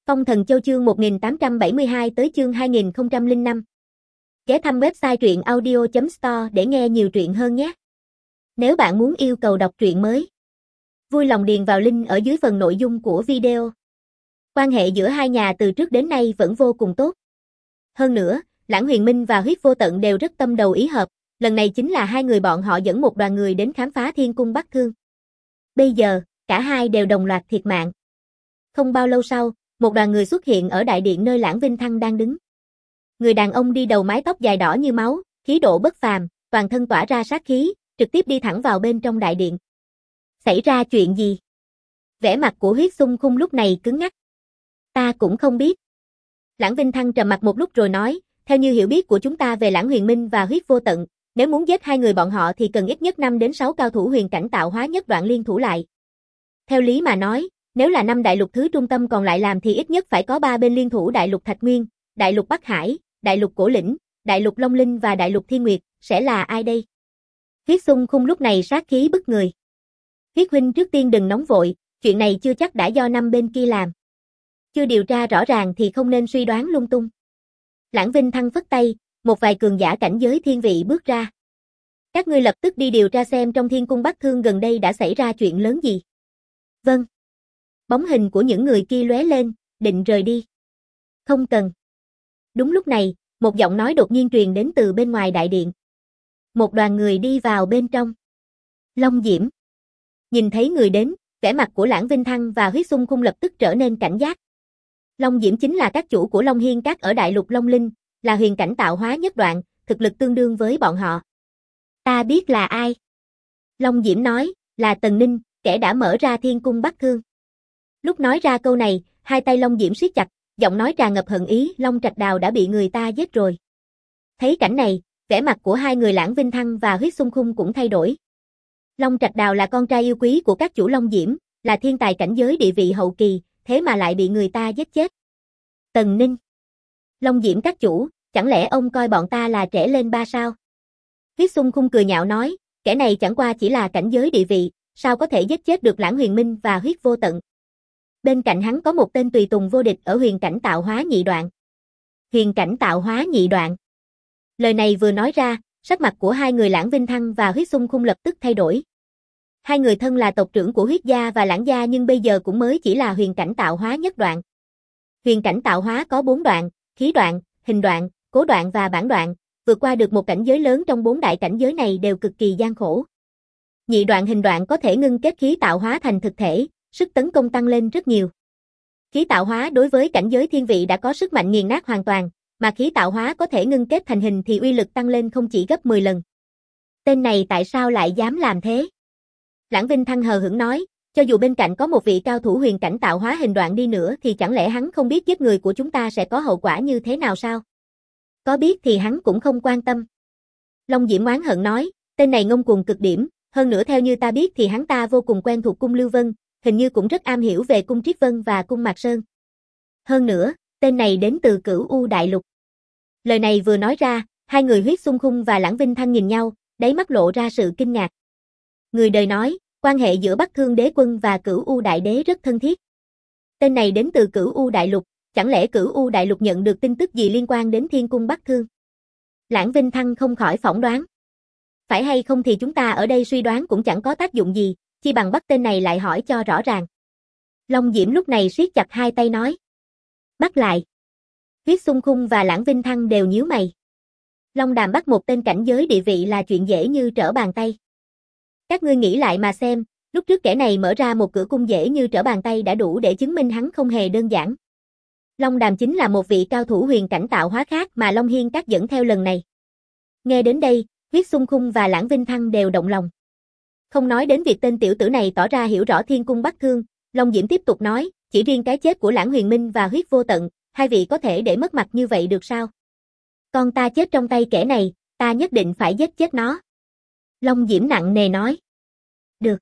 Phong Thần Châu chương 1872 tới chương 2005. Ghé thăm website truyện audio.store để nghe nhiều truyện hơn nhé. Nếu bạn muốn yêu cầu đọc truyện mới, vui lòng điền vào link ở dưới phần nội dung của video. Quan hệ giữa hai nhà từ trước đến nay vẫn vô cùng tốt. Hơn nữa, Lãng Huyền Minh và Huyết Vô Tận đều rất tâm đầu ý hợp, lần này chính là hai người bọn họ dẫn một đoàn người đến khám phá Thiên Cung Bắc Thương. Bây giờ, cả hai đều đồng loạt thiệt mạng. Không bao lâu sau, một đoàn người xuất hiện ở đại điện nơi Lãng Vinh Thăng đang đứng. Người đàn ông đi đầu mái tóc dài đỏ như máu, khí độ bất phàm, toàn thân tỏa ra sát khí, trực tiếp đi thẳng vào bên trong đại điện. Xảy ra chuyện gì? Vẻ mặt của Huyết Xung Khung lúc này cứng ngắc. Ta cũng không biết. Lãng Vinh Thăng trầm mặt một lúc rồi nói, theo như hiểu biết của chúng ta về Lãng Huyền Minh và Huyết Vô Tận, nếu muốn giết hai người bọn họ thì cần ít nhất 5 đến 6 cao thủ huyền cảnh tạo hóa nhất đoạn liên thủ lại. Theo lý mà nói, nếu là 5 đại lục thứ trung tâm còn lại làm thì ít nhất phải có 3 bên liên thủ đại lục Thạch Nguyên, đại lục Bắc Hải, đại lục Cổ Lĩnh, đại lục Long Linh và đại lục Thiên Nguyệt, sẽ là ai đây? Huyết Xung Khung lúc này sát khí bức người. Huyết huynh trước tiên đừng nóng vội, chuyện này chưa chắc đã do 5 bên kia làm. Chưa điều tra rõ ràng thì không nên suy đoán lung tung. Lãng Vinh Thăng phất tay, một vài cường giả cảnh giới thiên vị bước ra. Các ngươi lập tức đi điều tra xem trong Thiên Cung Bắc Thương gần đây đã xảy ra chuyện lớn gì. Vâng. Bóng hình của những người kia lóe lên, định rời đi. Không cần. Đúng lúc này, một giọng nói đột nhiên truyền đến từ bên ngoài đại điện. Một đoàn người đi vào bên trong. Long Diễm. Nhìn thấy người đến, vẻ mặt của Lãng Vinh Thăng và Huyết Xung Khung lập tức trở nên cảnh giác. Long Diễm chính là các chủ của Long Hiên Các ở đại lục Long Linh, là huyền cảnh tạo hóa nhất đoạn, thực lực tương đương với bọn họ. Ta biết là ai. Long Diễm nói, là Tần Ninh, kẻ đã mở ra Thiên Cung Bắc Thương. Lúc nói ra câu này, hai tay Long Diễm siết chặt, giọng nói tràn ngập hận ý, Long Trạch Đào đã bị người ta giết rồi. Thấy cảnh này, vẻ mặt của hai người Lãng Vinh Thăng và Huyết Xung Khung cũng thay đổi. Long Trạch Đào là con trai yêu quý của các chủ Long Diễm, là thiên tài cảnh giới địa vị hậu kỳ, thế mà lại bị người ta giết chết. Tần Ninh. Long Diễm các chủ, chẳng lẽ ông coi bọn ta là trẻ lên 3 sao? Huyết Xung Khung cười nhạo nói, kẻ này chẳng qua chỉ là cảnh giới địa vị, sao có thể giết chết được Lãng Huyền Minh và Huyết Vô Tận. Bên cạnh hắn có một tên tùy tùng vô địch ở huyền cảnh tạo hóa nhị đoạn. Huyền cảnh tạo hóa nhị đoạn. Lời này vừa nói ra, sắc mặt của hai người Lãng Vinh Thăng và Huyết Xung Khung lập tức thay đổi. Hai người thân là tộc trưởng của Huyết gia và Lãng gia nhưng bây giờ cũng mới chỉ là huyền cảnh tạo hóa nhất đoạn. Huyền cảnh tạo hóa có 4 đoạn, khí đoạn, hình đoạn, cố đoạn và bản đoạn, vượt qua được một cảnh giới lớn trong 4 đại cảnh giới này đều cực kỳ gian khổ. Nhị đoạn hình đoạn có thể ngưng kết khí tạo hóa thành thực thể, sức tấn công tăng lên rất nhiều. Khí tạo hóa đối với cảnh giới thiên vị đã có sức mạnh nghiền nát hoàn toàn, mà khí tạo hóa có thể ngưng kết thành hình thì uy lực tăng lên không chỉ gấp 10 lần. Tên này tại sao lại dám làm thế? Lãng Vinh Thăng hờ hững nói, cho dù bên cạnh có một vị cao thủ huyền cảnh tạo hóa hình đoạn đi nữa thì chẳng lẽ hắn không biết giết người của chúng ta sẽ có hậu quả như thế nào sao? Có biết thì hắn cũng không quan tâm. Long Diễm oán hận nói, tên này ngông cuồng cực điểm, hơn nữa theo như ta biết thì hắn ta vô cùng quen thuộc cung Lưu Vân, hình như cũng rất am hiểu về cung Triết Vân và cung Mạc Sơn. Hơn nữa, tên này đến từ Cửu U Đại Lục. Lời này vừa nói ra, hai người Huyết Xung Khung và Lãng Vinh Thăng nhìn nhau, đáy mắt lộ ra sự kinh ngạc. Người đời nói, quan hệ giữa Bắc Thương Đế Quân và Cửu U Đại Đế rất thân thiết. Tên này đến từ Cửu U Đại Lục, chẳng lẽ Cửu U Đại Lục nhận được tin tức gì liên quan đến Thiên Cung Bắc Thương? Lãng Vinh Thăng không khỏi phỏng đoán. Phải hay không thì chúng ta ở đây suy đoán cũng chẳng có tác dụng gì, chi bằng bắt tên này lại hỏi cho rõ ràng. Long Diễm lúc này siết chặt hai tay nói. Bắt lại. Huyết Xung Khung và Lãng Vinh Thăng đều nhíu mày. Long Đàm bắt một tên cảnh giới địa vị là chuyện dễ như trở bàn tay. Các ngươi nghĩ lại mà xem, lúc trước kẻ này mở ra một cửa cung dễ như trở bàn tay đã đủ để chứng minh hắn không hề đơn giản. Long Đàm chính là một vị cao thủ huyền cảnh tạo hóa khác mà Long Hiên Các dẫn theo lần này. Nghe đến đây, Huyết Xung Khung và Lãng Vinh Thăng đều động lòng. Không nói đến việc tên tiểu tử này tỏ ra hiểu rõ Thiên Cung Bắc Thương, Long Diễm tiếp tục nói, chỉ riêng cái chết của Lãng Huyền Minh và Huyết Vô Tận, hai vị có thể để mất mặt như vậy được sao? Con ta chết trong tay kẻ này, ta nhất định phải giết chết nó. Long Diễm nặng nề nói. Được.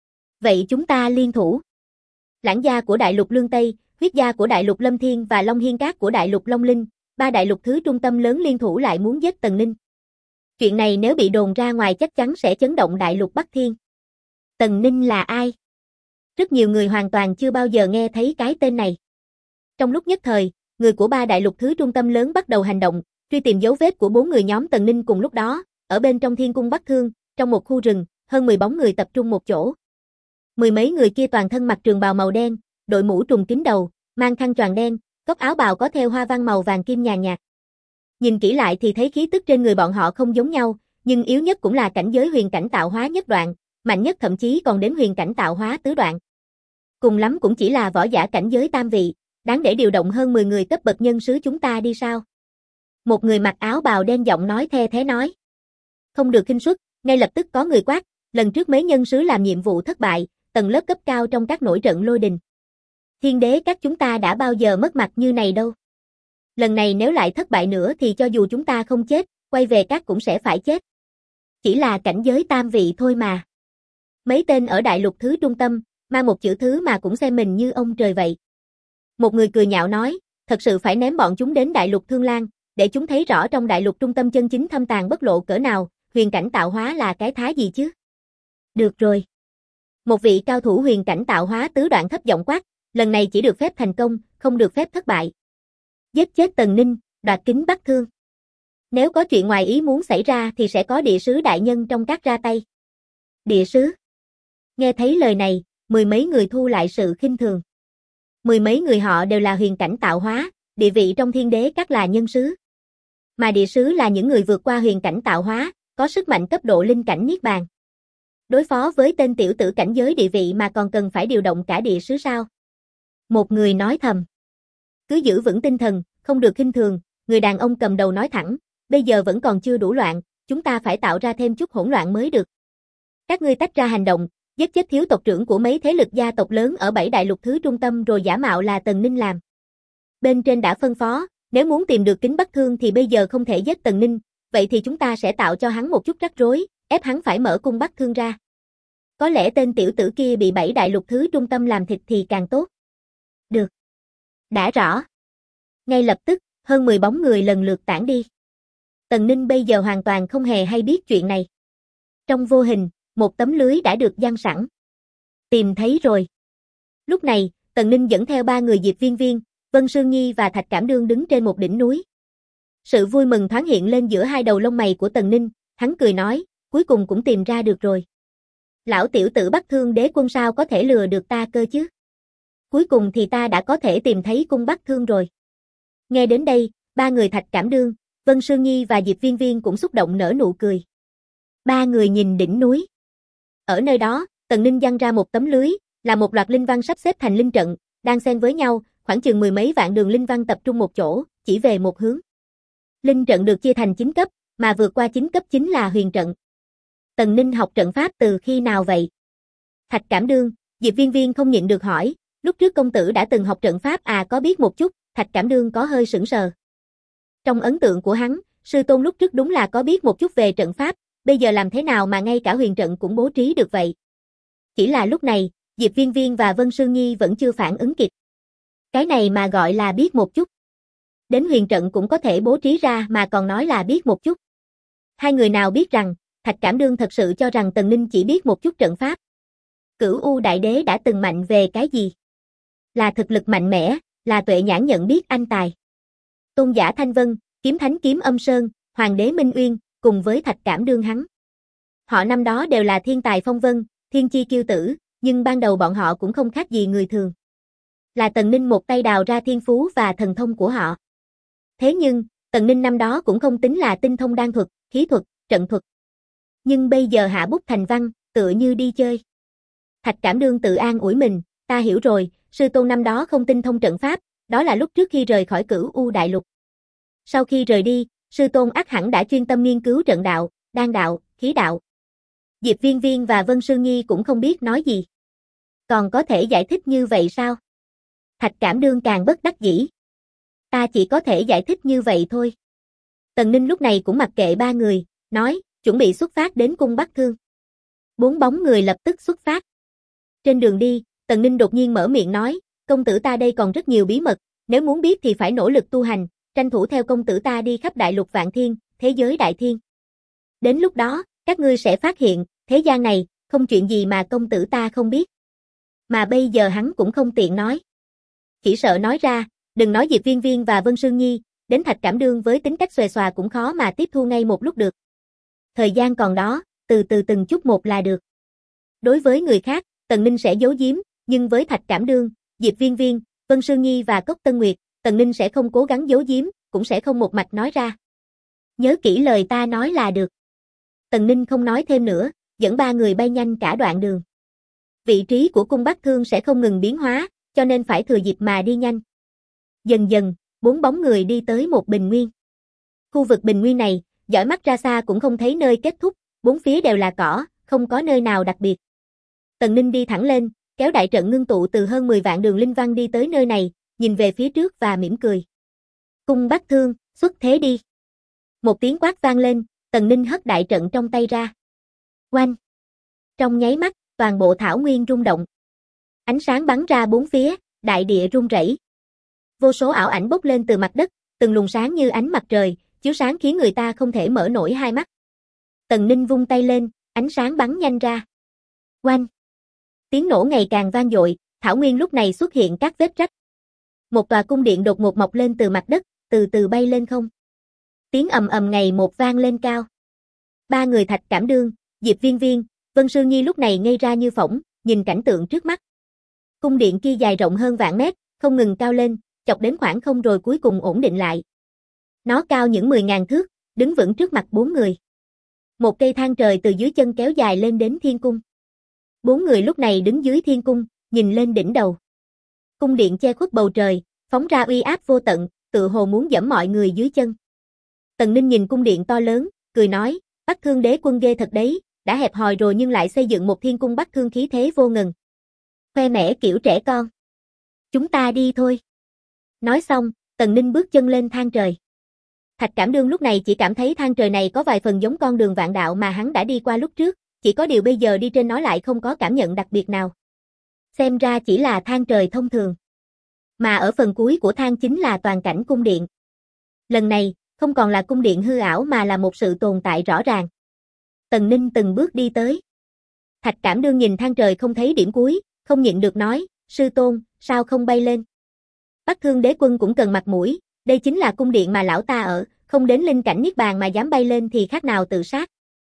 Vậy chúng ta liên thủ. Lãng gia của đại lục Lương Tây, Huyết gia của đại lục Lâm Thiên và Long Hiên Các của đại lục Long Linh, 3 đại lục thứ trung tâm lớn liên thủ lại muốn giết Tần Ninh. Chuyện này nếu bị đồn ra ngoài chắc chắn sẽ chấn động đại lục Bắc Thiên. Tần Ninh là ai? Rất nhiều người hoàn toàn chưa bao giờ nghe thấy cái tên này. Trong lúc nhất thời, người của ba đại lục thứ trung tâm lớn bắt đầu hành động, truy tìm dấu vết của 4 người nhóm Tần Ninh cùng lúc đó, ở bên trong Thiên Cung Bắc Thương, trong một khu rừng, hơn 10 bóng người tập trung một chỗ. Mười mấy người kia toàn thân mặc trường bào màu đen, đội mũ trùm kín đầu, mang khăn choàng đen, góc áo bào có theo hoa văn màu vàng kim nhàn nhạt. Nhìn kỹ lại thì thấy khí tức trên người bọn họ không giống nhau, nhưng yếu nhất cũng là cảnh giới huyền cảnh tạo hóa nhất đoạn, mạnh nhất thậm chí còn đến huyền cảnh tạo hóa tứ đoạn. Cùng lắm cũng chỉ là võ giả cảnh giới tam vị, đáng để điều động hơn 10 người cấp bậc nhân sứ chúng ta đi sao? Một người mặc áo bào đen giọng nói the thế nói. Không được khinh suất, ngay lập tức có người quát, lần trước mấy nhân sứ làm nhiệm vụ thất bại, tầng lớp cấp cao trong các nổi trận lôi đình. Thiên đế các chúng ta đã bao giờ mất mặt như này đâu. Lần này nếu lại thất bại nữa thì cho dù chúng ta không chết, quay về các cũng sẽ phải chết. Chỉ là cảnh giới tam vị thôi mà. Mấy tên ở đại lục thứ trung tâm, mang một chữ thứ mà cũng xem mình như ông trời vậy. Một người cười nhạo nói, thật sự phải ném bọn chúng đến đại lục Thương Lan, để chúng thấy rõ trong đại lục trung tâm chân chính thâm tàng bất lộ cỡ nào, huyền cảnh tạo hóa là cái thá gì chứ. Được rồi. Một vị cao thủ huyền cảnh tạo hóa tứ đoạn thấp giọng quát, lần này chỉ được phép thành công, không được phép thất bại. Giết chết Tần Ninh, đoạt kính Bắc Thương. Nếu có chuyện ngoài ý muốn xảy ra thì sẽ có địa sứ đại nhân trong các ra tay. Địa sứ. Nghe thấy lời này, mười mấy người thu lại sự khinh thường. Mười mấy người họ đều là huyền cảnh tạo hóa, địa vị trong thiên đế các là nhân sứ. Mà địa sứ là những người vượt qua huyền cảnh tạo hóa, có sức mạnh cấp độ linh cảnh niết bàn. Đối phó với tên tiểu tử cảnh giới địa vị mà còn cần phải điều động cả địa sứ sao? Một người nói thầm. Cứ giữ vững tinh thần, không được khinh thường, người đàn ông cầm đầu nói thẳng, bây giờ vẫn còn chưa đủ loạn, chúng ta phải tạo ra thêm chút hỗn loạn mới được. Các ngươi tách ra hành động, giết chết thiếu tộc trưởng của mấy thế lực gia tộc lớn ở 7 đại lục thứ trung tâm rồi giả mạo là Tần Ninh làm. Bên trên đã phân phó, nếu muốn tìm được kính Bắc Thương thì bây giờ không thể giết Tần Ninh, vậy thì chúng ta sẽ tạo cho hắn một chút rắc rối, ép hắn phải mở cung Bắc Thương ra. Có lẽ tên tiểu tử kia bị 7 đại lục thứ trung tâm làm thịt thì càng tốt. Được. Đã rõ. Ngay lập tức, hơn 10 bóng người lần lượt tản đi. Tần Ninh bây giờ hoàn toàn không hề hay biết chuyện này. Trong vô hình, một tấm lưới đã được giăng sẵn. Tìm thấy rồi. Lúc này, Tần Ninh dẫn theo 3 người Diệp Viên Viên, Vân Sương Nhi và Thạch Cảm Đương đứng trên một đỉnh núi. Sự vui mừng thoáng hiện lên giữa hai đầu lông mày của Tần Ninh, hắn cười nói, cuối cùng cũng tìm ra được rồi. Lão tiểu tử Bắc Thương đế quân sao có thể lừa được ta cơ chứ? Cuối cùng thì ta đã có thể tìm thấy cung Bắc Thương rồi. Nghe đến đây, 3 người Thạch Cảm Đương, Vân Sương Nhi và Diệp Viên Viên cũng xúc động nở nụ cười. 3 người nhìn đỉnh núi. Ở nơi đó, Tần Ninh giăng ra một tấm lưới, là một loạt linh văn sắp xếp thành linh trận, đang xen với nhau, khoảng chừng 10 mấy vạn đường linh văn tập trung một chỗ, chỉ về một hướng. Linh trận được chia thành 9 cấp, mà vượt qua 9 cấp chính là huyền trận. Tần Ninh học trận pháp từ khi nào vậy? Thạch Cảm Đương, Diệp Viên Viên không nhịn được hỏi, lúc trước công tử đã từng học trận pháp à? Có biết một chút, Thạch Cảm Đương có hơi sững sờ. Trong ấn tượng của hắn, sư tôn lúc trước đúng là có biết một chút về trận pháp, bây giờ làm thế nào mà ngay cả huyền trận cũng bố trí được vậy? Chỉ là lúc này, Diệp Viên Viên và Vân Sương Nhi vẫn chưa phản ứng kịp. Cái này mà gọi là biết một chút. Đến huyền trận cũng có thể bố trí ra mà còn nói là biết một chút. Hai người nào biết rằng, Thạch Cảm Đương thật sự cho rằng Tần Ninh chỉ biết một chút trận pháp. Cửu U Đại Đế đã từng mạnh về cái gì? Là thực lực mạnh mẽ, là tuệ nhãn nhận biết anh tài. Tôn giả Thanh Vân, Kiếm Thánh Kiếm Âm Sơn, Hoàng đế Minh Uyên, cùng với Thạch Cảm Đương hắn. Họ năm đó đều là thiên tài phong vân, thiên chi kiêu tử, nhưng ban đầu bọn họ cũng không khác gì người thường. Là Tần Ninh một tay đào ra thiên phú và thần thông của họ. Thế nhưng, Tần Ninh năm đó cũng không tính là tinh thông đan thuật, khí thuật, trận thuật. Nhưng bây giờ hạ bút thành văn, tựa như đi chơi. Thạch Cảm Đương tự an ủi mình, ta hiểu rồi, sư tôn năm đó không tinh thông trận pháp, đó là lúc trước khi rời khỏi Cửu U Đại Lục. Sau khi rời đi, sư tôn ắt hẳn đã chuyên tâm nghiên cứu trận đạo, đan đạo, khí đạo. Diệp Viên Viên và Vân Sương Nhi cũng không biết nói gì. Còn có thể giải thích như vậy sao? Thạch Cảm Đương càng bất đắc dĩ. Ta chỉ có thể giải thích như vậy thôi. Tần Ninh lúc này cũng mặc kệ 3 người, nói, chuẩn bị xuất phát đến cung Bắc Thương. 4 bóng người lập tức xuất phát. Trên đường đi, Tần Ninh đột nhiên mở miệng nói, công tử ta đây còn rất nhiều bí mật, nếu muốn biết thì phải nỗ lực tu hành, tranh thủ theo công tử ta đi khắp đại lục vạn thiên, thế giới đại thiên. Đến lúc đó, các ngươi sẽ phát hiện, thế gian này, không chuyện gì mà công tử ta không biết. Mà bây giờ hắn cũng không tiện nói. Chỉ sợ nói ra, Đừng nói Diệp Viên Viên và Vân Sương Nhi, đến Thạch Cảm Đương với tính cách xuề xòa cũng khó mà tiếp thu ngay một lúc được. Thời gian còn đó, từ từ từng chút một là được. Đối với người khác, Tần Ninh sẽ giấu giếm, nhưng với Thạch Cảm Đương, Diệp Viên Viên, Vân Sương Nhi và Cốc Tân Nguyệt, Tần Ninh sẽ không cố gắng giấu giếm, cũng sẽ không một mạch nói ra. Nhớ kỹ lời ta nói là được. Tần Ninh không nói thêm nữa, dẫn ba người bay nhanh cả đoạn đường. Vị trí của cung Bắc Thương sẽ không ngừng biến hóa, cho nên phải thừa dịp mà đi nhanh. Dần dần, 4 bóng người đi tới một bình nguyên. Khu vực bình nguyên này, dõi mắt ra xa cũng không thấy nơi kết thúc, bốn phía đều là cỏ, không có nơi nào đặc biệt. Tần Ninh đi thẳng lên, kéo đại trận ngưng tụ từ hơn 10 vạn đường linh văn đi tới nơi này, nhìn về phía trước và mỉm cười. Cung Bắc Thương, xuất thế đi. Một tiếng quát vang lên, Tần Ninh hất đại trận trong tay ra. Oanh! Trong nháy mắt, toàn bộ thảo nguyên rung động. Ánh sáng bắn ra bốn phía, đại địa rung rẩy. Vô số ảo ảnh bốc lên từ mặt đất, từng luồng sáng như ánh mặt trời, chiếu sáng khiến người ta không thể mở nổi hai mắt. Tần Ninh vung tay lên, ánh sáng bắn nhanh ra. Oanh! Tiếng nổ ngày càng vang dội, thảo nguyên lúc này xuất hiện các vết rách. Một tòa cung điện đột ngột mọc lên từ mặt đất, từ từ bay lên không. Tiếng ầm ầm ngày một vang lên cao. Ba người Thạch Cảm Đương, Diệp Viên Viên, Vân Sương Nhi lúc này ngây ra như phỗng, nhìn cảnh tượng trước mắt. Cung điện kia dài rộng hơn vạn mét, không ngừng cao lên, chọc đến khoảng không rồi cuối cùng ổn định lại. Nó cao những 10.000 thước, đứng vững trước mặt bốn người. Một cây thang trời từ dưới chân kéo dài lên đến thiên cung. Bốn người lúc này đứng dưới thiên cung, nhìn lên đỉnh đầu. Cung điện che khuất bầu trời, phóng ra uy áp vô tận, tự hồ muốn dẫm mọi người dưới chân. Tần Ninh nhìn cung điện to lớn, cười nói, Bắc Thương đế quân ghê thật đấy, đã hẹp hòi rồi nhưng lại xây dựng một thiên cung Bắc Thương khí thế vô ngần. Khoe mẽ kiểu trẻ con. Chúng ta đi thôi. Nói xong, Tần Ninh bước chân lên thang trời. Thạch Cảm Đương lúc này chỉ cảm thấy thang trời này có vài phần giống con đường vạn đạo mà hắn đã đi qua lúc trước, chỉ có điều bây giờ đi trên nó lại không có cảm nhận đặc biệt nào. Xem ra chỉ là thang trời thông thường. Mà ở phần cuối của thang chính là toàn cảnh cung điện. Lần này, không còn là cung điện hư ảo mà là một sự tồn tại rõ ràng. Tần Ninh từng bước đi tới. Thạch Cảm Đương nhìn thang trời không thấy điểm cuối, không nhịn được nói, sư tôn, sao không bay lên? Bắc Thương đế quân cũng cần mặt mũi, đây chính là cung điện mà lão ta ở, không đến linh cảnh niết bàn mà dám bay lên thì khác nào tự sát.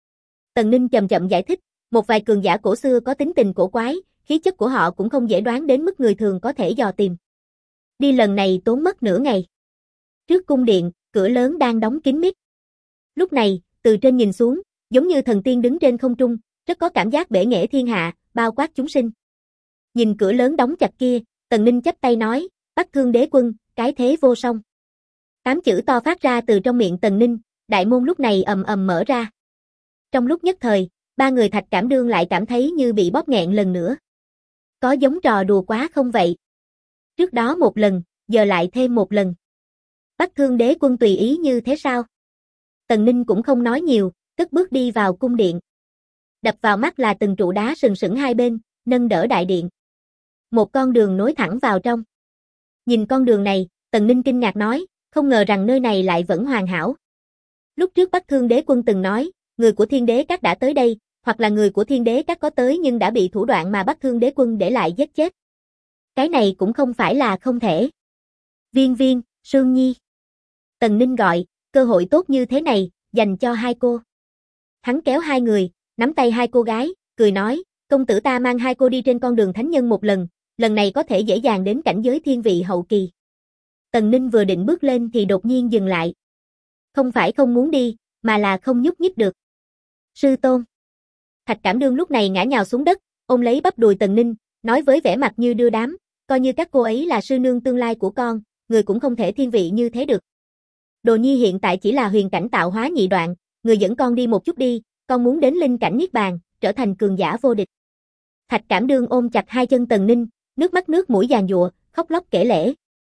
Tần Ninh chậm chậm giải thích, một vài cường giả cổ xưa có tính tình cổ quái, khí chất của họ cũng không dễ đoán đến mức người thường có thể dò tìm. Đi lần này tốn mất nửa ngày. Trước cung điện, cửa lớn đang đóng kín mít. Lúc này, từ trên nhìn xuống, giống như thần tiên đứng trên không trung, rất có cảm giác bể nghệ thiên hạ, bao quát chúng sinh. Nhìn cửa lớn đóng chặt kia, Tần Ninh chắp tay nói, Bắc Thương đế quân, cái thế vô song. 8 chữ to phát ra từ trong miệng Tần Ninh, đại môn lúc này ầm ầm mở ra. Trong lúc nhất thời, ba người Thạch Cảm Đương lại cảm thấy như bị bóp nghẹn lần nữa. Có giống trò đùa quá không vậy? Trước đó một lần, giờ lại thêm một lần. Bắc Thương đế quân tùy ý như thế sao? Tần Ninh cũng không nói nhiều, cất bước đi vào cung điện. Đập vào mắt là từng trụ đá sừng sững hai bên, nâng đỡ đại điện. Một con đường nối thẳng vào trong. Nhìn con đường này, Tần Ninh kinh ngạc nói, không ngờ rằng nơi này lại vẫn hoàn hảo. Lúc trước Bắc Thương đế quân từng nói, người của Thiên Đế Các đã tới đây, hoặc là người của Thiên Đế Các có tới nhưng đã bị thủ đoạn mà Bắc Thương đế quân để lại giết chết. Cái này cũng không phải là không thể. Viên Viên, Sương Nhi. Tần Ninh gọi, cơ hội tốt như thế này, dành cho hai cô. Hắn kéo hai người, nắm tay hai cô gái, cười nói, công tử ta mang hai cô đi trên con đường thánh nhân một lần này có thể dễ dàng đến cảnh giới thiên vị hậu kỳ. Tần Ninh vừa định bước lên thì đột nhiên dừng lại. Không phải không muốn đi, mà là không nhúc nhích được. Sư tôn. Thạch Cảm Đương lúc này ngã nhào xuống đất, ôm lấy bắp đùi Tần Ninh, nói với vẻ mặt như đưa đám, coi như các cô ấy là sư nương tương lai của con, người cũng không thể thiên vị như thế được. Đồ nhi hiện tại chỉ là huyền cảnh tạo hóa nhị đoạn, người dẫn con đi một chút đi, con muốn đến linh cảnh niết bàn, trở thành cường giả vô địch. Thạch Cảm Đương ôm chặt hai chân Tần Ninh, nước mắt nước mũi giàn giụa, khóc lóc kể lể.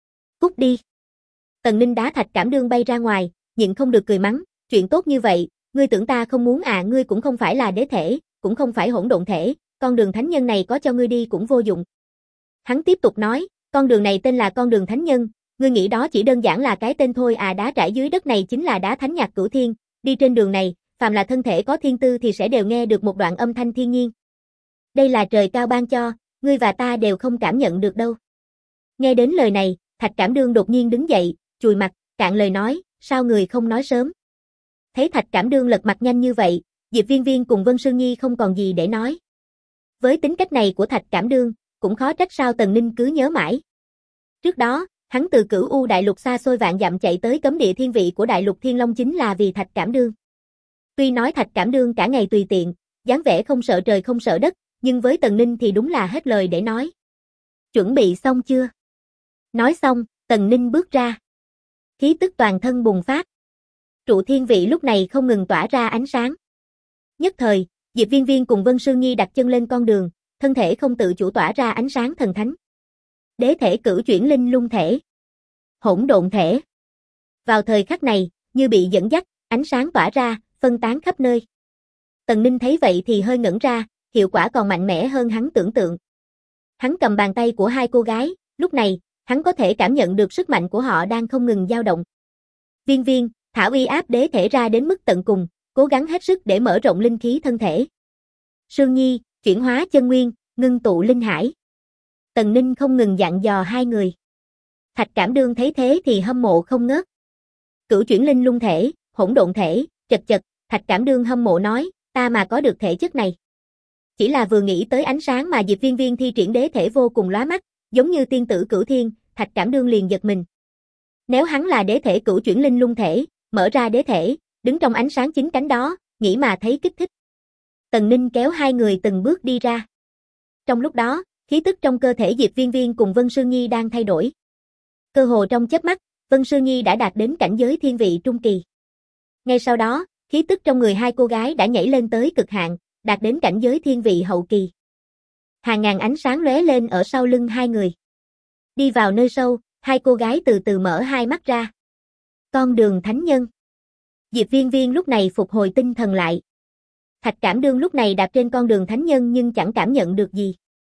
Cút đi. Tần Ninh đá Thạch Cảm Đương bay ra ngoài, nhịn không được cười mắng, chuyện tốt như vậy, ngươi tưởng ta không muốn à? Ngươi cũng không phải là đế thể, cũng không phải hỗn độn thể, con đường thánh nhân này có cho ngươi đi cũng vô dụng. Hắn tiếp tục nói, con đường này tên là con đường thánh nhân, ngươi nghĩ đó chỉ đơn giản là cái tên thôi à? Đá trải dưới đất này chính là đá thánh nhạc cửu thiên, đi trên đường này, phàm là thân thể có thiên tư thì sẽ đều nghe được một đoạn âm thanh thiên nhiên. Đây là trời cao ban cho, ngươi và ta đều không cảm nhận được đâu. Nghe đến lời này, Thạch Cảm Đương đột nhiên đứng dậy, chùi mặt, cạn lời nói, sao người không nói sớm. Thấy Thạch Cảm Đương lật mặt nhanh như vậy, Diệp Viên Viên cùng Vân Sương Nhi không còn gì để nói. Với tính cách này của Thạch Cảm Đương, cũng khó trách sao Tần Ninh cứ nhớ mãi. Trước đó, hắn từ Cửu U đại lục xa xôi vạn dặm chạy tới cấm địa thiên vị của đại lục Thiên Long chính là vì Thạch Cảm Đương. Tuy nói Thạch Cảm Đương cả ngày tùy tiện, dáng vẻ không sợ trời không sợ đất, nhưng với Tần Ninh thì đúng là hết lời để nói. Chuẩn bị xong chưa? Nói xong, Tần Ninh bước ra. Khí tức toàn thân bùng phát. Trụ thiên vị lúc này không ngừng tỏa ra ánh sáng. Nhất thời, Diệp Viên Viên cùng Vân Sương Nhi đặt chân lên con đường, thân thể không tự chủ tỏa ra ánh sáng thần thánh. Đế thể cửu chuyển linh lung thể. Hỗn độn thể. Vào thời khắc này, như bị dẫn dắt, ánh sáng tỏa ra, phân tán khắp nơi. Tần Ninh thấy vậy thì hơi ngẩn ra, hiệu quả còn mạnh mẽ hơn hắn tưởng tượng. Hắn cầm bàn tay của hai cô gái, lúc này, hắn có thể cảm nhận được sức mạnh của họ đang không ngừng dao động. Viên Viên, thả uy áp đế thể ra đến mức tận cùng, cố gắng hết sức để mở rộng linh khí thân thể. Sương Nhi, chuyển hóa chân nguyên, ngưng tụ linh hải. Tần Ninh không ngừng dặn dò hai người. Thạch Cảm Đương thấy thế thì hâm mộ không ngớt. Cửu chuyển linh lung thể, hỗn độn thể, chật chật, Thạch Cảm Đương hâm mộ nói, ta mà có được thể chất này. Chỉ là vừa nghĩ tới ánh sáng mà Diệp Viên Viên thi triển đế thể vô cùng lóa mắt, giống như tiên tử cửu thiên, Thạch Cảm Đương liền giật mình. Nếu hắn là đế thể cửu chuyển linh lung thể, mở ra đế thể, đứng trong ánh sáng chính cánh đó, nghĩ mà thấy kích thích. Tần Ninh kéo hai người từng bước đi ra. Trong lúc đó, khí tức trong cơ thể Diệp Viên Viên cùng Vân Sương Nhi đang thay đổi. Cơ hồ trong chớp mắt, Vân Sương Nhi đã đạt đến cảnh giới thiên vị trung kỳ. Ngay sau đó, khí tức trong người hai cô gái đã nhảy lên tới cực hạn, đạt đến cảnh giới thiên vị hậu kỳ. Hàng ngàn ánh sáng lóe lên ở sau lưng hai người. Đi vào nơi sâu, hai cô gái từ từ mở hai mắt ra. Con đường thánh nhân. Diệp Viên Viên lúc này phục hồi tinh thần lại. Thạch Cảm Đương lúc này đạp trên con đường thánh nhân nhưng chẳng cảm nhận được gì.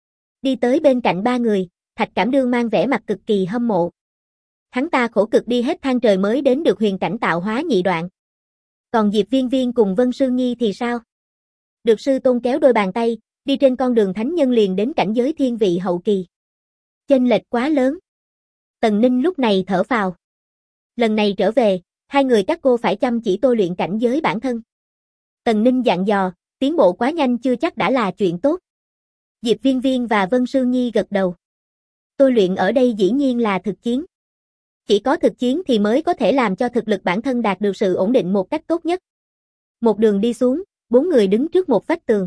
Đi tới bên cạnh ba người, Thạch Cảm Đương mang vẻ mặt cực kỳ hâm mộ. Hắn ta khổ cực đi hết thang trời mới đến được huyền cảnh tạo hóa nhị đoạn. Còn Diệp Viên Viên cùng Vân Sương Nhi thì sao? Được sư tôn kéo đôi bàn tay, đi trên con đường thánh nhân liền đến cảnh giới thiên vị hậu kỳ. Chênh lệch quá lớn. Tần Ninh lúc này thở phào. Lần này trở về, hai người các cô phải chăm chỉ tôi luyện cảnh giới bản thân. Tần Ninh dặn dò, tiến bộ quá nhanh chưa chắc đã là chuyện tốt. Diệp Viên Viên và Vân Sương Nhi gật đầu. Tôi luyện ở đây dĩ nhiên là thực chiến. Chỉ có thực chiến thì mới có thể làm cho thực lực bản thân đạt được sự ổn định một cách tốt nhất. Một đường đi xuống, bốn người đứng trước một vách tường.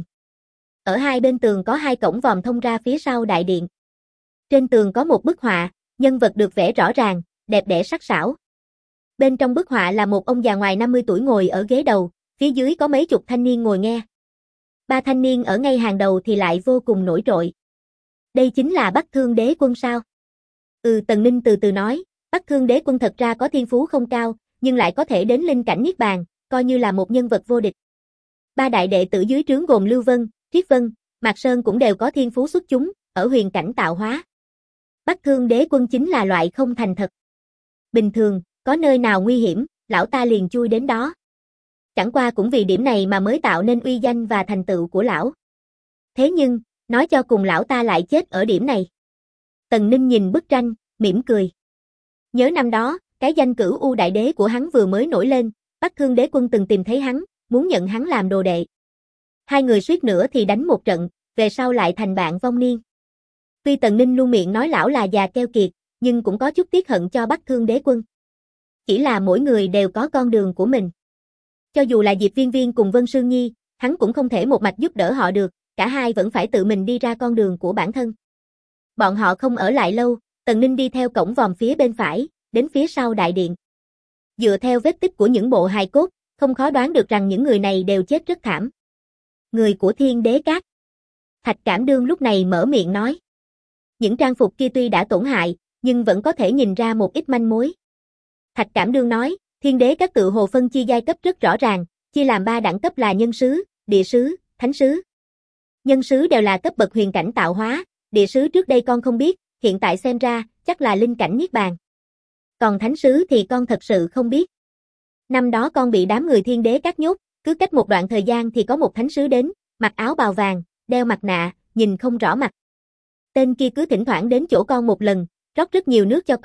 Ở hai bên tường có hai cổng vòm thông ra phía sau đại điện. Trên tường có một bức họa, nhân vật được vẽ rõ ràng, đẹp đẽ sắc sảo. Bên trong bức họa là một ông già ngoài 50 tuổi ngồi ở ghế đầu, phía dưới có mấy chục thanh niên ngồi nghe. Ba thanh niên ở ngay hàng đầu thì lại vô cùng nổi trội. Đây chính là Bắc Thương Đế Quân sao? Tần Ninh từ từ nói, Bắc Thương Đế Quân thật ra có thiên phú không cao, nhưng lại có thể đến linh cảnh niết bàn, coi như là một nhân vật vô địch. Ba đại đệ tử dưới trướng gồm Lưu Vân, Triết Vân, Mạc Sơn cũng đều có thiên phú xuất chúng, ở huyền cảnh tạo hóa. Bắc Thương Đế Quân chính là loại không thành thật. Bình thường, có nơi nào nguy hiểm, lão ta liền chui đến đó. Chẳng qua cũng vì điểm này mà mới tạo nên uy danh và thành tựu của lão. Thế nhưng, nói cho cùng lão ta lại chết ở điểm này. Tần Ninh nhìn bức tranh, mỉm cười. Nhớ năm đó, cái danh Cửu U đại đế của hắn vừa mới nổi lên, Bắc Thương Đế Quân từng tìm thấy hắn, muốn nhận hắn làm đồ đệ. Hai người suýt nữa thì đánh một trận, về sau lại thành bạn vong niên. Tuy Tần Ninh luôn miệng nói lão là già keo kiệt, nhưng cũng có chút tiếc hận cho Bắc Thương Đế Quân. Chỉ là mỗi người đều có con đường của mình. Cho dù là Diệp Viên Viên cùng Vân Sương Nhi, hắn cũng không thể một mạch giúp đỡ họ được, cả hai vẫn phải tự mình đi ra con đường của bản thân. Bọn họ không ở lại lâu, Tần Ninh đi theo cổng vòm phía bên phải, đến phía sau đại điện. Dựa theo vết tích của những bộ hài cốt, không khó đoán được rằng những người này đều chết rất thảm. Người của Thiên Đế Các. Thạch Cảm Đương lúc này mở miệng nói. Những trang phục kia tuy đã tổn hại, nhưng vẫn có thể nhìn ra một ít manh mối. Thạch Cảm Đương nói, Thiên Đế Các tự hồ phân chia giai cấp rất rõ ràng, chia làm 3 đẳng cấp là nhân sứ, địa sứ, thánh sứ. Nhân sứ đều là cấp bậc huyền cảnh tạo hóa, địa sứ trước đây con không biết, hiện tại xem ra, chắc là linh cảnh niết bàn. Còn thánh sứ thì con thật sự không biết. Năm đó con bị đám người Thiên Đế Các nhốt, cứ cách một đoạn thời gian thì có một thánh sứ đến, mặc áo bào vàng, đeo mặt nạ, nhìn không rõ mặt. Tên kia cứ thỉnh thoảng đến chỗ con một lần, rót rất nhiều nước cho con,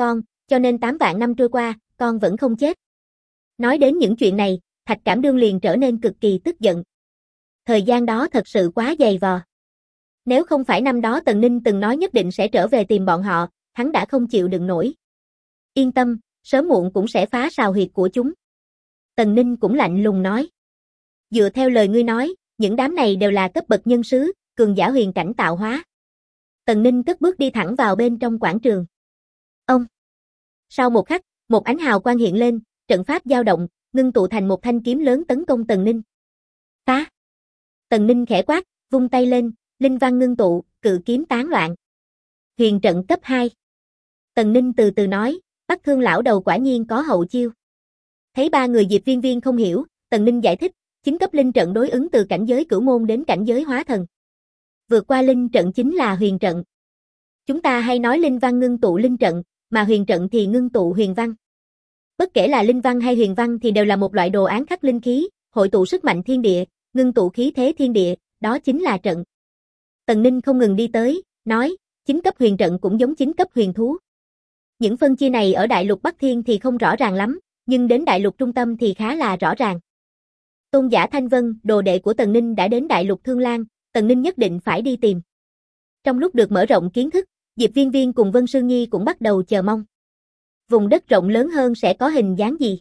cho nên 8 vạn năm trôi qua, con vẫn không chết. Nói đến những chuyện này, Thạch Cảm Đương liền trở nên cực kỳ tức giận. Thời gian đó thật sự quá dày vò. Nếu không phải năm đó Tần Ninh từng nói nhất định sẽ trở về tìm bọn họ, hắn đã không chịu đựng nổi. Yên tâm, sớm muộn cũng sẽ phá sào huyệt của chúng. Tần Ninh cũng lạnh lùng nói. Dựa theo lời ngươi nói, những đám này đều là cấp bậc nhân sứ, cường giả huyền cảnh tạo hóa. Tần Ninh cất bước đi thẳng vào bên trong quảng trường. Ông. Sau một khắc, một ánh hào quang hiện lên, trận pháp dao động, ngưng tụ thành một thanh kiếm lớn tấn công Tần Ninh. Phá. Tần Ninh khẽ quát, vung tay lên, linh văn ngưng tụ, cự kiếm tán loạn. Huyền trận cấp 2. Tần Ninh từ từ nói, Bắc Thương lão đầu quả nhiên có hậu chiêu. Thấy ba người Diệp Viên Viên không hiểu, Tần Ninh giải thích, 9 cấp linh trận đối ứng từ cảnh giới cửu môn đến cảnh giới hóa thần. Vượt qua linh trận chính là huyền trận. Chúng ta hay nói linh văn ngưng tụ linh trận, mà huyền trận thì ngưng tụ huyền văn. Bất kể là linh văn hay huyền văn thì đều là một loại đồ án khắc linh khí, hội tụ sức mạnh thiên địa, ngưng tụ khí thế thiên địa, đó chính là trận. Tần Ninh không ngừng đi tới, nói, 9 cấp huyền trận cũng giống 9 cấp huyền thú. Những phân chia này ở đại lục Bắc Thiên thì không rõ ràng lắm, nhưng đến đại lục trung tâm thì khá là rõ ràng. Tôn giả Thanh Vân, đồ đệ của Tần Ninh đã đến đại lục Thương Lan, Tần Ninh nhất định phải đi tìm. Trong lúc được mở rộng kiến thức, Diệp Viên Viên cùng Vân Sương Nhi cũng bắt đầu chờ mong. Vùng đất rộng lớn hơn sẽ có hình dáng gì?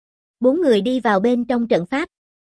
4 người đi vào bên trong trận pháp.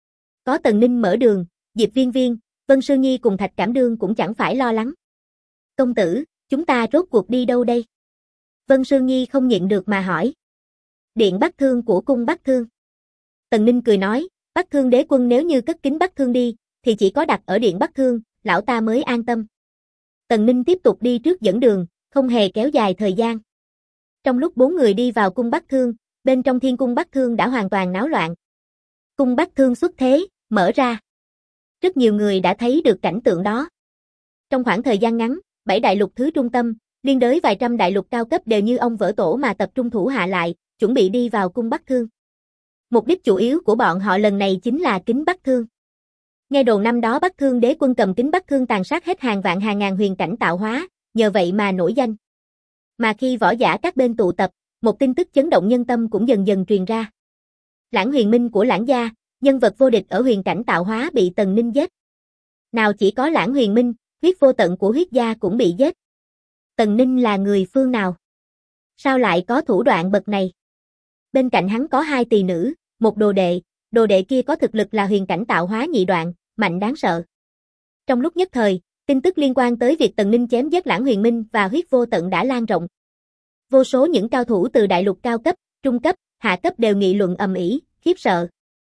Có Tần Ninh mở đường, Diệp Viên Viên, Vân Sương Nhi cùng Thạch Cảm Đương cũng chẳng phải lo lắng. Công tử, chúng ta rốt cuộc đi đâu đây? Vân Sương Nhi không nhịn được mà hỏi. Điện Bắc Thương của cung Bắc Thương. Tần Ninh cười nói, Bắc Thương đế quân nếu như cất kính Bắc Thương đi, thì chỉ có đặt ở điện Bắc Thương, lão ta mới an tâm. Tần Ninh tiếp tục đi trước dẫn đường, không hề kéo dài thời gian. Trong lúc 4 người đi vào cung Bắc Thương, bên trong thiên cung Bắc Thương đã hoàn toàn náo loạn. Cung Bắc Thương xuất thế, mở ra. Rất nhiều người đã thấy được cảnh tượng đó. Trong khoảng thời gian ngắn, 7 đại lục thứ trung tâm, liên đới vài trăm đại lục cao cấp đều như ông vỡ tổ mà tập trung thủ hạ lại, chuẩn bị đi vào cung Bắc Thương. Mục đích chủ yếu của bọn họ lần này chính là kính Bắc Thương. Nghe đồn năm đó Bắc Thương đế quân cầm kính Bắc Thương tàn sát hết hàng vạn hàng ngàn huyền cảnh tạo hóa, nhờ vậy mà nổi danh. Mà khi võ giả các bên tụ tập, một tin tức chấn động nhân tâm cũng dần dần truyền ra. Lãng Huyền Minh của Lãng gia, nhân vật vô địch ở huyền cảnh tạo hóa bị Tần Ninh giết. Nào chỉ có Lãng Huyền Minh, Huyết Vô Tận của Huyết gia cũng bị giết. Tần Ninh là người phương nào? Sao lại có thủ đoạn bậc này? Bên cạnh hắn có 2 tỳ nữ, một đồ đệ kia có thực lực là huyền cảnh tạo hóa nhị đoạn, mạnh đáng sợ. Trong lúc nhất thời, tin tức liên quan tới việc Tần Ninh chém giết Lãng Huyền Minh và Huyết Vô Tận đã lan rộng. Vô số những cao thủ từ đại lục cao cấp, trung cấp, hạ cấp đều nghị luận ầm ĩ, khiếp sợ.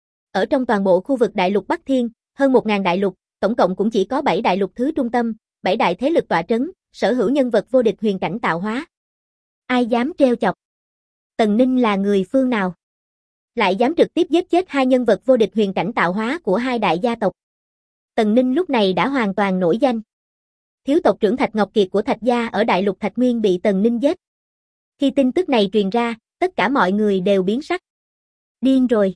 Ở trong toàn bộ khu vực đại lục Bắc Thiên, hơn 1000 đại lục, tổng cộng cũng chỉ có 7 đại lục thứ trung tâm, 7 đại thế lực tọa trấn, sở hữu nhân vật vô địch huyền cảnh tạo hóa. Ai dám trêu chọc? Tần Ninh là người phương nào? Lại dám trực tiếp giết chết 2 nhân vật vô địch huyền cảnh tạo hóa của 2 đại gia tộc. Tần Ninh lúc này đã hoàn toàn nổi danh. Thiếu tộc trưởng Thạch Ngọc Kiệt của Thạch gia ở đại lục Thạch Nguyên bị Tần Ninh giết. Khi tin tức này truyền ra, tất cả mọi người đều biến sắc. Điên rồi.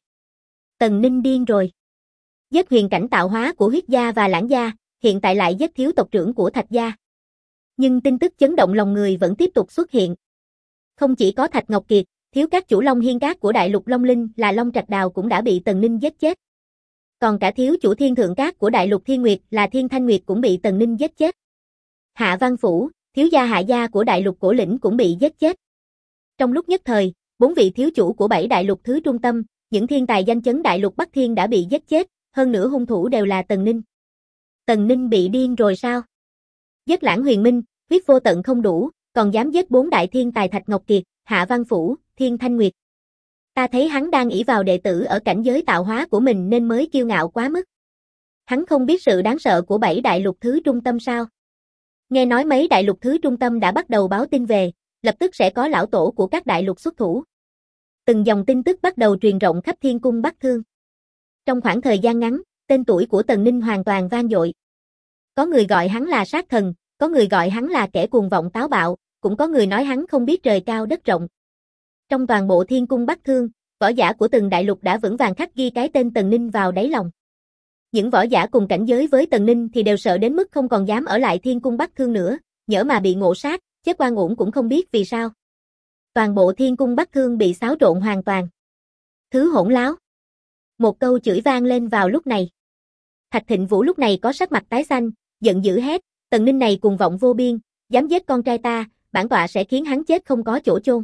Tần Ninh điên rồi. Giết huyền cảnh tạo hóa của Huyết gia và Lãng gia, hiện tại lại giết thiếu tộc trưởng của Thạch gia. Nhưng tin tức chấn động lòng người vẫn tiếp tục xuất hiện. Không chỉ có Thạch Ngọc Kiệt, thiếu các chủ Long Hiên Cát của đại lục Long Linh là Long Trạch Đào cũng đã bị Tần Ninh giết chết. Còn cả thiếu chủ Thiên Thượng Cát của đại lục Thiên Nguyệt là Thiên Thanh Nguyệt cũng bị Tần Ninh giết chết. Hạ Văn Phủ, thiếu gia Hạ gia của đại lục Cổ Lĩnh cũng bị giết chết. Trong lúc nhất thời, 4 vị thiếu chủ của 7 đại lục thứ trung tâm, những thiên tài danh chấn đại lục Bắc Thiên đã bị giết chết, hơn nữa hung thủ đều là Tần Ninh. Tần Ninh bị điên rồi sao? Giết Lãng Huyền Minh, Huyết Vô Tận không đủ, còn dám giết 4 đại thiên tài Thạch Ngọc Kiệt, Hạ Văn Phủ, Thiên Thanh Nguyệt. Ta thấy hắn đang ỷ vào đệ tử ở cảnh giới tạo hóa của mình nên mới kiêu ngạo quá mức. Hắn không biết sự đáng sợ của 7 đại lục thứ trung tâm sao? Nghe nói mấy đại lục thứ trung tâm đã bắt đầu báo tin về, lập tức sẽ có lão tổ của các đại lục xuất thủ. Từng dòng tin tức bắt đầu truyền rộng khắp thiên cung Bắc Thương. Trong khoảng thời gian ngắn, tên tuổi của Tần Ninh hoàn toàn vang dội. Có người gọi hắn là sát thần, có người gọi hắn là kẻ cuồng vọng táo bạo, cũng có người nói hắn không biết trời cao đất rộng. Trong toàn bộ thiên cung Bắc Thương, võ giả của từng đại lục đã vững vàng khắc ghi cái tên Tần Ninh vào đáy lòng. Những võ giả cùng cảnh giới với Tần Ninh thì đều sợ đến mức không còn dám ở lại thiên cung Bắc Thương nữa, nhỡ mà bị ngộ sát, chết oan uổng cũng không biết vì sao. Toàn bộ thiên cung Bắc Thương bị xáo trộn hoàn toàn. Thứ hỗn láo. Một câu chửi vang lên vào lúc này. Thạch Thịnh Vũ lúc này có sắc mặt tái xanh, giận dữ hét, Tần Ninh này cuồng vọng vô biên, dám giết con trai ta, bản tọa sẽ khiến hắn chết không có chỗ chôn.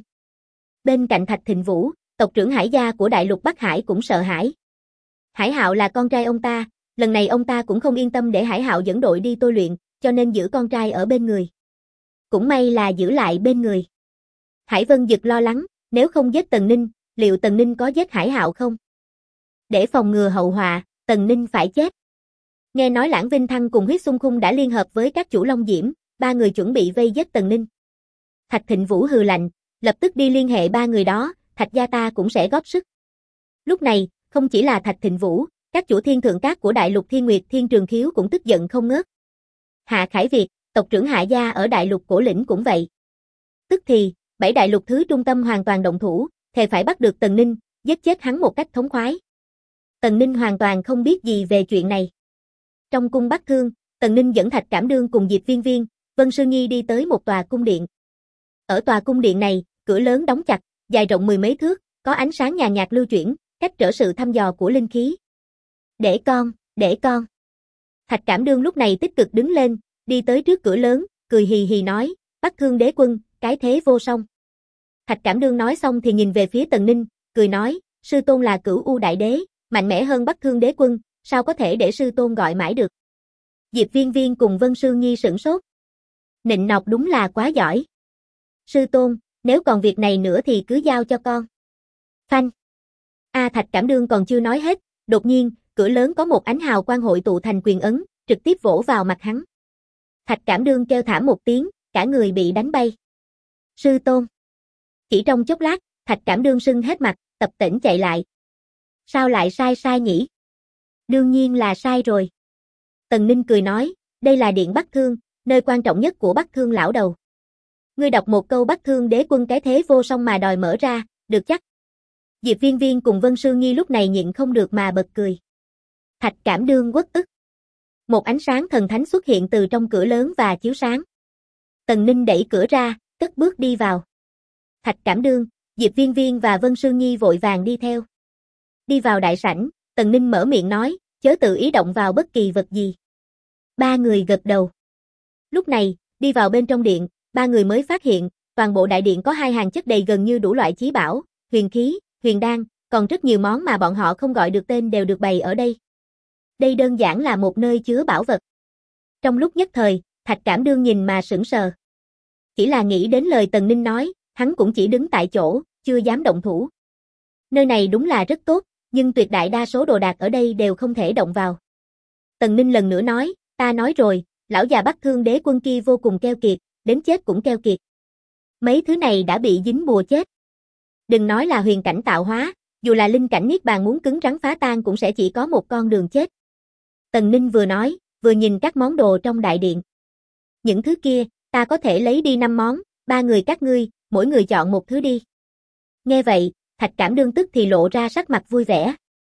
Bên cạnh Thạch Thịnh Vũ, tộc trưởng Hải gia của đại lục Bắc Hải cũng sợ hãi. Hải Hạo là con trai ông ta, lần này ông ta cũng không yên tâm để Hải Hạo dẫn đội đi tôi luyện, cho nên giữ con trai ở bên người. Cũng may là giữ lại bên người. Hải Vân Dực lo lắng, nếu không giết Tần Ninh, liệu Tần Ninh có giết Hải Hạo không? Để phòng ngừa hậu họa, Tần Ninh phải chết. Nghe nói Lãng Vinh Thăng cùng Huyết Xung Khung đã liên hợp với các chủ Long Diễm, ba người chuẩn bị vây giết Tần Ninh. Thạch Thịnh Vũ hừ lạnh, lập tức đi liên hệ ba người đó, Thạch gia ta cũng sẽ góp sức. Lúc này, không chỉ là Thạch Thịnh Vũ, các chủ thiên thượng các của đại lục Thiên Nguyệt Thiên Trường Khiếu cũng tức giận không ngớt. Hạ Khải Việt, tộc trưởng Hạ gia ở đại lục Cổ Lĩnh cũng vậy. Tức thì, 7 đại lục thứ trung tâm hoàn toàn động thủ, thề phải bắt được Tần Ninh, giết chết hắn một cách thống khoái. Tần Ninh hoàn toàn không biết gì về chuyện này. Trong cung Bắc Thương, Tần Ninh dẫn Thạch Cảm Đương cùng Diệp Viên Viên, Vân Sư Nhi đi tới một tòa cung điện. Ở tòa cung điện này, cửa lớn đóng chặt, dài rộng mười mấy thước, có ánh sáng nhàn nhạt lưu chuyển, cách trở sự thăm dò của linh khí. Để con. Thạch Cảm Đương lúc này tích cực đứng lên, đi tới trước cửa lớn, cười hì hì nói, Bắc Thương đế quân, cái thế vô song. Thạch Cảm Đương nói xong thì nhìn về phía Tần Ninh, cười nói, sư tôn là Cửu U đại đế, mạnh mẽ hơn Bắc Thương đế quân, sao có thể để sư tôn gọi mãi được. Diệp Viên Viên cùng Vân Sư Nhi sửng sốt. Nịnh nọt đúng là quá giỏi. Sư tôn, nếu còn việc này nữa thì cứ giao cho con. Phanh. Thạch Cảm Đương còn chưa nói hết, đột nhiên, cửa lớn có một ánh hào quang hội tụ thành quyền ấn, trực tiếp vỗ vào mặt hắn. Thạch Cảm Đương kêu thảm một tiếng, cả người bị đánh bay. Sư tôn. Chỉ trong chốc lát, Thạch Cảm Đương sưng hết mặt, tập tễnh chạy lại. Sao lại sai nhỉ? Đương nhiên là sai rồi. Tần Ninh cười nói, đây là điện Bắc Thương, nơi quan trọng nhất của Bắc Thương lão đầu. Ngươi đọc một câu Bắc Thương đế quân cái thế vô song mà đòi mở ra, được chắc. Diệp Viên Viên cùng Vân Sư Nhi lúc này nhịn không được mà bật cười. Thạch Cảm Đương uất ức. Một ánh sáng thần thánh xuất hiện từ trong cửa lớn và chiếu sáng. Tần Ninh đẩy cửa ra, cất bước đi vào. Thạch Cảm Đương, Diệp Viên Viên và Vân Sư Nhi vội vàng đi theo. Đi vào đại sảnh, Tần Ninh mở miệng nói, chớ tự ý động vào bất kỳ vật gì. Ba người gật đầu. Lúc này, đi vào bên trong điện, ba người mới phát hiện, toàn bộ đại điện có hai hàng chất đầy gần như đủ loại chí bảo, huyền khí, huyền đan, còn rất nhiều món mà bọn họ không gọi được tên đều được bày ở đây. Đây đơn giản là một nơi chứa bảo vật. Trong lúc nhất thời, Thạch Cảm Đương nhìn mà sững sờ. Chỉ là nghĩ đến lời Tần Ninh nói, hắn cũng chỉ đứng tại chỗ, chưa dám động thủ. Nơi này đúng là rất tốt, nhưng tuyệt đại đa số đồ đạc ở đây đều không thể động vào. Tần Ninh lần nữa nói, ta nói rồi, lão già Bắc Thương đế quân kia vô cùng keo kiệt, đến chết cũng keo kiệt. Mấy thứ này đã bị dính bùa chết. Đừng nói là huyền cảnh tạo hóa, dù là linh cảnh niết bàn muốn cứng rắn phá tan cũng sẽ chỉ có một con đường chết. Tần Ninh vừa nói, vừa nhìn các món đồ trong đại điện. Những thứ kia, ta có thể lấy đi 5 món, ba người các ngươi, mỗi người chọn một thứ đi. Nghe vậy, Thạch Cảm Đương tức thì lộ ra sắc mặt vui vẻ.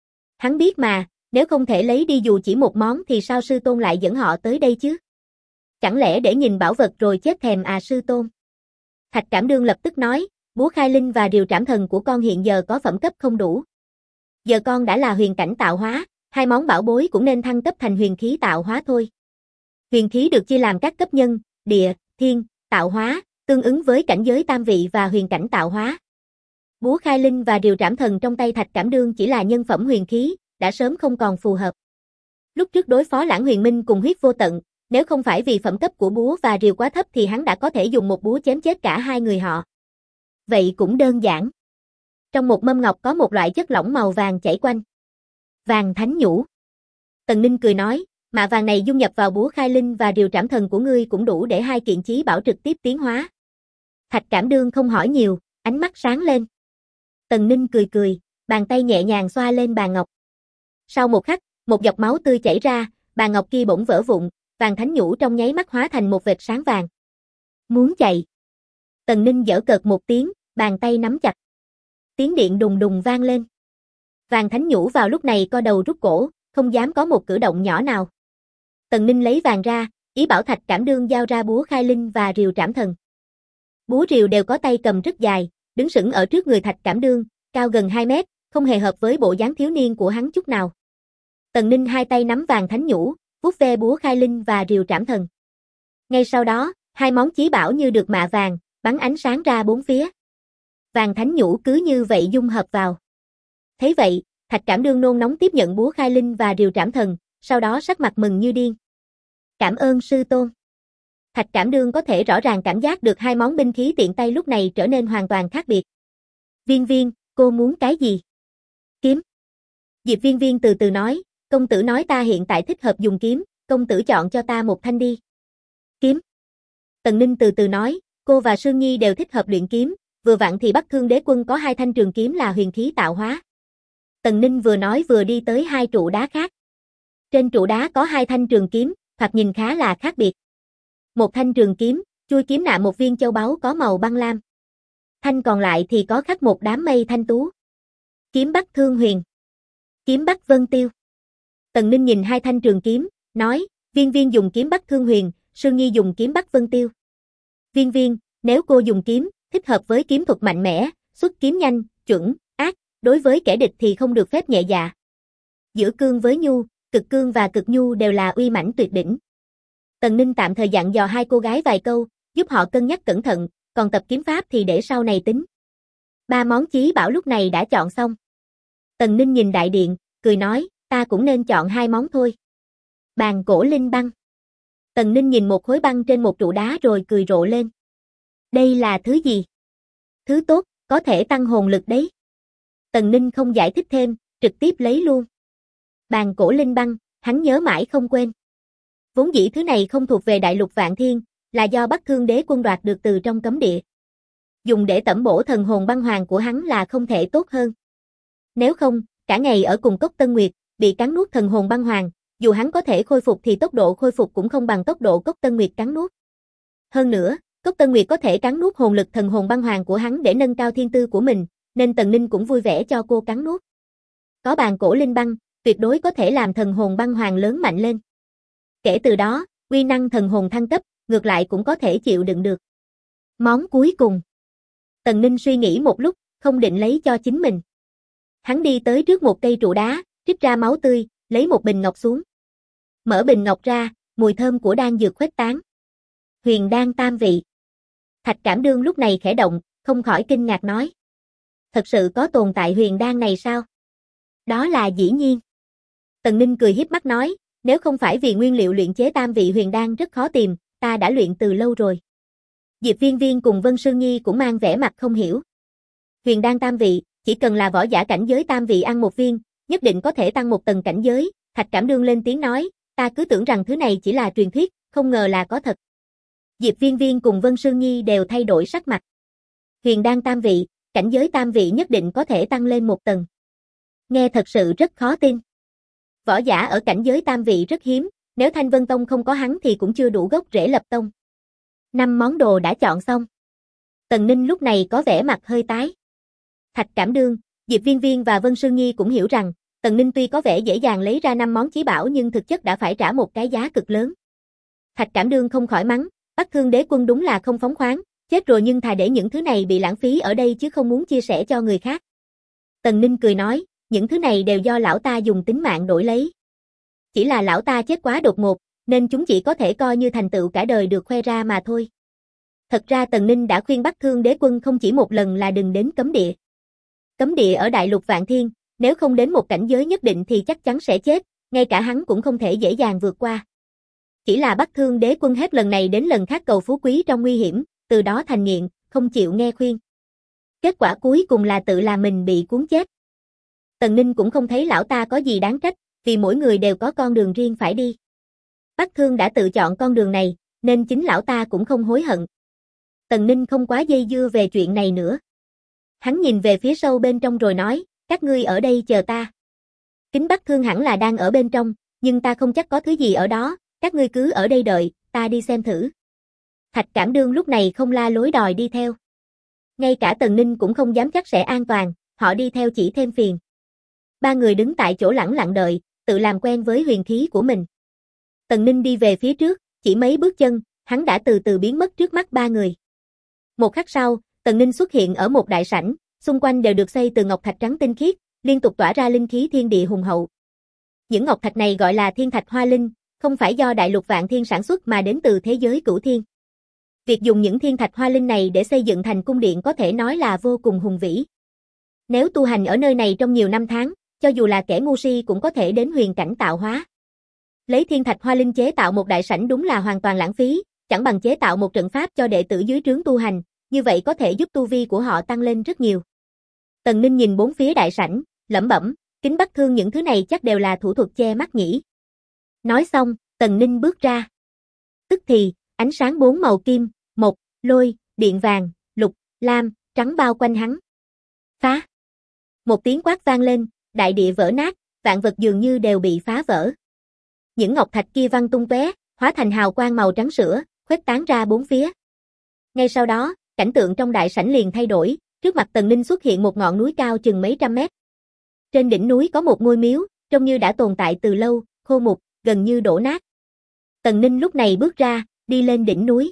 Hắn biết mà, nếu không thể lấy đi dù chỉ một món thì sao sư tôn lại dẫn họ tới đây chứ? Chẳng lẽ để nhìn bảo vật rồi chết thèm à sư tôn? Thạch Cảm Đương lập tức nói, búa khai linh và rìu trảm thần của con hiện giờ có phẩm cấp không đủ. Giờ con đã là huyền cảnh tạo hóa, hai món bảo bối cũng nên thăng cấp thành huyền khí tạo hóa thôi. Huyền khí được chia làm các cấp nhân, địa, thiên, tạo hóa, tương ứng với cảnh giới tam vị và huyền cảnh tạo hóa. Búa khai linh và rìu trảm thần trong tay Thạch Cảm Đương chỉ là nhân phẩm huyền khí, đã sớm không còn phù hợp. Lúc trước đối phó Lãng Huyền Minh cùng Huyết Vô Tận, nếu không phải vì phẩm cấp của búa và rìu quá thấp thì hắn đã có thể dùng một búa chém chết cả hai người họ. Vậy cũng đơn giản. Trong một mâm ngọc có một loại chất lỏng màu vàng chảy quanh. Vàng thánh nhũ. Tần Ninh cười nói, mạ vàng này dung nhập vào búa khai linh và rìu trảm thần của ngươi cũng đủ để hai kiện chí bảo trực tiếp tiến hóa. Thạch Cảm Đương không hỏi nhiều, ánh mắt sáng lên. Tần Ninh cười cười, bàn tay nhẹ nhàng xoa lên bàn ngọc. Sau một khắc, một giọt máu tươi chảy ra, bàn ngọc kia bỗng vỡ vụn, vàng thánh nhũ trong nháy mắt hóa thành một vệt sáng vàng. Muốn chạy. Tần Ninh giở cợt một tiếng, bàn tay nắm chặt. Tiếng điện đùng đùng vang lên. Vàng thánh nhũ vào lúc này co đầu rút cổ, không dám có một cử động nhỏ nào. Tần Ninh lấy vàng ra, ý bảo Thạch Cảm Đương giao ra búa khai linh và rìu trảm thần. Búa rìu đều có tay cầm rất dài, đứng sững ở trước người Thạch Cảm Đương, cao gần 2 mét, không hề hợp với bộ dáng thiếu niên của hắn chút nào. Tần Ninh hai tay nắm vàng thánh nhũ, vuốt ve búa khai linh và rìu trảm thần. Ngay sau đó, hai món chí bảo như được mạ vàng, bắn ánh sáng ra bốn phía. Vàng thánh nhũ cứ như vậy dung hợp vào. Thấy vậy, Thạch Cảm Đương nôn nóng tiếp nhận búa khai linh và rìu trảm thần, sau đó sắc mặt mừng như điên. Cảm ơn sư tôn. Thạch Cảm Đương có thể rõ ràng cảm giác được hai món binh khí tiện tay lúc này trở nên hoàn toàn khác biệt. Viên Viên, cô muốn cái gì? Kiếm. Diệp Viên Viên từ từ nói, công tử nói ta hiện tại thích hợp dùng kiếm, công tử chọn cho ta một thanh đi. Kiếm. Tần Ninh từ từ nói, cô và Sương Nhi đều thích hợp luyện kiếm, vừa vặn thì Bắc Thương Đế Quân có hai thanh trường kiếm là huyền khí tạo hóa. Tần Ninh vừa nói vừa đi tới hai trụ đá khác. Trên trụ đá có hai thanh trường kiếm, thoạt nhìn khá là khác biệt. Một thanh trường kiếm, chui kiếm nạm một viên châu báu có màu băng lam. Thanh còn lại thì có khắc một đám mây thanh tú. Kiếm Bắc Thương Huyền. Kiếm Bắc Vân Tiêu. Tần Ninh nhìn hai thanh trường kiếm, nói, Viên Viên dùng kiếm Bắc Thương Huyền, Sương Nhi dùng kiếm Bắc Vân Tiêu. Viên Viên, nếu cô dùng kiếm, thích hợp với kiếm thuật mạnh mẽ, xuất kiếm nhanh, chuẩn, ác, đối với kẻ địch thì không được phép nhẹ dạ. Giữa cương với nhu, cực cương và cực nhu đều là uy mãnh tuyệt đỉnh. Tần Ninh tạm thời dặn dò hai cô gái vài câu, giúp họ cân nhắc cẩn thận, còn tập kiếm pháp thì để sau này tính. Ba món chí bảo lúc này đã chọn xong. Tần Ninh nhìn đại điện, cười nói, ta cũng nên chọn hai món thôi. Bàn cổ linh băng. Tần Ninh nhìn một khối băng trên một trụ đá rồi cười rộ lên. Đây là thứ gì? Thứ tốt, có thể tăng hồn lực đấy. Tần Ninh không giải thích thêm, trực tiếp lấy luôn. Bàn cổ linh băng, hắn nhớ mãi không quên. Vốn dĩ thứ này không thuộc về đại lục Vạn Thiên, là do Bắc Thương Đế Quân đoạt được từ trong cấm địa. Dùng để tẩm bổ thần hồn băng hoàng của hắn là không thể tốt hơn. Nếu không, cả ngày ở cùng cốc Tân Nguyệt, bị cắn nuốt thần hồn băng hoàng, dù hắn có thể khôi phục thì tốc độ khôi phục cũng không bằng tốc độ cốc Tân Nguyệt cắn nuốt. Hơn nữa, cốc Tân Nguyệt có thể cắn nuốt hồn lực thần hồn băng hoàng của hắn để nâng cao thiên tư của mình, nên Tần Ninh cũng vui vẻ cho cô cắn nuốt. Có bàn cổ linh băng, tuyệt đối có thể làm thần hồn băng hoàng lớn mạnh lên. Kể từ đó, uy năng thần hồn thăng cấp, ngược lại cũng có thể chịu đựng được. Món cuối cùng. Tần Ninh suy nghĩ một lúc, không định lấy cho chính mình. Hắn đi tới trước một cây trụ đá, trích ra máu tươi, lấy một bình ngọc xuống. Mở bình ngọc ra, mùi thơm của đan dược khuếch tán. Huyền đan tam vị. Thạch Cảm Đương lúc này khẽ động, không khỏi kinh ngạc nói. Thật sự có tồn tại huyền đan này sao? Đó là dĩ nhiên. Tần Ninh cười hiếp mắt nói, nếu không phải vì nguyên liệu luyện chế tam vị huyền đan rất khó tìm, ta đã luyện từ lâu rồi. Diệp Viên Viên cùng Vân Sương Nhi cũng mang vẻ mặt không hiểu. Huyền đan tam vị, chỉ cần là võ giả cảnh giới tam vị ăn một viên, nhất định có thể tăng một tầng cảnh giới. Thạch Cảm Đương lên tiếng nói, ta cứ tưởng rằng thứ này chỉ là truyền thuyết, không ngờ là có thật. Diệp Viên Viên cùng Vân Sương Nhi đều thay đổi sắc mặt. Huyền đan tam vị, cảnh giới tam vị nhất định có thể tăng lên một tầng. Nghe thật sự rất khó tin. Võ giả ở cảnh giới tam vị rất hiếm, nếu Thanh Vân Tông không có hắn thì cũng chưa đủ gốc rễ lập tông. 5 món đồ đã chọn xong. Tần Ninh lúc này có vẻ mặt hơi tái. Thạch Cảm Đương, Diệp Viên Viên và Vân Sương Nhi cũng hiểu rằng, Tần Ninh tuy có vẻ dễ dàng lấy ra 5 món chí bảo nhưng thực chất đã phải trả một cái giá cực lớn. Thạch Cảm Đương không khỏi mắng, Bắc Thương Đế Quân đúng là không phóng khoáng, chết rồi nhưng thà để những thứ này bị lãng phí ở đây chứ không muốn chia sẻ cho người khác. Tần Ninh cười nói, những thứ này đều do lão ta dùng tính mạng đổi lấy. Chỉ là lão ta chết quá đột ngột, nên chúng chỉ có thể coi như thành tựu cả đời được khoe ra mà thôi. Thật ra Tần Ninh đã khuyên Bắc Thương Đế Quân không chỉ một lần là đừng đến cấm địa. Cấm địa ở đại lục Vạn Thiên, nếu không đến một cảnh giới nhất định thì chắc chắn sẽ chết, ngay cả hắn cũng không thể dễ dàng vượt qua. Chỉ là Bắc Thương Đế Quân hết lần này đến lần khác cầu phú quý trong nguy hiểm, từ đó thành nghiện, không chịu nghe khuyên. Kết quả cuối cùng là tự làm mình bị cuốn chết. Tần Ninh cũng không thấy lão ta có gì đáng trách, vì mỗi người đều có con đường riêng phải đi. Bắc Thương đã tự chọn con đường này, nên chính lão ta cũng không hối hận. Tần Ninh không quá dây dưa về chuyện này nữa. Hắn nhìn về phía sâu bên trong rồi nói, các ngươi ở đây chờ ta. Kính Bắc Thương hẳn là đang ở bên trong, nhưng ta không chắc có thứ gì ở đó, các ngươi cứ ở đây đợi, ta đi xem thử. Thạch Cảm Đương lúc này không la lối đòi đi theo. Ngay cả Tần Ninh cũng không dám chắc sẽ an toàn, họ đi theo chỉ thêm phiền. Ba người đứng tại chỗ lẳng lặng đợi, tự làm quen với huyền khí của mình. Tần Ninh đi về phía trước, chỉ mấy bước chân, hắn đã từ từ biến mất trước mắt ba người. Một khắc sau, Tần Ninh xuất hiện ở một đại sảnh, xung quanh đều được xây từ ngọc thạch trắng tinh khiết, liên tục tỏa ra linh khí thiên địa hùng hậu. Những ngọc thạch này gọi là thiên thạch hoa linh, không phải do đại lục Vạn Thiên sản xuất mà đến từ thế giới cửu thiên. Việc dùng những thiên thạch hoa linh này để xây dựng thành cung điện có thể nói là vô cùng hùng vĩ. Nếu tu hành ở nơi này trong nhiều năm tháng, cho dù là kẻ ngu si cũng có thể đến huyền cảnh tạo hóa. Lấy thiên thạch hoa linh chế tạo một đại sảnh đúng là hoàn toàn lãng phí, chẳng bằng chế tạo một trận pháp cho đệ tử dưới trướng tu hành, như vậy có thể giúp tu vi của họ tăng lên rất nhiều. Tần Ninh nhìn bốn phía đại sảnh, lẩm bẩm, kính Bắc Thương những thứ này chắc đều là thủ thuật che mắt nhỉ. Nói xong, Tần Ninh bước ra. Tức thì, ánh sáng bốn màu kim, mộc, lôi, điện vàng, lục, lam, trắng bao quanh hắn. Phá! Một tiếng quát vang lên, đại địa vỡ nát, vạn vật dường như đều bị phá vỡ. Những ngọc thạch kia văng tung tóe, hóa thành hào quang màu trắng sữa, khuếch tán ra bốn phía. Ngay sau đó, cảnh tượng trong đại sảnh liền thay đổi, trước mặt Tần Ninh xuất hiện một ngọn núi cao chừng mấy trăm mét. Trên đỉnh núi có một ngôi miếu, trông như đã tồn tại từ lâu, khô mục, gần như đổ nát. Tần Ninh lúc này bước ra, đi lên đỉnh núi.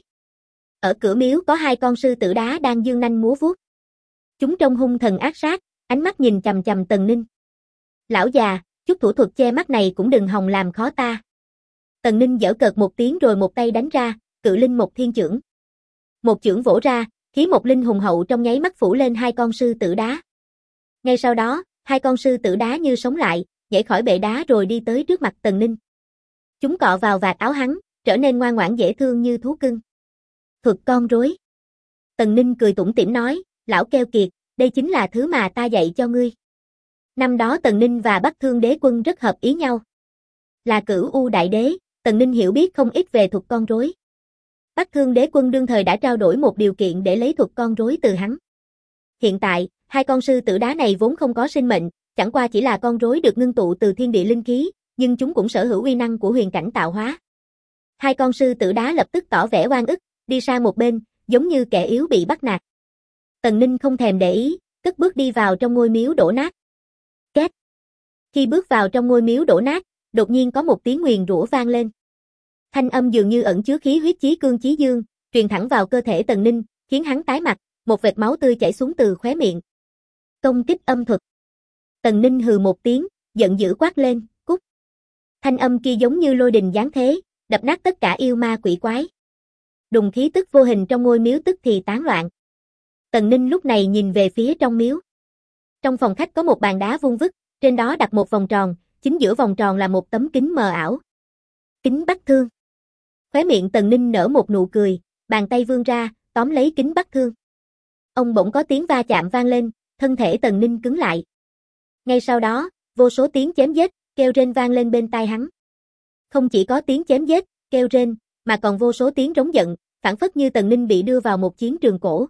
Ở cửa miếu có hai con sư tử đá đang giương nanh múa vuốt. Chúng trông hung thần ác sát, ánh mắt nhìn chằm chằm Tần Ninh. Lão già, chút thủ thuật che mắt này cũng đừng hòng làm khó ta. Tần Ninh giở cợt một tiếng rồi một tay đánh ra, Cự Linh Một Thiên Chưởng. Một chưởng vỗ ra, khí một linh hùng hậu trong nháy mắt phủ lên hai con sư tử đá. Ngay sau đó, hai con sư tử đá như sống lại, nhảy khỏi bệ đá rồi đi tới trước mặt Tần Ninh. Chúng cọ vào vạt áo hắn, trở nên ngoan ngoãn dễ thương như thú cưng. Thuật con rối. Tần Ninh cười tủm tỉm nói, lão keo kiệt, đây chính là thứ mà ta dạy cho ngươi. Năm đó Tần Ninh và Bắc Thương Đế Quân rất hợp ý nhau. Là Cửu U Đại Đế, Tần Ninh hiểu biết không ít về thuật con rối. Bắc Thương Đế Quân đương thời đã trao đổi một điều kiện để lấy thuật con rối từ hắn. Hiện tại, hai con sư tử đá này vốn không có sinh mệnh, chẳng qua chỉ là con rối được ngưng tụ từ thiên địa linh khí, nhưng chúng cũng sở hữu uy năng của huyền cảnh tạo hóa. Hai con sư tử đá lập tức tỏ vẻ oan ức, đi sang một bên, giống như kẻ yếu bị bắt nạt. Tần Ninh không thèm để ý, cất bước đi vào trong ngôi miếu đổ nát. Két. Khi bước vào trong ngôi miếu đổ nát, đột nhiên có một tiếng nguyền rủa vang lên. Thanh âm dường như ẩn chứa khí huyết chí cương chí dương, truyền thẳng vào cơ thể Tần Ninh, khiến hắn tái mặt, một vệt máu tươi chảy xuống từ khóe miệng. Công kích âm thuật. Tần Ninh hừ một tiếng, giận dữ quát lên, cút. Thanh âm kia giống như lôi đình giáng thế, đập nát tất cả yêu ma quỷ quái. Đùng khí tức vô hình trong ngôi miếu tức thì tán loạn. Tần Ninh lúc này nhìn về phía trong miếu. Trong phòng khách có một bàn đá vuông vức, trên đó đặt một vòng tròn, chính giữa vòng tròn là một tấm kính mờ ảo. Kính Bắc Thương. Khóe miệng Tần Ninh nở một nụ cười, bàn tay vươn ra, tóm lấy kính Bắc Thương. Ông bỗng có tiếng va chạm vang lên, thân thể Tần Ninh cứng lại. Ngay sau đó, vô số tiếng chém giết, kêu rên vang lên bên tai hắn. Không chỉ có tiếng chém giết, kêu rên, mà còn vô số tiếng rống giận, phảng phất như Tần Ninh bị đưa vào một chiến trường cổ.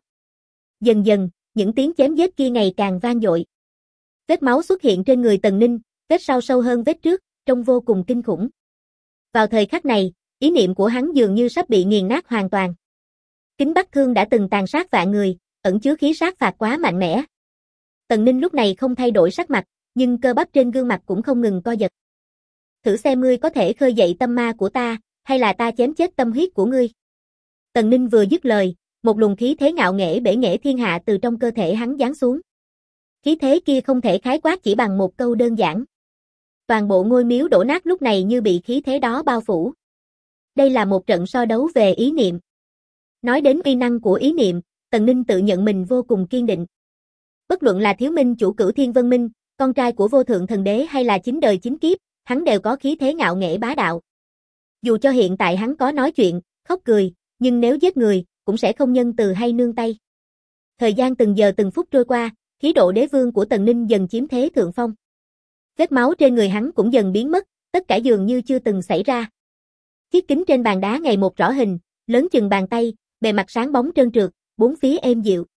Dần dần, những tiếng chém giết kia ngày càng vang dội. Vết máu xuất hiện trên người Tần Ninh, vết sau sâu hơn vết trước, trông vô cùng kinh khủng. Vào thời khắc này, ý niệm của hắn dường như sắp bị nghiền nát hoàn toàn. Kính Bắc Thương đã từng tàn sát vạn người, ẩn chứa khí sát phạt quá mạnh mẽ. Tần Ninh lúc này không thay đổi sắc mặt, nhưng cơ bắp trên gương mặt cũng không ngừng co giật. Thử xem ngươi có thể khơi dậy tâm ma của ta, hay là ta chém chết tâm huyết của ngươi. Tần Ninh vừa dứt lời, một luồng khí thế ngạo nghễ bể nghệ thiên hạ từ trong cơ thể hắn giáng xuống. Khí thế kia không thể khái quát chỉ bằng một câu đơn giản. Toàn bộ ngôi miếu đổ nát lúc này như bị khí thế đó bao phủ. Đây là một trận so đấu về ý niệm. Nói đến uy năng của ý niệm, Tần Ninh tự nhận mình vô cùng kiên định. Bất luận là Thiếu Minh chủ Cửu Thiên Vân Minh, con trai của Vô Thượng Thần Đế hay là chín đời chín kiếp, hắn đều có khí thế ngạo nghễ bá đạo. Dù cho hiện tại hắn có nói chuyện, khóc cười, nhưng nếu giết người, cũng sẽ không nhân từ hay nương tay. Thời gian từng giờ từng phút trôi qua, khí độ đế vương của Tần Ninh dần chiếm thế thượng phong. Vết máu trên người hắn cũng dần biến mất, tất cả dường như chưa từng xảy ra. Chiếc kính trên bàn đá ngày một rõ hình, lớn chừng bàn tay, bề mặt sáng bóng trơn trượt, bốn phía êm dịu.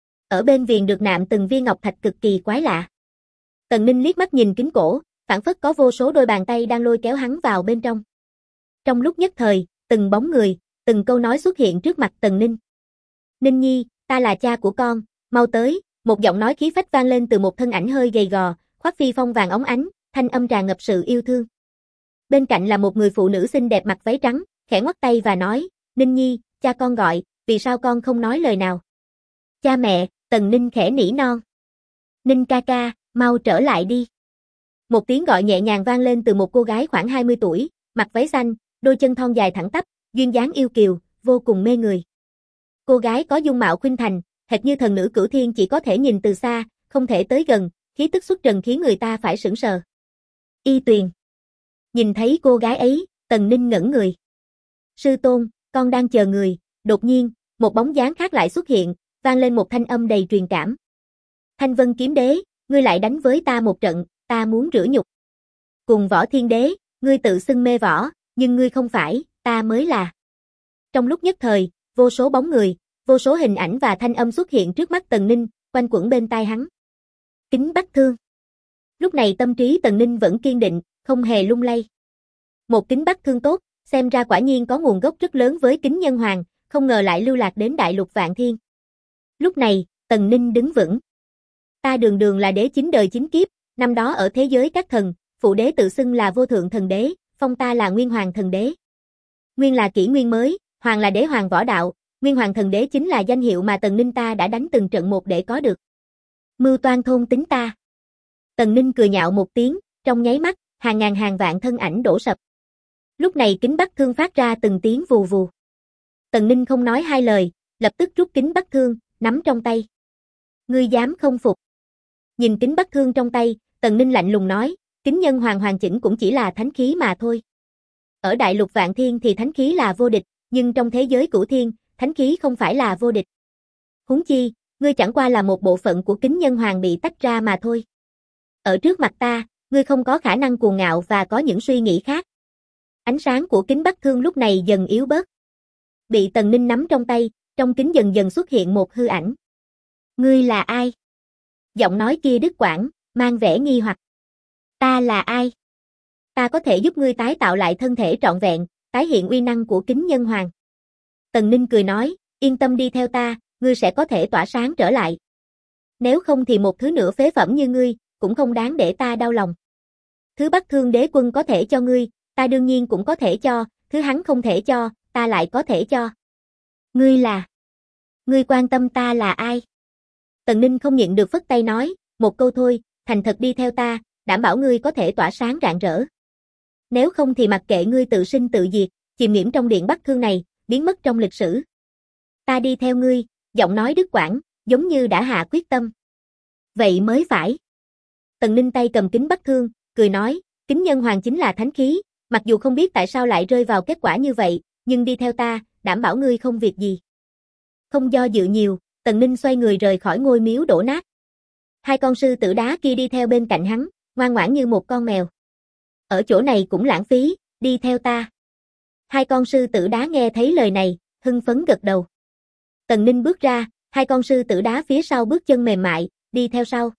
Ở bên viền được nạm từng viên ngọc thạch cực kỳ quái lạ. Tần Ninh liếc mắt nhìn kính cổ, phảng phất có vô số đôi bàn tay đang lôi kéo hắn vào bên trong. Trong lúc nhất thời, từng bóng người, từng câu nói xuất hiện trước mặt Tần Ninh. Ninh Nhi, ta là cha của con, mau tới, một giọng nói khí phách vang lên từ một thân ảnh hơi gầy gò, khoác phi phong vàng óng ánh, thanh âm tràn ngập sự yêu thương. Bên cạnh là một người phụ nữ xinh đẹp mặc váy trắng, khẽ ngoắc tay và nói, Ninh Nhi, cha con gọi, vì sao con không nói lời nào? Cha mẹ, Tần Ninh khẽ nỉ non. Ninh ca ca, mau trở lại đi. Một tiếng gọi nhẹ nhàng vang lên từ một cô gái khoảng 20 tuổi, mặc váy xanh, đôi chân thon dài thẳng tắp, duyên dáng yêu kiều, vô cùng mê người. Cô gái có dung mạo khuynh thành, hệt như thần nữ cửu thiên, chỉ có thể nhìn từ xa, không thể tới gần, khí tức xuất trần khiến người ta phải sững sờ. Y Tuyền. Nhìn thấy cô gái ấy, Tần Ninh ngẩn người. Sư tôn, con đang chờ người. Đột nhiên, một bóng dáng khác lại xuất hiện, vang lên một thanh âm đầy truyền cảm. Thanh Vân Kiếm Đế, ngươi lại đánh với ta một trận, ta muốn rửa nhục. Cùng Võ Thiên Đế, ngươi tự xưng mê võ, nhưng ngươi không phải, ta mới là. Trong lúc nhất thời, vô số bóng người, vô số hình ảnh và thanh âm xuất hiện trước mắt Tần Ninh, quanh quẩn bên tai hắn. Kính Bắc Thương. Lúc này tâm trí Tần Ninh vẫn kiên định, không hề lung lay. Một kính Bắc Thương tốt, xem ra quả nhiên có nguồn gốc rất lớn với kính Nhân Hoàng, không ngờ lại lưu lạc đến đại lục Vạn Thiên. Lúc này, Tần Ninh đứng vững. Ta đường đường là đế 9 đời 9 kiếp, năm đó ở thế giới các thần, phụ đế tự xưng là vô thượng thần đế, phong ta là Nguyên Hoàng thần đế. Nguyên là kỷ nguyên mới, Hoàng là đế hoàng võ đạo, Nguyên Hoàng thần đế chính là danh hiệu mà Tần Ninh ta đã đánh từng trận một để có được. Mưu toan thôn tính ta. Tần Ninh cười nhạo một tiếng, trong nháy mắt, hàng ngàn hàng vạn thân ảnh đổ sập. Lúc này kính Bắc Thương phát ra từng tiếng vù vù. Tần Ninh không nói hai lời, lập tức rút kính Bắc Thương, nắm trong tay. Ngươi dám không phục? Nhìn kính Bắc Thương trong tay, Tần Ninh lạnh lùng nói, kính Nhân Hoàng hoàn chỉnh cũng chỉ là thánh khí mà thôi. Ở đại lục Vạn Thiên thì thánh khí là vô địch, nhưng trong thế giới Cửu Thiên, thánh khí không phải là vô địch. Huống chi, ngươi chẳng qua là một bộ phận của kính Nhân Hoàng bị tách ra mà thôi. Ở trước mặt ta, ngươi không có khả năng cuồng ngạo và có những suy nghĩ khác. Ánh sáng của kính Bắc Thương lúc này dần yếu bớt. Bị Tần Ninh nắm trong tay, trong kính dần dần xuất hiện một hư ảnh. Ngươi là ai? Giọng nói kia đứt quãng, mang vẻ nghi hoặc. Ta là ai? Ta có thể giúp ngươi tái tạo lại thân thể trọn vẹn, tái hiện uy năng của kính Nhân Hoàng. Tần Ninh cười nói, yên tâm đi theo ta, ngươi sẽ có thể tỏa sáng trở lại. Nếu không thì một thứ nửa phế phẩm như ngươi, cũng không đáng để ta đau lòng. Thứ Bắc Thương Đế Quân có thể cho ngươi, ta đương nhiên cũng có thể cho, thứ hắn không thể cho, ta lại có thể cho. Ngươi là? Ngươi quan tâm ta là ai? Tần Ninh không nhịn được phất tay nói, một câu thôi, thành thật đi theo ta, đảm bảo ngươi có thể tỏa sáng rạng rỡ. Nếu không thì mặc kệ ngươi tự sinh tự diệt, chìm nghiễm trong điện Bắc Thương này, biến mất trong lịch sử. Ta đi theo ngươi, giọng nói đứt quãng, giống như đã hạ quyết tâm. Vậy mới phải. Tần Ninh tay cầm kính Bắc Thương, cười nói, kính Nhân Hoàng chính là thánh khí, mặc dù không biết tại sao lại rơi vào kết quả như vậy, nhưng đi theo ta, đảm bảo ngươi không việc gì. Không do dự nhiều, Tần Ninh xoay người rời khỏi ngôi miếu đổ nát. Hai con sư tử đá kia đi theo bên cạnh hắn, ngoan ngoãn như một con mèo. Ở chỗ này cũng lãng phí, đi theo ta. Hai con sư tử đá nghe thấy lời này, hưng phấn gật đầu. Tần Ninh bước ra, hai con sư tử đá phía sau bước chân mềm mại, đi theo sau.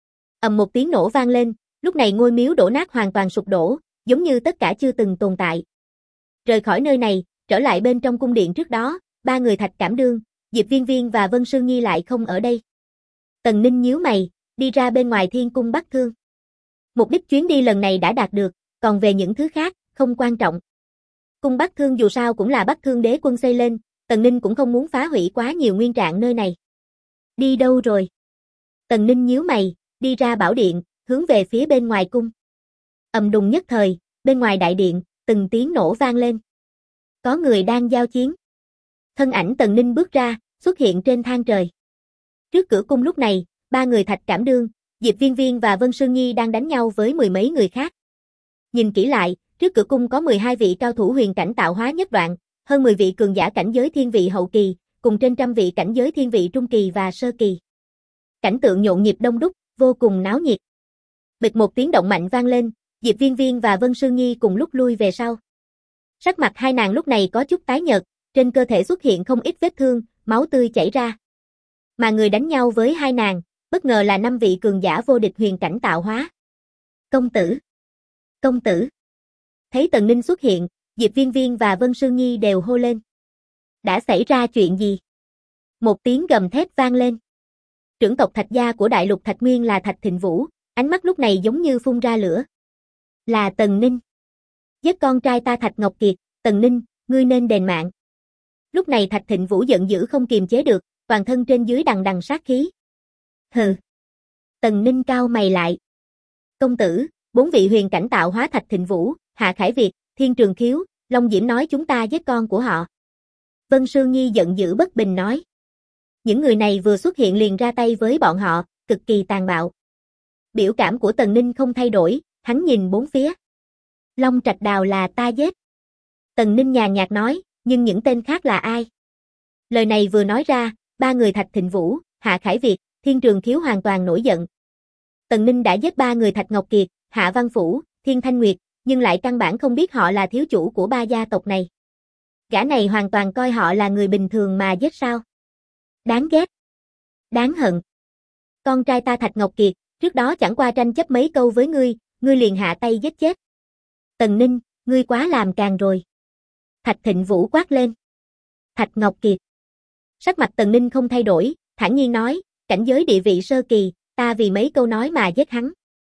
Ầm một tiếng nổ vang lên, lúc này ngôi miếu đổ nát hoàn toàn sụp đổ, giống như tất cả chưa từng tồn tại. Rời khỏi nơi này, trở lại bên trong cung điện trước đó, ba người Thạch Cảm Đương, Diệp Viên Viên và Vân Sương Nhi lại không ở đây. Tần Ninh nhíu mày, đi ra bên ngoài Thiên Cung Bắc Thương. Mục đích chuyến đi lần này đã đạt được, còn về những thứ khác, không quan trọng. Cung Bắc Thương dù sao cũng là Bắc Thương Đế Quân xây lên, Tần Ninh cũng không muốn phá hủy quá nhiều nguyên trạng nơi này. Đi đâu rồi? Tần Ninh nhíu mày, đi ra bảo điện, hướng về phía bên ngoài cung. Ầm đùng nhất thời, bên ngoài đại điện, từng tiếng nổ vang lên. Có người đang giao chiến. Thân ảnh Tần Ninh bước ra, xuất hiện trên thang trời. Trước cửa cung lúc này, ba người Thạch Cảm Đương, Diệp Viên Viên và Vân Sương Nhi đang đánh nhau với mười mấy người khác. Nhìn kỹ lại, trước cửa cung có 12 vị cao thủ huyền cảnh tạo hóa nhất đoạn, hơn 10 vị cường giả cảnh giới thiên vị hậu kỳ, cùng trên trăm vị cảnh giới thiên vị trung kỳ và sơ kỳ. Cảnh tượng nhộn nhịp đông đúc, vô cùng náo nhiệt. Bịch một tiếng động mạnh vang lên, Diệp Viên Viên và Vân Sương Nhi cùng lúc lui về sau. Sắc mặt hai nàng lúc này có chút tái nhợt, trên cơ thể xuất hiện không ít vết thương, máu tươi chảy ra. Mà người đánh nhau với hai nàng, bất ngờ là 5 vị cường giả vô địch huyền cảnh tạo hóa. Công tử! Công tử! Thấy Tần Ninh xuất hiện, Diệp Viên Viên và Vân Sương Nhi đều hô lên. Đã xảy ra chuyện gì? Một tiếng gầm thét vang lên. Trưởng tộc Thạch gia của đại lục Thạch Nguyên là Thạch Thịnh Vũ, ánh mắt lúc này giống như phun ra lửa. Là Tần Ninh. Giết con trai ta Thạch Ngọc Kiệt, Tần Ninh, ngươi nên đền mạng. Lúc này Thạch Thịnh Vũ giận dữ không kiềm chế được, toàn thân trên dưới đằng đằng sát khí. Hừ. Tần Ninh cau mày lại. Công tử, 4 vị huyền cảnh tạo hóa Thạch Thịnh Vũ, Hạ Khải Việt, Thiên Trường Khiếu, Long Diễm nói chúng ta giết con của họ. Vân Sương Nhi giận dữ bất bình nói. Những người này vừa xuất hiện liền ra tay với bọn họ, cực kỳ tàn bạo. Biểu cảm của Tần Ninh không thay đổi, hắn nhìn bốn phía. Long Trạch Đào là ta giết. Tần Ninh nhàn nhạt nói, nhưng những tên khác là ai? Lời này vừa nói ra, 3 người Thạch Thịnh Vũ, Hạ Khải Việt, Thiên Trường Khiếu hoàn toàn nổi giận. Tần Ninh đã giết 3 người Thạch Ngọc Kiệt, Hạ Văn Phủ, Thiên Thanh Nguyệt, nhưng lại căn bản không biết họ là thiếu chủ của 3 gia tộc này. Gã này hoàn toàn coi họ là người bình thường mà giết sao? Đáng ghét. Đáng hận. Con trai ta Thạch Ngọc Kiệt, trước đó chẳng qua tranh chấp mấy câu với ngươi liền hạ tay giết chết. Tần Ninh, ngươi quá làm càng rồi. Thạch Thịnh Vũ quát lên. Thạch Ngọc Kiệt. Sắc mặt Tần Ninh không thay đổi, thản nhiên nói, cảnh giới địa vị sơ kỳ, ta vì mấy câu nói mà giết hắn.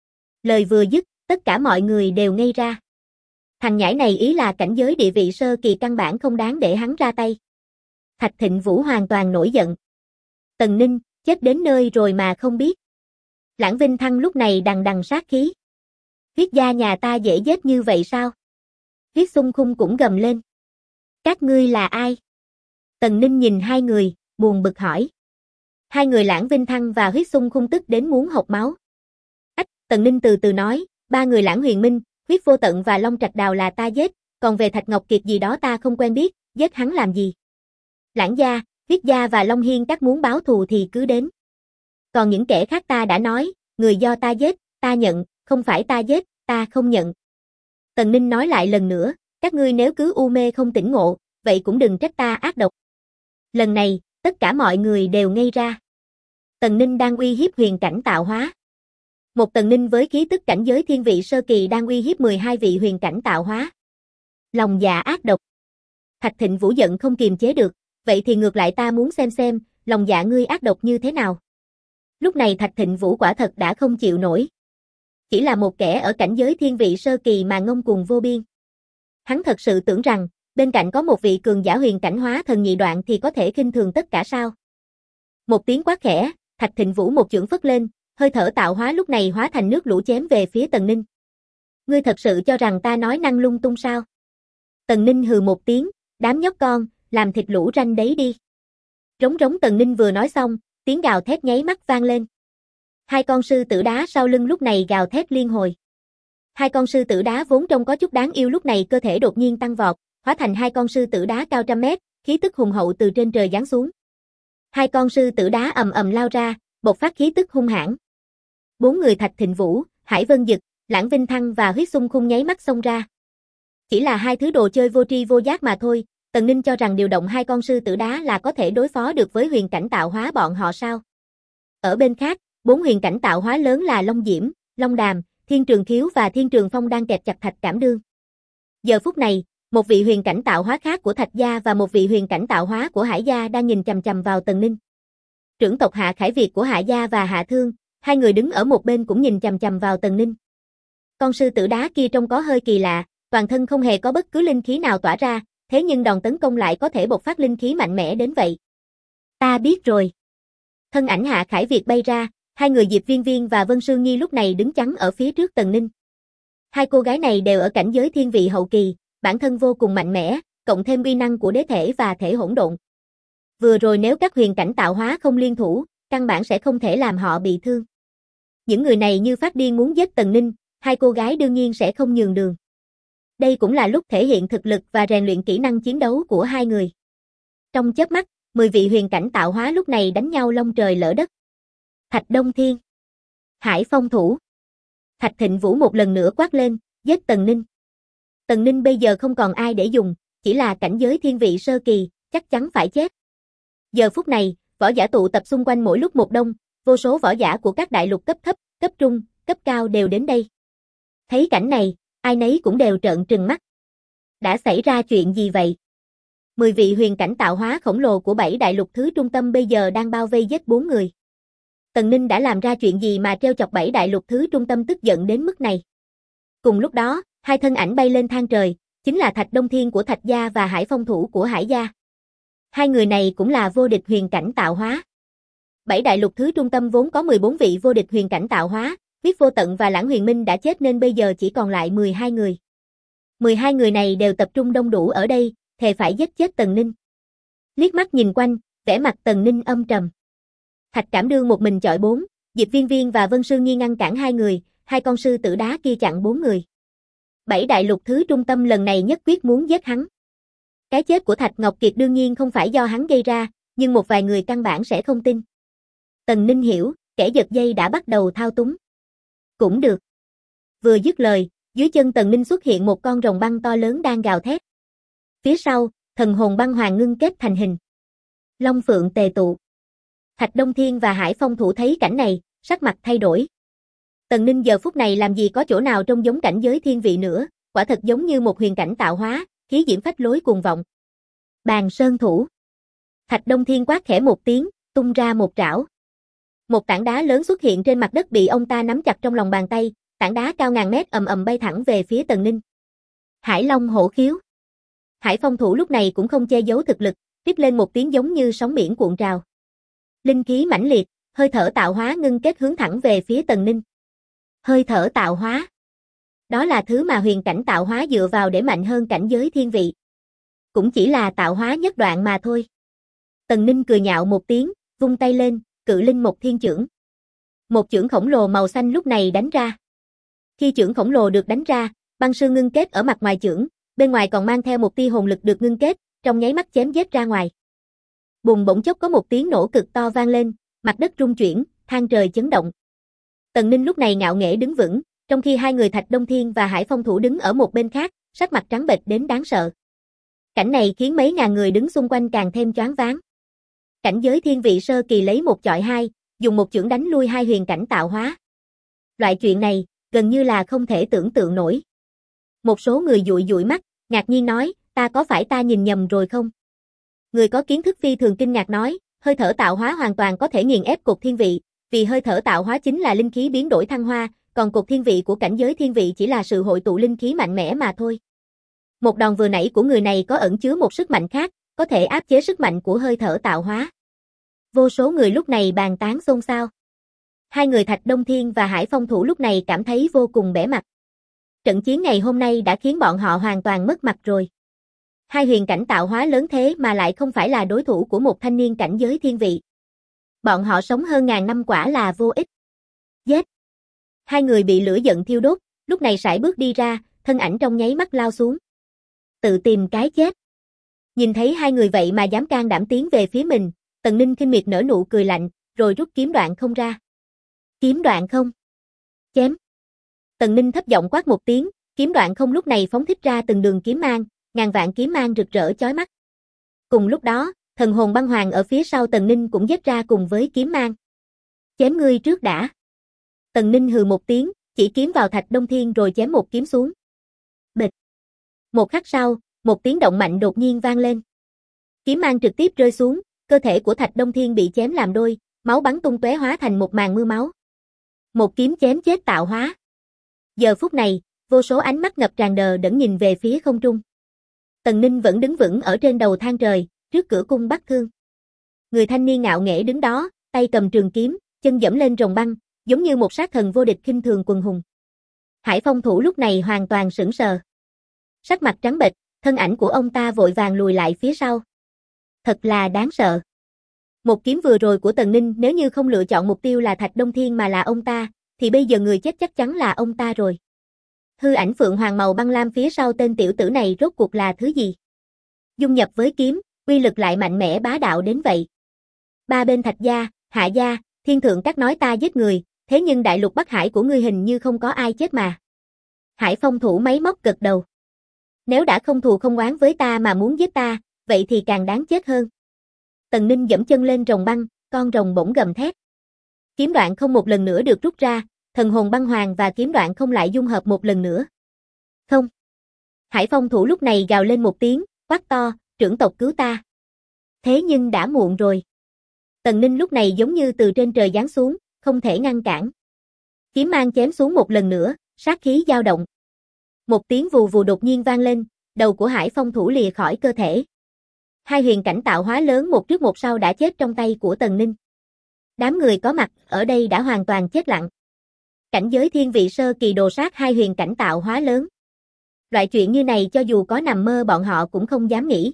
Lời vừa dứt, tất cả mọi người đều ngây ra. Thằng nhãi này ý là cảnh giới địa vị sơ kỳ căn bản không đáng để hắn ra tay. Thạch Thịnh Vũ hoàn toàn nổi giận. Tần Ninh, chết đến nơi rồi mà không biết. Lãng Vinh Thăng lúc này đằng đằng sát khí. Huyết gia nhà ta dễ giết như vậy sao? Huyết Xung Khung cũng gầm lên. Các ngươi là ai? Tần Ninh nhìn hai người, buồn bực hỏi. Hai người Lãng Vinh Thăng và Huyết Xung Khung tức đến muốn hộc máu. Tần Ninh từ từ nói, 3 người Lãng Huyền Minh, Huyết Vô Tận và Long Trạch Đào là ta giết, còn về Thạch Ngọc Kiệt gì đó ta không quen biết, giết hắn làm gì? Lãng gia, Huyết gia và Long Hiên các muốn báo thù thì cứ đến. Còn những kẻ khác ta đã nói, người do ta giết, ta nhận, không phải ta giết, ta không nhận. Tần Ninh nói lại lần nữa, các ngươi nếu cứ u mê không tỉnh ngộ, vậy cũng đừng trách ta ác độc. Lần này, tất cả mọi người đều ngây ra. Tần Ninh đang uy hiếp huyền cảnh tạo hóa. Một Tần Ninh với khí tức cảnh giới thiên vị sơ kỳ đang uy hiếp 12 vị huyền cảnh tạo hóa. Lòng dạ ác độc. Thạch Thịnh Vũ giận không kiềm chế được, vậy thì ngược lại ta muốn xem, lòng dạ ngươi ác độc như thế nào. Lúc này Thạch Thịnh Vũ quả thật đã không chịu nổi. Chỉ là một kẻ ở cảnh giới thiên vị sơ kỳ mà ngông cuồng vô biên. Hắn thật sự tưởng rằng, bên cạnh có một vị cường giả huyền cảnh hóa thần nhị đoạn thì có thể khinh thường tất cả sao. Một tiếng quát khẽ, Thạch Thịnh Vũ một chưởng phất lên, hơi thở tạo hóa lúc này hóa thành nước lũ chém về phía Tần Ninh. Ngươi thật sự cho rằng ta nói năng lung tung sao? Tần Ninh hừ một tiếng, đám nhóc con, làm thịt lũ ranh đấy đi. Rống rống Tần Ninh vừa nói xong, tiếng gào thét nháy mắt vang lên. Hai con sư tử đá sau lưng lúc này gào thét liên hồi. Hai con sư tử đá vốn trông có chút đáng yêu lúc này cơ thể đột nhiên tăng vọt, hóa thành hai con sư tử đá cao trăm mét, khí tức hùng hậu từ trên trời giáng xuống. Hai con sư tử đá ầm ầm lao ra, bộc phát khí tức hung hãn. 4 người Thạch Thịnh Vũ, Hải Vân Dực, Lãng Vinh Thăng và Huyết Xung Khung nháy mắt xông ra. Chỉ là hai thứ đồ chơi vô tri vô giác mà thôi, Tần Ninh cho rằng điều động hai con sư tử đá là có thể đối phó được với huyền cảnh tạo hóa bọn họ sao? Ở bên khác, 4 huyền cảnh tạo hóa lớn là Long Diễm, Long Đàm, Thiên Trường Khiếu và Thiên Trường Phong đang kẹp chặt Thạch Cảm Đương. Giờ phút này, một vị huyền cảnh tạo hóa khác của Thạch gia và một vị huyền cảnh tạo hóa của Hải gia đang nhìn chằm chằm vào Tần Ninh. Trưởng tộc Hạ Khải Việt của Hạ gia và Hạ Thương, hai người đứng ở một bên cũng nhìn chằm chằm vào Tần Ninh. Con sư tử đá kia trông có hơi kỳ lạ, toàn thân không hề có bất cứ linh khí nào tỏa ra, thế nhưng đòn tấn công lại có thể bộc phát linh khí mạnh mẽ đến vậy. Ta biết rồi. Thân ảnh Hạ Khải Việt bay ra, hai người Diệp Viên Viên và Vân Sương Nhi lúc này đứng chắn ở phía trước Tần Ninh. Hai cô gái này đều ở cảnh giới thiên vị hậu kỳ, bản thân vô cùng mạnh mẽ, cộng thêm uy năng của đế thể và thể hỗn độn. Vừa rồi nếu các huyền cảnh tạo hóa không liên thủ, căn bản sẽ không thể làm họ bị thương. Những người này như phát điên muốn giết Tần Ninh, hai cô gái đương nhiên sẽ không nhường đường. Đây cũng là lúc thể hiện thực lực và rèn luyện kỹ năng chiến đấu của hai người. Trong chớp mắt, 10 vị huyền cảnh tạo hóa lúc này đánh nhau long trời lỡ đất. Thạch Đông Thiên, Hải Phong Thủ. Thạch Thịnh Vũ một lần nữa quát lên, giết Tần Ninh. Tần Ninh bây giờ không còn ai để dùng, chỉ là cảnh giới thiên vị sơ kỳ, chắc chắn phải chết. Giờ phút này, võ giả tụ tập xung quanh mỗi lúc một đông, vô số võ giả của các đại lục cấp thấp, cấp trung, cấp cao đều đến đây. Thấy cảnh này, ai nấy cũng đều trợn trừng mắt. Đã xảy ra chuyện gì vậy? 10 vị huyền cảnh tạo hóa khổng lồ của 7 đại lục thứ trung tâm bây giờ đang bao vây giết 4 người. Tần Ninh đã làm ra chuyện gì mà trêu chọc 7 đại lục thứ trung tâm tức giận đến mức này? Cùng lúc đó, hai thân ảnh bay lên thang trời, chính là Thạch Đông Thiên của Thạch gia và Hải Phong Thủ của Hải gia. Hai người này cũng là vô địch huyền cảnh tạo hóa. 7 đại lục thứ trung tâm vốn có 14 vị vô địch huyền cảnh tạo hóa, Huyết Vô Tận và Lãng Huyền Minh đã chết nên bây giờ chỉ còn lại 12 người. 12 người này đều tập trung đông đủ ở đây, thề phải giết chết Tần Ninh. Liếc mắt nhìn quanh, vẻ mặt Tần Ninh âm trầm. Thạch Cảm Đương một mình chọi 4, Diệp Viên Viên và Vân Sương Nghi ngăn cản 2 người, 2 con sư tử đá kia chặn 4 người. 7 đại lục thứ trung tâm lần này nhất quyết muốn giết hắn. Cái chết của Thạch Ngọc Kiệt đương nhiên không phải do hắn gây ra, nhưng một vài người căn bản sẽ không tin. Tần Ninh hiểu, kẻ giật dây đã bắt đầu thao túng. Cũng được. Vừa dứt lời, dưới chân Tần Ninh xuất hiện một con rồng băng to lớn đang gào thét. Phía sau, thần hồn băng hoàng ngưng kết thành hình. Long phượng tề tụ. Thạch Đông Thiên và Hải Phong Thủ thấy cảnh này, sắc mặt thay đổi. Tần Ninh giờ phút này làm gì có chỗ nào trông giống cảnh giới thiên vị nữa, quả thật giống như một huyền cảnh tạo hóa, khí diễm phách lối cuồng vọng. Bàn sơn thủ. Thạch Đông Thiên quát khẽ một tiếng, tung ra một trảo. Một tảng đá lớn xuất hiện trên mặt đất bị ông ta nắm chặt trong lòng bàn tay, tảng đá cao ngàn mét ầm ầm bay thẳng về phía Tần Ninh. Hải Long hổ khiếu. Hải Phong Thủ lúc này cũng không che giấu thực lực, tiếp lên một tiếng giống như sóng biển cuộn trào. Linh khí mãnh liệt, hơi thở tạo hóa ngưng kết hướng thẳng về phía Tần Ninh. Hơi thở tạo hóa. Đó là thứ mà huyền cảnh tạo hóa dựa vào để mạnh hơn cảnh giới thiên vị. Cũng chỉ là tạo hóa nhất đoạn mà thôi. Tần Ninh cười nhạo một tiếng, vung tay lên, cự linh một thiên chưởng. Một chưởng khổng lồ màu xanh lúc này đánh ra. Khi chưởng khổng lồ được đánh ra, băng sương ngưng kết ở mặt ngoài chưởng, bên ngoài còn mang theo một tia hồn lực được ngưng kết, trong nháy mắt chém giết ra ngoài. Bùng bỗng chốc có một tiếng nổ cực to vang lên, mặt đất rung chuyển, than trời chấn động. Tần Ninh lúc này ngạo nghễ đứng vững, trong khi 2 người Thạch Đông Thiên và Hải Phong Thủ đứng ở một bên khác, sắc mặt trắng bệch đến đáng sợ. Cảnh này khiến mấy ngàn người đứng xung quanh càng thêm choáng váng. Cảnh giới thiên vị sơ kỳ lấy 1 chọi 2, dùng một chưởng đánh lui 2 huyền cảnh tạo hóa. Loại chuyện này, gần như là không thể tưởng tượng nổi. Một số người dụi dụi mắt, ngạc nhiên nói, có phải ta nhìn nhầm rồi không? Người có kiến thức phi thường kinh ngạc nói, hơi thở tạo hóa hoàn toàn có thể nghiền ép cột thiên vị, vì hơi thở tạo hóa chính là linh khí biến đổi thăng hoa, còn cột thiên vị của cảnh giới thiên vị chỉ là sự hội tụ linh khí mạnh mẽ mà thôi. Một đòn vừa nãy của người này có ẩn chứa một sức mạnh khác, có thể áp chế sức mạnh của hơi thở tạo hóa. Vô số người lúc này bàn tán xôn xao. 2 người Thạch Đông Thiên và Hải Phong Thủ lúc này cảm thấy vô cùng bẽ mặt. Trận chiến ngày hôm nay đã khiến bọn họ hoàn toàn mất mặt rồi. 2 huyền cảnh tạo hóa lớn thế mà lại không phải là đối thủ của một thanh niên cảnh giới thiên vị. Bọn họ sống hơn ngàn năm quả là vô ích. Giết! 2 người bị lửa giận thiêu đốt, lúc này sải bước đi ra, thân ảnh trong nháy mắt lao xuống. Tự tìm cái chết. Nhìn thấy 2 người vậy mà dám can đảm tiến về phía mình, Tần Ninh khinh miệt nở nụ cười lạnh, rồi rút kiếm đoạn không ra. Kiếm đoạn không? Chém! Tần Ninh thấp giọng quát một tiếng, kiếm đoạn không lúc này phóng thích ra từng đường kiếm mang, ngàn vạn kiếm mang rực rỡ chói mắt. Cùng lúc đó, thần hồn băng hoàng ở phía sau Tần Ninh cũng giết ra cùng với kiếm mang. Chém ngươi trước đã. Tần Ninh hừ một tiếng, chỉ kiếm vào Thạch Đông Thiên rồi chém một kiếm xuống. Bịch. Một khắc sau, một tiếng động mạnh đột nhiên vang lên. Kiếm mang trực tiếp rơi xuống, cơ thể của Thạch Đông Thiên bị chém làm đôi, máu bắn tung tóe hóa thành một màn mưa máu. Một kiếm chém chết tạo hóa. Giờ phút này, vô số ánh mắt ngập tràn đờ đẫn nhìn về phía không trung. Tần Ninh vẫn đứng vững ở trên đầu thang trời, trước cửa cung Bắc Thương. Người thanh niên ngạo nghễ đứng đó, tay cầm trường kiếm, chân dẫm lên rồng băng, giống như một sát thần vô địch khinh thường quần hùng. Hải Phong Thủ lúc này hoàn toàn sững sờ. Sắc mặt trắng bệch, thân ảnh của ông ta vội vàng lùi lại phía sau. Thật là đáng sợ. Một kiếm vừa rồi của Tần Ninh nếu như không lựa chọn mục tiêu là Thạch Đông Thiên mà là ông ta, thì bây giờ người chết chắc chắn là ông ta rồi. Hư ảnh phượng hoàng màu băng lam phía sau tên tiểu tử này rốt cuộc là thứ gì? Dung nhập với kiếm, uy lực lại mạnh mẽ bá đạo đến vậy. 3 bên Thạch gia, Hạ gia, Thiên thượng các nói ta giết người, thế nhưng đại lục Bắc Hải của ngươi hình như không có ai chết mà. Hải Phong Thủ máy móc gật đầu. Nếu đã không thù không oán với ta mà muốn giết ta, vậy thì càng đáng chết hơn. Tần Ninh dẫm chân lên rồng băng, con rồng bỗng gầm thét. Kiếm đoạn không một lần nữa được rút ra, thần hồn băng hoàng và kiếm đoạn không lại dung hợp một lần nữa. Không. Hải Phong Thủ lúc này gào lên một tiếng, quát to, trưởng tộc cứu ta. Thế nhưng đã muộn rồi. Tần Ninh lúc này giống như từ trên trời giáng xuống, không thể ngăn cản. Kiếm mang chém xuống một lần nữa, sát khí dao động. Một tiếng vù vù đột nhiên vang lên, đầu của Hải Phong Thủ lìa khỏi cơ thể. Hai huyền cảnh tạo hóa lớn một trước một sau đã chết trong tay của Tần Ninh. Đám người có mặt ở đây đã hoàn toàn chết lặng. Cảnh giới thiên vị sơ kỳ đồ sát hai huyền cảnh tạo hóa lớn. Loại chuyện như này cho dù có nằm mơ bọn họ cũng không dám nghĩ.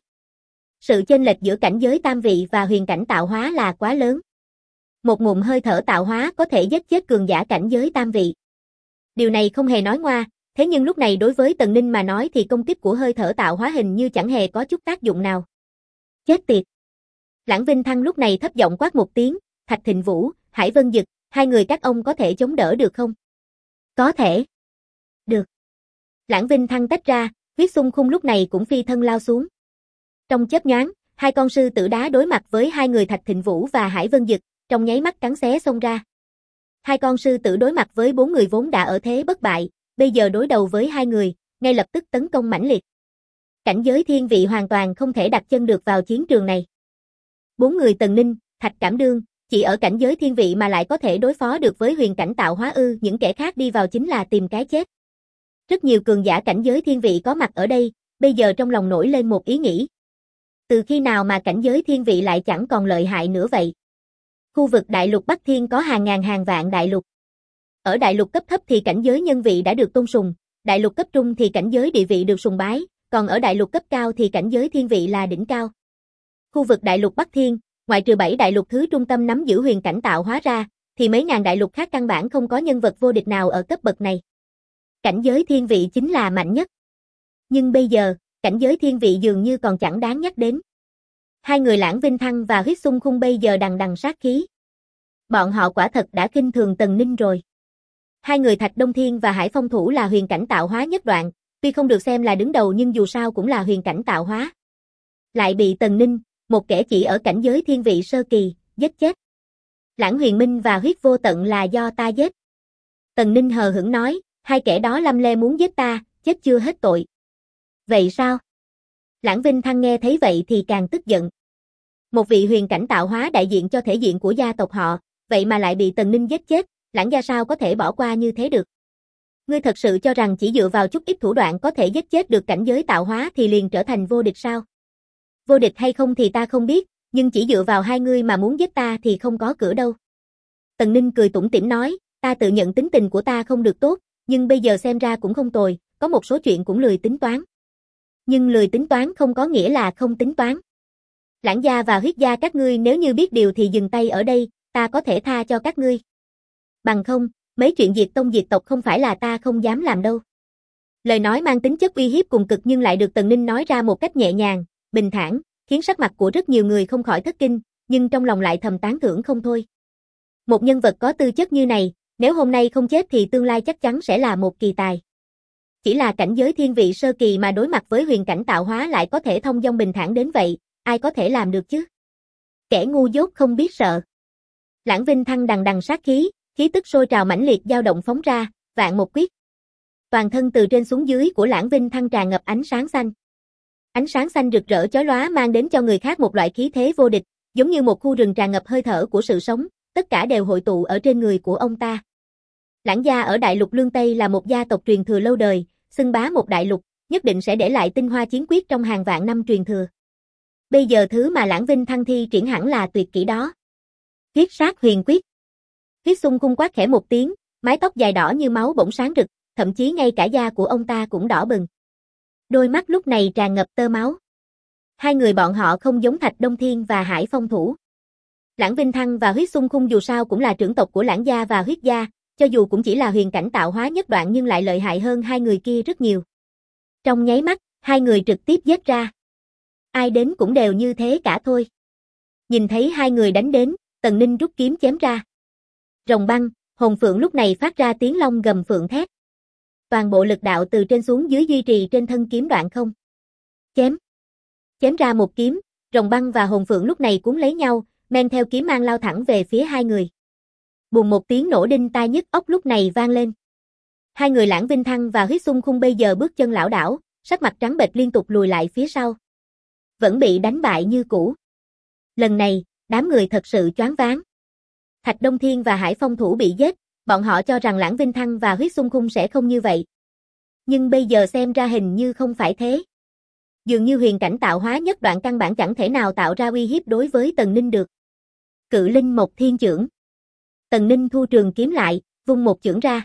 Sự chênh lệch giữa cảnh giới tam vị và huyền cảnh tạo hóa là quá lớn. Một ngụm hơi thở tạo hóa có thể giết chết cường giả cảnh giới tam vị. Điều này không hề nói ngoa, thế nhưng lúc này đối với Tần Ninh mà nói thì công kích của hơi thở tạo hóa hình như chẳng hề có chút tác dụng nào. Chết tiệt! Lãng Vinh Thăng lúc này thấp giọng quát một tiếng, Thạch Thịnh Vũ, Hải Vân Dực, hai người các ông có thể chống đỡ được không? Có thể. Được. Lãng Vinh Thăng tách ra, huyết xung khung lúc này cũng phi thân lao xuống. Trong chớp nhoáng, hai con sư tử đá đối mặt với hai người Thạch Thịnh Vũ và Hải Vân Dực, trong nháy mắt cắn xé xông ra. Hai con sư tử đối mặt với bốn người vốn đã ở thế bất bại, bây giờ đối đầu với hai người, ngay lập tức tấn công mãnh liệt. Cảnh giới thiên vị hoàn toàn không thể đặt chân được vào chiến trường này. Bốn người Tần Ninh, Thạch Cảm Đương, chỉ ở cảnh giới thiên vị mà lại có thể đối phó được với huyền cảnh tạo hóa ư, những kẻ khác đi vào chính là tìm cái chết. Rất nhiều cường giả cảnh giới thiên vị có mặt ở đây, bây giờ trong lòng nổi lên một ý nghĩ. Từ khi nào mà cảnh giới thiên vị lại chẳng còn lợi hại nữa vậy? Khu vực đại lục Bắc Thiên có hàng ngàn hàng vạn đại lục. Ở đại lục cấp thấp thì cảnh giới nhân vị đã được tôn sùng, đại lục cấp trung thì cảnh giới địa vị được sùng bái, còn ở đại lục cấp cao thì cảnh giới thiên vị là đỉnh cao. Khu vực đại lục Bắc Thiên, ngoại trừ 7 đại lục thứ trung tâm nắm giữ huyền cảnh tạo hóa ra, thì mấy ngàn đại lục khác căn bản không có nhân vật vô địch nào ở cấp bậc này. Cảnh giới thiên vị chính là mạnh nhất. Nhưng bây giờ, cảnh giới thiên vị dường như còn chẳng đáng nhắc đến. Hai người Lãng Vinh Thăng và huyết xung khung bây giờ đằng đằng sát khí. Bọn họ quả thật đã khinh thường Tần Ninh rồi. Hai người Thạch Đông Thiên và Hải Phong Thủ là huyền cảnh tạo hóa nhất đoạn, tuy không được xem là đứng đầu nhưng dù sao cũng là huyền cảnh tạo hóa. Lại bị Tần Ninh, một kẻ chỉ ở cảnh giới thiên vị sơ kỳ, giết chết. Lãng Huyền Minh và huyết vô tận là do ta giết. Tần Ninh hờ hững nói, hai kẻ đó lăm le muốn giết ta, chết chưa hết tội. Vậy sao? Lãng Vinh Thăng nghe thấy vậy thì càng tức giận. Một vị huyền cảnh tạo hóa đại diện cho thể diện của gia tộc họ, vậy mà lại bị Tần Ninh giết chết, Lãng gia sao có thể bỏ qua như thế được? Ngươi thật sự cho rằng chỉ dựa vào chút ít thủ đoạn có thể giết chết được cảnh giới tạo hóa thì liền trở thành vô địch sao? Vô địch hay không thì ta không biết, nhưng chỉ dựa vào hai ngươi mà muốn giết ta thì không có cửa đâu. Tần Ninh cười tủm tỉm nói, ta tự nhận tính tình của ta không được tốt, nhưng bây giờ xem ra cũng không tồi, có một số chuyện cũng lười tính toán. Nhưng lười tính toán không có nghĩa là không tính toán. Lãng gia và huyết gia các ngươi nếu như biết điều thì dừng tay ở đây, ta có thể tha cho các ngươi. Bằng không, mấy chuyện diệt tông diệt tộc không phải là ta không dám làm đâu. Lời nói mang tính chất uy hiếp cùng cực nhưng lại được Tần Ninh nói ra một cách nhẹ nhàng, bình thản, khiến sắc mặt của rất nhiều người không khỏi thất kinh, nhưng trong lòng lại thầm tán thưởng không thôi. Một nhân vật có tư chất như này, nếu hôm nay không chết thì tương lai chắc chắn sẽ là một kỳ tài. Chỉ là cảnh giới thiên vị sơ kỳ mà đối mặt với huyền cảnh tạo hóa lại có thể thông dong bình thản đến vậy, ai có thể làm được chứ? Kẻ ngu dốt không biết sợ. Lãng Vinh Thăng đằng đằng sát khí, khí tức sôi trào mãnh liệt dao động phóng ra, vạn một quyết. Toàn thân từ trên xuống dưới của Lãng Vinh Thăng tràn ngập ánh sáng xanh. Ánh sáng xanh rực rỡ chói lóa mang đến cho người khác một loại khí thế vô địch, giống như một khu rừng tràn ngập hơi thở của sự sống, tất cả đều hội tụ ở trên người của ông ta. Lãng gia ở đại lục Lương Tây là một gia tộc truyền thừa lâu đời, xưng bá một đại lục, nhất định sẽ để lại tinh hoa chiến quyết trong hàng vạn năm truyền thừa. Bây giờ thứ mà Lãng Vinh Thăng thi triển hẳn là tuyệt kỹ đó. Huyết sát huyền quyết. Huyết xung khung quát khẽ một tiếng, mái tóc dài đỏ như máu bỗng sáng rực, thậm chí ngay cả da của ông ta cũng đỏ bừng. Đôi mắt lúc này tràn ngập tơ máu. Hai người bọn họ không giống Thạch Đông Thiên và Hải Phong Thủ. Lãng Vinh Thăng và huyết xung khung dù sao cũng là trưởng tộc của Lãng gia và huyết gia, cho dù cũng chỉ là huyền cảnh tạo hóa nhất đoạn nhưng lại lợi hại hơn hai người kia rất nhiều. Trong nháy mắt, hai người trực tiếp giết ra. Ai đến cũng đều như thế cả thôi. Nhìn thấy hai người đánh đến, Tần Ninh rút kiếm chém ra. Rồng băng, hồn phượng lúc này phát ra tiếng long gầm phượng thét. Toàn bộ lực đạo từ trên xuống dưới duy trì trên thân kiếm đoạn không. Chém. Chém ra một kiếm, rồng băng và hồn phượng lúc này cuốn lấy nhau, men theo kiếm mang lao thẳng về phía hai người. Bùm một tiếng nổ đinh tai nhức óc lúc này vang lên. Hai người Lãng Vinh Thăng và huyết xung khung bây giờ bước chân lảo đảo, sắc mặt trắng bệch liên tục lùi lại phía sau. Vẫn bị đánh bại như cũ. Lần này, đám người thật sự choáng váng. Thạch Đông Thiên và Hải Phong Thủ bị giết, bọn họ cho rằng Lãng Vinh Thăng và huyết xung khung sẽ không như vậy. Nhưng bây giờ xem ra hình như không phải thế. Dường như huyền cảnh tạo hóa nhất đoạn căn bản chẳng thể nào tạo ra uy hiếp đối với Tần Ninh được. Cự linh một thiên chưởng. Tần Ninh thu trường kiếm lại, vung một chưởng ra.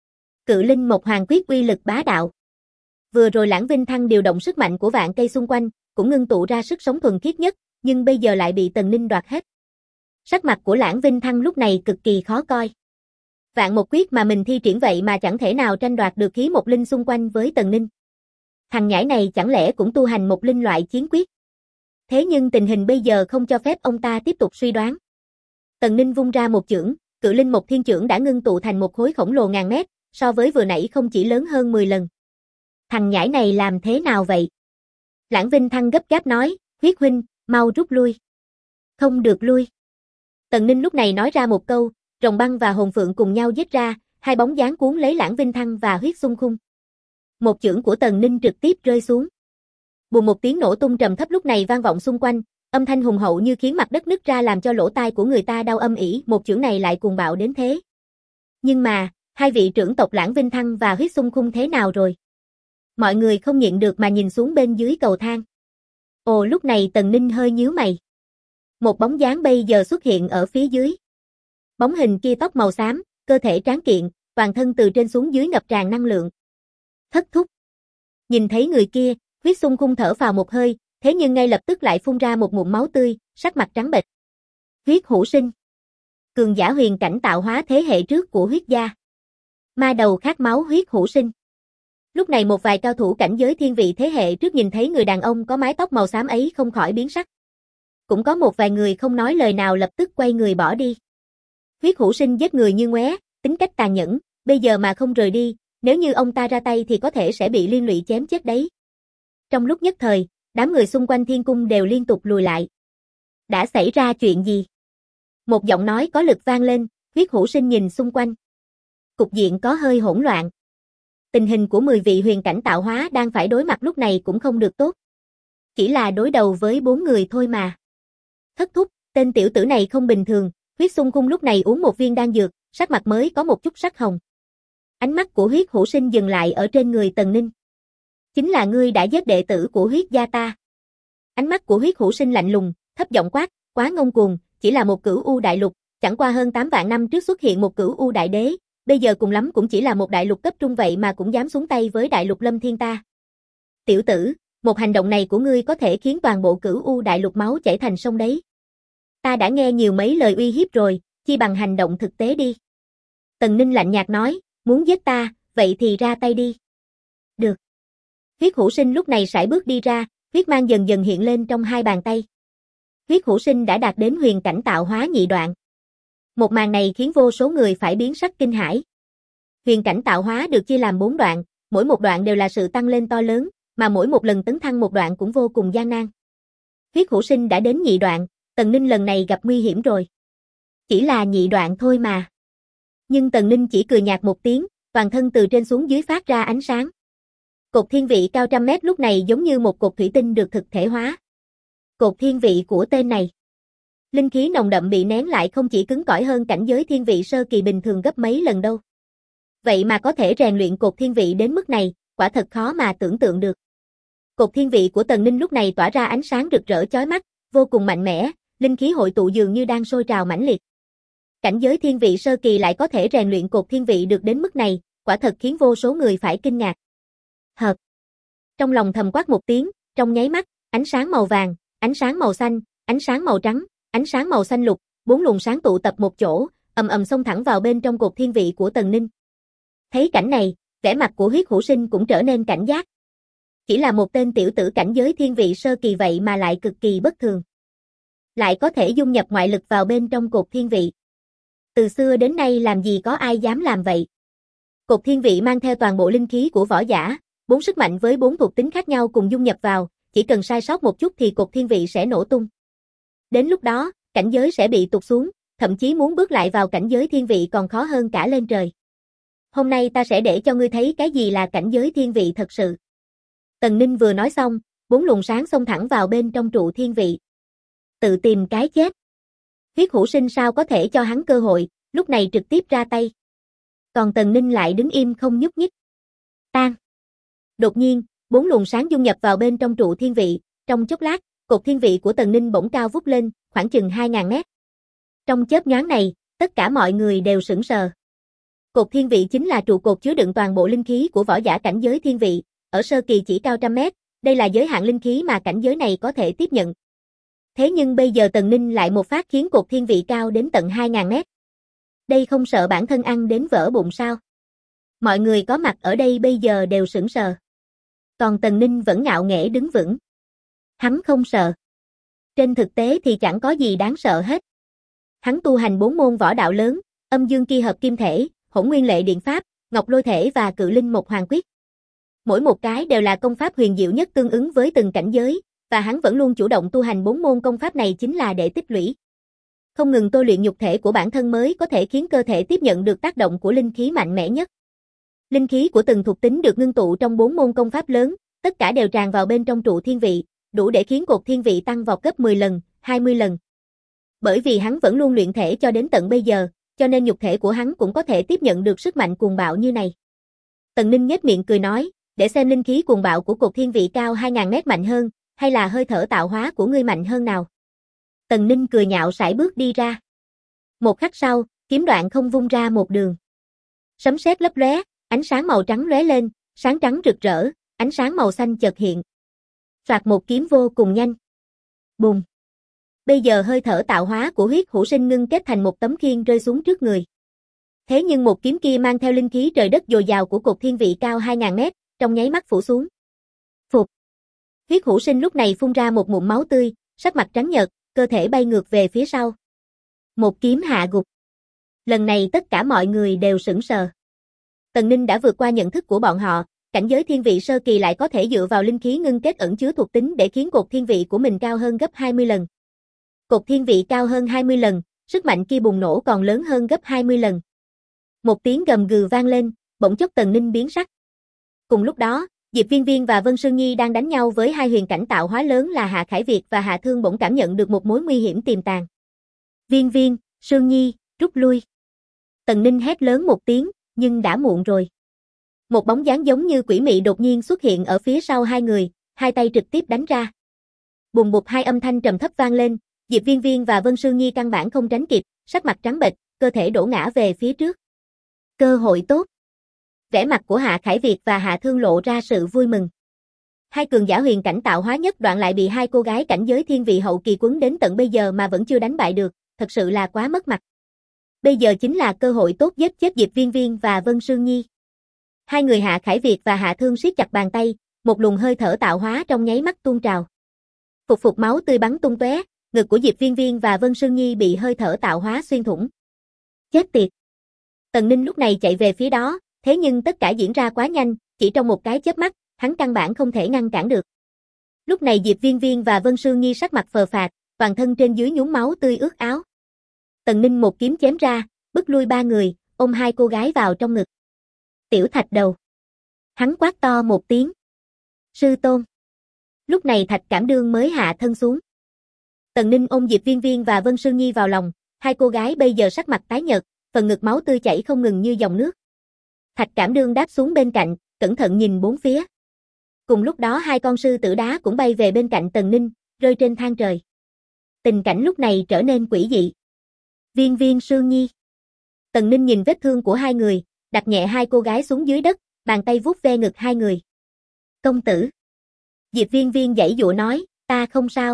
Cự linh một hoàng quyết uy lực bá đạo. Vừa rồi Lãng Vinh Thăng điều động sức mạnh của vạn cây xung quanh, cũng ngưng tụ ra sức sống thuần khiết nhất, nhưng bây giờ lại bị Tần Ninh đoạt hết. Sắc mặt của Lãng Vinh Thăng lúc này cực kỳ khó coi. Vạn một quyết mà mình thi triển vậy mà chẳng thể nào tranh đoạt được khí một linh xung quanh với Tần Ninh. Thằng nhãi này chẳng lẽ cũng tu hành một linh loại chiến quyết? Thế nhưng tình hình bây giờ không cho phép ông ta tiếp tục suy đoán. Tần Ninh vung ra một chưởng, cự linh một thiên chưởng đã ngưng tụ thành một khối khổng lồ ngàn mét, so với vừa nãy không chỉ lớn hơn 10 lần. Thằng nhãi này làm thế nào vậy? Lãng Vinh Thăng gấp gáp nói, Huyết huynh, mau rút lui. Không được lui. Tần Ninh lúc này nói ra một câu, rồng băng và hồn phượng cùng nhau giết ra, hai bóng dáng cuốn lấy Lãng Vinh Thăng và Huyết Xung Khung. Một chưởng của Tần Ninh trực tiếp rơi xuống. Bùm một tiếng nổ tung trầm thấp lúc này vang vọng xung quanh, âm thanh hùng hậu như khiến mặt đất nứt ra làm cho lỗ tai của người ta đau âm ỉ, một chưởng này lại cuồng bạo đến thế. Nhưng mà, hai vị trưởng tộc Lãng Vinh Thăng và Huyết Xung Khung thế nào rồi? Mọi người không nhịn được mà nhìn xuống bên dưới cầu thang. Ồ, lúc này Tần Ninh hơi nhíu mày. Một bóng dáng bây giờ xuất hiện ở phía dưới. Bóng hình kia tóc màu xám, cơ thể tráng kiện, toàn thân từ trên xuống dưới ngập tràn năng lượng. Thất thúc. Nhìn thấy người kia, Huyết Xung Khung thở phào một hơi, thế nhưng ngay lập tức lại phun ra một ngụm máu tươi, sắc mặt trắng bệch. Huyết Hữu Sinh. Cường giả huyền cảnh tạo hóa thế hệ trước của Huyết gia. Ma đầu khát máu Huyết Hữu Sinh. Lúc này một vài cao thủ cảnh giới thiên vị thế hệ trước nhìn thấy người đàn ông có mái tóc màu xám ấy không khỏi biến sắc. Cũng có một vài người không nói lời nào lập tức quay người bỏ đi. Huyết Hữu Sinh giết người như ngoé, tính cách tàn nhẫn, bây giờ mà không rời đi, nếu như ông ta ra tay thì có thể sẽ bị liên lụy chém chết đấy. Trong lúc nhất thời, đám người xung quanh thiên cung đều liên tục lùi lại. Đã xảy ra chuyện gì? Một giọng nói có lực vang lên, Huyết Hữu Sinh nhìn xung quanh. Cục diện có hơi hỗn loạn. Tình hình của 10 vị huyền cảnh tạo hóa đang phải đối mặt lúc này cũng không được tốt. Chỉ là đối đầu với 4 người thôi mà. Thất thúc, tên tiểu tử này không bình thường, Huyết Xung Khung lúc này uống một viên đan dược, sắc mặt mới có một chút sắc hồng. Ánh mắt của Huyết Hữu Sinh dừng lại ở trên người Tần Ninh. Chính là ngươi đã giết đệ tử của Huyết gia ta. Ánh mắt của Huyết Hữu Sinh lạnh lùng, thấp giọng quát, quá ngông cuồng, chỉ là một cửu u đại lục, chẳng qua hơn 8 vạn năm trước xuất hiện một cửu u đại đế, bây giờ cùng lắm cũng chỉ là một đại lục cấp trung vậy mà cũng dám xuống tay với đại lục Lâm Thiên ta. Tiểu tử, một hành động này của ngươi có thể khiến toàn bộ cửu u đại lục máu chảy thành sông đấy. Ta đã nghe nhiều mấy lời uy hiếp rồi, chi bằng hành động thực tế đi. Tần Ninh lạnh nhạt nói, muốn giết ta, vậy thì ra tay đi. Được. Huyết Hữu Sinh lúc này sải bước đi ra, huyết mang dần dần hiện lên trong hai bàn tay. Huyết Hữu Sinh đã đạt đến huyền cảnh tạo hóa nhị đoạn. Một màn này khiến vô số người phải biến sắc kinh hãi. Huyền cảnh tạo hóa được chia làm 4 đoạn, mỗi một đoạn đều là sự tăng lên to lớn, mà mỗi một lần tấn thăng một đoạn cũng vô cùng gian nan. Huyết Hữu Sinh đã đến nhị đoạn, Tần Ninh lần này gặp nguy hiểm rồi. Chỉ là nhị đoạn thôi mà. Nhưng Tần Ninh chỉ cười nhạt một tiếng, toàn thân từ trên xuống dưới phát ra ánh sáng. Cột thiên vị cao trăm mét lúc này giống như một cột thủy tinh được thực thể hóa. Cột thiên vị của tên này. Linh khí nồng đậm bị nén lại không chỉ cứng cỏi hơn cảnh giới thiên vị sơ kỳ bình thường gấp mấy lần đâu. Vậy mà có thể rèn luyện cột thiên vị đến mức này, quả thật khó mà tưởng tượng được. Cột thiên vị của Tần Ninh lúc này tỏa ra ánh sáng rực rỡ chói mắt, vô cùng mạnh mẽ, linh khí hội tụ dường như đang sôi trào mãnh liệt. Cảnh giới thiên vị sơ kỳ lại có thể rèn luyện cột thiên vị được đến mức này, quả thật khiến vô số người phải kinh ngạc. Hợp. Trong lòng thầm quát một tiếng, trong nháy mắt, ánh sáng màu vàng, ánh sáng màu xanh, ánh sáng màu trắng, ánh sáng màu xanh lục, 4 luồng sáng tụ tập một chỗ, ầm ầm xông thẳng vào bên trong cột thiên vị của Tần Ninh. Thấy cảnh này, vẻ mặt của Huyết Hữu Sinh cũng trở nên cảnh giác. Chỉ là một tên tiểu tử cảnh giới thiên vị sơ kỳ vậy mà lại cực kỳ bất thường. Lại có thể dung nhập ngoại lực vào bên trong cột thiên vị. Từ xưa đến nay làm gì có ai dám làm vậy. Cột thiên vị mang theo toàn bộ linh khí của võ giả, 4 sức mạnh với 4 thuộc tính khác nhau cùng dung nhập vào, chỉ cần sai sót một chút thì cột thiên vị sẽ nổ tung. Đến lúc đó, cảnh giới sẽ bị tụt xuống, thậm chí muốn bước lại vào cảnh giới thiên vị còn khó hơn cả lên trời. Hôm nay ta sẽ để cho ngươi thấy cái gì là cảnh giới thiên vị thật sự. Tần Ninh vừa nói xong, 4 luồng sáng xông thẳng vào bên trong trụ thiên vị. Tự tìm cái chết. Huyết Hữu Sinh sao có thể cho hắn cơ hội, lúc này trực tiếp ra tay. Còn Tần Ninh lại đứng im không nhúc nhích. Tan. Đột nhiên, 4 luồng sáng dung nhập vào bên trong trụ thiên vị, trong chốc lát, cột thiên vị của Tần Ninh bỗng cao vút lên, khoảng chừng 2000 mét. Trong chớp nhoáng này, tất cả mọi người đều sửng sờ. Cột thiên vị chính là trụ cột chứa đựng toàn bộ linh khí của võ giả cảnh giới thiên vị, ở sơ kỳ chỉ cao trăm mét, đây là giới hạn linh khí mà cảnh giới này có thể tiếp nhận. Thế nhưng bây giờ Tần Ninh lại một phát khiến cột thiên vị cao đến tận 2000 mét. Đây không sợ bản thân ăn đến vỡ bụng sao? Mọi người có mặt ở đây bây giờ đều sửng sờ. Còn Tần Ninh vẫn ngạo nghễ đứng vững. Hắn không sợ. Trên thực tế thì chẳng có gì đáng sợ hết. Hắn tu hành 4 môn võ đạo lớn, âm dương ki hợp kim thể, hỗn nguyên lệ điện pháp, ngọc lôi thể và cự linh mộc hoàng quyết. Mỗi một cái đều là công pháp huyền diệu nhất tương ứng với từng cảnh giới, và hắn vẫn luôn chủ động tu hành 4 môn công pháp này chính là để tích lũy. Không ngừng tôi luyện nhục thể của bản thân mới có thể khiến cơ thể tiếp nhận được tác động của linh khí mạnh mẽ nhất. Linh khí của từng thuộc tính được ngưng tụ trong 4 môn công pháp lớn, tất cả đều tràn vào bên trong trụ thiên vị, đủ để khiến cột thiên vị tăng vọt gấp 10 lần, 20 lần. Bởi vì hắn vẫn luôn luyện thể cho đến tận bây giờ, cho nên nhục thể của hắn cũng có thể tiếp nhận được sức mạnh cuồng bạo như này. Tần Ninh nhếch miệng cười nói, để xem linh khí cuồng bạo của cột thiên vị cao 2000 mét mạnh hơn, hay là hơi thở tạo hóa của ngươi mạnh hơn nào. Tần Ninh cười nhạo sải bước đi ra. Một khắc sau, kiếm đoạn không vung ra một đường. Sấm sét lấp lóe, ánh sáng màu trắng lóe lên, sáng trắng rực rỡ, ánh sáng màu xanh chợt hiện. Soạt một kiếm vô cùng nhanh. Bùng. Bây giờ hơi thở tạo hóa của huyết hữu sinh ngưng kết thành một tấm khiên rơi xuống trước người. Thế nhưng một kiếm kia mang theo linh khí trời đất dồi dào của cột thiên vị cao 2000 mét, trong nháy mắt phủ xuống. Phục. Huyết hữu sinh lúc này phun ra một ngụm máu tươi, sắc mặt trắng nhợt, cơ thể bay ngược về phía sau. Một kiếm hạ gục. Lần này tất cả mọi người đều sửng sờ. Tần Ninh đã vượt qua nhận thức của bọn họ, cảnh giới thiên vị sơ kỳ lại có thể dựa vào linh khí ngưng kết ẩn chứa thuộc tính để khiến cột thiên vị của mình cao hơn gấp 20 lần. Cột thiên vị cao hơn 20 lần, sức mạnh kia bùng nổ còn lớn hơn gấp 20 lần. Một tiếng gầm gừ vang lên, bỗng chốc Tần Ninh biến sắc. Cùng lúc đó, Diệp Viên Viên và Vân Sương Nhi đang đánh nhau với hai huyền cảnh tạo hóa lớn là Hạ Khải Việt và Hạ Thương bỗng cảm nhận được một mối nguy hiểm tiềm tàng. Viên Viên, Sương Nhi, rút lui. Tần Ninh hét lớn một tiếng, nhưng đã muộn rồi. Một bóng dáng giống như quỷ mị đột nhiên xuất hiện ở phía sau hai người, hai tay trực tiếp đánh ra. Bùng bụp hai âm thanh trầm thấp vang lên, Diệp Viên Viên và Vân Sương Nhi căn bản không tránh kịp, sắc mặt trắng bệch, cơ thể đổ ngã về phía trước. Cơ hội tốt. Vẻ mặt của Hạ Khải Việt và Hạ Thương lộ ra sự vui mừng. Hai cường giả huyền cảnh tạo hóa nhất đoạn lại bị hai cô gái cảnh giới thiên vị hậu kỳ quấn đến tận bây giờ mà vẫn chưa đánh bại được, thật sự là quá mất mặt. Bây giờ chính là cơ hội tốt giết chết Diệp Viên Viên và Vân Sương Nhi. Hai người Hạ Khải Việt và Hạ Thương siết chặt bàn tay, một luồng hơi thở tạo hóa trong nháy mắt tuôn trào. Phục phục máu tươi bắn tung tóe, ngực của Diệp Viên Viên và Vân Sương Nhi bị hơi thở tạo hóa xuyên thủng. Chết tiệt. Tần Ninh lúc này chạy về phía đó, thế nhưng tất cả diễn ra quá nhanh, chỉ trong một cái chớp mắt, hắn căn bản không thể ngăn cản được. Lúc này Diệp Viên Viên và Vân Sương Nhi sắc mặt phờ phạc, toàn thân trên dưới nhúm máu tươi ướt áo. Tần Ninh một kiếm chém ra, bức lui ba người, ôm hai cô gái vào trong ngực. Tiểu Thạch Đầu. Hắn quát to một tiếng. Sư tôn. Lúc này Thạch Cảm Đương mới hạ thân xuống. Tần Ninh ôm Diệp Viên Viên và Vân Sương Nhi vào lòng, hai cô gái bây giờ sắc mặt tái nhợt, phần ngực máu tươi chảy không ngừng như dòng nước. Thạch Cảm Đương đáp xuống bên cạnh, cẩn thận nhìn bốn phía. Cùng lúc đó hai con sư tử đá cũng bay về bên cạnh Tần Ninh, rơi trên thang trời. Tình cảnh lúc này trở nên quỷ dị. Viên Viên, Sương Nhi. Tần Ninh nhìn vết thương của hai người, đặt nhẹ hai cô gái xuống dưới đất, bàn tay vuốt ve ngực hai người. Công tử. Diệp Viên Viên giãy giụa nói, ta không sao.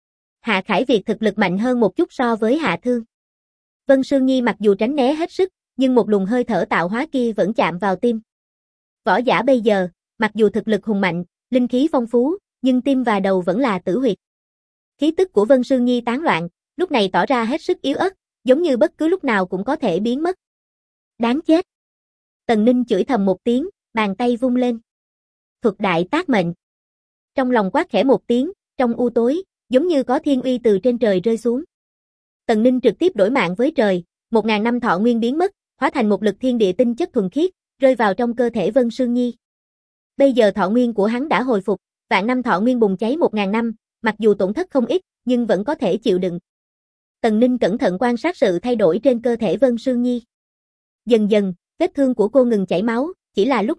Hạ Khải Việt thực lực mạnh hơn một chút so với Hạ Thương. Vân Sương Nhi mặc dù tránh né hết sức, nhưng một luồng hơi thở tạo hóa kia vẫn chạm vào tim. Võ giả bây giờ, mặc dù thực lực hùng mạnh, linh khí phong phú, nhưng tim và đầu vẫn là tử huyệt. Khí tức của Vân Sương Nhi tán loạn, lúc này tỏ ra hết sức yếu ớt, giống như bất cứ lúc nào cũng có thể biến mất. Đáng chết. Tần Ninh chửi thầm một tiếng, bàn tay vung lên. Thuật đại tác mệnh. Trong lòng quát khẽ một tiếng, trong u tối, giống như có thiên uy từ trên trời rơi xuống. Tần Ninh trực tiếp đổi mạng với trời, 1000 năm thọ nguyên biến mất, hóa thành một lực thiên địa tinh chất thuần khiết, rơi vào trong cơ thể Vân Sương Nhi. Bây giờ thọ nguyên của hắn đã hồi phục, vạn năm thọ nguyên bùng cháy 1000 năm, mặc dù tổn thất không ít, nhưng vẫn có thể chịu đựng. Tần Ninh cẩn thận quan sát sự thay đổi trên cơ thể Vân Sương Nhi. Dần dần, vết thương của cô ngừng chảy máu, chỉ là lúc này,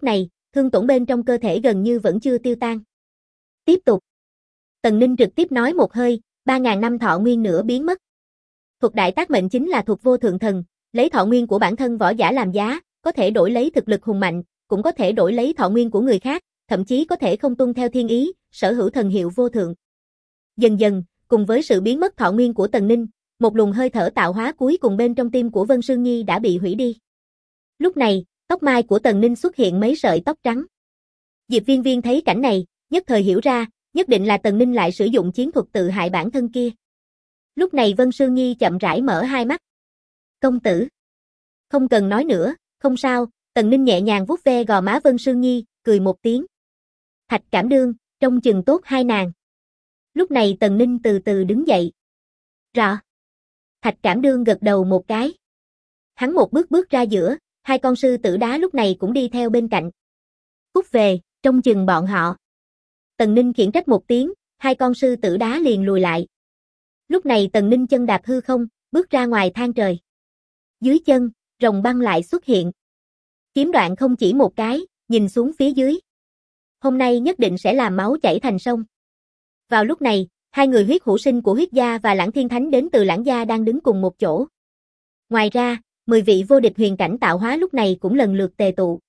thương tổn bên trong cơ thể gần như vẫn chưa tiêu tan. Tiếp tục. Tần Ninh trực tiếp nói một hơi, 3.000 năm thọ nguyên nữa biến mất. Thuật đại tác mệnh chính là thuật vô thượng thần, lấy thọ nguyên của bản thân võ giả làm giá, có thể đổi lấy thực lực hùng mạnh, cũng có thể đổi lấy thọ nguyên của người khác, thậm chí có thể không tuân theo thiên ý, sở hữu thần hiệu vô thượng. Dần dần, cùng với sự biến mất thọ nguyên của Tần Ninh, một luồng hơi thở tạo hóa cuối cùng bên trong tim của Vân Sương Nhi đã bị hủy đi. Lúc này, tóc mai của Tần Ninh xuất hiện mấy sợi tóc trắng. Diệp Viên Viên thấy cảnh này, nhất thời hiểu ra, nhất định là Tần Ninh lại sử dụng chiến thuật tự hại bản thân kia. Lúc này Vân Sương Nhi chậm rãi mở hai mắt. Công tử. Không cần nói nữa, không sao, Tần Ninh nhẹ nhàng vuốt ve gò má Vân Sương Nhi, cười một tiếng. Thạch Cảm Đương, trông chừng tốt hai nàng. Lúc này Tần Ninh từ từ đứng dậy. Rõ. Thạch Cảm Đương gật đầu một cái. Hắn một bước bước ra giữa, hai con sư tử đá lúc này cũng đi theo bên cạnh. Cút về, trông chừng bọn họ. Tần Ninh khiển trách một tiếng, hai con sư tử đá liền lùi lại. Lúc này Tần Ninh chân đạp hư không, bước ra ngoài thang trời. Dưới chân, rồng băng lại xuất hiện. Kiếm đoạn không chỉ một cái, nhìn xuống phía dưới. Hôm nay nhất định sẽ làm máu chảy thành sông. Vào lúc này, hai người huyết hữu sinh của huyết gia và Lãng Thiên Thánh đến từ Lãng gia đang đứng cùng một chỗ. Ngoài ra, 10 vị vô địch huyền cảnh tạo hóa lúc này cũng lần lượt tề tụ.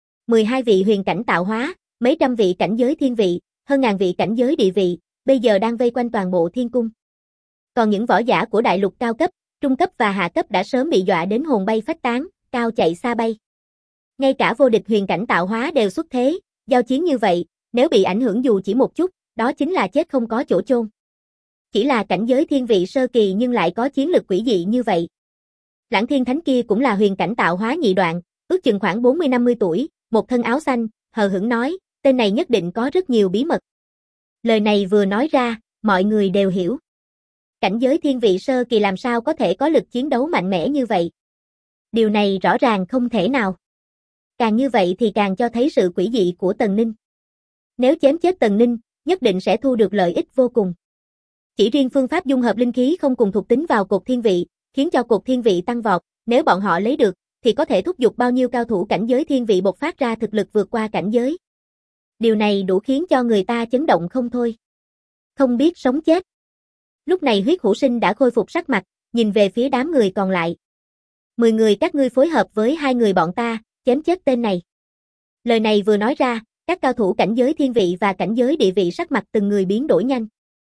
12 vị huyền cảnh tạo hóa, mấy trăm vị cảnh giới thiên vị, hơn ngàn vị cảnh giới địa vị, bây giờ đang vây quanh toàn bộ thiên cung. Còn những võ giả của đại lục cao cấp, trung cấp và hạ cấp đã sớm bị dọa đến hồn bay phách tán, cao chạy xa bay. Ngay cả vô địch huyền cảnh tạo hóa đều xuất thế, giao chiến như vậy, nếu bị ảnh hưởng dù chỉ một chút, đó chính là chết không có chỗ chôn. Chỉ là cảnh giới thiên vị sơ kỳ nhưng lại có chiến lực quỷ dị như vậy. Lãng Thiên Thánh kia cũng là huyền cảnh tạo hóa nhị đoạn, ước chừng khoảng 40-50 tuổi, một thân áo xanh, hờ hững nói, tên này nhất định có rất nhiều bí mật. Lời này vừa nói ra, mọi người đều hiểu. Cảnh giới thiên vị sơ kỳ làm sao có thể có lực chiến đấu mạnh mẽ như vậy? Điều này rõ ràng không thể nào. Càng như vậy thì càng cho thấy sự quỷ dị của Tần Ninh. Nếu chém chết Tần Ninh, nhất định sẽ thu được lợi ích vô cùng. Chỉ riêng phương pháp dung hợp linh khí không cùng thuộc tính vào cột thiên vị, khiến cho cột thiên vị tăng vọt, nếu bọn họ lấy được, thì có thể thúc giục bao nhiêu cao thủ cảnh giới thiên vị bộc phát ra thực lực vượt qua cảnh giới. Điều này đủ khiến cho người ta chấn động không thôi. Không biết sống chết. Lúc này huyết hữu sinh đã khôi phục sắc mặt, nhìn về phía đám người còn lại. 10 người các ngươi phối hợp với 2 người bọn ta, chém chết tên này. Lời này vừa nói ra, các cao thủ cảnh giới thiên vị và cảnh giới địa vị sắc mặt từng người biến đổi nhanh.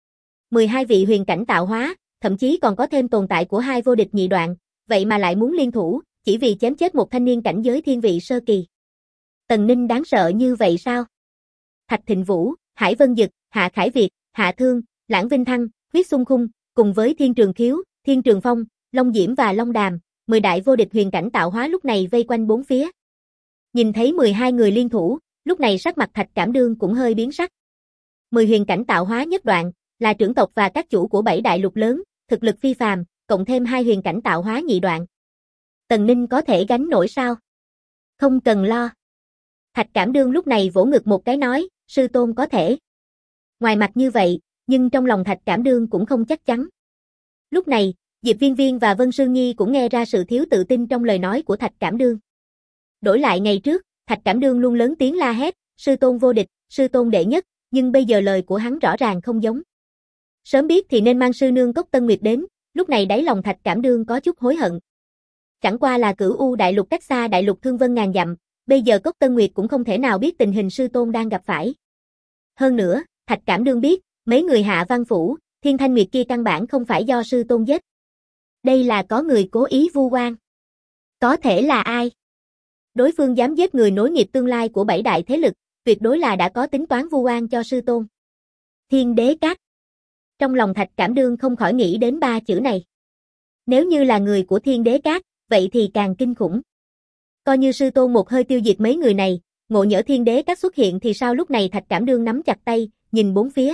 12 vị huyền cảnh tạo hóa, thậm chí còn có thêm tồn tại của 2 vô địch nhị đoạn, vậy mà lại muốn liên thủ, chỉ vì chém chết một thanh niên cảnh giới thiên vị sơ kỳ. Tần Ninh đáng sợ như vậy sao? Thạch Thịnh Vũ, Hải Vân Dực, Hạ Khải Việt, Hạ Thương, Lãng Vinh Thăng, Huyết Xung Khung, cùng với Thiên Trường Khiếu, Thiên Trường Phong, Long Diễm và Long Đàm, 10 đại vô địch huyền cảnh tạo hóa lúc này vây quanh bốn phía. Nhìn thấy 12 người liên thủ, lúc này sắc mặt Thạch Cảm Đương cũng hơi biến sắc. 10 huyền cảnh tạo hóa nhất đoạn, là trưởng tộc và các chủ của 7 đại lục lớn, thực lực phi phàm, cộng thêm 2 huyền cảnh tạo hóa nhị đoạn. Tần Ninh có thể gánh nổi sao? Không cần lo. Thạch Cảm Đương lúc này vỗ ngực một cái nói, sư tôn có thể. Ngoài mặt như vậy, nhưng trong lòng Thạch Cảm Đương cũng không chắc chắn. Lúc này, Diệp Viên Viên và Vân Sương Nhi cũng nghe ra sự thiếu tự tin trong lời nói của Thạch Cảm Đương. Đổi lại ngày trước, Thạch Cảm Đương luôn lớn tiếng la hét, sư tôn vô địch, sư tôn đệ nhất, nhưng bây giờ lời của hắn rõ ràng không giống. Sớm biết thì nên mang sư nương Cốc Tân Nguyệt đến, lúc này đáy lòng Thạch Cảm Đương có chút hối hận. Chẳng qua là Cửu U đại lục cách xa đại lục Thương Vân ngàn dặm, bây giờ Cốc Tân Nguyệt cũng không thể nào biết tình hình sư tôn đang gặp phải. Hơn nữa, Thạch Cảm Đương biết, mấy người Hạ Văn Phủ, Thiên Thanh Nguyệt kia căn bản không phải do sư tôn giết. Đây là có người cố ý vu oan. Có thể là ai? Đối phương dám giết người nối nghiệp tương lai của 7 đại thế lực, tuyệt đối là đã có tính toán vu oan cho sư tôn. Thiên Đế Các. Trong lòng Thạch Cảm Đương không khỏi nghĩ đến 3 chữ này. Nếu như là người của Thiên Đế Các, vậy thì càng kinh khủng. Coi như sư tôn một hơi tiêu diệt mấy người này, ngộ nhỡ Thiên Đế Các xuất hiện thì sao? Lúc này Thạch Cảm Đương nắm chặt tay, nhìn bốn phía.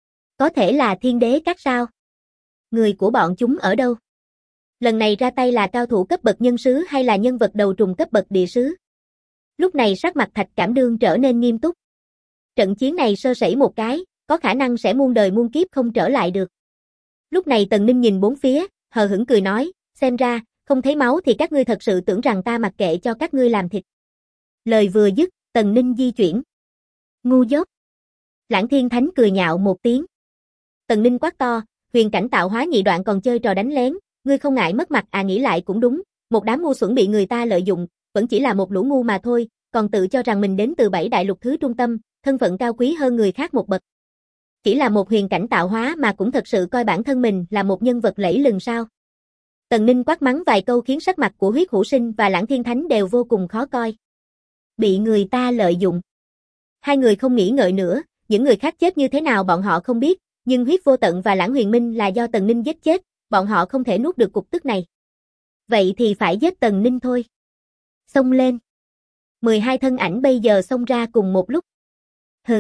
Có thể là Thiên Đế Các sao? Người của bọn chúng ở đâu? Lần này ra tay là cao thủ cấp bậc nhân sứ hay là nhân vật đầu trùng cấp bậc địa sứ? Lúc này sắc mặt Thạch Cảm Đương trở nên nghiêm túc. Trận chiến này sơ sẩy một cái, có khả năng sẽ muôn đời muôn kiếp không trở lại được. Lúc này Tần Ninh nhìn bốn phía, hờ hững cười nói, xem ra, không thấy máu thì các ngươi thật sự tưởng rằng ta mặc kệ cho các ngươi làm thịt. Lời vừa dứt, Tần Ninh di chuyển. Ngu dốt. Lãng Thiên Thánh cười nhạo một tiếng. Tần Ninh quát to, huyền cảnh tạo hóa nhị đoạn còn chơi trò đánh lén, ngươi không ngại mất mặt à? Nghĩ lại cũng đúng, một đám ngu xuẩn bị người ta lợi dụng, vẫn chỉ là một lũ ngu mà thôi, còn tự cho rằng mình đến từ 7 đại lục thứ trung tâm, thân phận cao quý hơn người khác một bậc. Chỉ là một huyền cảnh tạo hóa mà cũng thật sự coi bản thân mình là một nhân vật lẫy lừng sao? Tần Ninh quát mắng vài câu khiến sắc mặt của Huyết Hữu Sinh và Lãng Thiên Thánh đều vô cùng khó coi. Bị người ta lợi dụng. Hai người không nghĩ ngợi nữa, những người khác chết như thế nào bọn họ không biết, nhưng Huyết Vô Tận và Lãng Huyền Minh là do Tần Ninh giết chết, bọn họ không thể nuốt được cục tức này. Vậy thì phải giết Tần Ninh thôi. Xông lên. 12 thân ảnh bây giờ xông ra cùng một lúc. Hừ.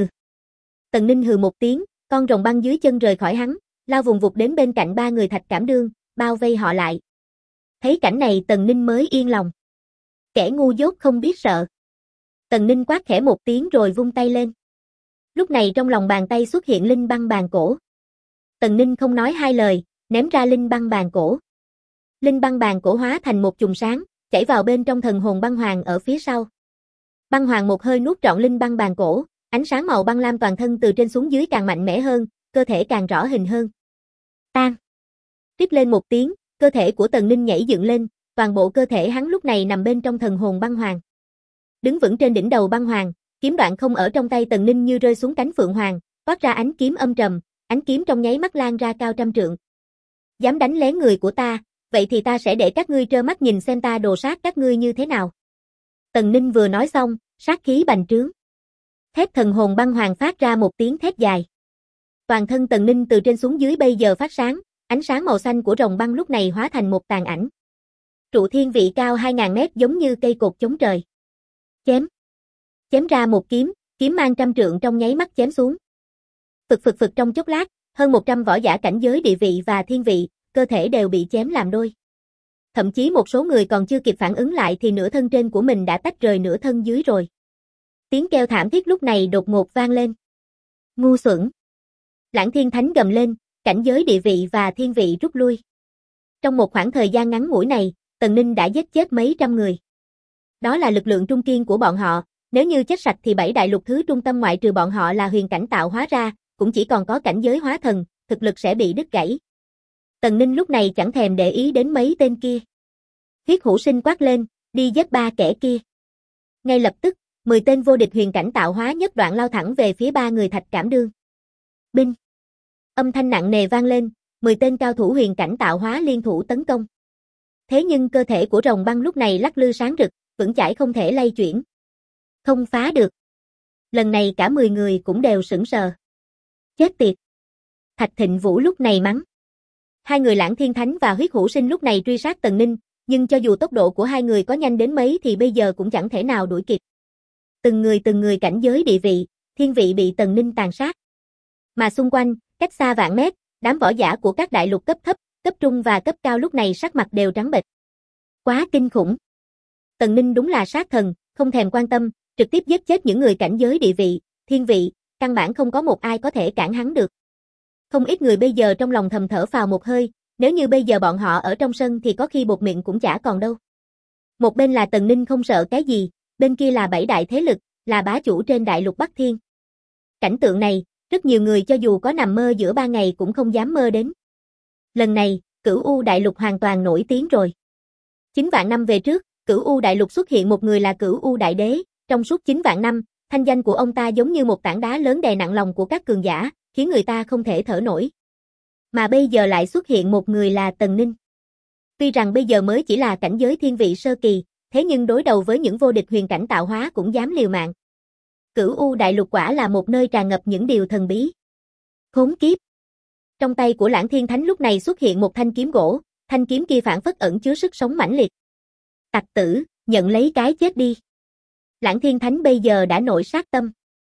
Tần Ninh hừ một tiếng, con rồng băng dưới chân rời khỏi hắn, lao vùng vụt đến bên cạnh ba người Thạch Cảm Đương, bao vây họ lại. Thấy cảnh này Tần Ninh mới yên lòng. Kẻ ngu dốt không biết sợ. Tần Ninh quát khẽ một tiếng rồi vung tay lên. Lúc này trong lòng bàn tay xuất hiện linh băng bàn cổ. Tần Ninh không nói hai lời, ném ra linh băng bàn cổ. Linh băng bàn cổ hóa thành một chùm sáng, chảy vào bên trong thần hồn băng hoàng ở phía sau. Băng hoàng một hơi nuốt trọn linh băng bàn cổ, ánh sáng màu băng lam toàn thân từ trên xuống dưới càng mạnh mẽ hơn, cơ thể càng rõ hình hơn. Tan. Rít lên một tiếng, cơ thể của Tần Ninh nhảy dựng lên, toàn bộ cơ thể hắn lúc này nằm bên trong thần hồn băng hoàng. Đứng vững trên đỉnh đầu băng hoàng, kiếm đoạn không ở trong tay Tần Ninh như rơi xuống cánh phượng hoàng, toát ra ánh kiếm âm trầm, ánh kiếm trong nháy mắt lan ra cao trăm trượng. Dám đánh lén người của ta, vậy thì ta sẽ để các ngươi trơ mắt nhìn xem ta đồ sát các ngươi như thế nào. Tần Ninh vừa nói xong, sát khí bành trướng. Thép thần hồn băng hoàng phát ra một tiếng thét dài. Toàn thân Tần Ninh từ trên xuống dưới bây giờ phát sáng, ánh sáng màu xanh của rồng băng lúc này hóa thành một tàn ảnh. Trụ thiên vị cao 2000 mét giống như cây cột chống trời. Chém. Chém ra một kiếm, kiếm mang trăm trượng trong nháy mắt chém xuống. Phực phực phực trong chốc lát, hơn 100 võ giả cảnh giới địa vị và thiên vị, cơ thể đều bị chém làm đôi. Thậm chí một số người còn chưa kịp phản ứng lại thì nửa thân trên của mình đã tách rời nửa thân dưới rồi. Tiếng kêu thảm thiết lúc này đột ngột vang lên. Ngu xuẩn. Lãng Thiên Thánh gầm lên, cảnh giới địa vị và thiên vị rút lui. Trong một khoảng thời gian ngắn ngủi này, Tần Ninh đã giết chết mấy trăm người. Đó là lực lượng trung kiên của bọn họ, nếu như chết sạch thì 7 đại lục thứ trung tâm ngoại trừ bọn họ là huyền cảnh tạo hóa ra, cũng chỉ còn có cảnh giới hóa thần, thực lực sẽ bị đứt gãy. Tần Ninh lúc này chẳng thèm để ý đến mấy tên kia. Huyết Hữu Sinh quát lên, đi giết ba kẻ kia. Ngay lập tức, 10 tên vô địch huyền cảnh tạo hóa nhất đoạn lao thẳng về phía ba người Thạch Cảm Đương. Binh. Âm thanh nặng nề vang lên, 10 tên cao thủ huyền cảnh tạo hóa liên thủ tấn công. Thế nhưng cơ thể của rồng băng lúc này lắc lư sáng rực, vững chãi không thể lay chuyển. Không phá được. Lần này cả 10 người cũng đều sững sờ. Chết tiệt. Thạch Thịnh Vũ lúc này mắng. Hai người Lãng Thiên Thánh và Huyết Hữu Sinh lúc này truy sát Tần Ninh, nhưng cho dù tốc độ của hai người có nhanh đến mấy thì bây giờ cũng chẳng thể nào đuổi kịp. Từng người cảnh giới địa vị, thiên vị bị Tần Ninh tàn sát. Mà xung quanh, cách xa vạn mét, đám võ giả của các đại lục cấp thấp, cấp trung và cấp cao lúc này sắc mặt đều trắng bệch. Quá kinh khủng. Tần Ninh đúng là sát thần, không thèm quan tâm, trực tiếp giết chết những người cảnh giới địa vị, thiên vị, căn bản không có một ai có thể cản hắn được. Không ít người bây giờ trong lòng thầm thở phào một hơi, nếu như bây giờ bọn họ ở trong sân thì có khi bột miệng cũng chả còn đâu. Một bên là Tần Ninh không sợ cái gì, bên kia là 7 đại thế lực, là bá chủ trên đại lục Bắc Thiên. Cảnh tượng này, rất nhiều người cho dù có nằm mơ giữa ban ngày cũng không dám mơ đến. Lần này, Cửu U đại lục hoàn toàn nổi tiếng rồi. 9 vạn năm về trước, Cửu U đại lục xuất hiện một người là Cửu U đại đế, trong suốt 9 vạn năm, thanh danh của ông ta giống như một tảng đá lớn đè nặng lòng của các cường giả, khiến người ta không thể thở nổi. Mà bây giờ lại xuất hiện một người là Tần Ninh. Tuy rằng bây giờ mới chỉ là cảnh giới thiên vị sơ kỳ, thế nhưng đối đầu với những vô địch huyền cảnh tạo hóa cũng dám liều mạng. Cửu U đại lục quả là một nơi tràn ngập những điều thần bí. Khốn kiếp. Trong tay của Lãng Thiên Thánh lúc này xuất hiện một thanh kiếm gỗ, thanh kiếm kia phảng phất ẩn chứa sức sống mãnh liệt. Tặc tử, nhận lấy cái chết đi. Lãng Thiên Thánh bây giờ đã nổi sát tâm.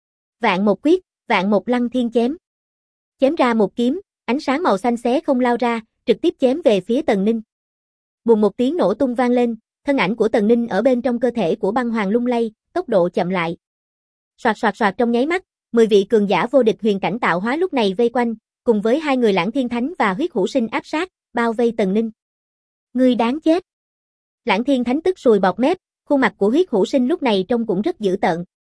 Vạn một quyết, vạn một lăng thiên chém. Chém ra một kiếm, ánh sáng màu xanh xé không lao ra, trực tiếp chém về phía Tần Ninh. Bùm một tiếng nổ tung vang lên, thân ảnh của Tần Ninh ở bên trong cơ thể của băng hoàng lung lay, tốc độ chậm lại. Soạt soạt soạt trong nháy mắt, 10 vị cường giả vô địch huyền cảnh tạo hóa lúc này vây quanh, cùng với hai người Lãng Thiên Thánh và Huyết Hữu Sinh áp sát, bao vây Tần Ninh. Ngươi đáng chết. Lãng Thiên Thánh tức sùi bọt mép, khuôn mặt của Huyết Hữu Sinh lúc này trông cũng rất dữ tợn.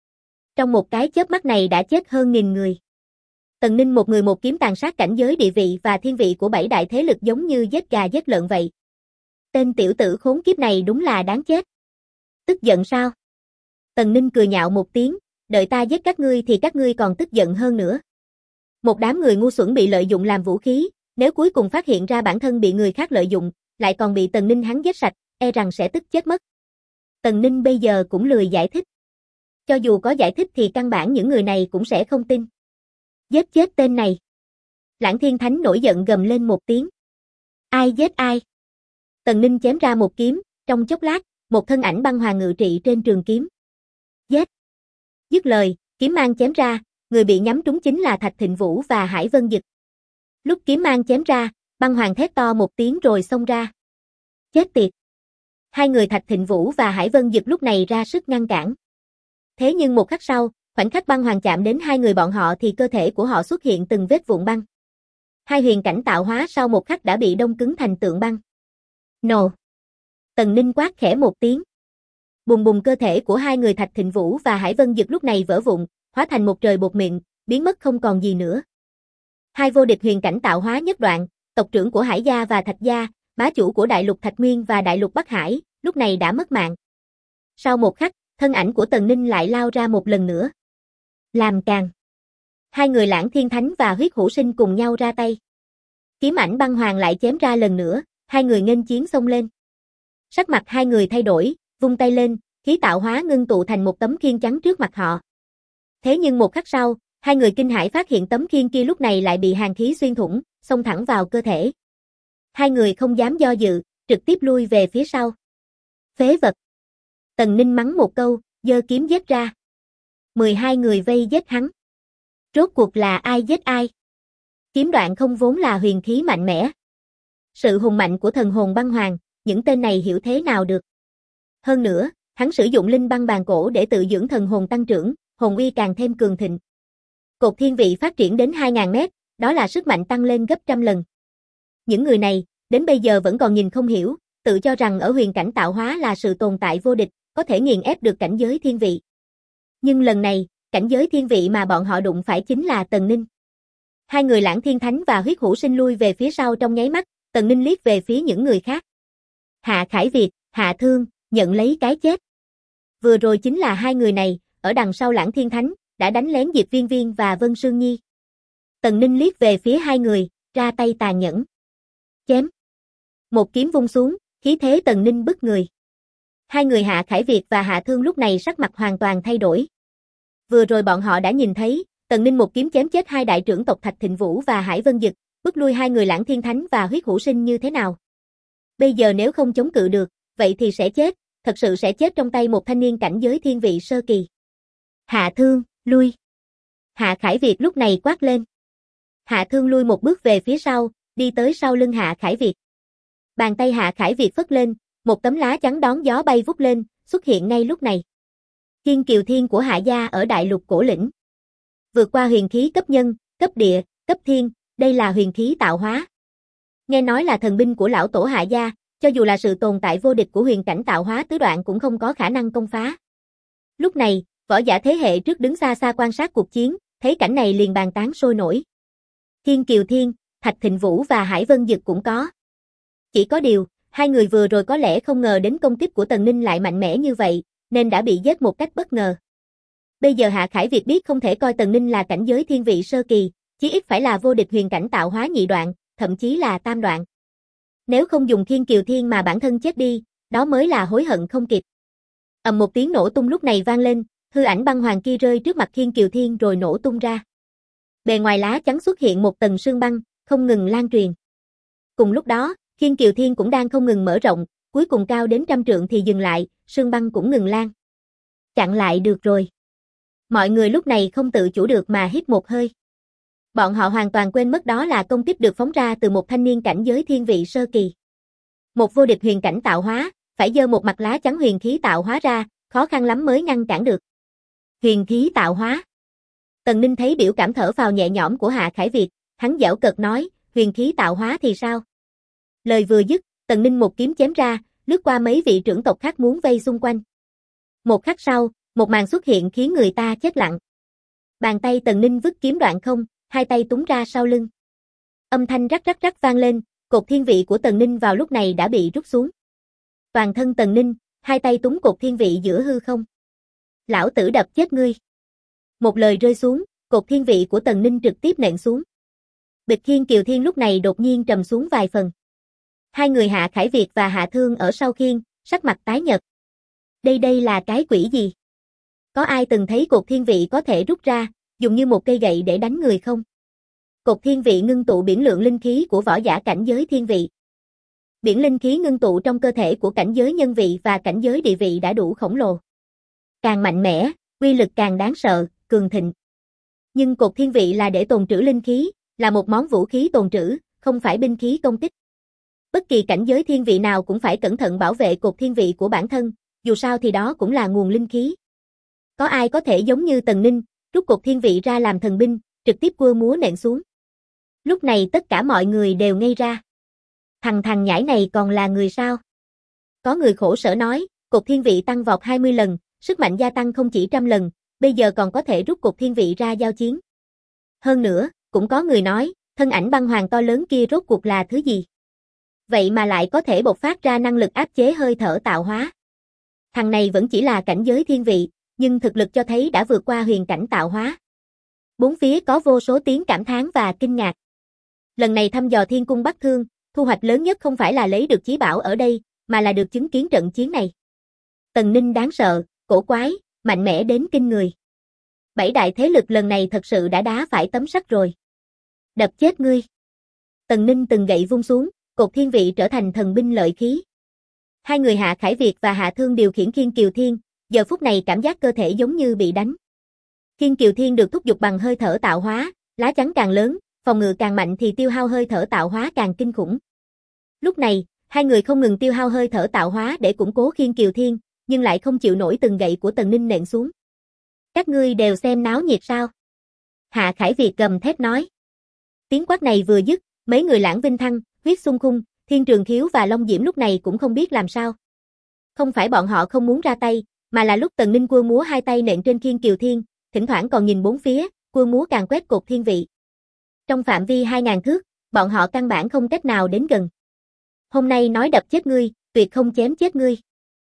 Trong một cái chớp mắt này đã chết hơn 1000 người. Tần Ninh một người một kiếm tàn sát cảnh giới địa vị và thiên vị của 7 đại thế lực giống như giết gà giết lợn vậy. Tên tiểu tử khốn kiếp này đúng là đáng chết. Tức giận sao? Tần Ninh cười nhạo một tiếng, đợi ta giết các ngươi thì các ngươi còn tức giận hơn nữa. Một đám người ngu xuẩn bị lợi dụng làm vũ khí, nếu cuối cùng phát hiện ra bản thân bị người khác lợi dụng, lại còn bị Tần Ninh hắn giết sạch, e rằng sẽ tức chết mất. Tần Ninh bây giờ cũng lười giải thích. Cho dù có giải thích thì căn bản những người này cũng sẽ không tin. Giết chết tên này. Lãng Thiên Thánh nổi giận gầm lên một tiếng. Ai giết ai? Tần Ninh chém ra một kiếm, trong chốc lát, một thân ảnh băng hoàng ngự trị trên trường kiếm. Giết! Dứt lời, kiếm mang chém ra, người bị nhắm trúng chính là Thạch Thịnh Vũ và Hải Vân Dực. Lúc kiếm mang chém ra, băng hoàng thét to một tiếng rồi xông ra. Chết tiệt! Hai người Thạch Thịnh Vũ và Hải Vân Dực lúc này ra sức ngăn cản. Thế nhưng một khắc sau, khoảnh khắc băng hoàng chạm đến hai người bọn họ thì cơ thể của họ xuất hiện từng vết vụn băng. Hai huyền cảnh tạo hóa sau một khắc đã bị đông cứng thành tượng băng. Nổ! Tần Ninh quát khẽ một tiếng. Bùng bùng cơ thể của hai người Thạch Thịnh Vũ và Hải Vân Dực lúc này vỡ vụn, hóa thành một trời bột mịn, biến mất không còn gì nữa. Hai vô địch huyền cảnh tạo hóa nhất đoạn, tộc trưởng của Hải gia và Thạch gia, bá chủ của đại lục Thạch Nguyên và đại lục Bắc Hải, lúc này đã mất mạng. Sau một khắc, thân ảnh của Tần Ninh lại lao ra một lần nữa. Làm càng. Hai người Lãng Thiên Thánh và Huyết Hữu Sinh cùng nhau ra tay. Kiếm ảnh băng hoàng lại chém ra lần nữa, hai người nghênh chiến xông lên. Sắc mặt hai người thay đổi, vung tay lên, khí tạo hóa ngưng tụ thành một tấm khiên trắng trước mặt họ. Thế nhưng một khắc sau, hai người kinh hãi phát hiện tấm khiên kia lúc này lại bị hàn khí xuyên thủng, xông thẳng vào cơ thể. Hai người không dám do dự, trực tiếp lui về phía sau. Phế vật! Tần Ninh mắng một câu, giơ kiếm giết ra. 12 người vây giết hắn. Rốt cuộc là ai giết ai? Kiếm đoạn không vốn là huyền khí mạnh mẽ. Sự hùng mạnh của thần hồn băng hoàng, những tên này hiểu thế nào được. Hơn nữa, hắn sử dụng linh băng bàn cổ để tự dưỡng thần hồn tăng trưởng, hồn uy càng thêm cường thịnh. Cột thiên vị phát triển đến 2000 mét, đó là sức mạnh tăng lên gấp trăm lần. Những người này, đến bây giờ vẫn còn nhìn không hiểu, tự cho rằng ở huyền cảnh tạo hóa là sự tồn tại vô địch, có thể nghiền ép được cảnh giới thiên vị. Nhưng lần này, cảnh giới thiên vị mà bọn họ đụng phải chính là Tần Ninh. Hai người Lãng Thiên Thánh và Huyết Hữu Sinh lui về phía sau trong nháy mắt, Tần Ninh liếc về phía những người khác. Hạ Khải Việt, Hạ Thương, nhận lấy cái chết. Vừa rồi chính là hai người này, ở đằng sau Lãng Thiên Thánh, đã đánh lén Diệp Viên Viên và Vân Sương Nhi. Tần Ninh liếc về phía hai người, ra tay tàn nhẫn. Chém. Một kiếm vung xuống, khí thế Tần Ninh bức người. Hai người Hạ Khải Việt và Hạ Thương lúc này sắc mặt hoàn toàn thay đổi. Vừa rồi bọn họ đã nhìn thấy, Tần Ninh một kiếm chém chết hai đại trưởng tộc Thạch Thịnh Vũ và Hải Vân Dực, bức lui hai người Lãng Thiên Thánh và Huyết Hữu Sinh như thế nào. Bây giờ nếu không chống cự được, vậy thì sẽ chết, thật sự sẽ chết trong tay một thanh niên cảnh giới thiên vị sơ kỳ. Hạ Thương, lui. Hạ Khải Việt lúc này quát lên. Hạ Thương lui một bước về phía sau, đi tới sau lưng Hạ Khải Việt. Bàn tay Hạ Khải Việt phất lên, một tấm lá chắn đón gió bay vút lên, xuất hiện ngay lúc này. Thiên Kiều Thiên của Hạ gia ở đại lục cổ lĩnh. Vượt qua huyền khí cấp nhân, cấp địa, cấp thiên, đây là huyền khí tạo hóa. Nghe nói là thần binh của lão tổ Hạ gia, cho dù là sự tồn tại vô địch của huyền cảnh tạo hóa tứ đoạn cũng không có khả năng công phá. Lúc này, võ giả thế hệ trước đứng xa xa quan sát cuộc chiến, thấy cảnh này liền bàn tán sôi nổi. Thiên Kiều Thiên, Thạch Thịnh Vũ và Hải Vân Dực cũng có. Chỉ có điều, hai người vừa rồi có lẽ không ngờ đến công kích của Tần Ninh lại mạnh mẽ như vậy, nên đã bị giết một cách bất ngờ. Bây giờ Hạ Khải Việt biết không thể coi Tần Ninh là cảnh giới thiên vị sơ kỳ, chí ít phải là vô địch huyền cảnh tạo hóa nhị đoạn, thậm chí là tam đoạn. Nếu không dùng Thiên Kiều Thiên mà bản thân chết đi, đó mới là hối hận không kịp. Ầm một tiếng nổ tung lúc này vang lên, hư ảnh băng hoàng kia rơi trước mặt Thiên Kiều Thiên rồi nổ tung ra. Bề ngoài lá chắn xuất hiện một tầng sương băng, không ngừng lan truyền. Cùng lúc đó, Thiên Kiều Thiên cũng đang không ngừng mở rộng, cuối cùng cao đến 100 trượng thì dừng lại, sương băng cũng ngừng lan. Chặn lại được rồi. Mọi người lúc này không tự chủ được mà hít một hơi. Bọn họ hoàn toàn quên mất đó là công kích được phóng ra từ một thanh niên cảnh giới thiên vị sơ kỳ. Một vô địch huyền cảnh tạo hóa, phải giơ một mặt lá chắn huyền khí tạo hóa ra, khó khăn lắm mới ngăn cản được. Huyền khí tạo hóa. Tần Ninh thấy biểu cảm thở phào nhẹ nhõm của Hạ Khải Việt, hắn giễu cợt nói, huyền khí tạo hóa thì sao? Lời vừa dứt, Tần Ninh một kiếm chém ra, lướt qua mấy vị trưởng tộc khác muốn vây xung quanh. Một khắc sau, Một màn xuất hiện khiến người ta chết lặng. Bàn tay Tần Ninh vứt kiếm đoạn không, hai tay túng ra sau lưng. Âm thanh rắc rắc rắc vang lên, cột thiên vị của Tần Ninh vào lúc này đã bị rút xuống. Toàn thân Tần Ninh, hai tay túng cột thiên vị giữa hư không. Lão tử đập chết ngươi. Một lời rơi xuống, cột thiên vị của Tần Ninh trực tiếp nện xuống. Bịch Khiên Kiều Thiên lúc này đột nhiên trầm xuống vài phần. Hai người Hạ Khải Việt và Hạ Thương ở sau khiên, sắc mặt tái nhợt. Đây là cái quỷ gì? Có ai từng thấy cột thiên vị có thể rút ra, dùng như một cây gậy để đánh người không? Cột thiên vị ngưng tụ biển lượng linh khí của võ giả cảnh giới thiên vị. Biển linh khí ngưng tụ trong cơ thể của cảnh giới nhân vị và cảnh giới địa vị đã đủ khổng lồ. Càng mạnh mẽ, uy lực càng đáng sợ, cường thịnh. Nhưng cột thiên vị là để tồn trữ linh khí, là một món vũ khí tồn trữ, không phải binh khí công kích. Bất kỳ cảnh giới thiên vị nào cũng phải cẩn thận bảo vệ cột thiên vị của bản thân, dù sao thì đó cũng là nguồn linh khí. Có ai có thể giống như Tần Ninh, rút cột thiên vị ra làm thần binh, trực tiếp cua múa nện xuống. Lúc này tất cả mọi người đều ngây ra. Thằng nhãi này còn là người sao? Có người khổ sở nói, cột thiên vị tăng vọt 20 lần, sức mạnh gia tăng không chỉ 100 lần, bây giờ còn có thể rút cột thiên vị ra giao chiến. Hơn nữa, cũng có người nói, thân ảnh băng hoàng to lớn kia rốt cuộc là thứ gì? Vậy mà lại có thể bộc phát ra năng lực áp chế hơi thở tạo hóa. Thằng này vẫn chỉ là cảnh giới thiên vị, nhưng thực lực cho thấy đã vượt qua huyền cảnh tạo hóa. Bốn phía có vô số tiếng cảm thán và kinh ngạc. Lần này thăm dò Thiên Cung Bắc Thương, thu hoạch lớn nhất không phải là lấy được chí bảo ở đây, mà là được chứng kiến trận chiến này. Tần Ninh đáng sợ, cổ quái, mạnh mẽ đến kinh người. Bảy đại thế lực lần này thật sự đã đá phải tấm sắt rồi. Đập chết ngươi. Tần Ninh từng gậy vung xuống, cột thiên vị trở thành thần binh lợi khí. Hai người Hạ Khải Việt và Hạ Thương điều khiển Khiên Kiều Thiên, giờ phút này cảm giác cơ thể giống như bị đánh. Khiên Kiều Thiên được thúc giục bằng hơi thở tạo hóa, lá chắn càng lớn, phòng ngự càng mạnh thì tiêu hao hơi thở tạo hóa càng kinh khủng. Lúc này, hai người không ngừng tiêu hao hơi thở tạo hóa để củng cố Khiên Kiều Thiên, nhưng lại không chịu nổi từng gậy của Tần Ninh nện xuống. Các ngươi đều xem náo nhiệt sao? Hạ Khải Việt gầm thét nói. Tiếng quát này vừa dứt, mấy người Lãng Vinh Thăng, Huyết Xung Khung, Thiên Trường Khiếu và Long Diễm lúc này cũng không biết làm sao. Không phải bọn họ không muốn ra tay, mà là lúc Tần Ninh cua múa hai tay nện trên Khiên Kiều Thiên, thỉnh thoảng còn nhìn bốn phía, cua múa càng quét cột thiên vị. Trong phạm vi 2000 thước, bọn họ căn bản không cách nào đến gần. Hôm nay nói đập chết ngươi, tuyệt không chém chết ngươi.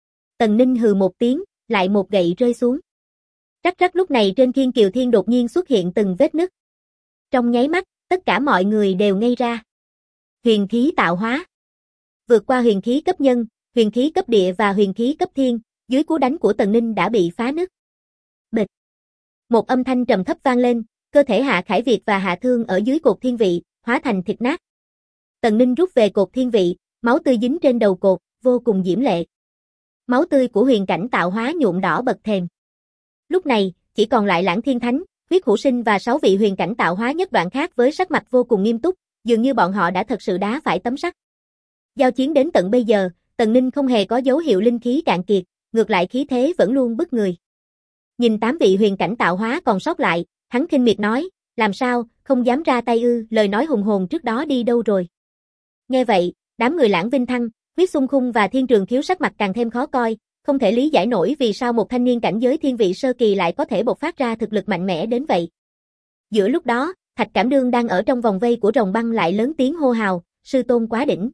Tần Ninh hừ một tiếng, lại một gậy rơi xuống. Rắc rắc lúc này trên Khiên Kiều Thiên đột nhiên xuất hiện từng vết nứt. Trong nháy mắt, tất cả mọi người đều ngây ra. Huyền khí tạo hóa. Vượt qua huyền khí cấp nhân, huyền khí cấp địa và huyền khí cấp thiên, dưới cú đánh của Tần Ninh đã bị phá nứt. Bịch. Một âm thanh trầm thấp vang lên, cơ thể Hạ Khải Việt và Hạ Thương ở dưới cột thiên vị, hóa thành thịt nát. Tần Ninh rút về cột thiên vị, máu tươi dính trên đầu cột, vô cùng diễm lệ. Máu tươi của huyền cảnh tạo hóa nhuộm đỏ bậc thềm. Lúc này, chỉ còn lại Lãng Thiên Thánh, Huyết Hữu Sinh và 6 vị huyền cảnh tạo hóa nhất đoạn khác với sắc mặt vô cùng nghiêm túc, dường như bọn họ đã thật sự đá phải tấm sắt. Giao chiến đến tận bây giờ, Tần Ninh không hề có dấu hiệu linh khí cạn kiệt, ngược lại khí thế vẫn luôn bức người. Nhìn 8 vị huyền cảnh tạo hóa còn sót lại, hắn khinh miệt nói, làm sao, không dám ra tay ư, lời nói hùng hồn trước đó đi đâu rồi. Nghe vậy, đám người Lãng Vinh Thăng, Huyết Xung Khung và Thiên Trường Khiếu sắc mặt càng thêm khó coi, không thể lý giải nổi vì sao một thanh niên cảnh giới thiên vị sơ kỳ lại có thể bộc phát ra thực lực mạnh mẽ đến vậy. Giữa lúc đó, Thạch Cảm Đương đang ở trong vòng vây của rồng băng lại lớn tiếng hô hào, sư tôn quá đỉnh.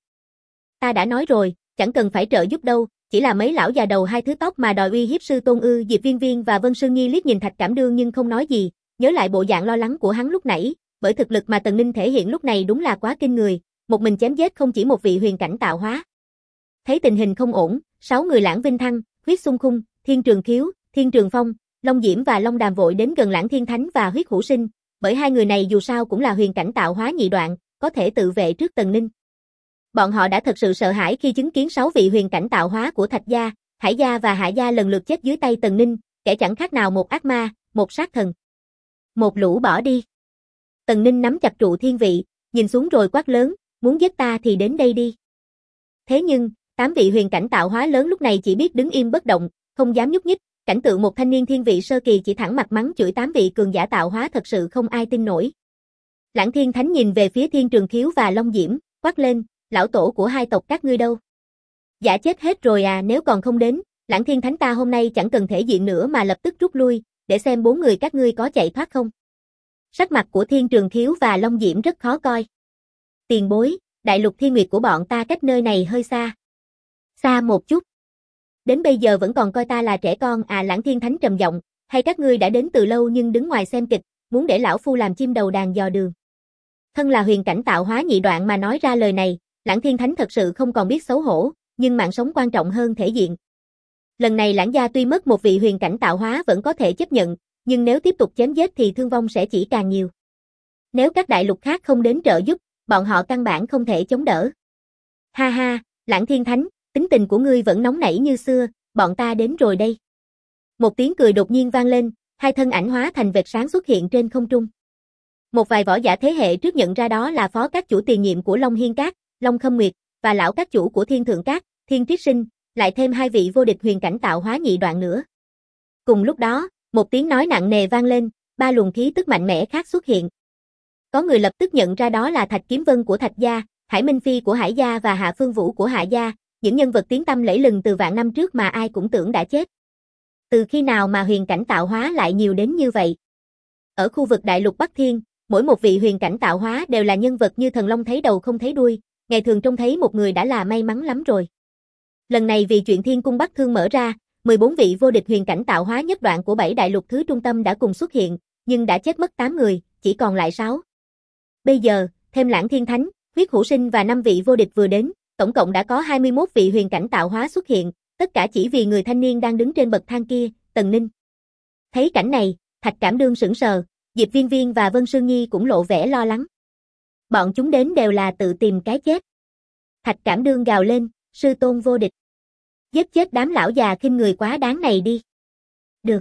Ta đã nói rồi, chẳng cần phải trợ giúp đâu, chỉ là mấy lão già đầu hai thứ tóc mà đòi uy hiếp sư tôn ư. Diệp Viên Viên và Vân Sương Nhi liếc nhìn Thạch Cảm Đương nhưng không nói gì, nhớ lại bộ dạng lo lắng của hắn lúc nãy, bởi thực lực mà Tần Ninh thể hiện lúc này đúng là quá kinh người, một mình chém giết không chỉ một vị huyền cảnh tạo hóa. Thấy tình hình không ổn, 6 người Lãng Vinh Thăng, Huyết Xung Khung, Thiên Trường Khiếu, Thiên Trường Phong, Long Diễm và Long Đàm vội đến gần Lãng Thiên Thánh và Huyết Hữu Sinh, bởi hai người này dù sao cũng là huyền cảnh tạo hóa nhị đoạn, có thể tự vệ trước Tần Ninh. Bọn họ đã thật sự sợ hãi khi chứng kiến 6 vị huyền cảnh tạo hóa của Thạch gia, Hải gia và Hạ gia lần lượt chết dưới tay Tần Ninh, kẻ chẳng khác nào một ác ma, một sát thần. Một lũ bỏ đi. Tần Ninh nắm chặt trụ thiên vị, nhìn xuống rồi quát lớn, muốn giết ta thì đến đây đi. Thế nhưng, 8 vị huyền cảnh tạo hóa lớn lúc này chỉ biết đứng im bất động, không dám nhúc nhích, cảnh tượng một thanh niên thiên vị sơ kỳ chỉ thẳng mặt mắng chửi 8 vị cường giả tạo hóa thật sự không ai tin nổi. Lãng Thiên Thánh nhìn về phía Thiên Trường Khiếu và Long Diễm, quát lên, lão tổ của hai tộc các ngươi đâu? Giả chết hết rồi à, nếu còn không đến, Lãng Thiên Thánh ta hôm nay chẳng cần thể diện nữa mà lập tức rút lui, để xem 4 người các ngươi có chạy thoát không. Sắc mặt của Thiên Trường Khiếu và Long Diễm rất khó coi. Tiền bối, đại lục thiên nguyệt của bọn ta cách nơi này hơi xa. Xa một chút. Đến bây giờ vẫn còn coi ta là trẻ con à? Lãng Thiên Thánh trầm giọng, hay các ngươi đã đến từ lâu nhưng đứng ngoài xem kịch, muốn để lão phu làm chim đầu đàn dò đường. Thân là huyền cảnh tạo hóa nhị đoạn mà nói ra lời này, Lãng Thiên Thánh thật sự không còn biết xấu hổ, nhưng mạng sống quan trọng hơn thể diện. Lần này Lãng gia tuy mất một vị huyền cảnh tạo hóa vẫn có thể chấp nhận, nhưng nếu tiếp tục chém giết thì thương vong sẽ chỉ càng nhiều. Nếu các đại lục khác không đến trợ giúp, bọn họ căn bản không thể chống đỡ. Ha ha, Lãng Thiên Thánh, tính tình của ngươi vẫn nóng nảy như xưa, bọn ta đến rồi đây. Một tiếng cười đột nhiên vang lên, hai thân ảnh hóa thành vệt sáng xuất hiện trên không trung. Một vài võ giả thế hệ trước nhận ra đó là phó các chủ tiền nhiệm của Long Hiên Các, Long Khâm Nguyệt, và lão các chủ của Thiên Thượng Các, Thiên Triết Sinh, lại thêm hai vị vô địch huyền cảnh tạo hóa nhị đoạn nữa. Cùng lúc đó, một tiếng nói nặng nề vang lên, ba luồng khí tức mạnh mẽ khác xuất hiện. Có người lập tức nhận ra đó là Thạch Kiếm Vân của Thạch gia, Hải Minh Phi của Hải gia và Hạ Phương Vũ của Hạ gia, những nhân vật tiếng tăm lẫy lừng từ vạn năm trước mà ai cũng tưởng đã chết. Từ khi nào mà huyền cảnh tạo hóa lại nhiều đến như vậy? Ở khu vực đại lục Bắc Thiên, mỗi một vị huyền cảnh tạo hóa đều là nhân vật như thần long thấy đầu không thấy đuôi, ngày thường trông thấy một người đã là may mắn lắm rồi. Lần này vì chuyện Thiên Cung Bắc Thương mở ra, 14 vị vô địch huyền cảnh tạo hóa nhất đoạn của 7 đại lục thứ trung tâm đã cùng xuất hiện, nhưng đã chết mất 8 người, chỉ còn lại 6. Bây giờ, thêm Lãng Thiên Thánh, Huyết Hữu Sinh và 5 vị vô địch vừa đến, tổng cộng đã có 21 vị huyền cảnh tạo hóa xuất hiện, tất cả chỉ vì người thanh niên đang đứng trên bậc thang kia, Tần Ninh. Thấy cảnh này, Thạch Cảm Đương sững sờ, Diệp Viên Viên và Vân Sương Nhi cũng lộ vẻ lo lắng. Bọn chúng đến đều là tự tìm cái chết. Thạch Cảm Đương gào lên, sư tôn vô địch. Giết chết đám lão già khinh người quá đáng này đi. Được.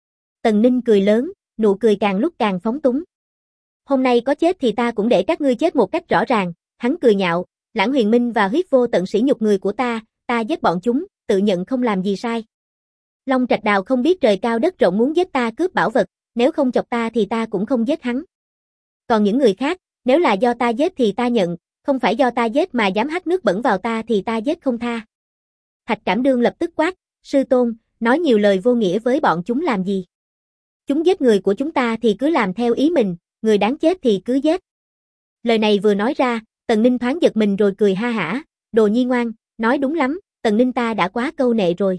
Tần Ninh cười lớn, nụ cười càng lúc càng phóng túng. Hôm nay có chết thì ta cũng để các ngươi chết một cách rõ ràng, hắn cười nhạo, Lãng Huyền Minh và Huyết Vô Tận sỉ nhục người của ta giết bọn chúng, tự nhận không làm gì sai. Long Trạch Đào không biết trời cao đất rộng muốn giết ta cướp bảo vật, nếu không chọc ta thì ta cũng không giết hắn. Còn những người khác, nếu là do ta giết thì ta nhận, không phải do ta giết mà dám hắt nước bẩn vào ta thì ta giết không tha. Thạch Cảm Đương lập tức quát, sư tôn, nói nhiều lời vô nghĩa với bọn chúng làm gì? Chúng giết người của chúng ta thì cứ làm theo ý mình, người đáng chết thì cứ giết. Lời này vừa nói ra, Tần Ninh thoáng giật mình rồi cười ha hả, đồ nhi ngoan, nói đúng lắm, Tần Ninh ta đã quá câu nệ rồi.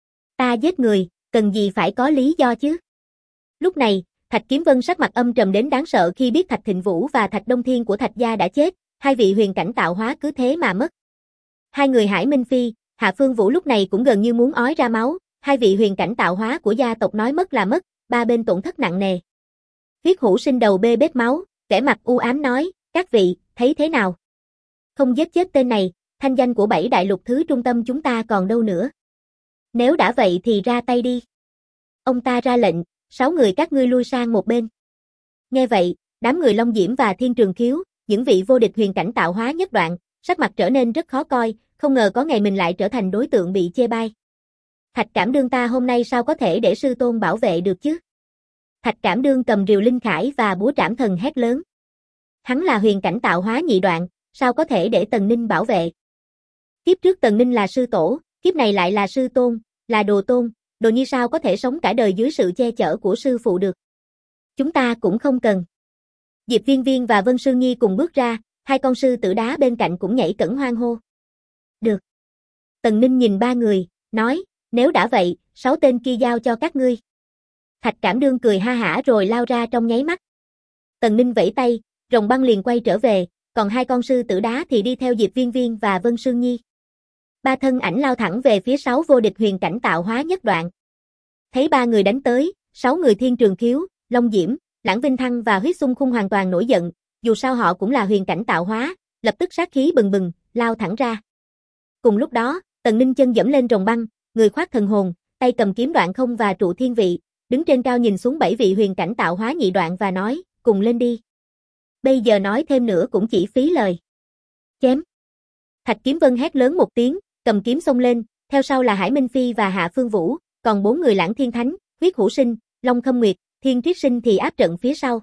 Ta giết người, cần gì phải có lý do chứ? Lúc này, Thạch Kiếm Vân sắc mặt âm trầm đến đáng sợ khi biết Thạch Thịnh Vũ và Thạch Đông Thiên của Thạch gia đã chết, hai vị huyền cảnh tạo hóa cứ thế mà mất. Hai người Hải Minh Phi, Hạ Phương Vũ lúc này cũng gần như muốn ói ra máu, hai vị huyền cảnh tạo hóa của gia tộc nói mất là mất, ba bên tổn thất nặng nề. Huyết Hữu Sinh đầu bê bết máu, vẻ mặt u ám nói, các vị, thấy thế nào? Không giết chết tên này, thanh danh của 7 đại lục thứ trung tâm chúng ta còn đâu nữa. Nếu đã vậy thì ra tay đi. Ông ta ra lệnh, 6 người các ngươi lui sang một bên. Nghe vậy, đám người Long Diễm và Thiên Trường Khiếu, những vị vô địch huyền cảnh tạo hóa nhất đoạn, sắc mặt trở nên rất khó coi, không ngờ có ngày mình lại trở thành đối tượng bị chê bai. Thạch Cảm Đương ta hôm nay sao có thể để sư tôn bảo vệ được chứ? Thạch Cảm Đương cầm rìu linh khải và búa trảm thần hét lớn. Hắn là huyền cảnh tạo hóa nhị đoạn, sao có thể để Tần Ninh bảo vệ? Kiếp trước Tần Ninh là sư tổ, kiếp này lại là sư tôn, là đồ tôn, đồ nhi sao có thể sống cả đời dưới sự che chở của sư phụ được? Chúng ta cũng không cần. Diệp Viên Viên và Vân Sương Nhi cùng bước ra, hai con sư tử đá bên cạnh cũng nhảy cẫng hoan hô. Được. Tần Ninh nhìn ba người, nói, nếu đã vậy, 6 tên kia giao cho các ngươi. Thạch Cảm Đương cười ha hả rồi lao ra trong nháy mắt. Tần Ninh vẫy tay, rồng băng liền quay trở về, còn hai con sư tử đá thì đi theo Diệp Viên Viên và Vân Sương Nhi. Ba thân ảnh lao thẳng về phía 6 vô địch huyền cảnh tạo hóa nhất đoạn. Thấy ba người đánh tới, 6 người Thiên Trường Khiếu, Long Diễm, Lãng Vinh Thăng và Huyết Xung Khung hoàn toàn nổi giận, dù sao họ cũng là huyền cảnh tạo hóa, lập tức sát khí bừng bừng, lao thẳng ra. Cùng lúc đó, Tần Ninh chân dẫm lên rồng băng, người khoác thần hồn, tay cầm kiếm đoạn không và trụ thiên vị, đứng trên cao nhìn xuống 7 vị huyền cảnh tạo hóa nhị đoạn và nói, cùng lên đi. Bây giờ nói thêm nữa cũng chỉ phí lời. Chém. Thạch Kiếm Vân hét lớn một tiếng, cầm kiếm xông lên, theo sau là Hải Minh Phi và Hạ Phương Vũ, còn 4 người Lãng Thiên Thánh, Huyết Hữu Sinh, Long Khâm Nguyệt, Thiên Triết Sinh thì áp trận phía sau.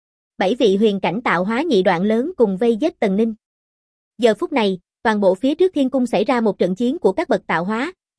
7 vị huyền cảnh tạo hóa nhị đoạn lớn cùng vây giết Tần Ninh. Giờ phút này, toàn bộ phía trước Thiên Cung xảy ra một trận chiến của các bậc tạo hóa,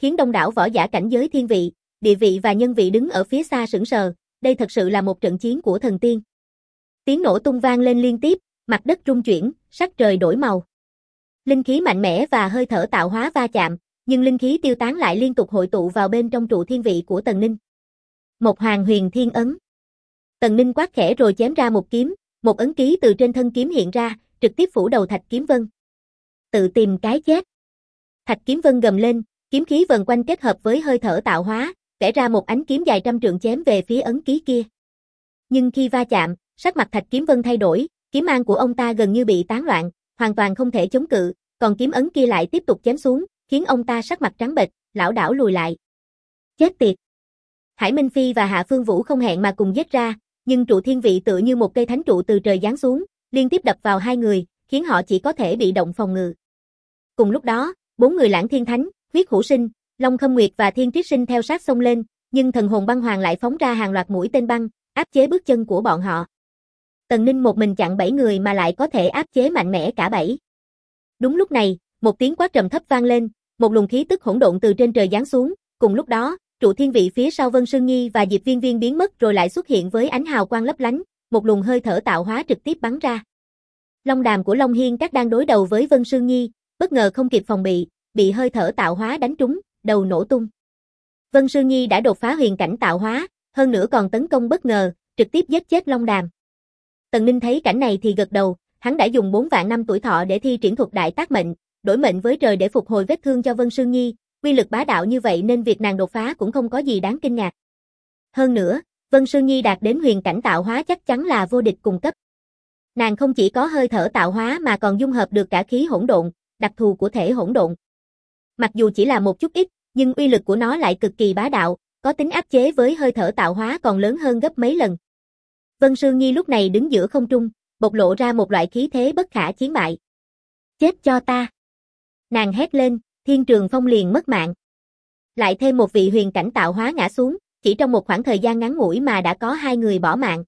khiến đông đảo võ giả cảnh giới thiên vị, địa vị và nhân vị đứng ở phía xa sững sờ, đây thật sự là một trận chiến của thần tiên. Tiếng nổ tung vang lên liên tiếp, mặt đất rung chuyển, sắc trời đổi màu. Linh khí mạnh mẽ và hơi thở tạo hóa va chạm, nhưng linh khí tiêu tán lại liên tục hội tụ vào bên trong trụ thiên vị của Tần Ninh. Một Hoàng Huyền Thiên Ấn. Tần Ninh quát khẽ rồi chém ra một kiếm, một ấn ký từ trên thân kiếm hiện ra, trực tiếp phủ đầu Thạch Kiếm Vân. Tự tìm cái chết. Thạch Kiếm Vân gầm lên, kiếm khí vần quanh kết hợp với hơi thở tạo hóa, vẽ ra một ánh kiếm dài trăm trượng chém về phía ấn ký kia. Nhưng khi va chạm, sắc mặt Thạch Kiếm Vân thay đổi, kiếm mang của ông ta gần như bị tán loạn, hoàn toàn không thể chống cự, còn kiếm ấn kia lại tiếp tục chém xuống, khiến ông ta sắc mặt trắng bệch, lảo đảo lùi lại. Chết tiệt! Hải Minh Phi và Hạ Phương Vũ không hẹn mà cùng giết ra, nhưng trụ thiên vị tựa như một cây thánh trụ từ trời giáng xuống, liên tiếp đập vào hai người, khiến họ chỉ có thể bị động phòng ngự. Cùng lúc đó, bốn người Lãng Thiên Thánh, Huyết Hữu Sinh, Long Khâm Nguyệt và Thiên Triết Sinh theo sát xông lên, nhưng thần hồn băng hoàng lại phóng ra hàng loạt mũi tên băng, áp chế bước chân của bọn họ. Tần Ninh một mình chặn 7 người mà lại có thể áp chế mạnh mẽ cả 7. Đúng lúc này, một tiếng quát trầm thấp vang lên, một luồng khí tức hỗn độn từ trên trời giáng xuống, cùng lúc đó, trụ thiên vị phía sau Vân Sương Nhi và Diệp Viên Viên biến mất rồi lại xuất hiện với ánh hào quang lấp lánh, một luồng hơi thở tạo hóa trực tiếp bắn ra. Long đàm của Long Hiên Các đang đối đầu với Vân Sương Nhi, bất ngờ không kịp phòng bị hơi thở tạo hóa đánh trúng, đầu nổ tung. Vân Sương Nhi đã đột phá huyền cảnh tạo hóa, hơn nữa còn tấn công bất ngờ, trực tiếp giết chết Long đàm. Tần Ninh thấy cảnh này thì gật đầu, hắn đã dùng 4 vạn năm tuổi thọ để thi triển thuật đại tác mệnh, đổi mệnh với trời để phục hồi vết thương cho Vân Sương Nhi, quy lực bá đạo như vậy nên việc nàng đột phá cũng không có gì đáng kinh ngạc. Hơn nữa, Vân Sương Nhi đạt đến huyền cảnh tạo hóa chắc chắn là vô địch cùng cấp. Nàng không chỉ có hơi thở tạo hóa mà còn dung hợp được cả khí hỗn độn, đặc thù của thể hỗn độn. Mặc dù chỉ là một chút ít, nhưng uy lực của nó lại cực kỳ bá đạo, có tính áp chế với hơi thở tạo hóa còn lớn hơn gấp mấy lần. Vân Sương Nhi lúc này đứng giữa không trung, bộc lộ ra một loại khí thế bất khả chiến bại. Chết cho ta! Nàng hét lên, Thiên Trường Phong liền mất mạng. Lại thêm một vị huyền cảnh tạo hóa ngã xuống, chỉ trong một khoảng thời gian ngắn ngủi mà đã có 2 người bỏ mạng.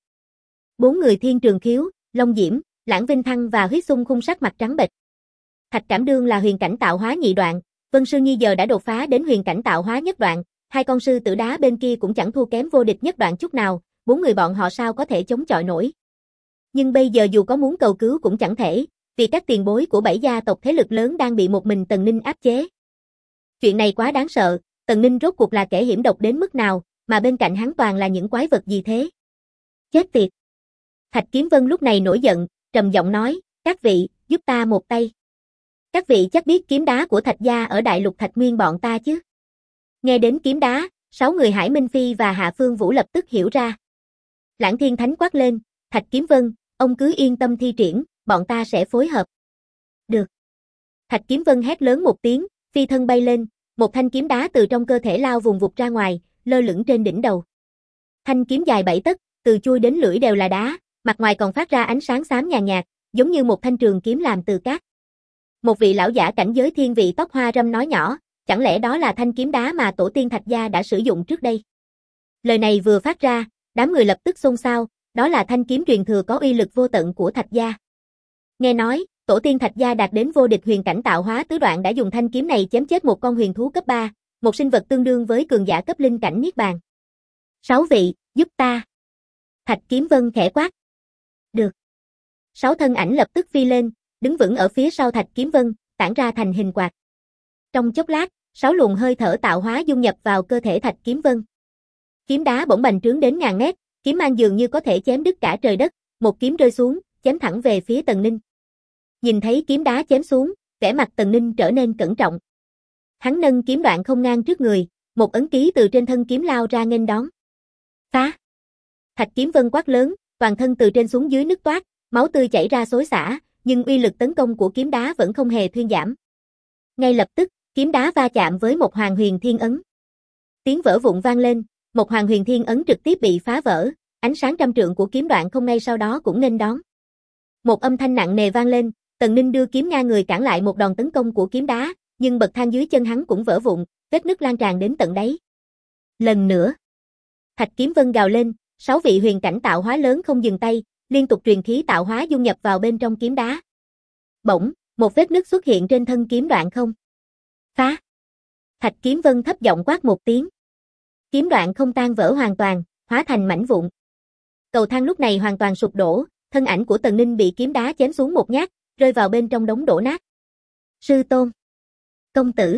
4 người Thiên Trường Khiếu, Long Diễm, Lãng Vinh Thăng và Huyết Xung khung sắc mặt trắng bệch. Thạch Cảm Đương là huyền cảnh tạo hóa nhị đoạn, Vân Sương Nhi giờ đã đột phá đến huyền cảnh tạo hóa nhất đoạn, hai con sư tử đá bên kia cũng chẳng thua kém vô địch nhất đoạn chút nào, 4 người bọn họ sao có thể chống chọi nổi. Nhưng bây giờ dù có muốn cầu cứu cũng chẳng thể, vì các tiền bối của 7 gia tộc thế lực lớn đang bị một mình Tần Ninh áp chế. Chuyện này quá đáng sợ, Tần Ninh rốt cuộc là kẻ hiểm độc đến mức nào, mà bên cạnh hắn toàn là những quái vật gì thế? Chết tiệt! Thạch Kiếm Vân lúc này nổi giận, trầm giọng nói, các vị, giúp ta một tay. Các vị chắc biết kiếm đá của Thạch gia ở Đại Lục Thạch Nguyên bọn ta chứ? Nghe đến kiếm đá, 6 người Hải Minh Phi và Hạ Phương Vũ lập tức hiểu ra. Lãng Thiên Thánh quát lên, Thạch Kiếm Vân, ông cứ yên tâm thi triển, bọn ta sẽ phối hợp. Được. Thạch Kiếm Vân hét lớn một tiếng, phi thân bay lên, một thanh kiếm đá từ trong cơ thể lao vùng vụt ra ngoài, lơ lửng trên đỉnh đầu. Thanh kiếm dài 7 tấc, từ chuôi đến lưỡi đều là đá, mặt ngoài còn phát ra ánh sáng xám nhàn nhạt, giống như một thanh trường kiếm làm từ cát. Một vị lão giả cảnh giới thiên vị tóc hoa râm nói nhỏ, chẳng lẽ đó là thanh kiếm đá mà tổ tiên Thạch gia đã sử dụng trước đây? Lời này vừa phát ra, đám người lập tức xôn xao, đó là thanh kiếm truyền thừa có uy lực vô tận của Thạch gia. Nghe nói, tổ tiên Thạch gia đạt đến vô địch huyền cảnh tạo hóa tứ đoạn đã dùng thanh kiếm này chém chết một con huyền thú cấp 3, một sinh vật tương đương với cường giả cấp linh cảnh niết bàn. 6 vị, giúp ta. Thạch Kiếm Vân khẽ quát. Được. 6 thân ảnh lập tức phi lên, đứng vững ở phía sau Thạch Kiếm Vân, tản ra thành hình quạt. Trong chốc lát, 6 luồng hơi thở tạo hóa dung nhập vào cơ thể Thạch Kiếm Vân. Kiếm đá bỗng bành trướng đến ngàn mét, kiếm mang dường như có thể chém đứt cả trời đất, một kiếm rơi xuống, chém thẳng về phía Tần Ninh. Nhìn thấy kiếm đá chém xuống, vẻ mặt Tần Ninh trở nên cẩn trọng. Hắn nâng kiếm đoạn không ngang trước người, một ấn ký từ trên thân kiếm lao ra nghênh đón. Phá! Thạch Kiếm Vân quát lớn, toàn thân từ trên xuống dưới nứt toát, máu tươi chảy ra xối xả, nhưng uy lực tấn công của kiếm đá vẫn không hề thuyên giảm. Ngay lập tức, kiếm đá va chạm với một Hoàng Huyền Thiên Ấn. Tiếng vỡ vụn vang lên, một Hoàng Huyền Thiên Ấn trực tiếp bị phá vỡ, ánh sáng trăm trượng của kiếm đoạn không ngay sau đó cũng nghênh đón. Một âm thanh nặng nề vang lên, Tần Ninh đưa kiếm ngang người cản lại một đòn tấn công của kiếm đá, nhưng bậc thang dưới chân hắn cũng vỡ vụn, vết nứt lan tràn đến tận đáy. Lần nữa, Thạch Kiếm Vân gào lên, 6 vị huyền cảnh tạo hóa lớn không dừng tay, liên tục truyền khí tạo hóa dung nhập vào bên trong kiếm đá. Bỗng, một vết nứt xuất hiện trên thân kiếm đoạn không. Phá! Thạch Kiếm Vân thấp giọng quát một tiếng. Kiếm đoạn không tan vỡ hoàn toàn, hóa thành mảnh vụn. Cầu thang lúc này hoàn toàn sụp đổ, thân ảnh của Tần Ninh bị kiếm đá chém xuống một nhát, rơi vào bên trong đống đổ nát. Sư tôn, công tử.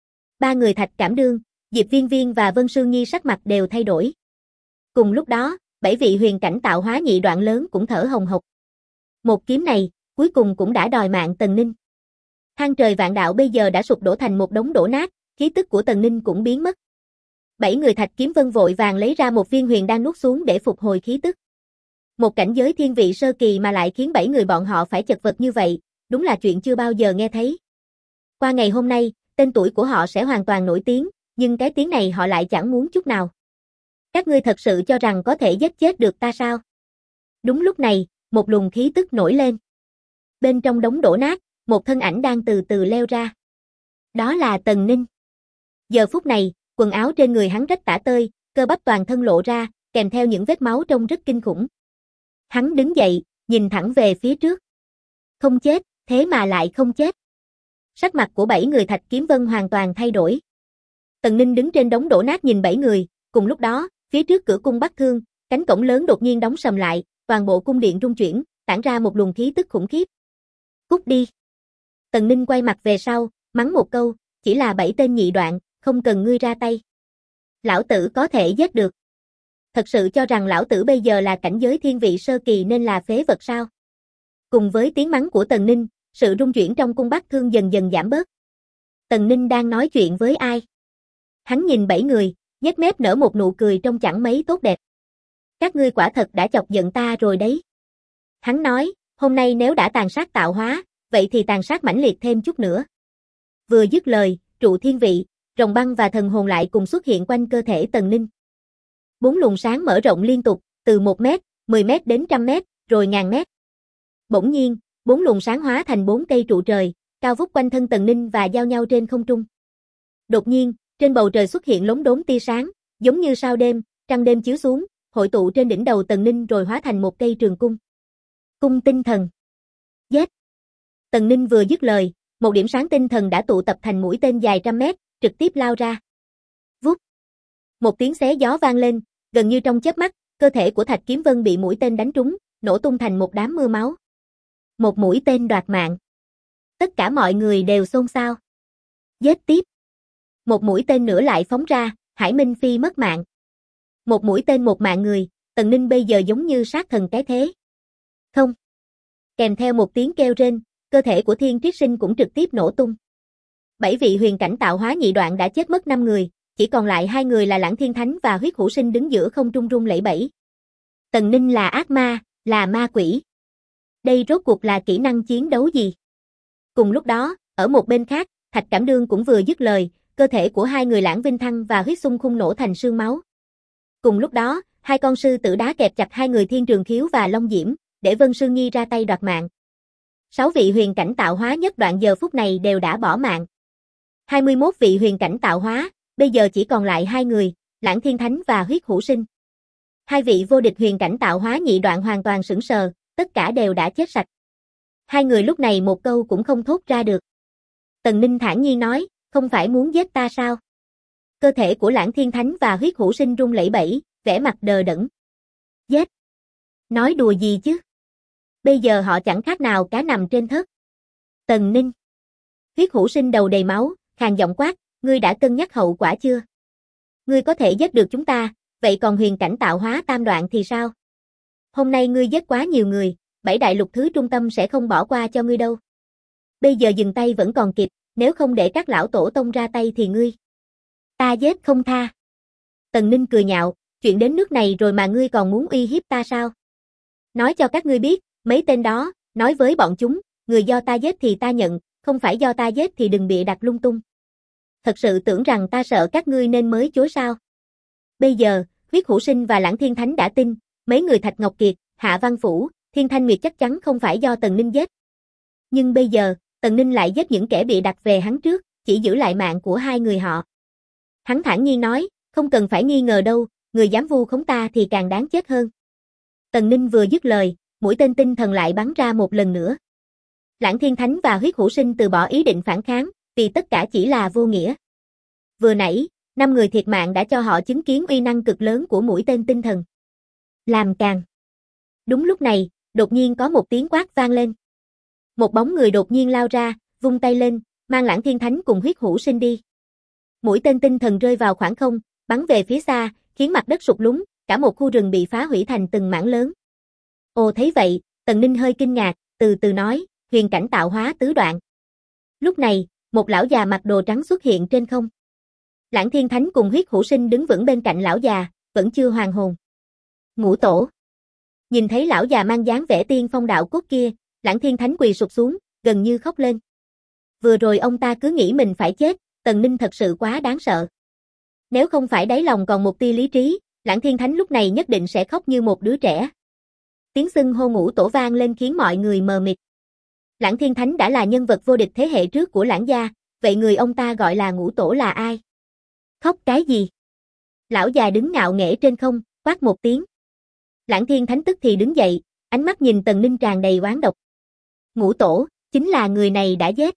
Ba người Thạch Cảm Đương, Diệp Viên Viên và Vân Sương Nhi sắc mặt đều thay đổi. Cùng lúc đó, 7 vị huyền cảnh tạo hóa nhị đoạn lớn cũng thở hồng hộc. Một kiếm này, cuối cùng cũng đã đòi mạng Tần Ninh. Thang trời vạn đạo bây giờ đã sụp đổ thành một đống đổ nát, khí tức của Tần Ninh cũng biến mất. 7 người Thạch Kiếm Vân vội vàng lấy ra một viên huyền đan nuốt xuống để phục hồi khí tức. Một cảnh giới thiên vị sơ kỳ mà lại khiến 7 người bọn họ phải chật vật như vậy, đúng là chuyện chưa bao giờ nghe thấy. Qua ngày hôm nay, tên tuổi của họ sẽ hoàn toàn nổi tiếng, nhưng cái tiếng này họ lại chẳng muốn chút nào. Các ngươi thật sự cho rằng có thể giết chết được ta sao? Đúng lúc này, một luồng khí tức nổi lên. Bên trong đống đổ nát, một thân ảnh đang từ từ leo ra. Đó là Tần Ninh. Giờ phút này, quần áo trên người hắn rách tả tơi, cơ bắp toàn thân lộ ra, kèm theo những vết máu trông rất kinh khủng. Hắn đứng dậy, nhìn thẳng về phía trước. Không chết, thế mà lại không chết. Sắc mặt của 7 người Thạch Kiếm Vân hoàn toàn thay đổi. Tần Ninh đứng trên đống đổ nát nhìn 7 người, cùng lúc đó, phía trước cửa cung Bắc Thương, cánh cổng lớn đột nhiên đóng sầm lại, toàn bộ cung điện rung chuyển, tản ra một luồng khí tức khủng khiếp. Cút đi. Tần Ninh quay mặt về sau, mắng một câu, chỉ là 7 tên nhị đoạn, không cần ngươi ra tay. Lão tử có thể giết được. Thật sự cho rằng lão tử bây giờ là cảnh giới thiên vị sơ kỳ nên là phế vật sao? Cùng với tiếng mắng của Tần Ninh, sự rung chuyển trong cung Bắc Thương dần dần giảm bớt. Tần Ninh đang nói chuyện với ai? Hắn nhìn 7 người, nhếch mép nở một nụ cười trông chẳng mấy tốt đẹp. Các ngươi quả thật đã chọc giận ta rồi đấy. Hắn nói, hôm nay nếu đã tàn sát tạo hóa, vậy thì tàn sát mãnh liệt thêm chút nữa. Vừa dứt lời, trụ thiên vị, rồng băng và thần hồn lại cùng xuất hiện quanh cơ thể Tần Ninh. 4 luồng sáng mở rộng liên tục, từ 1 mét, 10 mét đến 100 mét, rồi ngàn mét. Bỗng nhiên, 4 luồng sáng hóa thành 4 cây trụ trời, cao vút quanh thân Tần Ninh và giao nhau trên không trung. Đột nhiên, trên bầu trời xuất hiện lốm đốm tia sáng, giống như sao đêm, trăng đêm chiếu xuống, hội tụ trên đỉnh đầu Tần Ninh rồi hóa thành một cây trường cung. Cung tinh thần. Giết! Tần Ninh vừa dứt lời, một điểm sáng tinh thần đã tụ tập thành mũi tên dài 100 mét, trực tiếp lao ra. Vút! Một tiếng xé gió vang lên, gần như trong chớp mắt, cơ thể của Thạch Kiếm Vân bị mũi tên đánh trúng, nổ tung thành một đám mưa máu. Một mũi tên đoạt mạng. Tất cả mọi người đều xôn xao. Giết tiếp! Một mũi tên nữa lại phóng ra, Hải Minh Phi mất mạng. Một mũi tên một mạng người, Tần Ninh bây giờ giống như sát thần cái thế. Không! Kèm theo một tiếng kêu rên, cơ thể của Thiên Triết Sinh cũng trực tiếp nổ tung. 7 vị huyền cảnh tạo hóa nhị đoạn đã chết mất 5 người, chỉ còn lại 2 người là Lãng Thiên Thánh và Huyết Hữu Sinh đứng giữa không trung rung lẩy bẩy. Tần Ninh là ác ma, là ma quỷ. Đây rốt cuộc là kỹ năng chiến đấu gì? Cùng lúc đó, ở một bên khác, Thạch Cảm Đương cũng vừa dứt lời, cơ thể của 2 người Lãng Vinh Thăng và Huyết Xung Khung nổ thành sương máu. Cùng lúc đó, 2 con sư tử đá kẹp chặt 2 người Thiên Trường Khiếu và Long Diễm, để Vân Sương Nhi ra tay đoạt mạng. 6 vị huyền cảnh tạo hóa nhất đoạn giờ phút này đều đã bỏ mạng. 21 vị huyền cảnh tạo hóa, bây giờ chỉ còn lại 2 người, Lãng Thiên Thánh và Huyết Hữu Sinh. 2 vị vô địch huyền cảnh tạo hóa nhị đoạn hoàn toàn sững sờ, tất cả đều đã chết sạch. 2 người lúc này một câu cũng không thốt ra được. Tần Ninh thản nhiên nói, không phải muốn giết ta sao? Cơ thể của Lãng Thiên Thánh và Huyết Hữu Sinh rung lẩy bẩy, vẻ mặt đờ đẫn. Giết! Nói đùa gì chứ? Bây giờ họ chẳng khác nào cá nằm trên thớt. Tần Ninh! Huyết Hữu Sinh đầu đầy máu, khàn giọng quát, ngươi đã cân nhắc hậu quả chưa? Ngươi có thể giết được chúng ta, vậy còn huyền cảnh tạo hóa tam đoạn thì sao? Hôm nay ngươi giết quá nhiều người, 7 đại lục thứ trung tâm sẽ không bỏ qua cho ngươi đâu. Bây giờ dừng tay vẫn còn kịp, nếu không để các lão tổ tông ra tay thì ngươi. Ta giết không tha. Tần Ninh cười nhạo, chuyện đến nước này rồi mà ngươi còn muốn uy hiếp ta sao? Nói cho các ngươi biết, mấy tên đó, nói với bọn chúng, người do ta giết thì ta nhận, không phải do ta giết thì đừng bịa đặt lung tung. Thật sự tưởng rằng ta sợ các ngươi nên mới chối sao? Bây giờ, Huyết Hữu Sinh và Lãng Thiên Thánh đã tin, mấy người Thạch Ngọc Kiệt, Hạ Văn Phủ, Thiên Thanh Nguyệt chắc chắn không phải do Tần Ninh giết. Nhưng bây giờ, Tần Ninh lại giết những kẻ bịa đặt về hắn trước, chỉ giữ lại mạng của 2 người họ. Hắn thản nhiên nói, không cần phải nghi ngờ đâu, người dám vu khống ta thì càng đáng chết hơn. Tần Ninh vừa dứt lời, mũi tên tinh thần lại bắn ra một lần nữa. Lãng Thiên Thánh và Huyết Hữu Sinh từ bỏ ý định phản kháng, vì tất cả chỉ là vô nghĩa. Vừa nãy, 5 người thiệt mạng đã cho họ chứng kiến uy năng cực lớn của mũi tên tinh thần. Làm càng. Đúng lúc này, đột nhiên có một tiếng quát vang lên. Một bóng người đột nhiên lao ra, vung tay lên, mang Lãng Thiên Thánh cùng Huyết Hữu Sinh đi. Mũi tên tinh thần rơi vào khoảng không, bắn về phía xa, khiến mặt đất sụt lún, cả một khu rừng bị phá hủy thành từng mảng lớn. Ồ thấy vậy, Tần Ninh hơi kinh ngạc, từ từ nói, huyền cảnh tạo hóa tứ đoạn. Lúc này, một lão già mặc đồ trắng xuất hiện trên không. Lãng Thiên Thánh cùng Huyết Hữu Sinh đứng vững bên cạnh lão già, vẫn chưa hoàn hồn. Ngũ tổ. Nhìn thấy lão già mang dáng vẻ tiên phong đạo cốt kia, Lãng Thiên Thánh quỳ sụp xuống, gần như khóc lên. Vừa rồi ông ta cứ nghĩ mình phải chết, Tần Ninh thật sự quá đáng sợ. Nếu không phải đáy lòng còn một tia lý trí, Lãng Thiên Thánh lúc này nhất định sẽ khóc như một đứa trẻ. Tiếng xưng hô ngũ tổ vang lên khiến mọi người mờ mịt. Lãng Thiên Thánh đã là nhân vật vô địch thế hệ trước của Lãng gia, vậy người ông ta gọi là ngũ tổ là ai? Khóc cái gì? Lão già đứng ngạo nghễ trên không, quát một tiếng. Lãng Thiên Thánh tức thì đứng dậy, ánh mắt nhìn Tần Ninh tràn đầy oán độc. Ngũ tổ, chính là người này đã giết.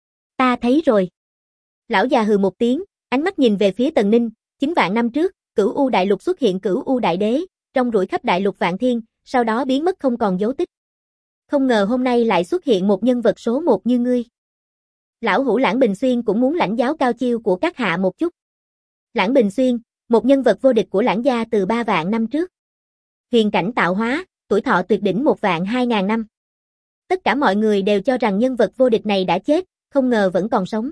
Ta thấy rồi. Lão già hừ một tiếng, ánh mắt nhìn về phía Tần Ninh, 9 vạn năm trước, Cửu U Đại Lục xuất hiện Cửu U Đại Đế, rong ruổi khắp đại lục vạn thiên, sau đó biến mất không còn dấu tích. Không ngờ hôm nay lại xuất hiện một nhân vật số 1 như ngươi. Lão hữu Lãng Bình Xuyên cũng muốn lãnh giáo cao chiêu của các hạ một chút. Lãng Bình Xuyên, một nhân vật vô địch của Lãng gia từ 3 vạn năm trước. Huyền cảnh tạo hóa, tuổi thọ tuyệt đỉnh 1 vạn 2.000 năm. Tất cả mọi người đều cho rằng nhân vật vô địch này đã chết, không ngờ vẫn còn sống.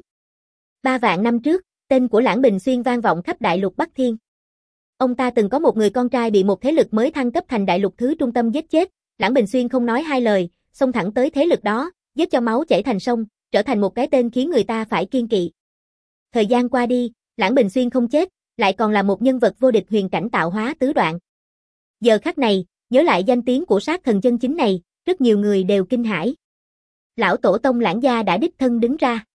3 vạn năm trước, tên của Lãng Bình Xuyên vang vọng khắp đại lục Bắc Thiên. Ông ta từng có một người con trai bị một thế lực mới thăng cấp thành đại lục thứ trung tâm giết chết, Lãng Bình Xuyên không nói hai lời, xông thẳng tới thế lực đó, giết cho máu chảy thành sông, trở thành một cái tên khiến người ta phải kiêng kỵ. Thời gian qua đi, Lãng Bình Xuyên không chết, lại còn là một nhân vật vô địch huyền cảnh tạo hóa tứ đoạn. Giờ khắc này, nhớ lại danh tiếng của sát thần chân chính này, rất nhiều người đều kinh hãi. Lão tổ tông Lãng gia đã đích thân đứng ra.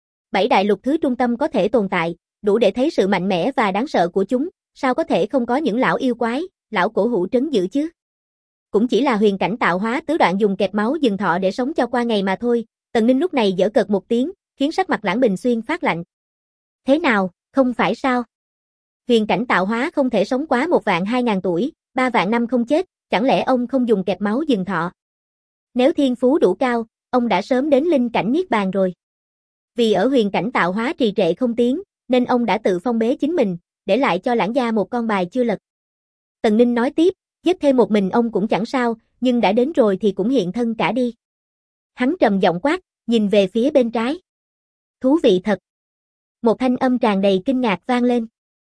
7 đại lục thứ trung tâm có thể tồn tại, đủ để thấy sự mạnh mẽ và đáng sợ của chúng, sao có thể không có những lão yêu quái, lão cổ hủ trấn giữ chứ? Cũng chỉ là huyền cảnh tạo hóa tứ đoạn dùng kẹp máu dừng thọ để sống cho qua ngày mà thôi. Tần Ninh lúc này giở cợt một tiếng, khiến sắc mặt Lãng Bình Xuyên phát lạnh. Thế nào, không phải sao? Huyền cảnh tạo hóa không thể sống quá 1 vạn 2.000 tuổi, 3 vạn năm không chết, chẳng lẽ ông không dùng kẹp máu dừng thọ? Nếu thiên phú đủ cao, ông đã sớm đến linh cảnh niết bàn rồi. Vì ở huyền cảnh tạo hóa trì trệ không tiến, nên ông đã tự phong bế chính mình, để lại cho Lãng gia một con bài chưa lật. Tần Ninh nói tiếp, giết thêm một mình ông cũng chẳng sao, nhưng đã đến rồi thì cũng hiện thân cả đi. Hắn trầm giọng quát, nhìn về phía bên trái. Thú vị thật. Một thanh âm tràn đầy kinh ngạc vang lên.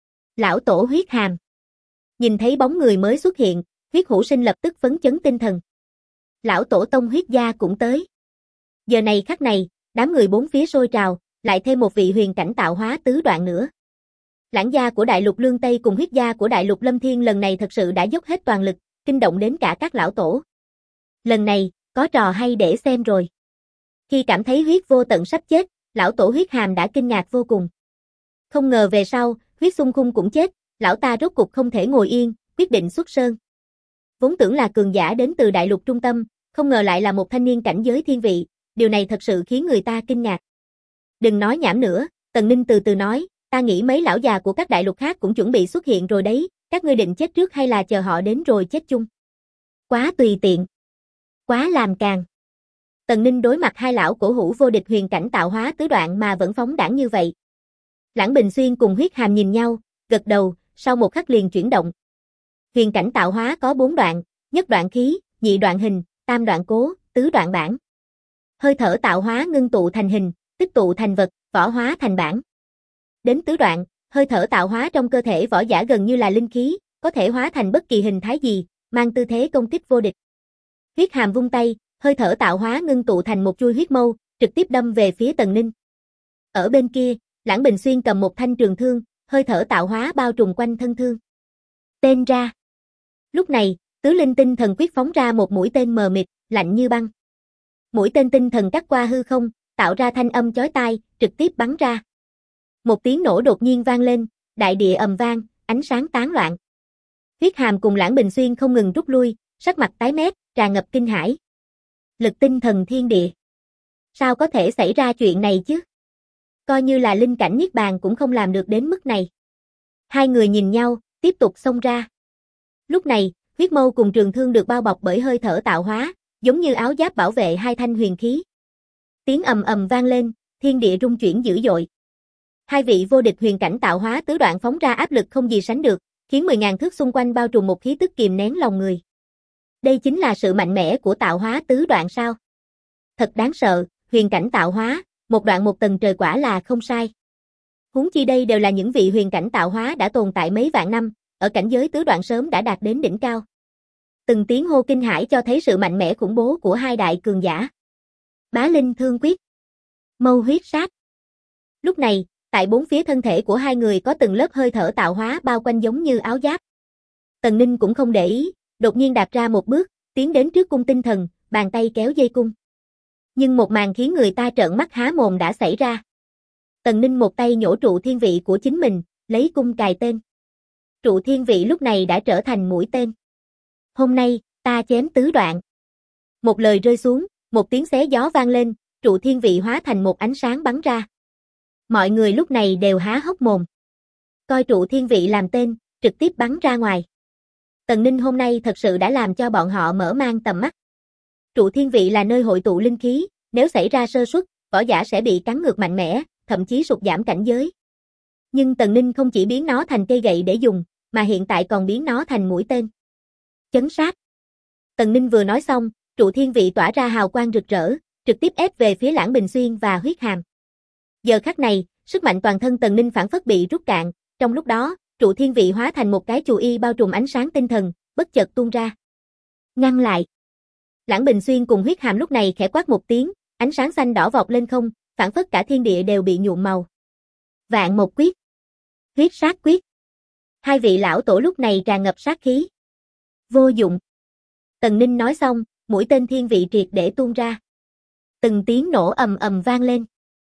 Lão tổ Huyết Hàm. Nhìn thấy bóng người mới xuất hiện, Huyết Hữu Sinh lập tức phấn chấn tinh thần. Lão tổ tông Huyết gia cũng tới. Giờ này khắc này, đám người bốn phía sôi trào, lại thêm một vị huyền cảnh tạo hóa tứ đoạn nữa. Lãng gia của đại lục Lương Tây cùng Huyết gia của đại lục Lâm Thiên lần này thật sự đã dốc hết toàn lực, kinh động đến cả các lão tổ. Lần này, có trò hay để xem rồi. Khi cảm thấy Huyết Vô Tận sắp chết, lão tổ Huyết Hàm đã kinh ngạc vô cùng. Không ngờ về sau, Huyết Xung Khung cũng chết, lão ta rốt cục không thể ngồi yên, quyết định xuất sơn. Vốn tưởng là cường giả đến từ đại lục trung tâm, không ngờ lại là một thanh niên cảnh giới thiên vị, điều này thật sự khiến người ta kinh ngạc. Đừng nói nhảm nữa, Tần Ninh từ từ nói, ta nghĩ mấy lão già của các đại lục khác cũng chuẩn bị xuất hiện rồi đấy, các ngươi định chết trước hay là chờ họ đến rồi chết chung? Quá tùy tiện. Quá làm càng. Tần Ninh đối mặt hai lão cổ hủ vô địch huyền cảnh tạo hóa tứ đoạn mà vẫn phóng đãng như vậy. Lãng Bình Xuyên cùng Huyết Hàm nhìn nhau, gật đầu, sau một khắc liền chuyển động. Huyền cảnh tạo hóa có 4 đoạn, nhất đoạn khí, nhị đoạn hình, tam đoạn cố, tứ đoạn bản. Hơi thở tạo hóa ngưng tụ thành hình, tích tụ thành vật, võ hóa thành bản. Đến tứ đoạn, hơi thở tạo hóa trong cơ thể võ giả gần như là linh khí, có thể hóa thành bất kỳ hình thái gì, mang tư thế công kích vô địch. Huyết Hàm vung tay, hơi thở tạo hóa ngưng tụ thành một chuôi huyết mâu, trực tiếp đâm về phía Tần Ninh. Ở bên kia, Lãng Bình Xuyên cầm một thanh trường thương, hơi thở tạo hóa bao trùm quanh thân thương. Tên ra. Lúc này, Tứ Linh Tinh Thần quyết phóng ra một mũi tên mờ mịt, lạnh như băng. Mũi tên tinh thần cắt qua hư không, tạo ra thanh âm chói tai, trực tiếp bắn ra. Một tiếng nổ đột nhiên vang lên, đại địa ầm vang, ánh sáng tán loạn. Huyết Hàm cùng Lãng Bình Xuyên không ngừng rút lui, sắc mặt tái mét, tràn ngập kinh hãi. Lực tinh thần thiên địa. Sao có thể xảy ra chuyện này chứ? Coi như là linh cảnh niết bàn cũng không làm được đến mức này. Hai người nhìn nhau, tiếp tục xông ra. Lúc này, huyết mâu cùng trường thương được bao bọc bởi hơi thở tạo hóa, giống như áo giáp bảo vệ hai thanh huyền khí. Tiếng ầm ầm vang lên, thiên địa rung chuyển dữ dội. Hai vị vô địch huyền cảnh tạo hóa tứ đoạn phóng ra áp lực không gì sánh được, khiến 10.000 thước xung quanh bao trùm một khí tức kìm nén lòng người. Đây chính là sự mạnh mẽ của tạo hóa tứ đoạn sao? Thật đáng sợ, huyền cảnh tạo hóa, một đoạn một tầng trời quả là không sai. Huống chi đây đều là những vị huyền cảnh tạo hóa đã tồn tại mấy vạn năm, ở cảnh giới tứ đoạn sớm đã đạt đến đỉnh cao. Từng tiếng hô kinh hãi cho thấy sự mạnh mẽ khủng bố của hai đại cường giả. Bá Linh thương quyết, mâu huyết sát. Lúc này, tại bốn phía thân thể của hai người có từng lớp hơi thở tạo hóa bao quanh giống như áo giáp. Tần Ninh cũng không để ý, đột nhiên đạp ra một bước, tiến đến trước cung tinh thần, bàn tay kéo dây cung. Nhưng một màn khiến người ta trợn mắt há mồm đã xảy ra. Tần Ninh một tay nhổ trụ thiên vị của chính mình, lấy cung cài tên. Trụ thiên vị lúc này đã trở thành mũi tên. Hôm nay, ta chém tứ đoạn. Một lời rơi xuống, một tiếng xé gió vang lên, trụ thiên vị hóa thành một ánh sáng bắn ra. Mọi người lúc này đều há hốc mồm. Coi trụ thiên vị làm tên, trực tiếp bắn ra ngoài. Tần Ninh hôm nay thật sự đã làm cho bọn họ mở mang tầm mắt. Trụ thiên vị là nơi hội tụ linh khí, nếu xảy ra sơ suất, võ giả sẽ bị cắn ngược mạnh mẽ, thậm chí sụt giảm cảnh giới. Nhưng Tần Ninh không chỉ biến nó thành cây gậy để dùng, mà hiện tại còn biến nó thành mũi tên. Chấn sát. Tần Ninh vừa nói xong, trụ thiên vị tỏa ra hào quang rực rỡ, trực tiếp ép về phía Lãng Bình Xuyên và Huyết Hàm. Giờ khắc này, sức mạnh toàn thân Tần Ninh phảng phất bị rút cạn, trong lúc đó, trụ thiên vị hóa thành một cái chù y bao trùm ánh sáng tinh thần, bất chợt tuôn ra. Ngăn lại. Lãng Bình Xuyên cùng Huyết Hàm lúc này khẽ quát một tiếng, ánh sáng xanh đỏ vọt lên không, phảng phất cả thiên địa đều bị nhuộm màu. Vạn một quyết. Huyết sát quyết. Hai vị lão tổ lúc này tràn ngập sát khí. Vô dụng. Tần Ninh nói xong, mũi tên thiên vị triệt để tuôn ra. Từng tiếng nổ ầm ầm vang lên.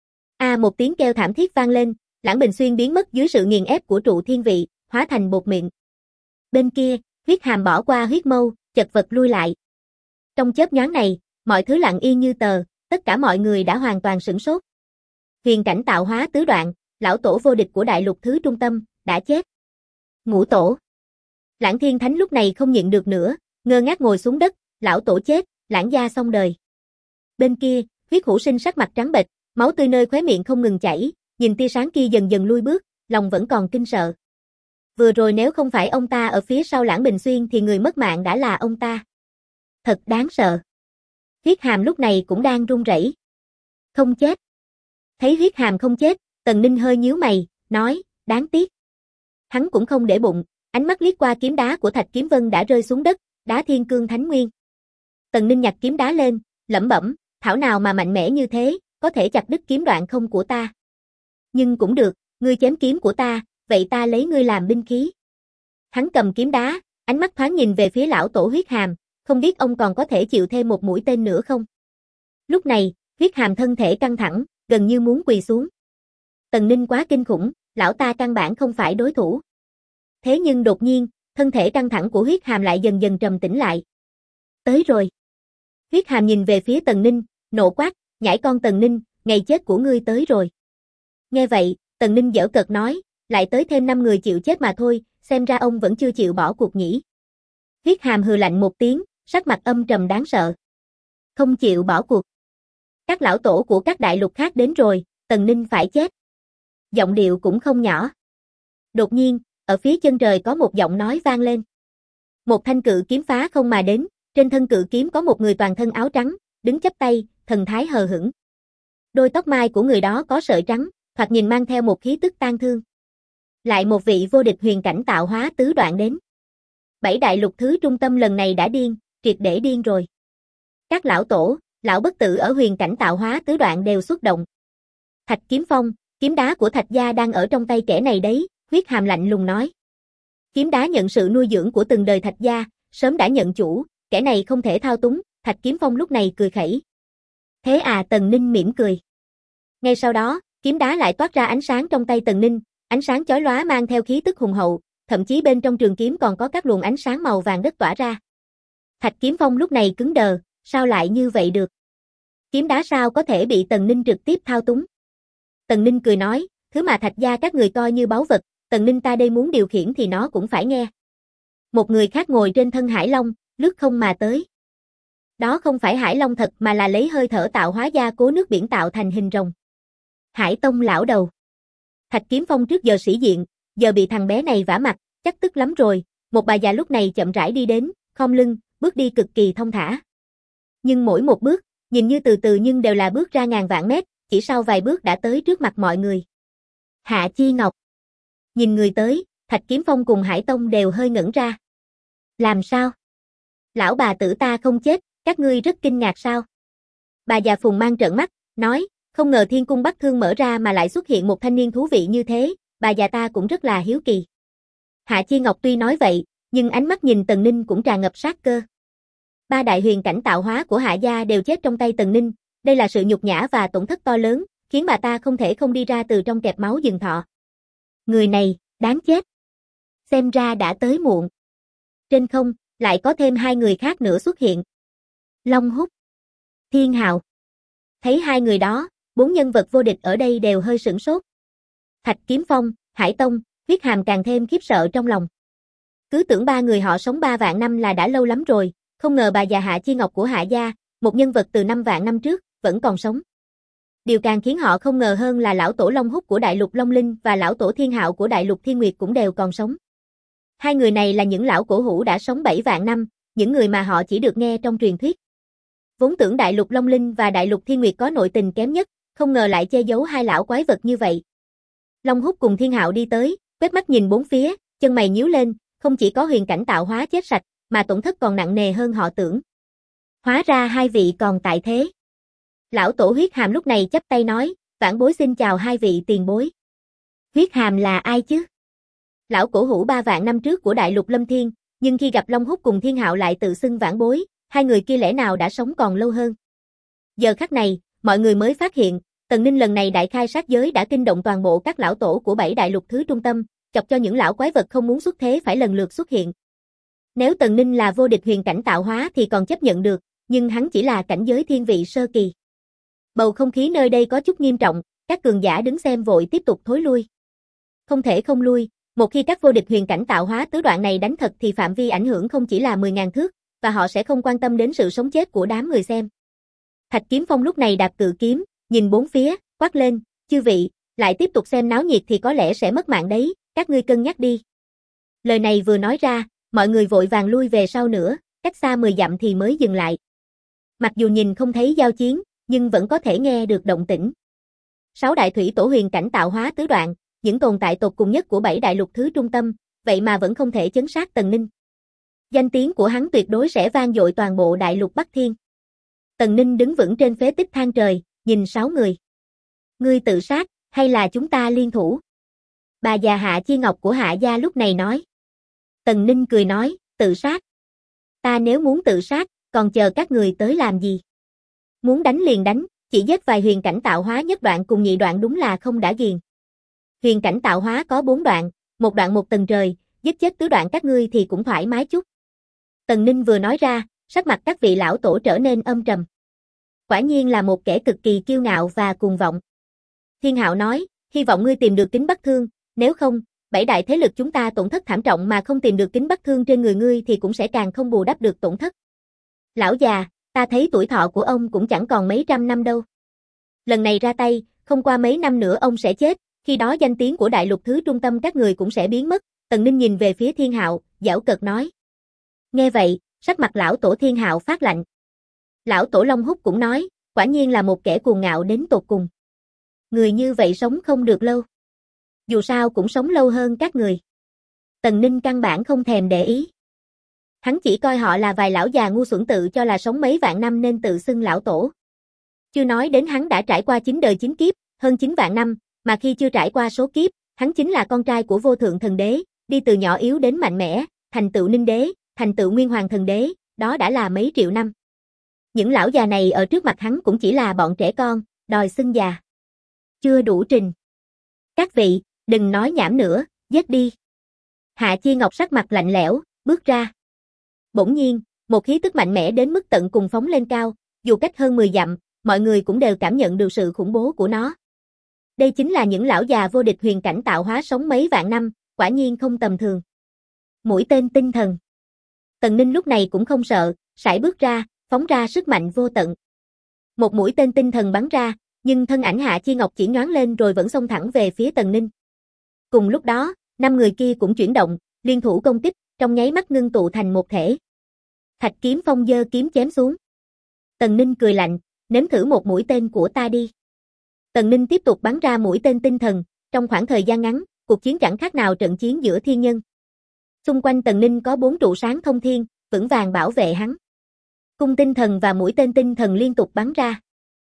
Một tiếng kêu thảm thiết vang lên, Lãng Bình Xuyên biến mất dưới sự nghiền ép của trụ thiên vị, hóa thành bột mịn. Bên kia, Huyết Hàm bỏ qua huyết mâu, chật vật lui lại. Trong chớp nhoáng này, mọi thứ lặng yên như tờ, tất cả mọi người đã hoàn toàn sửng sốt. Huyền cảnh tạo hóa tứ đoạn, lão tổ vô địch của đại lục thứ trung tâm, đã chết. Ngũ tổ. Lãng Thiên Thánh lúc này không nhịn được nữa, ngơ ngác ngồi xuống đất, lão tổ chết, Lãng gia xong đời. Bên kia, Huyết Hữu Sinh sắc mặt trắng bệch, máu tươi nơi khóe miệng không ngừng chảy, nhìn tia sáng kia dần dần lui bước, lòng vẫn còn kinh sợ. Vừa rồi nếu không phải ông ta ở phía sau Lãng Bình Xuyên thì người mất mạng đã là ông ta. Thật đáng sợ. Huyết Hàm lúc này cũng đang run rẩy. Không chết. Thấy Huyết Hàm không chết, Tần Ninh hơi nhíu mày, nói, đáng tiếc. Hắn cũng không để bụng, ánh mắt liếc qua kiếm đá của Thạch Kiếm Vân đã rơi xuống đất, đá Thiên Cương Thánh Nguyên. Tần Ninh nhặt kiếm đá lên, lẩm bẩm, thảo nào mà mạnh mẽ như thế, có thể chặt đứt kiếm đoạn không của ta. Nhưng cũng được, ngươi chém kiếm của ta, vậy ta lấy ngươi làm binh khí. Hắn cầm kiếm đá, ánh mắt thoáng nhìn về phía lão tổ Huyết Hàm, không biết ông còn có thể chịu thêm một mũi tên nữa không? Lúc này, Huyết Hàm thân thể căng thẳng, gần như muốn quỳ xuống. Tần Ninh quá kinh khủng, lão ta căn bản không phải đối thủ. Thế nhưng đột nhiên, thân thể căng thẳng của Huyết Hàm lại dần dần trầm tĩnh lại. Tới rồi. Huyết Hàm nhìn về phía Tần Ninh, nộ quát, nhãi con Tần Ninh, ngày chết của ngươi tới rồi. Nghe vậy, Tần Ninh giễu cợt nói, lại tới thêm 5 người chịu chết mà thôi, xem ra ông vẫn chưa chịu bỏ cuộc nhỉ. Huyết Hàm hừ lạnh một tiếng, sắc mặt âm trầm đáng sợ. Không chịu bỏ cuộc. Các lão tổ của các đại lục khác đến rồi, Tần Ninh phải chết. Giọng điệu cũng không nhỏ. Đột nhiên, ở phía chân trời có một giọng nói vang lên. Một thanh cự kiếm phá không mà đến, trên thân cự kiếm có một người toàn thân áo trắng, đứng chắp tay, thần thái hờ hững. Đôi tóc mai của người đó có sợi trắng, thoạt nhìn mang theo một khí tức tang thương. Lại một vị vô địch huyền cảnh tạo hóa tứ đoạn đến. 7 đại lục thứ trung tâm lần này đã điên, triệt để điên rồi. Các lão tổ, lão bất tử ở huyền cảnh tạo hóa tứ đoạn đều xuất động. Thạch Kiếm Phong, kiếm đá của Thạch gia đang ở trong tay kẻ này đấy, Huyết Hàm lạnh lùng nói. Kiếm đá nhận sự nuôi dưỡng của từng đời Thạch gia, sớm đã nhận chủ, kẻ này không thể thao túng, Thạch Kiếm Phong lúc này cười khẩy. Thế à, Tần Ninh mỉm cười. Ngay sau đó, kiếm đá lại toát ra ánh sáng trong tay Tần Ninh, ánh sáng chói lóa mang theo khí tức hùng hậu, thậm chí bên trong trường kiếm còn có các luồng ánh sáng màu vàng đất tỏa ra. Thạch Kiếm Phong lúc này cứng đờ, sao lại như vậy được? Kiếm đá sao có thể bị Tần Ninh trực tiếp thao túng? Tần Ninh cười nói, thứ mà Thạch gia các người coi như báu vật, Tần Ninh ta đây muốn điều khiển thì nó cũng phải nghe. Một người khác ngồi trên thân Hải Long, lướt không mà tới. Đó không phải Hải Long thật mà là lấy hơi thở tạo hóa gia cố nước biển tạo thành hình rồng. Hải Tông lão đầu. Thạch Kiếm Phong trước giờ sĩ diện, giờ bị thằng bé này vả mặt, chắc tức lắm rồi. Một bà già lúc này chậm rãi đi đến, khom lưng, bước đi cực kỳ thong thả. Nhưng mỗi một bước, nhìn như từ từ nhưng đều là bước ra ngàn vạn mét, chỉ sau vài bước đã tới trước mặt mọi người. Hạ Chi Ngọc. Nhìn người tới, Thạch Kiếm Phong cùng Hải Tông đều hơi ngẩn ra. Làm sao? Lão bà tử ta không chết, các ngươi rất kinh ngạc sao? Bà già Phùng Mang trợn mắt, nói, không ngờ Thiên Cung Bắc Thương mở ra mà lại xuất hiện một thanh niên thú vị như thế, bà già ta cũng rất là hiếu kỳ. Hạ Chi Ngọc tuy nói vậy, nhưng ánh mắt nhìn Tần Ninh cũng tràn ngập sát cơ. Ba đại huyền cảnh tạo hóa của Hạ gia đều chết trong tay Tần Ninh, đây là sự nhục nhã và tổn thất to lớn, khiến bà ta không thể không đi ra từ trong kẹp máu dừng thọ. Người này, đáng chết. Xem ra đã tới muộn. Trên không, lại có thêm hai người khác nữa xuất hiện. Long Húc, Thiên Hạo. Thấy hai người đó, bốn nhân vật vô địch ở đây đều hơi sửng sốt. Thạch Kiếm Phong, Hải Tông, Huyết Hàm càng thêm khiếp sợ trong lòng. Cứ tưởng ba người họ sống 3 vạn năm là đã lâu lắm rồi, không ngờ bà già Hạ Chi Ngọc của Hạ gia, một nhân vật từ 5 vạn năm trước, vẫn còn sống. Điều càng khiến họ không ngờ hơn là lão tổ Long Húc của đại lục Long Linh và lão tổ Thiên Hạo của đại lục Thiên Nguyệt cũng đều còn sống. Hai người này là những lão cổ hủ đã sống 7 vạn năm, những người mà họ chỉ được nghe trong truyền thuyết. Vốn tưởng đại lục Long Linh và đại lục Thiên Nguyệt có nội tình kém nhất, không ngờ lại che giấu hai lão quái vật như vậy. Long Húc cùng Thiên Hạo đi tới, quét mắt nhìn bốn phía, chân mày nhíu lên, không chỉ có huyền cảnh tạo hóa chết sạch, mà tổn thất còn nặng nề hơn họ tưởng. Hóa ra hai vị còn tại thế. Lão tổ Huyết Hàm lúc này chắp tay nói, vãn bối xin chào hai vị tiền bối. Huyết Hàm là ai chứ? Lão cổ hủ 3 vạn năm trước của đại lục Lâm Thiên, nhưng khi gặp Long Húc cùng Thiên Hạo lại tự xưng vãn bối, hai người kia lẽ nào đã sống còn lâu hơn. Giờ khắc này, mọi người mới phát hiện, Tần Ninh lần này đại khai sát giới đã kinh động toàn bộ các lão tổ của 7 đại lục thứ trung tâm, chọc cho những lão quái vật không muốn xuất thế phải lần lượt xuất hiện. Nếu Tần Ninh là vô địch huyền cảnh tạo hóa thì còn chấp nhận được, nhưng hắn chỉ là cảnh giới thiên vị sơ kỳ. Bầu không khí nơi đây có chút nghiêm trọng, các cường giả đứng xem vội tiếp tục thối lui. Không thể không lui, một khi các vô địch huyền cảnh tạo hóa tứ đoạn này đánh thật thì phạm vi ảnh hưởng không chỉ là 10.000 thước, và họ sẽ không quan tâm đến sự sống chết của đám người xem. Thạch Kiếm Phong lúc này đạp cự kiếm, nhìn bốn phía, quát lên, chư vị, lại tiếp tục xem náo nhiệt thì có lẽ sẽ mất mạng đấy, các ngươi cân nhắc đi. Lời này vừa nói ra, mọi người vội vàng lui về sau nữa, cách xa 10 dặm thì mới dừng lại. Mặc dù nhìn không thấy giao chiến, nhưng vẫn có thể nghe được động tĩnh. 6 đại thủy tổ huyền cảnh tạo hóa tứ đoạn, những tồn tại tột cùng nhất của 7 đại lục thứ trung tâm, vậy mà vẫn không thể chấn sát Tần Ninh. Danh tiếng của hắn tuyệt đối sẽ vang dội toàn bộ đại lục Bắc Thiên. Tần Ninh đứng vững trên phế tích thang trời, nhìn 6 người. Ngươi tự sát, hay là chúng ta liên thủ? Bà già Hạ Chi Ngọc của Hạ gia lúc này nói. Tần Ninh cười nói, tự sát. Ta nếu muốn tự sát, còn chờ các người tới làm gì? Muốn đánh liền đánh, chỉ giết vài huyền cảnh tạo hóa nhất đoạn cùng nhị đoạn đúng là không đã ghiền. Huyền cảnh tạo hóa có 4 đoạn, một đoạn một tầng trời, giết chết tứ đoạn các ngươi thì cũng thoải mái chút. Tần Ninh vừa nói ra, sắc mặt các vị lão tổ trở nên âm trầm. Quả nhiên là một kẻ cực kỳ kiêu ngạo và cuồng vọng. Thiên Hạo nói, hy vọng ngươi tìm được kính Bắc Thương, nếu không, 7 đại thế lực chúng ta tổn thất thảm trọng mà không tìm được kính Bắc Thương trên người ngươi thì cũng sẽ càng không bù đắp được tổn thất. Lão già, ta thấy tuổi thọ của ông cũng chẳng còn mấy trăm năm đâu. Lần này ra tay, không qua mấy năm nữa ông sẽ chết, khi đó danh tiếng của đại lục thứ trung tâm các người cũng sẽ biến mất. Tần Ninh nhìn về phía Thiên Hạo, giễu cợt nói. Nghe vậy, sắc mặt lão tổ Thiên Hạo phát lạnh. Lão tổ Long Húc cũng nói, quả nhiên là một kẻ cuồng ngạo đến tột cùng. Người như vậy sống không được lâu. Dù sao cũng sống lâu hơn các người. Tần Ninh căn bản không thèm để ý. Hắn chỉ coi họ là vài lão già ngu xuẩn tự cho là sống mấy vạn năm nên tự xưng lão tổ. Chưa nói đến hắn đã trải qua 9 đời 9 kiếp, hơn 9 vạn năm, mà khi chưa trải qua số kiếp, hắn chính là con trai của vô thượng thần đế, đi từ nhỏ yếu đến mạnh mẽ, thành tựu ninh đế, thành tựu nguyên hoàng thần đế, đó đã là mấy triệu năm. Những lão già này ở trước mặt hắn cũng chỉ là bọn trẻ con, đòi xưng già. Chưa đủ trình. Các vị, đừng nói nhảm nữa, giết đi. Hạ Chi Ngọc sắc mặt lạnh lẽo, bước ra. Bỗng nhiên, một khí tức mạnh mẽ đến mức tận cùng phóng lên cao, dù cách hơn 10 dặm, mọi người cũng đều cảm nhận được sự khủng bố của nó. Đây chính là những lão già vô địch huyền cảnh tạo hóa sống mấy vạn năm, quả nhiên không tầm thường. Mũi tên tinh thần. Tần Ninh lúc này cũng không sợ, sải bước ra, phóng ra sức mạnh vô tận. Một mũi tên tinh thần bắn ra, nhưng thân ảnh Hạ Chi Ngọc chỉ nhoáng lên rồi vẫn xông thẳng về phía Tần Ninh. Cùng lúc đó, 5 người kia cũng chuyển động, liên thủ công kích, trong nháy mắt ngưng tụ thành một thể. Thạch Kiếm Phong giơ kiếm chém xuống. Tần Ninh cười lạnh, nếm thử một mũi tên của ta đi. Tần Ninh tiếp tục bắn ra mũi tên tinh thần, trong khoảng thời gian ngắn, cuộc chiến chẳng khác nào trận chiến giữa thiên nhân. Xung quanh Tần Ninh có 4 trụ sáng thông thiên, vững vàng bảo vệ hắn. Cung tinh thần và mũi tên tinh thần liên tục bắn ra.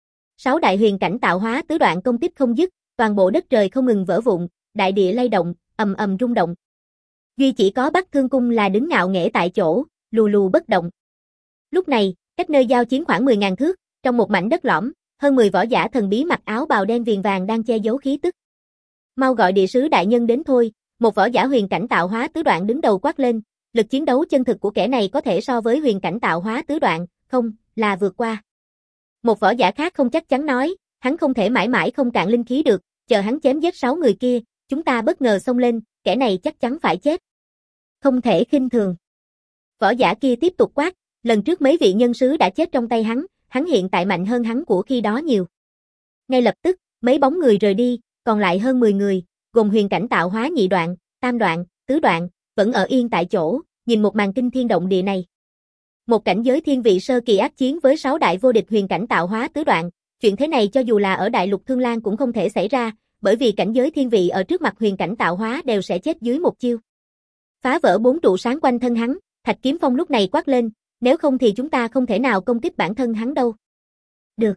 6 đại huyền cảnh tạo hóa tứ đoạn công kích không dứt, toàn bộ đất trời không ngừng vỡ vụn, đại địa lay động, ầm ầm rung động. Duy chỉ có Bắc Thương Cung là đứng ngạo nghễ tại chỗ, lù lù bất động. Lúc này, cách nơi giao chiến khoảng 10.000 thước, trong một mảnh đất lõm, hơn 10 võ giả thần bí mặc áo bào đen viền vàng đang che giấu khí tức. Mau gọi địa sứ đại nhân đến thôi, một võ giả huyền cảnh tạo hóa tứ đoạn đứng đầu quát lên, lực chiến đấu chân thực của kẻ này có thể so với huyền cảnh tạo hóa tứ đoạn, không, là vượt qua. Một võ giả khác không chắc chắn nói, hắn không thể mãi mãi không cạn linh khí được, chờ hắn chém giết 6 người kia, chúng ta bất ngờ xông lên, kẻ này chắc chắn phải chết. Không thể khinh thường. Võ giả kia tiếp tục quát, lần trước mấy vị nhân sứ đã chết trong tay hắn hiện tại mạnh hơn hắn của khi đó nhiều. Ngay lập tức, mấy bóng người rời đi, còn lại hơn 10 người, gồm huyền cảnh tạo hóa nhị đoạn, tam đoạn, tứ đoạn, vẫn ở yên tại chỗ, nhìn một màn kinh thiên động địa này. Một cảnh giới thiên vị sơ kỳ ác chiến với 6 đại vô địch huyền cảnh tạo hóa tứ đoạn, chuyện thế này cho dù là ở đại lục Thương Lan cũng không thể xảy ra, bởi vì cảnh giới thiên vị ở trước mặt huyền cảnh tạo hóa đều sẽ chết dưới một chiêu. Phá vỡ 4 trụ sáng quanh thân hắn, Thạch Kiếm Phong lúc này quát lên, nếu không thì chúng ta không thể nào công kích bản thân hắn đâu. Được.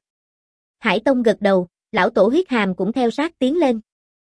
Hải Tông gật đầu, lão tổ huyết hàm cũng theo sát tiến lên.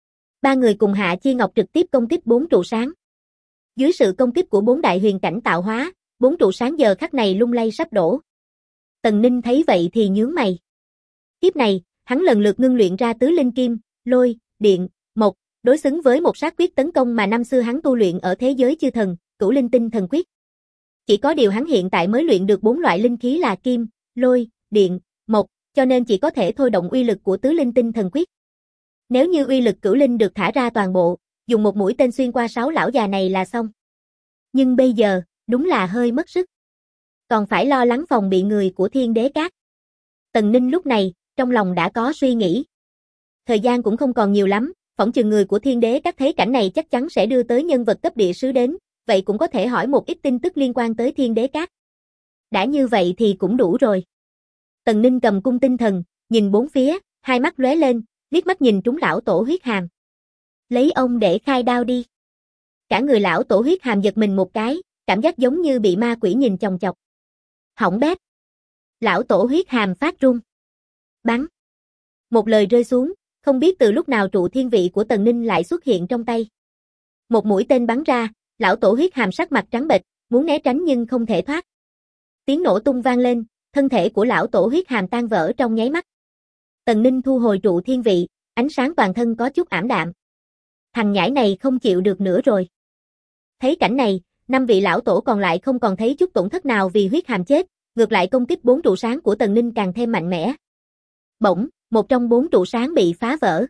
3 người cùng Hạ Chi Ngọc trực tiếp công kích 4 trụ sáng. Dưới sự công kích của 4 đại huyền cảnh tạo hóa, 4 trụ sáng giờ khắc này lung lay sắp đổ. Tần Ninh thấy vậy thì nhướng mày. Kiếp này, hắn lần lượt ngưng luyện ra tứ linh kim, lôi, điện, mộc, đối xứng với một sát quyết tấn công mà năm xưa hắn tu luyện ở thế giới chư thần, Cửu Linh Tinh Thần Quyết. Chỉ có điều hắn hiện tại mới luyện được 4 loại linh khí là kim, lôi, điện, mộc, cho nên chỉ có thể thôi động uy lực của tứ linh tinh thần quyết. Nếu như uy lực cửu linh được thả ra toàn bộ, dùng một mũi tên xuyên qua 6 lão già này là xong. Nhưng bây giờ, đúng là hơi mất sức. Còn phải lo lắng phòng bị người của Thiên Đế Các. Tần Ninh lúc này, trong lòng đã có suy nghĩ. Thời gian cũng không còn nhiều lắm, phỏng chừng người của Thiên Đế Các thấy cảnh này chắc chắn sẽ đưa tới nhân vật cấp địa sứ đến, vậy cũng có thể hỏi một ít tin tức liên quan tới Thiên Đế Các. Đã như vậy thì cũng đủ rồi. Tần Ninh cầm cung tinh thần, nhìn bốn phía, hai mắt lóe lên, liếc mắt nhìn trúng lão tổ huyết hàm. Lấy ông để khai đao đi. Cả người lão tổ huyết hàm giật mình một cái, cảm giác giống như bị ma quỷ nhìn chòng chọc. Hỏng bét. Lão tổ huyết hàm phát run. Bắn. Một lời rơi xuống, không biết từ lúc nào trụ thiên vị của Tần Ninh lại xuất hiện trong tay. Một mũi tên bắn ra, lão tổ huyết hàm sắc mặt trắng bệch, muốn né tránh nhưng không thể thoát. Tiếng nổ tung vang lên, thân thể của lão tổ huyết hàm tan vỡ trong nháy mắt. Tần Ninh thu hồi trụ thiên vị, ánh sáng toàn thân có chút ảm đạm. Thằng nhãi này không chịu được nữa rồi. Thấy cảnh này, 5 vị lão tổ còn lại không còn thấy chút tổn thất nào vì huyết hàm chết, ngược lại công kích 4 trụ sáng của Tần Ninh càng thêm mạnh mẽ. Bỗng, một trong 4 trụ sáng bị phá vỡ.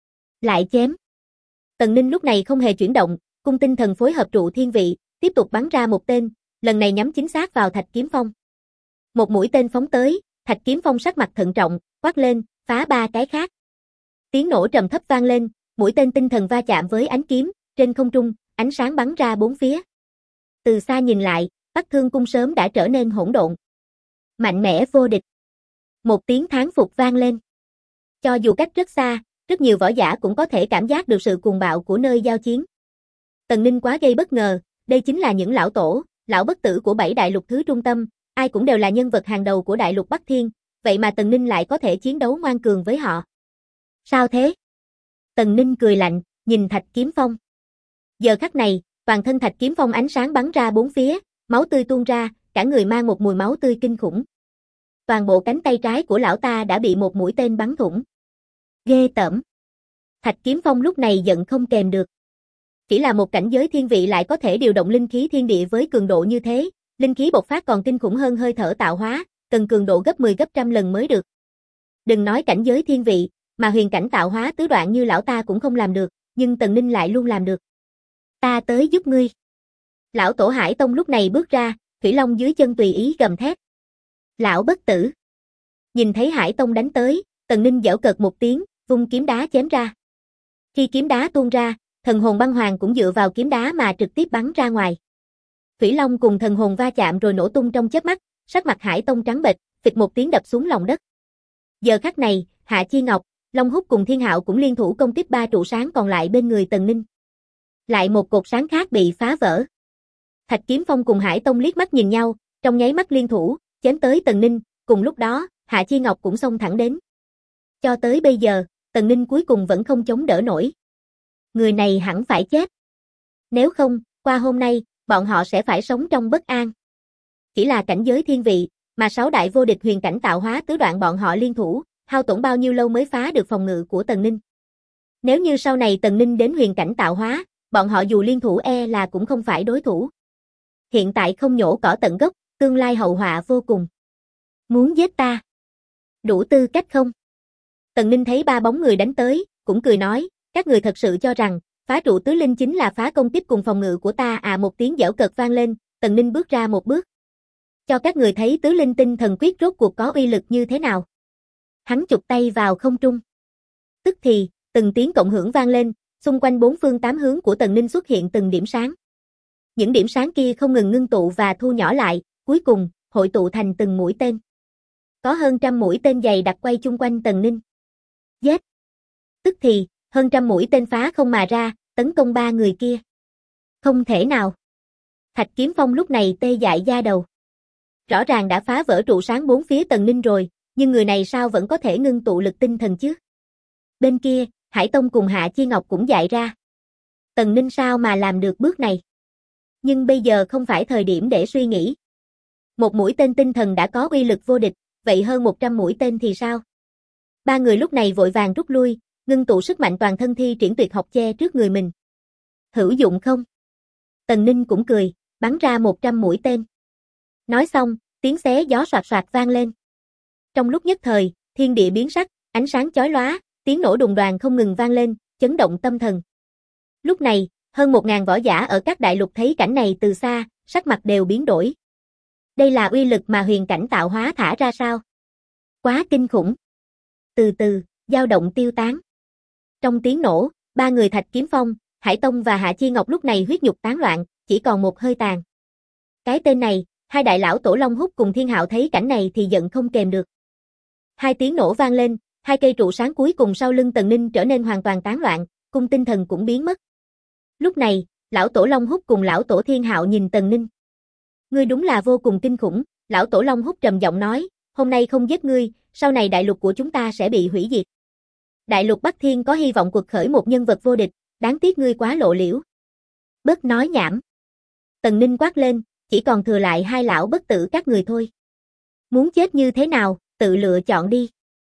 Lại chém. Tần Ninh lúc này không hề chuyển động, cung tinh thần phối hợp trụ thiên vị, tiếp tục bắn ra một tên, lần này nhắm chính xác vào Thạch Kiếm Phong. Một mũi tên phóng tới, Thạch Kiếm Phong sắc mặt thận trọng, quát lên, phá 3 cái khác. Tiếng nổ trầm thấp vang lên, mũi tên tinh thần va chạm với ánh kiếm, trên không trung, ánh sáng bắn ra bốn phía. Từ xa nhìn lại, Bắc Thương Cung sớm đã trở nên hỗn độn. Mạnh mẽ vô địch. Một tiếng thán phục vang lên. Cho dù cách rất xa, rất nhiều võ giả cũng có thể cảm giác được sự cuồng bạo của nơi giao chiến. Tần Ninh quá gây bất ngờ, đây chính là những lão tổ, lão bất tử của 7 đại lục thứ trung tâm, ai cũng đều là nhân vật hàng đầu của đại lục Bắc Thiên, vậy mà Tần Ninh lại có thể chiến đấu ngoan cường với họ. Sao thế? Tần Ninh cười lạnh, nhìn Thạch Kiếm Phong. Giờ khắc này, toàn thân Thạch Kiếm Phong ánh sáng bắn ra bốn phía, máu tươi tuôn ra, cả người mang một mùi máu tươi kinh khủng. Toàn bộ cánh tay trái của lão ta đã bị một mũi tên bắn thủng. Ghê tởm. Thạch Kiếm Phong lúc này giận không kềm được. Chỉ là một cảnh giới thiên vị lại có thể điều động linh khí thiên địa với cường độ như thế, linh khí bộc phát còn kinh khủng hơn hơi thở tạo hóa, cần cường độ gấp 10 gấp trăm lần mới được. Đừng nói cảnh giới thiên vị, mà huyền cảnh tạo hóa tứ đoạn như lão ta cũng không làm được, nhưng Tần Ninh lại luôn làm được. Ta tới giúp ngươi. Lão tổ Hải Tông lúc này bước ra, Thủy Long dưới chân tùy ý gầm thét. Lão bất tử. Nhìn thấy Hải Tông đánh tới, Tần Ninh giễu cợt một tiếng, vung kiếm đá chém ra. Khi kiếm đá tuôn ra, thần hồn băng hoàng cũng dựa vào kiếm đá mà trực tiếp bắn ra ngoài. Thủy Long cùng thần hồn va chạm rồi nổ tung trong chớp mắt, sắc mặt Hải Tông trắng bệch, phịch một tiếng đập xuống lòng đất. Giờ khắc này, Hạ Chi Ngọc, Long Húc cùng Thiên Hạo cũng liên thủ công kích ba trụ sáng còn lại bên người Tần Ninh. Lại một cột sáng khác bị phá vỡ. Thạch Kiếm Phong cùng Hải Tông liếc mắt nhìn nhau, trong nháy mắt liên thủ, chém tới Tần Ninh, cùng lúc đó, Hạ Chi Ngọc cũng xông thẳng đến. Cho tới bây giờ, Tần Ninh cuối cùng vẫn không chống đỡ nổi. Người này hẳn phải chết. Nếu không, qua hôm nay, bọn họ sẽ phải sống trong bất an. Chỉ là cảnh giới thiên vị, mà 6 đại vô địch huyền cảnh tạo hóa tứ đoạn bọn họ liên thủ, hao tổn bao nhiêu lâu mới phá được phòng ngự của Tần Ninh. Nếu như sau này Tần Ninh đến huyền cảnh tạo hóa, bọn họ dù liên thủ là cũng không phải đối thủ. Hiện tại không nhổ cỏ tận gốc, tương lai hậu họa vô cùng. Muốn giết ta? Đủ tư cách không? Tần Ninh thấy ba bóng người đánh tới, cũng cười nói, các người thật sự cho rằng, phá trụ tứ linh chính là phá công tiếp cùng phòng ngự của ta à? Một tiếng giễu cợt vang lên, Tần Ninh bước ra một bước. Cho các người thấy tứ linh tinh thần quyết rốt cuộc có uy lực như thế nào. Hắn chụp tay vào không trung. Tức thì, từng tiếng cộng hưởng vang lên, xung quanh bốn phương tám hướng của Tần Ninh xuất hiện từng điểm sáng. Những điểm sáng kia không ngừng ngưng tụ và thu nhỏ lại, cuối cùng, hội tụ thành từng mũi tên. Có hơn trăm mũi tên dày đặc quay chung quanh Tần Ninh. Giết! Tức thì, hơn trăm mũi tên phá không mà ra, tấn công ba người kia. Không thể nào! Thạch Kiếm Phong lúc này tê dại da đầu. Rõ ràng đã phá vỡ trụ sáng bốn phía Tần Ninh rồi, nhưng người này sao vẫn có thể ngưng tụ lực tinh thần chứ? Bên kia, Hải Tông cùng Hạ Chi Ngọc cũng dại ra. Tần Ninh sao mà làm được bước này? Nhưng bây giờ không phải thời điểm để suy nghĩ. Một mũi tên tinh thần đã có uy lực vô địch, vậy hơn 100 mũi tên thì sao? Ba người lúc này vội vàng rút lui, ngưng tụ sức mạnh toàn thân thi triển tuyệt học che trước người mình. Hữu dụng không? Tần Ninh cũng cười, bắn ra 100 mũi tên. Nói xong, tiếng xé gió soạt soạt vang lên. Trong lúc nhất thời, thiên địa biến sắc, ánh sáng chói lóa, tiếng nổ đùng đoàng không ngừng vang lên, chấn động tâm thần. Lúc này, hơn 1000 võ giả ở các đại lục thấy cảnh này từ xa, sắc mặt đều biến đổi. Đây là uy lực mà huyền cảnh tạo hóa thả ra sao? Quá kinh khủng. Từ từ, dao động tiêu tán. Trong tiếng nổ, ba người Thạch Kiếm Phong, Hải Tông và Hạ Chi Ngọc lúc này huyết nhục tán loạn, chỉ còn một hơi tàn. Cái tên này, hai đại lão tổ Long Húc cùng Thiên Hạo thấy cảnh này thì giận không kềm được. Hai tiếng nổ vang lên, hai cây trụ sáng cuối cùng sau lưng Tần Ninh trở nên hoàn toàn tán loạn, cung tinh thần cũng biến mất. Lúc này, lão tổ Long Húc cùng lão tổ Thiên Hạo nhìn Tần Ninh. Ngươi đúng là vô cùng kinh khủng, lão tổ Long Húc trầm giọng nói, hôm nay không giết ngươi, sau này đại lục của chúng ta sẽ bị hủy diệt. Đại lục Bắc Thiên có hy vọng quật khởi một nhân vật vô địch, đáng tiếc ngươi quá lộ liễu. Bớt nói nhảm. Tần Ninh quát lên, chỉ còn thừa lại hai lão bất tử các người thôi. Muốn chết như thế nào, tự lựa chọn đi.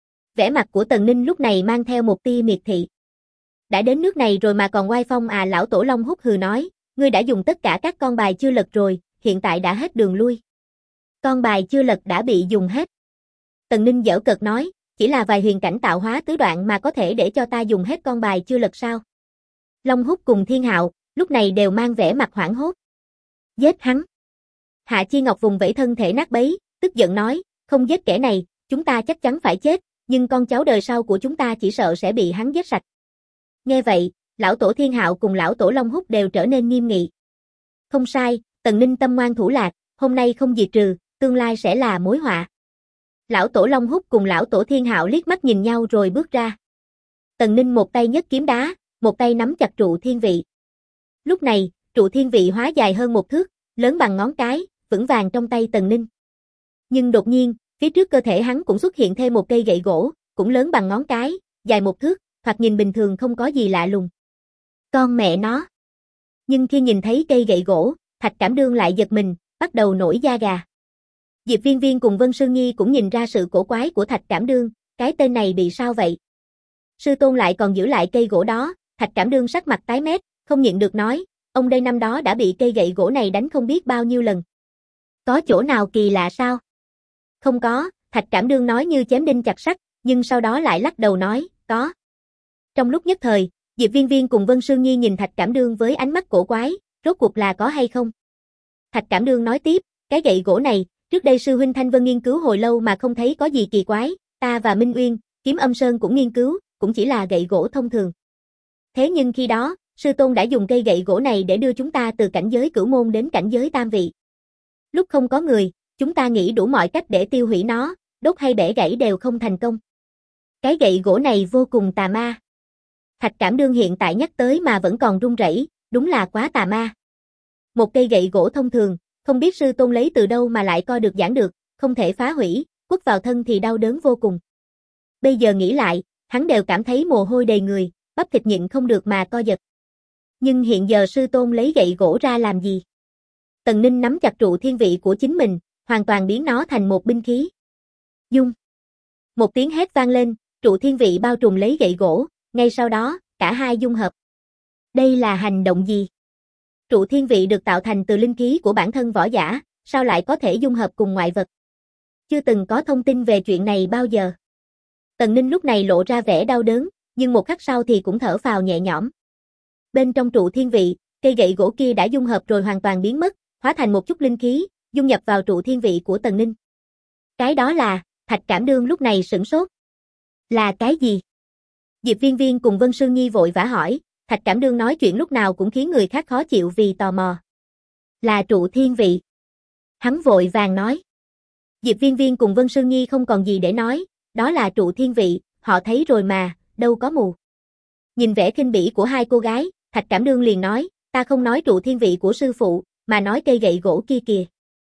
Vẻ mặt của Tần Ninh lúc này mang theo một tia miệt thị. Đã đến nước này rồi mà còn oai phong à? Lão tổ Long Húc hừ nói, ngươi đã dùng tất cả các con bài chưa lật rồi, hiện tại đã hết đường lui. Con bài chưa lật đã bị dùng hết. Tần Ninh giễu cợt nói, chỉ là vài huyền cảnh tạo hóa tứ đoạn mà có thể để cho ta dùng hết con bài chưa lật sao? Long Húc cùng Thiên Hạo, lúc này đều mang vẻ mặt hoảng hốt. Giết hắn. Hạ Chi Ngọc vùng vẫy thân thể nát bấy, tức giận nói, không giết kẻ này, chúng ta chắc chắn phải chết, nhưng con cháu đời sau của chúng ta chỉ sợ sẽ bị hắn giết sạch. Nghe vậy, lão tổ Thiên Hạo cùng lão tổ Long Húc đều trở nên nghiêm nghị. Không sai, Tần Ninh tâm ngoan thủ lạc, hôm nay không diệt trừ, tương lai sẽ là mối họa. Lão tổ Long Húc cùng lão tổ Thiên Hạo liếc mắt nhìn nhau rồi bước ra. Tần Ninh một tay nhấc kiếm đá, một tay nắm chặt trụ thiên vị. Lúc này, trụ thiên vị hóa dài hơn một thước, lớn bằng ngón cái, vững vàng trong tay Tần Ninh. Nhưng đột nhiên, phía trước cơ thể hắn cũng xuất hiện thêm một cây gậy gỗ, cũng lớn bằng ngón cái, dài một thước, thoạt nhìn bình thường không có gì lạ lùng. Con mẹ nó! Nhưng khi nhìn thấy cây gậy gỗ, Thạch Cảm Đương lại giật mình, bắt đầu nổi da gà. Diệp Viên Viên cùng Vân Sư Nhi cũng nhìn ra sự cổ quái của Thạch Cảm Đương, cái tên này bị sao vậy? Sư tôn lại còn giữ lại cây gỗ đó, Thạch Cảm Đương sắc mặt tái mét, không nhịn được nói, ông đây năm đó đã bị cây gậy gỗ này đánh không biết bao nhiêu lần. Có chỗ nào kỳ lạ sao? Không có, Thạch Cảm Đương nói như chém đinh chặt sắt, nhưng sau đó lại lắc đầu nói, Có. Trong lúc nhất thời, Diệp Viên Viên cùng Vân Sương Nhi nhìn Thạch Cảm Đương với ánh mắt cổ quái, rốt cuộc là có hay không? Thạch Cảm Đương nói tiếp, cái gậy gỗ này, trước đây sư huynh Thanh Vân nghiên cứu hồi lâu mà không thấy có gì kỳ quái, ta và Minh Uyên, Kiếm Âm Sơn cũng nghiên cứu, cũng chỉ là gậy gỗ thông thường. Thế nhưng khi đó, sư tôn đã dùng cây gậy gỗ này để đưa chúng ta từ cảnh giới cửu môn đến cảnh giới tam vị. Lúc không có người, chúng ta nghĩ đủ mọi cách để tiêu hủy nó, đốt hay bẻ gãy đều không thành công. Cái gậy gỗ này vô cùng tà ma. Thạch Cảm Đương hiện tại nhắc tới mà vẫn còn run rẩy, đúng là quá tà ma. Một cây gậy gỗ thông thường, không biết sư tôn lấy từ đâu mà lại coi được giảng được, không thể phá hủy, quất vào thân thì đau đớn vô cùng. Bây giờ nghĩ lại, hắn đều cảm thấy mồ hôi đầy người, bắp thịt nhịn không được mà co giật. Nhưng hiện giờ sư tôn lấy gậy gỗ ra làm gì? Tần Ninh nắm chặt trụ thiên vị của chính mình, hoàn toàn biến nó thành một binh khí. Dung. Một tiếng hét vang lên, trụ thiên vị bao trùm lấy gậy gỗ, ngay sau đó, cả hai dung hợp. Đây là hành động gì? Trụ thiên vị được tạo thành từ linh khí của bản thân võ giả, sao lại có thể dung hợp cùng ngoại vật? Chưa từng có thông tin về chuyện này bao giờ. Tần Ninh lúc này lộ ra vẻ đau đớn, nhưng một khắc sau thì cũng thở phào nhẹ nhõm. Bên trong trụ thiên vị, cây gậy gỗ kia đã dung hợp rồi hoàn toàn biến mất, hóa thành một chút linh khí, dung nhập vào trụ thiên vị của Tần Ninh. Cái đó là, Thạch Cảm Đương lúc này sửng sốt. Là cái gì? Diệp Viên Viên cùng Vân Sương Nhi vội vã hỏi, Thạch Cảm Đương nói chuyện lúc nào cũng khiến người khác khó chịu vì tò mò. Là trụ thiên vị. Hắn vội vàng nói. Diệp Viên Viên cùng Vân Sương Nhi không còn gì để nói, đó là trụ thiên vị, họ thấy rồi mà, đâu có mù. Nhìn vẻ khinh bỉ của hai cô gái, Thạch Cảm Đương liền nói, ta không nói trụ thiên vị của sư phụ, mà nói cây gậy gỗ kia kìa.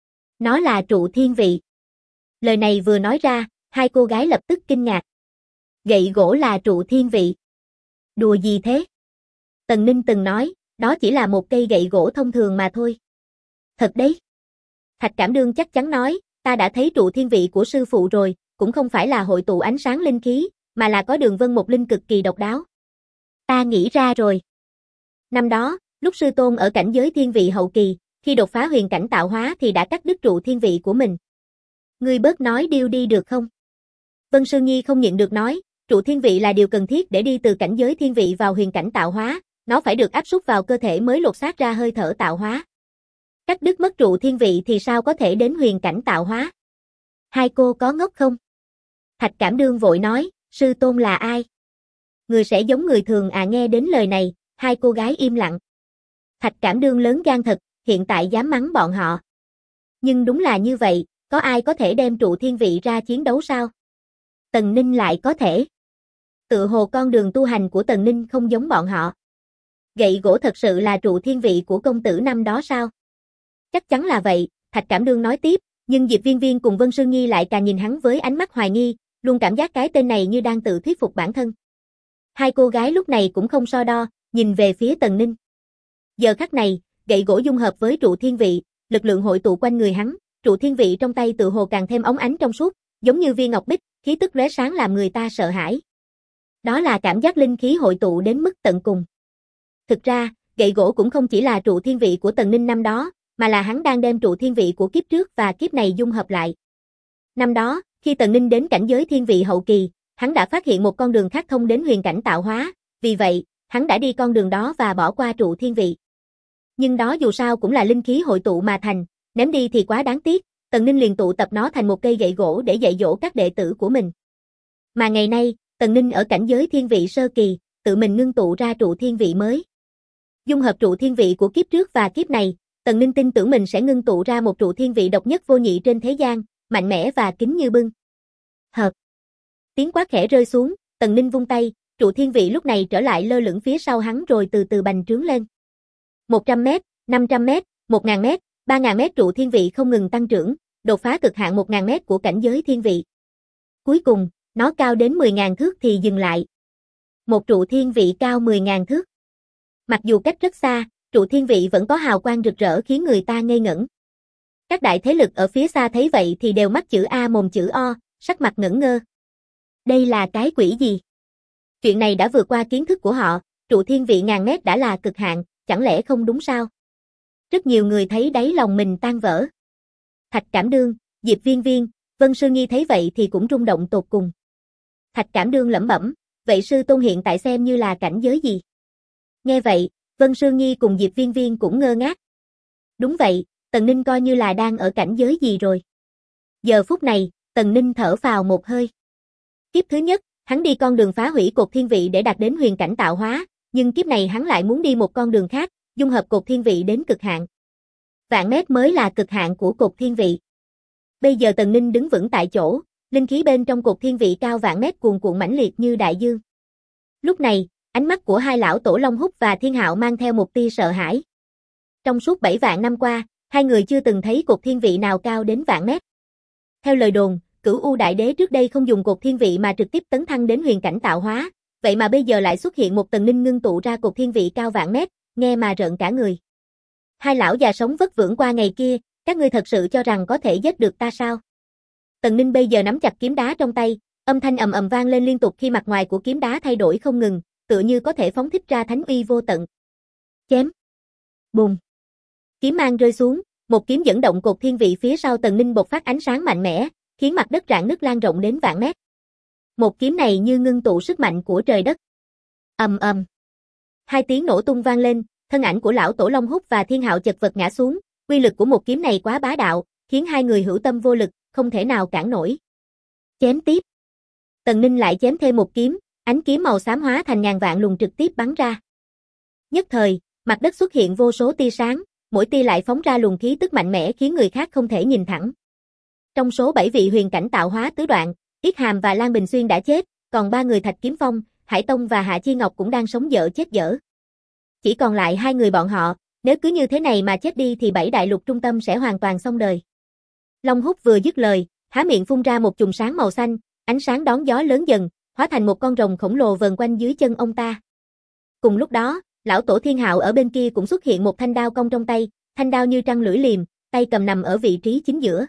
Nó là trụ thiên vị. Lời này vừa nói ra, hai cô gái lập tức kinh ngạc. Gậy gỗ là trụ thiên vị. Đùa gì thế? Tần Ninh từng nói, đó chỉ là một cây gậy gỗ thông thường mà thôi. Thật đấy. Thạch Cảm Đương chắc chắn nói, ta đã thấy trụ thiên vị của sư phụ rồi, cũng không phải là hội tụ ánh sáng linh khí, mà là có đường vân một linh cực kỳ độc đáo. Ta nghĩ ra rồi. Năm đó, lúc sư tôn ở cảnh giới thiên vị hậu kỳ, khi đột phá huyền cảnh tạo hóa thì đã cắt đứt trụ thiên vị của mình. Ngươi bớt nói điêu đi được không? Vân Sương Nhi không nhịn được nói, trụ thiên vị là điều cần thiết để đi từ cảnh giới thiên vị vào huyền cảnh tạo hóa, nó phải được áp suất vào cơ thể mới lột xác ra hơi thở tạo hóa. Cắt đứt mất trụ thiên vị thì sao có thể đến huyền cảnh tạo hóa? Hai cô có ngốc không? Thạch Cảm Đương vội nói, sư tôn là ai? Người sẽ giống người thường à? Nghe đến lời này, hai cô gái im lặng. Thạch Cảm Đương lớn gan thật, hiện tại dám mắng bọn họ. Nhưng đúng là như vậy, có ai có thể đem trụ thiên vị ra chiến đấu sao? Tần Ninh lại có thể. Tự hồ con đường tu hành của Tần Ninh không giống bọn họ. Gậy gỗ thật sự là trụ thiên vị của công tử năm đó sao? Chắc chắn là vậy, Thạch Cảm Đương nói tiếp, nhưng Diệp Viên Viên cùng Vân Sương Nhi lại càng nhìn hắn với ánh mắt hoài nghi, luôn cảm giác cái tên này như đang tự thuyết phục bản thân. Hai cô gái lúc này cũng không so đo, nhìn về phía Tần Ninh. Giờ khắc này, gậy gỗ dung hợp với trụ thiên vị, lực lượng hội tụ quanh người hắn, trụ thiên vị trong tay tự hồ càng thêm óng ánh trong suốt, giống như viên ngọc bích, khí tức lóe sáng làm người ta sợ hãi. Đó là cảm giác linh khí hội tụ đến mức tận cùng. Thực ra, gậy gỗ cũng không chỉ là trụ thiên vị của Tần Ninh năm đó, mà là hắn đang đem trụ thiên vị của kiếp trước và kiếp này dung hợp lại. Năm đó, khi Tần Ninh đến cảnh giới thiên vị hậu kỳ, hắn đã phát hiện một con đường khác thông đến huyền cảnh tạo hóa, vì vậy, hắn đã đi con đường đó và bỏ qua trụ thiên vị. Nhưng đó dù sao cũng là linh khí hội tụ mà thành, ném đi thì quá đáng tiếc, Tần Ninh liền tụ tập nó thành một cây gậy gỗ để dạy dỗ các đệ tử của mình. Mà ngày nay, Tần Ninh ở cảnh giới thiên vị sơ kỳ, tự mình ngưng tụ ra trụ thiên vị mới. Dung hợp trụ thiên vị của kiếp trước và kiếp này, Tần Ninh tin tưởng mình sẽ ngưng tụ ra một trụ thiên vị độc nhất vô nhị trên thế gian, mạnh mẽ và kính như bưng. Hợp. Tiếng quát khẽ rơi xuống, Tần Ninh vung tay, trụ thiên vị lúc này trở lại lơ lửng phía sau hắn rồi từ từ bành trướng lên. 100m, 500m, 1000m, 3000m trụ thiên vị không ngừng tăng trưởng, đột phá cực hạn 1000m của cảnh giới thiên vị. Cuối cùng, nó cao đến 10.000 thước thì dừng lại. Một trụ thiên vị cao 10.000 thước. Mặc dù cách rất xa, trụ thiên vị vẫn có hào quang rực rỡ khiến người ta ngây ngẩn. Các đại thế lực ở phía xa thấy vậy thì đều mắt chữ A mồm chữ O, sắc mặt ngẩn ngơ. Đây là cái quỷ gì? Chuyện này đã vượt qua kiến thức của họ, trụ thiên vị 1000m đã là cực hạn, chẳng lẽ không đúng sao? Rất nhiều người thấy đáy lòng mình tan vỡ. Thạch Cảm Đương, Diệp Viên Viên, Vân Sương Nhi thấy vậy thì cũng rung động tột cùng. Thạch Cảm Đương lẩm bẩm, vậy sư tôn hiện tại xem như là cảnh giới gì? Nghe vậy, Vân Sương Nhi cùng Diệp Viên Viên cũng ngơ ngác. Đúng vậy, Tần Ninh coi như là đang ở cảnh giới gì rồi. Giờ phút này, Tần Ninh thở phào một hơi. Kiếp thứ nhất, hắn đi con đường phá hủy cột thiên vị để đạt đến huyền cảnh tạo hóa, nhưng kiếp này hắn lại muốn đi một con đường khác, dung hợp cột thiên vị đến cực hạn. Vạn mét mới là cực hạn của cột thiên vị. Bây giờ Tần Ninh đứng vững tại chỗ, linh khí bên trong cột thiên vị cao vạn mét cuồn cuộn mãnh liệt như đại dương. Lúc này, ánh mắt của hai lão tổ Long Húc và Thiên Hạo mang theo một tia sợ hãi. Trong suốt 7 vạn năm qua, hai người chưa từng thấy cột thiên vị nào cao đến vạn mét. Theo lời đồn, Cửu U Đại Đế trước đây không dùng cột thiên vị mà trực tiếp tấn thăng đến huyền cảnh tạo hóa, vậy mà bây giờ lại xuất hiện một Tần Ninh ngưng tụ ra cột thiên vị cao vạn mét, nghe mà rợn cả người. Hai lão già sống vất vưởng qua ngày kia, các ngươi thật sự cho rằng có thể giết được ta sao? Tần Ninh bây giờ nắm chặt kiếm đá trong tay, âm thanh ầm ầm vang lên liên tục khi mặt ngoài của kiếm đá thay đổi không ngừng, tựa như có thể phóng thích ra thánh uy vô tận. Chém. Bùng. Kiếm mang rơi xuống, một kiếm dẫn động cột thiên vị phía sau Tần Ninh bộc phát ánh sáng mạnh mẽ, khiến mặt đất rạn nứt lan rộng đến vạn mét. Một kiếm này như ngưng tụ sức mạnh của trời đất. Ầm ầm. Hai tiếng nổ tung vang lên, thân ảnh của lão tổ Long Húc và Thiên Hạo chật vật ngã xuống, uy lực của một kiếm này quá bá đạo, khiến hai người hữu tâm vô lực, không thể nào cản nổi. Chém tiếp. Tần Ninh lại chém thêm một kiếm, ánh kiếm màu xám hóa thành ngàn vạn luồng trực tiếp bắn ra. Nhất thời, mặt đất xuất hiện vô số tia sáng, mỗi tia lại phóng ra luồng khí tức mạnh mẽ khiến người khác không thể nhìn thẳng. Trong số 7 vị huyền cảnh tạo hóa tứ đoạn, Yết Hàm và Lan Bình Xuyên đã chết, còn 3 người Thạch Kiếm Phong, Hải Tông và Hạ Chi Ngọc cũng đang sống dở chết dở. Chỉ còn lại 2 người bọn họ, nếu cứ như thế này mà chết đi thì 7 đại lục trung tâm sẽ hoàn toàn xong đời. Long Húc vừa dứt lời, há miệng phun ra một chùm sáng màu xanh, ánh sáng đón gió lớn dần, hóa thành một con rồng khổng lồ vờn quanh dưới chân ông ta. Cùng lúc đó, lão tổ Thiên Hạo ở bên kia cũng xuất hiện một thanh đao cong trong tay, thanh đao như trăng lưỡi liềm, tay cầm nằm ở vị trí chính giữa.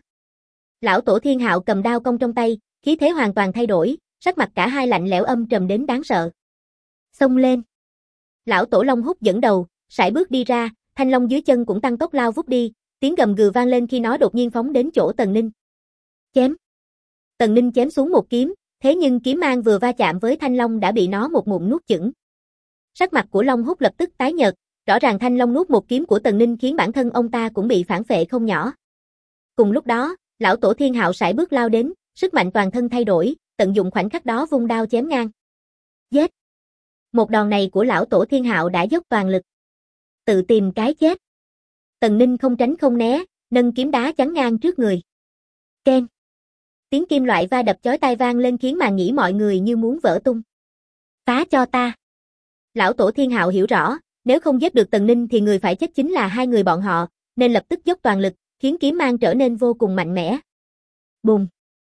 Lão tổ Thiên Hạo cầm đao cong trong tay, khí thế hoàn toàn thay đổi, sắc mặt cả hai lạnh lẽo âm trầm đến đáng sợ. Xông lên. Lão tổ Long Húc dẫn đầu, sải bước đi ra, thanh long dưới chân cũng tăng tốc lao vút đi, tiếng gầm gừ vang lên khi nó đột nhiên phóng đến chỗ Tần Ninh. Chém. Tần Ninh chém xuống một kiếm, thế nhưng kiếm mang vừa va chạm với thanh long đã bị nó một ngụm nuốt chửng. Sắc mặt của Long Húc lập tức tái nhợt, rõ ràng thanh long nuốt một kiếm của Tần Ninh khiến bản thân ông ta cũng bị phản phệ không nhỏ. Cùng lúc đó, lão tổ Thiên Hạo sải bước lao đến, sức mạnh toàn thân thay đổi, tận dụng khoảnh khắc đó vung đao chém ngang. Giết! Một đòn này của lão tổ Thiên Hạo đã dốc toàn lực. Tự tìm cái chết. Tần Ninh không tránh không né, nâng kiếm đá chắn ngang trước người. Keng! Tiếng kim loại va đập chói tai vang lên khiến màn nhĩ mọi người như muốn vỡ tung. Phá cho ta! Lão tổ Thiên Hạo hiểu rõ, nếu không giết được Tần Ninh thì người phải chết chính là 2 người bọn họ, nên lập tức dốc toàn lực, khiến kiếm mang trở nên vô cùng mạnh mẽ. Bùng!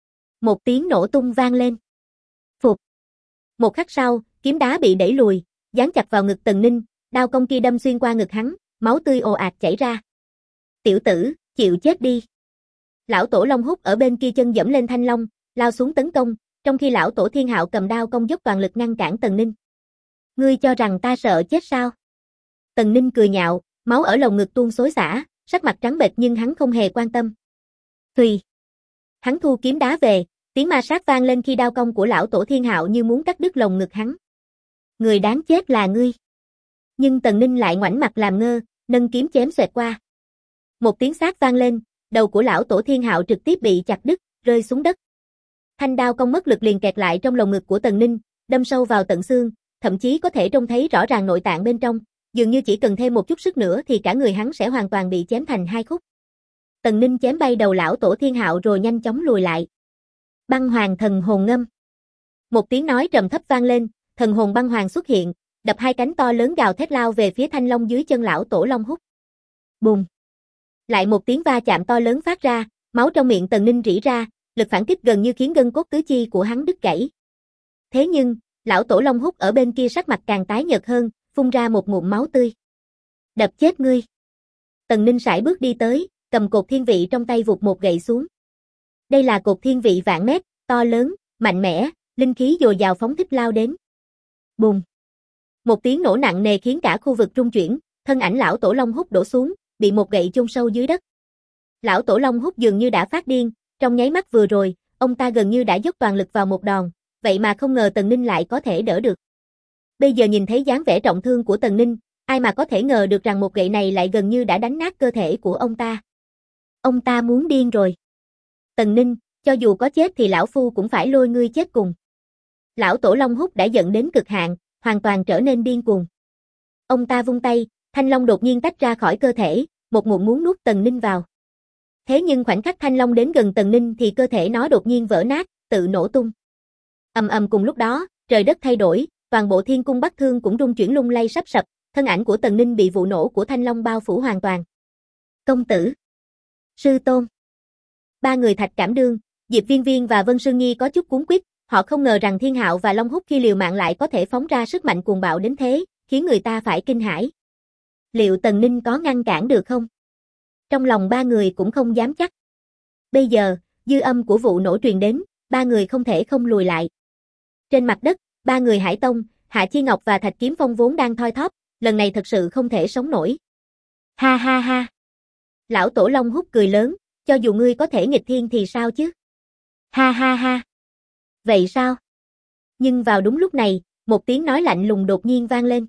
Một tiếng nổ tung vang lên. Phục! Một khắc sau, kiếm đá bị đẩy lùi, dán chặt vào ngực Tần Ninh, đao cong kia đâm xuyên qua ngực hắn, máu tươi ồ ạt chảy ra. Tiểu tử, chịu chết đi! Lão tổ Long Húc ở bên kia chân dẫm lên thanh long, lao xuống tấn công, trong khi lão tổ Thiên Hạo cầm đao cong dốc toàn lực ngăn cản Tần Ninh. Ngươi cho rằng ta sợ chết sao? Tần Ninh cười nhạo, máu ở lồng ngực tuôn xối xả, sắc mặt trắng bệch nhưng hắn không hề quan tâm. Thùy! Hắn thu kiếm đá về, tiếng ma sát vang lên khi đao cong của lão tổ Thiên Hạo như muốn cắt đứt lồng ngực hắn. Người đáng chết là ngươi. Nhưng Tần Ninh lại ngoảnh mặt làm ngơ, nâng kiếm chém xoẹt qua. Một tiếng xát vang lên, đầu của lão tổ Thiên Hạo trực tiếp bị chặt đứt, rơi xuống đất. Thanh đao cong mất lực liền kẹt lại trong lồng ngực của Tần Ninh, đâm sâu vào tận xương, thậm chí có thể trông thấy rõ ràng nội tạng bên trong, dường như chỉ cần thêm một chút sức nữa thì cả người hắn sẽ hoàn toàn bị chém thành 2 khúc. Tần Ninh chém bay đầu lão tổ Thiên Hạo rồi nhanh chóng lùi lại. Băng hoàng thần hồn ngâm. Một tiếng nói trầm thấp vang lên, thần hồn băng hoàng xuất hiện, đập 2 cánh to lớn gào thét lao về phía thanh long dưới chân lão tổ Long Húc. Bùng! Lại một tiếng va chạm to lớn phát ra, máu trong miệng Tần Ninh rỉ ra, lực phản kích gần như khiến gân cốt tứ chi của hắn đứt gãy. Thế nhưng, lão tổ Long Húc ở bên kia sắc mặt càng tái nhợt hơn, phun ra một ngụm máu tươi. Đập chết ngươi! Tần Ninh sải bước đi tới, cầm cột thiên vị trong tay vụt một gậy xuống. Đây là cột thiên vị vạn mét, to lớn, mạnh mẽ, linh khí dồi dào phóng thích lao đến. Bùng! Một tiếng nổ nặng nề khiến cả khu vực rung chuyển, thân ảnh lão tổ Long Húc đổ xuống, bị một gậy chôn sâu dưới đất. Lão tổ Long Húc dường như đã phát điên, trong nháy mắt vừa rồi, ông ta gần như đã dốc toàn lực vào một đòn, vậy mà không ngờ Tần Ninh lại có thể đỡ được. Bây giờ nhìn thấy dáng vẻ trọng thương của Tần Ninh, ai mà có thể ngờ được rằng một gậy này lại gần như đã đánh nát cơ thể của ông ta. Ông ta muốn điên rồi. Tần Ninh, cho dù có chết thì lão phu cũng phải lôi ngươi chết cùng. Lão Tổ Long Húc đã giận đến cực hạn, hoàn toàn trở nên điên cuồng. Ông ta vung tay, thanh long đột nhiên tách ra khỏi cơ thể, một ngụm muốn nuốt Tần Ninh vào. Thế nhưng khoảnh khắc thanh long đến gần Tần Ninh thì cơ thể nó đột nhiên vỡ nát, tự nổ tung. Ầm ầm cùng lúc đó, trời đất thay đổi, toàn bộ thiên cung Bắc Thương cũng rung chuyển lung lay sắp sập, thân ảnh của Tần Ninh bị vụ nổ của thanh long bao phủ hoàn toàn. Công tử, sư tôn. Ba người Thạch Cảm Đương, Diệp Viên Viên và Vân Sương Nhi có chút cuống quýt, họ không ngờ rằng Thiên Hạo và Long Húc khi liều mạng lại có thể phóng ra sức mạnh cuồng bạo đến thế, khiến người ta phải kinh hãi. Liệu Tần Ninh có ngăn cản được không? Trong lòng ba người cũng không dám chắc. Bây giờ, dư âm của vụ nổ truyền đến, ba người không thể không lùi lại. Trên mặt đất, ba người Hải Tông, Hạ Chi Ngọc và Thạch Kiếm Phong vốn đang thoi thóp, lần này thật sự không thể sống nổi. Ha ha ha. Lão Tổ Long Húc cười lớn, cho dù ngươi có thể nghịch thiên thì sao chứ? Ha ha ha. Vậy sao? Nhưng vào đúng lúc này, một tiếng nói lạnh lùng đột nhiên vang lên.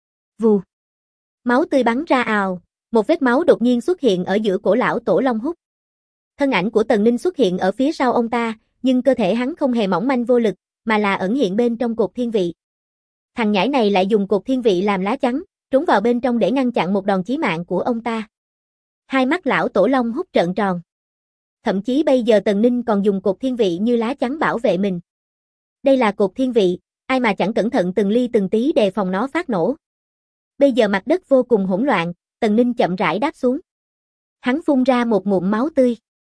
Vù. Máu tươi bắn ra ào, một vết máu đột nhiên xuất hiện ở giữa cổ lão Tổ Long Húc. Thân ảnh của Tần Ninh xuất hiện ở phía sau ông ta, nhưng cơ thể hắn không hề mỏng manh vô lực, mà là ẩn hiện bên trong cột thiên vị. Thằng nhãi này lại dùng cột thiên vị làm lá chắn, trốn vào bên trong để ngăn chặn một đòn chí mạng của ông ta. Hai mắt lão Tổ Long Húc trợn tròn. Thậm chí bây giờ Tần Ninh còn dùng cột thiên vị như lá chắn bảo vệ mình. Đây là cột thiên vị, ai mà chẳng cẩn thận từng ly từng tí đề phòng nó phát nổ. Bây giờ mặt đất vô cùng hỗn loạn, Tần Ninh chậm rãi đáp xuống. Hắn phun ra một ngụm máu tươi.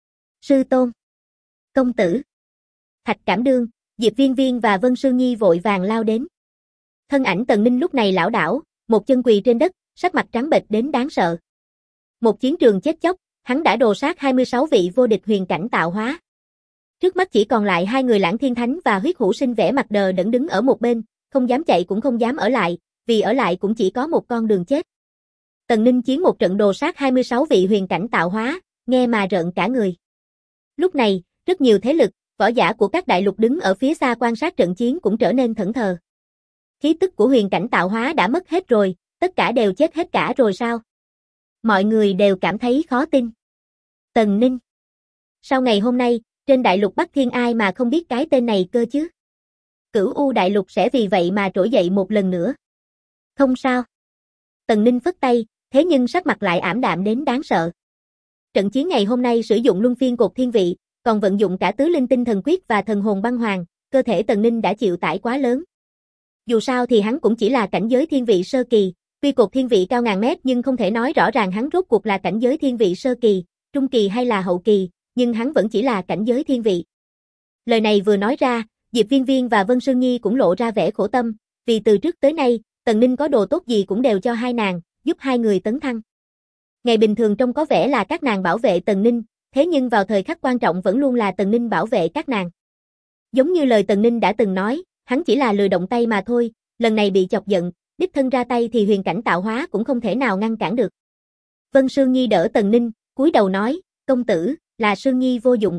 Sư tôn. Công tử. Thạch Cảm Đương, Diệp Viên Viên và Vân Sương Nhi vội vàng lao đến. Thân ảnh Tần Ninh lúc này lảo đảo, một chân quỳ trên đất, sắc mặt trắng bệch đến đáng sợ. Một chiến trường chết chóc, hắn đã đồ sát 26 vị vô địch huyền cảnh tạo hóa. Trước mắt chỉ còn lại hai người Lãng Thiên Thánh và Huyết Hữu Sinh vẻ mặt đờ đẫn đứng ở một bên, không dám chạy cũng không dám ở lại, vì ở lại cũng chỉ có một con đường chết. Tần Ninh chiến một trận đồ sát 26 vị huyền cảnh tạo hóa, nghe mà rợn cả người. Lúc này, rất nhiều thế lực, võ giả của các đại lục đứng ở phía xa quan sát trận chiến cũng trở nên thẫn thờ. Khí tức của huyền cảnh tạo hóa đã mất hết rồi, tất cả đều chết hết cả rồi sao? Mọi người đều cảm thấy khó tin. Tần Ninh. Sau ngày hôm nay, trên đại lục Bắc Thiên ai mà không biết cái tên này cơ chứ? Cửu U đại lục sẽ vì vậy mà trỗi dậy một lần nữa. Không sao. Tần Ninh phất tay, thế nhưng sắc mặt lại ảm đạm đến đáng sợ. Trận chiến ngày hôm nay sử dụng luân phiên cột thiên vị, còn vận dụng cả tứ linh tinh thần quyết và thần hồn băng hoàng, cơ thể Tần Ninh đã chịu tải quá lớn. Dù sao thì hắn cũng chỉ là cảnh giới thiên vị sơ kỳ, tuy cột thiên vị cao ngàn mét nhưng không thể nói rõ ràng hắn rốt cuộc là cảnh giới thiên vị sơ kỳ, trung kỳ hay là hậu kỳ, nhưng hắn vẫn chỉ là cảnh giới thiên vị. Lời này vừa nói ra, Diệp Viên Viên và Vân Sương Nhi cũng lộ ra vẻ khổ tâm, vì từ trước tới nay, Tần Ninh có đồ tốt gì cũng đều cho hai nàng, giúp hai người tấn thăng. Ngày bình thường trông có vẻ là các nàng bảo vệ Tần Ninh, thế nhưng vào thời khắc quan trọng vẫn luôn là Tần Ninh bảo vệ các nàng. Giống như lời Tần Ninh đã từng nói, hắn chỉ là lười động tay mà thôi, lần này bị chọc giận, đích thân ra tay thì huyền cảnh tạo hóa cũng không thể nào ngăn cản được. Vân Sương Nhi đỡ Tần Ninh, cúi đầu nói, công tử, là Sương Nhi vô dụng.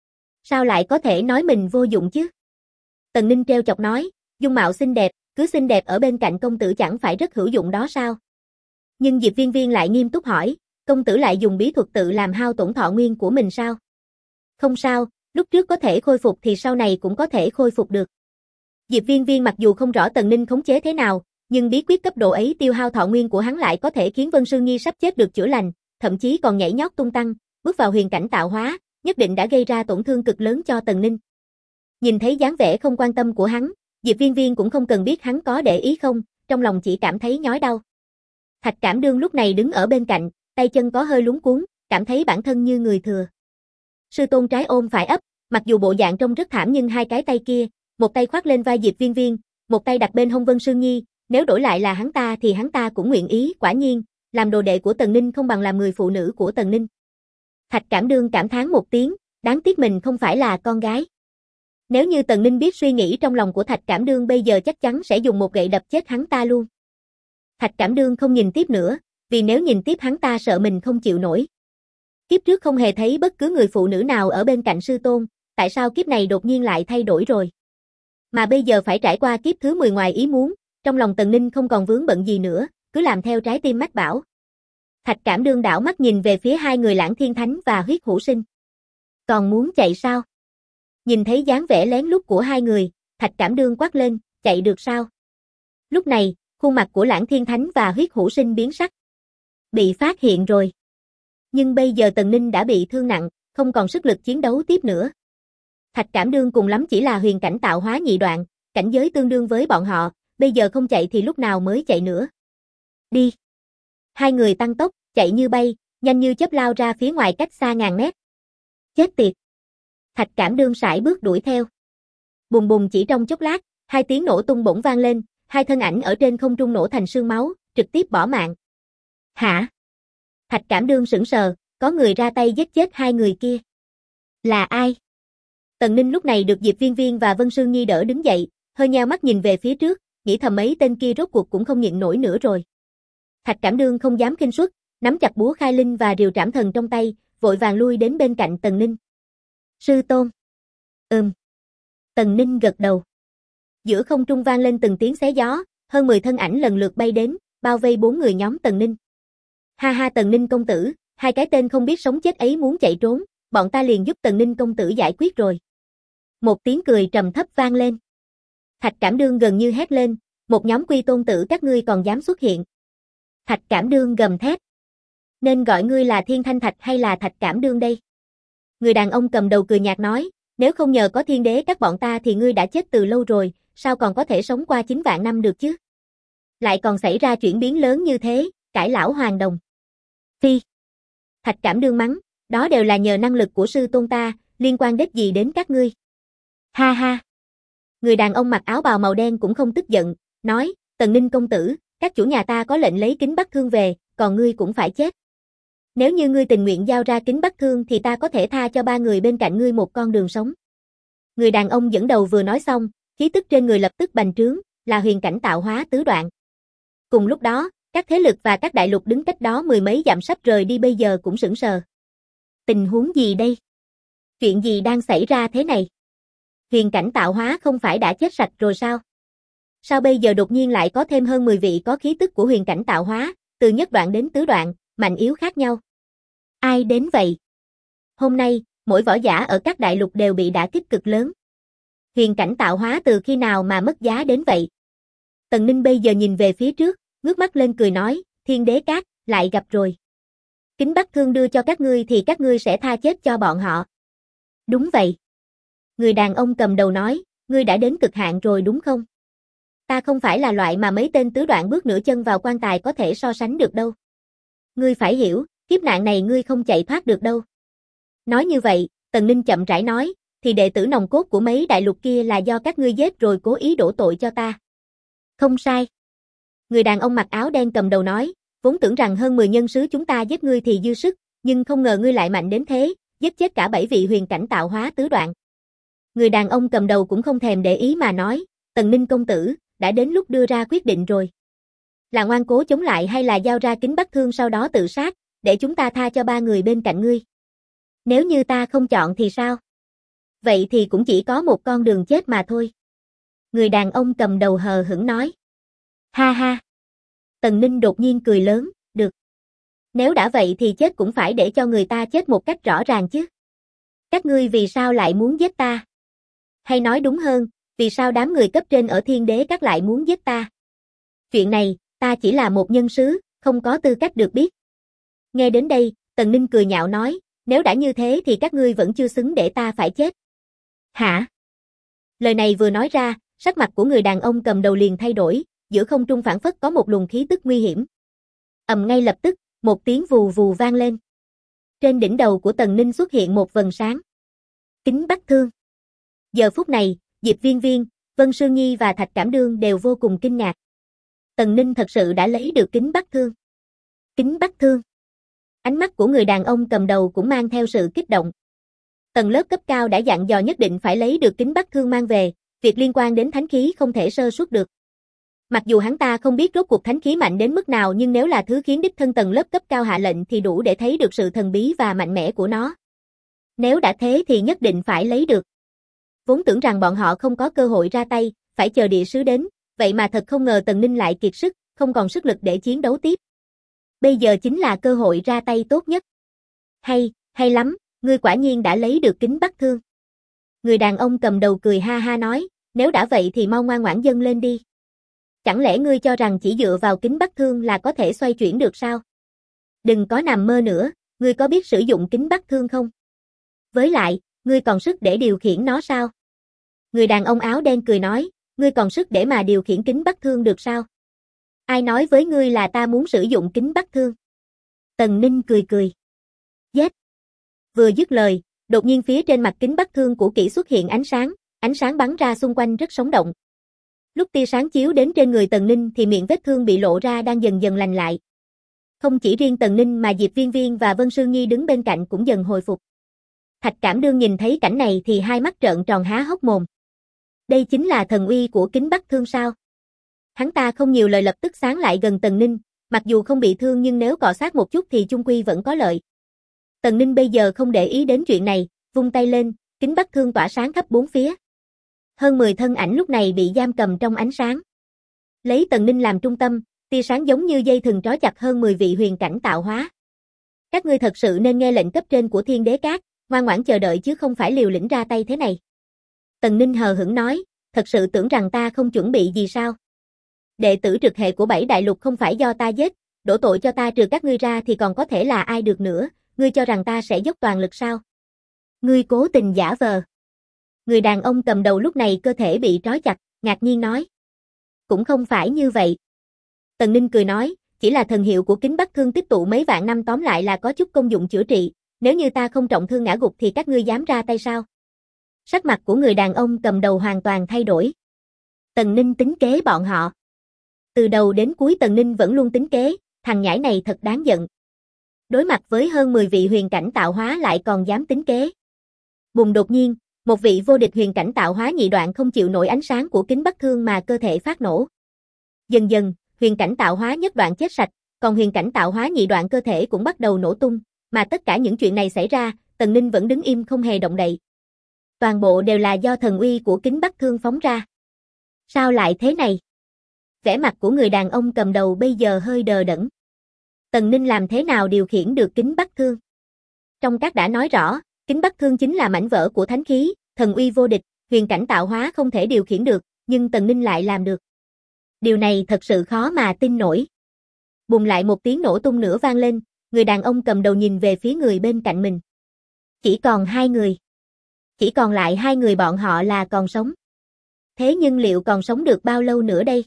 Sao lại có thể nói mình vô dụng chứ? Tần Ninh trêu chọc nói, dung mạo xinh đẹp, cứ xinh đẹp ở bên cạnh công tử chẳng phải rất hữu dụng đó sao? Nhưng Diệp Viên Viên lại nghiêm túc hỏi, công tử lại dùng bí thuật tự làm hao tổn thọ nguyên của mình sao? Không sao, lúc trước có thể khôi phục thì sau này cũng có thể khôi phục được. Diệp Viên Viên mặc dù không rõ Tần Ninh khống chế thế nào, nhưng bí quyết cấp độ ấy tiêu hao thọ nguyên của hắn lại có thể khiến Vân Sương Nhi sắp chết được chữa lành, thậm chí còn nhảy nhót tung tăng, bước vào huyền cảnh tạo hóa, nhất định đã gây ra tổn thương cực lớn cho Tần Ninh. Nhìn thấy dáng vẻ không quan tâm của hắn, Diệp Viên Viên cũng không cần biết hắn có để ý không, trong lòng chỉ cảm thấy nhói đau. Thạch Cảm Đương lúc này đứng ở bên cạnh, tay chân có hơi luống cuống, cảm thấy bản thân như người thừa. Sư tôn trái ôm phải ấp, mặc dù bộ dạng trông rất thảm nhưng hai cái tay kia, một tay khoác lên vai Diệp Viên Viên, một tay đặt bên hông Vân Sương Nhi, nếu đổi lại là hắn ta thì hắn ta cũng nguyện ý, quả nhiên, làm đồ đệ của Tần Ninh không bằng làm người phụ nữ của Tần Ninh. Thạch Cảm Đương cảm thán một tiếng, đáng tiếc mình không phải là con gái. Nếu như Tần Ninh biết suy nghĩ trong lòng của Thạch Cảm Đương bây giờ chắc chắn sẽ dùng một gậy đập chết hắn ta luôn. Thạch Cảm Đương không nhìn tiếp nữa, vì nếu nhìn tiếp hắn ta sợ mình không chịu nổi. Kiếp trước không hề thấy bất cứ người phụ nữ nào ở bên cạnh sư tôn, tại sao kiếp này đột nhiên lại thay đổi rồi? Mà bây giờ phải trải qua kiếp thứ 10 ngoài ý muốn, trong lòng Tần Ninh không còn vướng bận gì nữa, cứ làm theo trái tim mách bảo. Thạch Cảm Đương đảo mắt nhìn về phía hai người Lãng Thiên Thánh và Huyết Hữu Sinh. Còn muốn chạy sao? Nhìn thấy dáng vẻ lén lút của hai người, Thạch Cảm Đương quát lên, chạy được sao? Lúc này, khuôn mặt của Lãng Thiên Thánh và Huyết Hữu Sinh biến sắc. Bị phát hiện rồi. Nhưng bây giờ Tần Ninh đã bị thương nặng, không còn sức lực chiến đấu tiếp nữa. Thạch Cảm Đương cùng lắm chỉ là huyền cảnh tạo hóa nhị đoạn, cảnh giới tương đương với bọn họ, bây giờ không chạy thì lúc nào mới chạy nữa. Đi. Hai người tăng tốc, chạy như bay, nhanh như chớp lao ra phía ngoài cách xa ngàn mét. Chết tiệt. Thạch Cảm Đương sải bước đuổi theo. Bùng bùng chỉ trong chốc lát, hai tiếng nổ tung bỗng vang lên, hai thân ảnh ở trên không trung nổ thành sương máu, trực tiếp bỏ mạng. Hả? Thạch Cảm Đương sững sờ, có người ra tay giết chết hai người kia. Là ai? Tần Ninh lúc này được Diệp Viên Viên và Vân Sương Nhi đỡ đứng dậy, hơi nheo mắt nhìn về phía trước, nghĩ thầm mấy tên kia rốt cuộc cũng không nhịn nổi nữa rồi. Thạch Cảm Đương không dám khinh suất, nắm chặt búa khai linh và rìu trảm thần trong tay, vội vàng lui đến bên cạnh Tần Ninh. Sư tôn. Tần Ninh gật đầu. Giữa không trung vang lên từng tiếng xé gió, hơn 10 thân ảnh lần lượt bay đến, bao vây 4 người nhóm Tần Ninh. Ha ha Tần Ninh công tử, hai cái tên không biết sống chết ấy muốn chạy trốn, bọn ta liền giúp Tần Ninh công tử giải quyết rồi. Một tiếng cười trầm thấp vang lên. Thạch Cảm Đương gần như hét lên, một nhóm quy tôn tử các ngươi còn dám xuất hiện. Thạch Cảm Đương gầm thét. Nên gọi ngươi là Thiên Thanh Thạch hay là Thạch Cảm Đương đây? Người đàn ông cầm đầu cười nhạt nói, nếu không nhờ có thiên đế các bọn ta thì ngươi đã chết từ lâu rồi, sao còn có thể sống qua 9 vạn năm được chứ? Lại còn xảy ra chuyển biến lớn như thế, cải lão hoàng đồng. Phi. Thạch Cảm Đương mắng, đó đều là nhờ năng lực của sư tôn ta, liên quan đếch gì đến các ngươi. Ha ha. Người đàn ông mặc áo bào màu đen cũng không tức giận, nói, Tần Ninh công tử, các chủ nhà ta có lệnh lấy Kính Bắc Thương về, còn ngươi cũng phải chết. Nếu như ngươi tình nguyện giao ra Kính Bắc Thương thì ta có thể tha cho ba người bên cạnh ngươi một con đường sống. Người đàn ông dẫn đầu vừa nói xong, khí tức trên người lập tức bành trướng, là huyền cảnh tạo hóa tứ đoạn. Cùng lúc đó, các thế lực và các đại lục đứng cách đó mười mấy dặm sắp rời đi bây giờ cũng sững sờ. Tình huống gì đây? Chuyện gì đang xảy ra thế này? Huyền cảnh tạo hóa không phải đã chết sạch rồi sao? Sao bây giờ đột nhiên lại có thêm hơn 10 vị có khí tức của huyền cảnh tạo hóa, từ nhất đoạn đến tứ đoạn, mạnh yếu khác nhau? Ai đến vậy? Hôm nay, mỗi võ giả ở các đại lục đều bị đả kích cực lớn. Huyền cảnh tạo hóa từ khi nào mà mất giá đến vậy? Tần Ninh bây giờ nhìn về phía trước, ngước mắt lên cười nói, Thiên Đế Các, lại gặp rồi. Kính Bắc Thương đưa cho các ngươi thì các ngươi sẽ tha chết cho bọn họ. Đúng vậy. Người đàn ông cầm đầu nói, ngươi đã đến cực hạn rồi đúng không? Ta không phải là loại mà mấy tên tứ đoạn bước nửa chân vào quan tài có thể so sánh được đâu. Ngươi phải hiểu, kiếp nạn này ngươi không chạy thoát được đâu. Nói như vậy, Tần Ninh chậm rãi nói, thì đệ tử nòng cốt của mấy đại lục kia là do các ngươi giết rồi cố ý đổ tội cho ta. Không sai. Người đàn ông mặc áo đen cầm đầu nói, vốn tưởng rằng hơn 10 nhân sứ chúng ta giết ngươi thì dư sức, nhưng không ngờ ngươi lại mạnh đến thế, giết chết cả 7 vị huyền cảnh tạo hóa tứ đoạn. Người đàn ông cầm đầu cũng không thèm để ý mà nói, Tần Ninh công tử, đã đến lúc đưa ra quyết định rồi. Là ngoan cố chống lại hay là giao ra Kính Bắc Thương sau đó tự sát, để chúng ta tha cho ba người bên cạnh ngươi? Nếu như ta không chọn thì sao? Vậy thì cũng chỉ có một con đường chết mà thôi. Người đàn ông cầm đầu hờ hững nói. Ha ha. Tần Ninh đột nhiên cười lớn, được. Nếu đã vậy thì chết cũng phải để cho người ta chết một cách rõ ràng chứ. Các ngươi vì sao lại muốn giết ta? Hay nói đúng hơn, vì sao đám người cấp trên ở Thiên Đế Các lại muốn giết ta? Chuyện này, ta chỉ là một nhân sứ, không có tư cách được biết. Nghe đến đây, Tần Ninh cười nhạo nói, nếu đã như thế thì các ngươi vẫn chưa xứng để ta phải chết. Hả? Lời này vừa nói ra, sắc mặt của người đàn ông cầm đầu liền thay đổi, giữa không trung phảng phất có một luồng khí tức nguy hiểm. Ngay lập tức, một tiếng vù vù vang lên. Trên đỉnh đầu của Tần Ninh xuất hiện một vầng sáng. Kính Bắc Thương. Giờ phút này, Diệp Viên Viên, Vân Sương Nhi và Thạch Cảm Đương đều vô cùng kinh ngạc. Tần Ninh thật sự đã lấy được Kính Bắc Thương. Kính Bắc Thương. Ánh mắt của người đàn ông cầm đầu cũng mang theo sự kích động. Tầng lớp cấp cao đã dặn dò nhất định phải lấy được Kính Bắc Thương mang về, việc liên quan đến thánh khí không thể sơ suất được. Mặc dù hắn ta không biết rốt cuộc thánh khí mạnh đến mức nào nhưng nếu là thứ khiến đích thân tầng lớp cấp cao hạ lệnh thì đủ để thấy được sự thần bí và mạnh mẽ của nó. Nếu đã thế thì nhất định phải lấy được. Vốn tưởng rằng bọn họ không có cơ hội ra tay, phải chờ địa sứ đến, vậy mà thật không ngờ Tần Ninh lại kiệt sức, không còn sức lực để chiến đấu tiếp. Bây giờ chính là cơ hội ra tay tốt nhất. Hay lắm, ngươi quả nhiên đã lấy được kính Bắc Thương. Người đàn ông cầm đầu cười ha ha nói, nếu đã vậy thì mau ngoan ngoãn dâng lên đi. Chẳng lẽ ngươi cho rằng chỉ dựa vào kính Bắc Thương là có thể xoay chuyển được sao? Đừng có nằm mơ nữa, ngươi có biết sử dụng kính Bắc Thương không? Với lại, ngươi còn sức để điều khiển nó sao? Người đàn ông áo đen cười nói, ngươi còn sức để mà điều khiển kính Bắc Thương được sao? Ai nói với ngươi là ta muốn sử dụng kính Bắc Thương? Tần Ninh cười. Giết! Vừa dứt lời, đột nhiên phía trên mặt kính Bắc Thương của kỹ xuất hiện ánh sáng bắn ra xung quanh rất sống động. Lúc tia sáng chiếu đến trên người Tần Ninh thì miệng vết thương bị lộ ra đang dần dần lành lại. Không chỉ riêng Tần Ninh mà Diệp Viên Viên và Vân Sương Nhi đứng bên cạnh cũng dần hồi phục. Thạch Cảm Đương nhìn thấy cảnh này thì hai mắt trợn tròn há hốc mồm. Đây chính là thần uy của kính Bắc Thương sao? Hắn ta không nhiều lời lập tức sáng lại gần Tần Ninh, mặc dù không bị thương nhưng nếu cọ sát một chút thì chung quy vẫn có lợi. Tần Ninh bây giờ không để ý đến chuyện này, vung tay lên, kính Bắc Thương tỏa sáng khắp bốn phía. Hơn 10 thân ảnh lúc này bị giam cầm trong ánh sáng. Lấy Tần Ninh làm trung tâm, tia sáng giống như dây thừng trói chặt hơn 10 vị huyền cảnh tạo hóa. Các ngươi thật sự nên nghe lệnh cấp trên của Thiên Đế Các, ngoan ngoãn chờ đợi chứ không phải liều lĩnh ra tay thế này. Tần Ninh hờ hững nói, thật sự tưởng rằng ta không chuẩn bị gì sao? Đệ tử trực hệ của 7 đại lục không phải do ta giết, đổ tội cho ta trừ các ngươi ra thì còn có thể là ai được nữa, ngươi cho rằng ta sẽ dốc toàn lực sao? Ngươi cố tình giả vờ. Người đàn ông cầm đầu lúc này cơ thể bị trói chặt, ngạc nhiên nói. Cũng không phải như vậy. Tần Ninh cười nói, chỉ là thần hiệu của kính Bắc Thương tích tụ mấy vạn năm tóm lại là có chút công dụng chữa trị, nếu như ta không trọng thương ngã gục thì các ngươi dám ra tay sao? Sắc mặt của người đàn ông cầm đầu hoàn toàn thay đổi. Tần Ninh tính kế bọn họ. Từ đầu đến cuối Tần Ninh vẫn luôn tính kế, thằng nhãi này thật đáng giận. Đối mặt với hơn 10 vị huyền cảnh tạo hóa lại còn dám tính kế. Bùng đột nhiên, một vị vô địch huyền cảnh tạo hóa nhị đoạn không chịu nổi ánh sáng của kính Bắc Thương mà cơ thể phát nổ. Dần dần, huyền cảnh tạo hóa nhất đoạn chết sạch, còn huyền cảnh tạo hóa nhị đoạn cơ thể cũng bắt đầu nổ tung, mà tất cả những chuyện này xảy ra, Tần Ninh vẫn đứng im không hề động đậy. Toàn bộ đều là do thần uy của kính Bắc Thương phóng ra. Sao lại thế này? Vẻ mặt của người đàn ông cầm đầu bây giờ hơi đờ đẫn. Tần Ninh làm thế nào điều khiển được kính Bắc Thương? Trong các đã nói rõ, kính Bắc Thương chính là mảnh vỡ của thánh khí, thần uy vô địch, huyền cảnh tạo hóa không thể điều khiển được, nhưng Tần Ninh lại làm được. Điều này thật sự khó mà tin nổi. Bùng lại một tiếng nổ tung nữa vang lên, người đàn ông cầm đầu nhìn về phía người bên cạnh mình. Chỉ còn 2 người. Chỉ còn lại 2 người bọn họ là còn sống. Thế nhưng liệu còn sống được bao lâu nữa đây?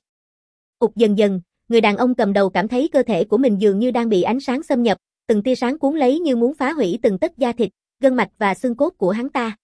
Ụt dần dần, người đàn ông cầm đầu cảm thấy cơ thể của mình dường như đang bị ánh sáng xâm nhập, từng tia sáng cuốn lấy như muốn phá hủy từng tấc da thịt, gân mạch và xương cốt của hắn ta.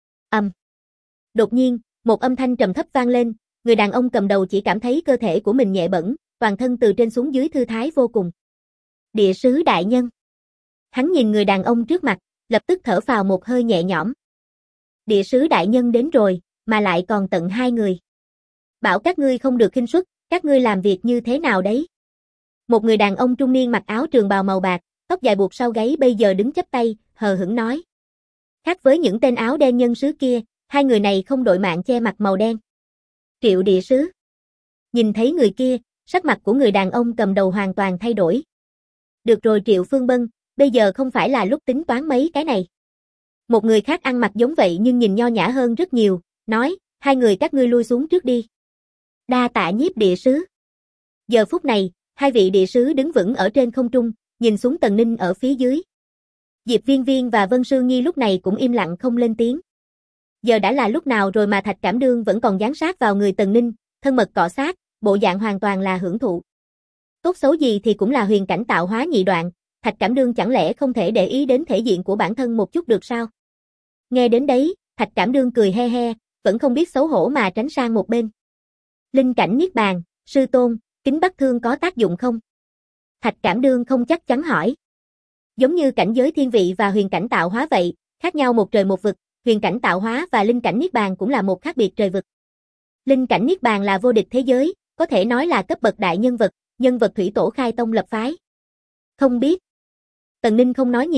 Đột nhiên, một âm thanh trầm thấp vang lên, người đàn ông cầm đầu chỉ cảm thấy cơ thể của mình nhẹ bẫng, toàn thân từ trên xuống dưới thư thái vô cùng. Địa sứ đại nhân. Hắn nhìn người đàn ông trước mặt, lập tức thở phào một hơi nhẹ nhõm. Địa sứ đại nhân đến rồi, mà lại còn tận 2 người. Bảo các ngươi không được khinh suất, các ngươi làm việc như thế nào đấy? Một người đàn ông trung niên mặc áo trường bào màu bạc, tóc dài buộc sau gáy bây giờ đứng chắp tay, hờ hững nói. Khác với những tên áo đen nhân sứ kia, 2 người này không đội mạng che mặt màu đen. Triệu địa sứ. Nhìn thấy người kia, sắc mặt của người đàn ông cầm đầu hoàn toàn thay đổi. Được rồi Triệu Phương Bân, bây giờ không phải là lúc tính toán mấy cái này. Một người khác ăn mặc giống vậy nhưng nhìn nho nhã hơn rất nhiều, nói, 2 người các ngươi lui xuống trước đi. Đa tạ Nhiếp địa sứ. Giờ phút này, 2 vị địa sứ đứng vững ở trên không trung, nhìn xuống Tần Ninh ở phía dưới. Diệp Viên Viên và Vân Sương Nhi lúc này cũng im lặng không lên tiếng. Giờ đã là lúc nào rồi mà Thạch Cảm Đương vẫn còn dán sát vào người Tần Ninh, thân mật cọ sát, bộ dạng hoàn toàn là hưởng thụ. Tốt xấu gì thì cũng là huyền cảnh tạo hóa nhị đoạn, Thạch Cảm Đương chẳng lẽ không thể để ý đến thể diện của bản thân một chút được sao? Nghe đến đấy, Thạch Cảm Đương cười he he, vẫn không biết xấu hổ mà tránh sang một bên. Linh cảnh niết bàn, sư tôn, kính Bắc Thương có tác dụng không? Thạch Cảm Đương không chắc chắn hỏi. Giống như cảnh giới thiên vị và huyền cảnh tạo hóa vậy, khác nhau một trời một vực, huyền cảnh tạo hóa và linh cảnh niết bàn cũng là một khác biệt trời vực. Linh cảnh niết bàn là vô địch thế giới, có thể nói là cấp bậc đại nhân vật thủy tổ khai tông lập phái. Không biết. Tần Ninh không nói nhiều,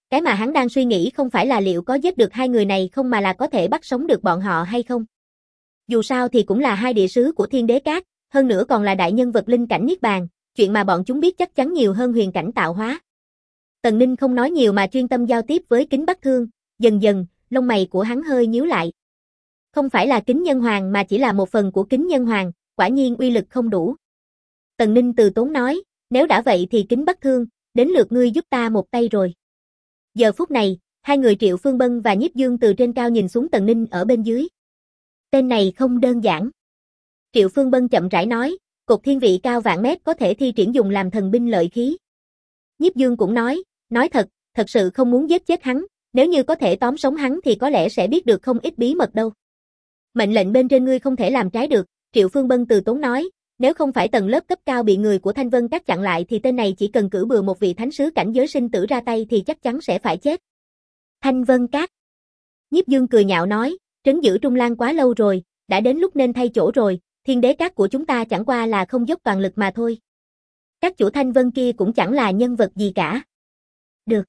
Cái mà hắn đang suy nghĩ không phải là liệu có giết được hai người này không mà là có thể bắt sống được bọn họ hay không. Dù sao thì cũng là hai địa sứ của Thiên Đế Các, hơn nữa còn là đại nhân vật linh cảnh Niết Bàn, chuyện mà bọn chúng biết chắc chắn nhiều hơn huyền cảnh tạo hóa. Tần Ninh không nói nhiều mà chuyên tâm giao tiếp với Kính Bắc Thương, dần dần, lông mày của hắn hơi nhíu lại. Không phải là Kính Nhân Hoàng mà chỉ là một phần của Kính Nhân Hoàng, quả nhiên uy lực không đủ. Tần Ninh từ tốn nói, nếu đã vậy thì Kính Bắc Thương, đến lượt ngươi giúp ta một tay rồi. Giờ phút này, hai người Triệu Phương Bân và Nhiếp Dương từ trên cao nhìn xuống Tần Ninh ở bên dưới. Tên này không đơn giản. Triệu Phương Bân chậm rãi nói, cột thiên vị cao vạn mét có thể thi triển dùng làm thần binh lợi khí. Nhiếp Dương cũng nói thật sự không muốn giết chết hắn, nếu như có thể tóm sống hắn thì có lẽ sẽ biết được không ít bí mật đâu. Mệnh lệnh bên trên ngươi không thể làm trái được, Triệu Phương Bân từ tốn nói, nếu không phải tầng lớp cấp cao bị người của Thanh Vân Các chặn lại thì tên này chỉ cần cử bừa một vị thánh sứ cảnh giới sinh tử ra tay thì chắc chắn sẽ phải chết. Thanh Vân Các. Nhiếp Dương cười nhạo nói, trấn giữ Trung Lan quá lâu rồi, đã đến lúc nên thay chỗ rồi, Thiên Đế Các của chúng ta chẳng qua là không dốc toàn lực mà thôi. Các chủ Thanh Vân kia cũng chẳng là nhân vật gì cả. Được.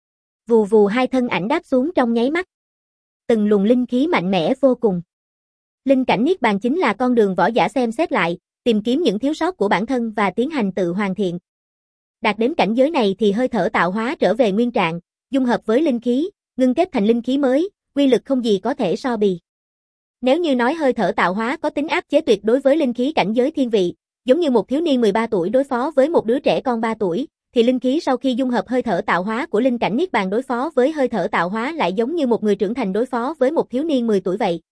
Vù vù hai thân ảnh đáp xuống trong nháy mắt. Từng luồng linh khí mạnh mẽ vô cùng. Linh cảnh Niết Bàn chính là con đường võ giả xem xét lại, tìm kiếm những thiếu sót của bản thân và tiến hành tự hoàn thiện. Đạt đến cảnh giới này thì hơi thở tạo hóa trở về nguyên trạng, dung hợp với linh khí, ngưng kết thành linh khí mới, uy lực không gì có thể so bì. Nếu như nói hơi thở tạo hóa có tính áp chế tuyệt đối với linh khí cảnh giới thiên vị, giống như một thiếu niên 13 tuổi đối phó với một đứa trẻ con 3 tuổi, thì linh khí sau khi dung hợp hơi thở tạo hóa của linh cảnh Niết Bàn đối phó với hơi thở tạo hóa lại giống như một người trưởng thành đối phó với một thiếu niên 10 tuổi vậy.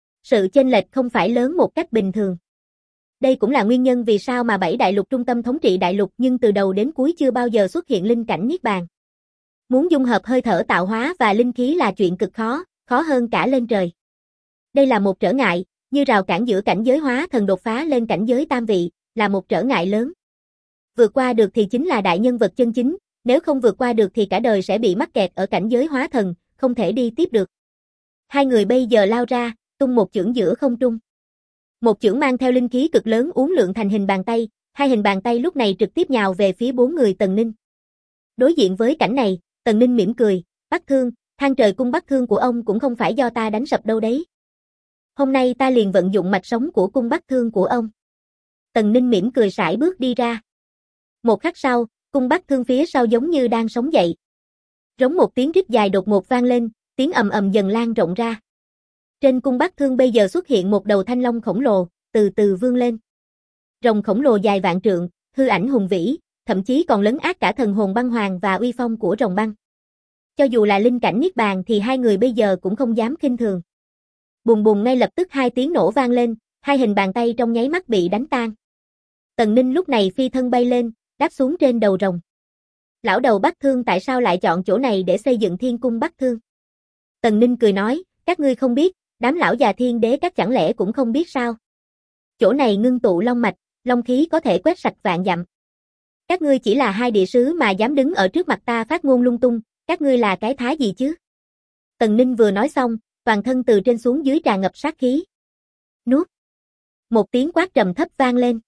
Sự chênh lệch không phải lớn một cách bình thường. Đây cũng là nguyên nhân vì sao mà 7 đại lục trung tâm thống trị đại lục nhưng từ đầu đến cuối chưa bao giờ xuất hiện linh cảnh Niết Bàn. Muốn dung hợp hơi thở tạo hóa và linh khí là chuyện cực khó, khó hơn cả lên trời. Đây là một trở ngại, như rào cản giữa cảnh giới hóa thần đột phá lên cảnh giới tam vị, là một trở ngại lớn. Vượt qua được thì chính là đại nhân vật chân chính, nếu không vượt qua được thì cả đời sẽ bị mắc kẹt ở cảnh giới hóa thần, không thể đi tiếp được. Hai người bây giờ lao ra, tung một chưởng giữa không trung. Một chưởng mang theo linh khí cực lớn uốn lượn thành hình bàn tay, hai hình bàn tay lúc này trực tiếp nhào về phía bốn người Tần Ninh. Đối diện với cảnh này, Tần Ninh mỉm cười, Bắc Thương, thang trời cung Bắc Thương của ông cũng không phải do ta đánh sập đâu đấy. Hôm nay ta liền vận dụng mạch sống của cung Bắc Thương của ông. Tần Ninh mỉm cười sải bước đi ra. Một khắc sau, cung Bắc Thương phía sau giống như đang sống dậy. Rống một tiếng rít dài đột ngột vang lên, tiếng ầm ầm dần lan rộng ra. Trên cung Bắc Thương bây giờ xuất hiện một đầu thanh long khổng lồ, từ từ vươn lên. Rồng khổng lồ dài vạn trượng, hư ảnh hùng vĩ, thậm chí còn lấn át cả thần hồn băng hoàng và uy phong của rồng băng. Cho dù là linh cảnh Niết Bàn thì hai người bây giờ cũng không dám khinh thường. Bùng bùng ngay lập tức hai tiếng nổ vang lên, hai hình bàn tay trong nháy mắt bị đánh tan. Tần Ninh lúc này phi thân bay lên, đáp xuống trên đầu rồng. Lão đầu Bắc Thương tại sao lại chọn chỗ này để xây dựng Thiên Cung Bắc Thương? Tần Ninh cười nói, các ngươi không biết, đám lão già Thiên Đế Các chẳng lẽ cũng không biết sao? Chỗ này ngưng tụ long mạch, long khí có thể quét sạch vạn dặm. Các ngươi chỉ là hai địa sứ mà dám đứng ở trước mặt ta phát ngôn lung tung, các ngươi là cái thá gì chứ? Tần Ninh vừa nói xong, toàn thân từ trên xuống dưới tràn ngập sát khí. Nuốt. Một tiếng quát trầm thấp vang lên.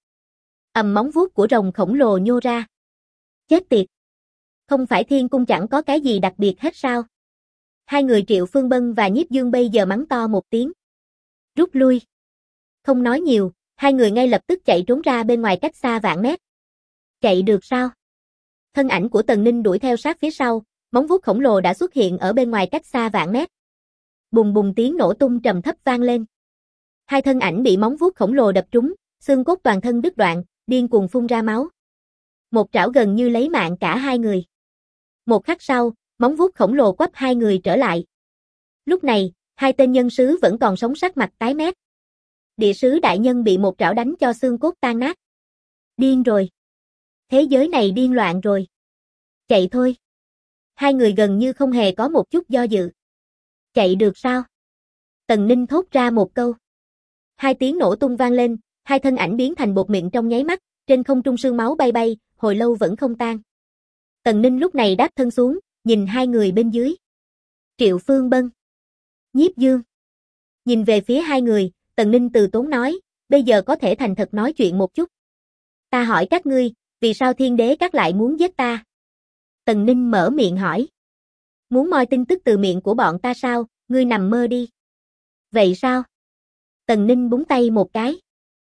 Móng vuốt của rồng khổng lồ nhô ra. Chết tiệt. Không phải Thiên Cung chẳng có cái gì đặc biệt hết sao? Hai người Triệu Phương Bân và Nhiếp Dương bây giờ mắng to một tiếng. Rút lui. Không nói nhiều, hai người ngay lập tức chạy trốn ra bên ngoài cách xa vạn mét. Chạy được sao? Thân ảnh của Tần Ninh đuổi theo sát phía sau, móng vuốt khổng lồ đã xuất hiện ở bên ngoài cách xa vạn mét. Bùng bùng tiếng nổ tung trầm thấp vang lên. Hai thân ảnh bị móng vuốt khổng lồ đập trúng, xương cốt toàn thân đứt đoạn, điên cuồng phun ra máu. Một trảo gần như lấy mạng cả hai người. Một khắc sau, móng vuốt khổng lồ quắp hai người trở lại. Lúc này, hai tên nhân sứ vẫn còn sống sắc mặt tái mét. Địa sứ đại nhân bị một trảo đánh cho xương cốt tan nát. Điên rồi. Thế giới này điên loạn rồi. Chạy thôi. Hai người gần như không hề có một chút do dự. Chạy được sao? Tần Ninh thốt ra một câu. Hai tiếng nổ tung vang lên, hai thân ảnh biến thành bột mịn trong nháy mắt, trên không trung sương máu bay bay, hồi lâu vẫn không tan. Tần Ninh lúc này đáp thân xuống, nhìn hai người bên dưới. Triệu Phương Bân. Nhiếp Dương. Nhìn về phía hai người, Tần Ninh từ tốn nói, bây giờ có thể thành thật nói chuyện một chút. Ta hỏi các ngươi, vì sao Thiên Đế Các lại muốn giết ta? Tần Ninh mở miệng hỏi. Muốn moi tin tức từ miệng của bọn ta sao, ngươi nằm mơ đi. Vậy sao? Tần Ninh búng tay một cái.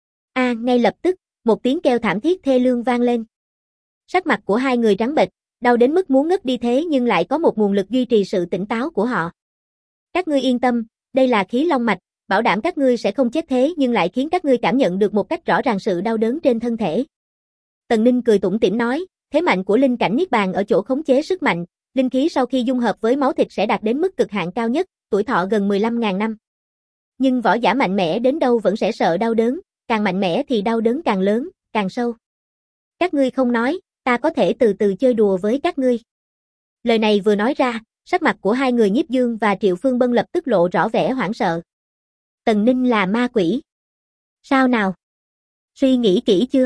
Ngay lập tức, một tiếng kêu thảm thiết thê lương vang lên. Sắc mặt của hai người trắng bệch, đau đến mức muốn ngất đi thế nhưng lại có một nguồn lực duy trì sự tỉnh táo của họ. Các ngươi yên tâm, đây là khí long mạch, bảo đảm các ngươi sẽ không chết thế nhưng lại khiến các ngươi cảm nhận được một cách rõ ràng sự đau đớn trên thân thể. Tần Ninh cười tủm tỉm nói, thế mạnh của linh cảnh niết bàn ở chỗ khống chế sức mạnh, linh khí sau khi dung hợp với máu thịt sẽ đạt đến mức cực hạn cao nhất, tuổi thọ gần 15.000 năm. Nhưng võ giả mạnh mẽ đến đâu vẫn sẽ sợ đau đớn, càng mạnh mẽ thì đau đớn càng lớn, càng sâu. Các ngươi không nói, ta có thể từ từ chơi đùa với các ngươi. Lời này vừa nói ra, sắc mặt của hai người Nhiếp Dương và Triệu Phương Bân lập tức lộ rõ vẻ hoảng sợ. Tần Ninh là ma quỷ. Sao nào? Suy nghĩ kỹ chưa?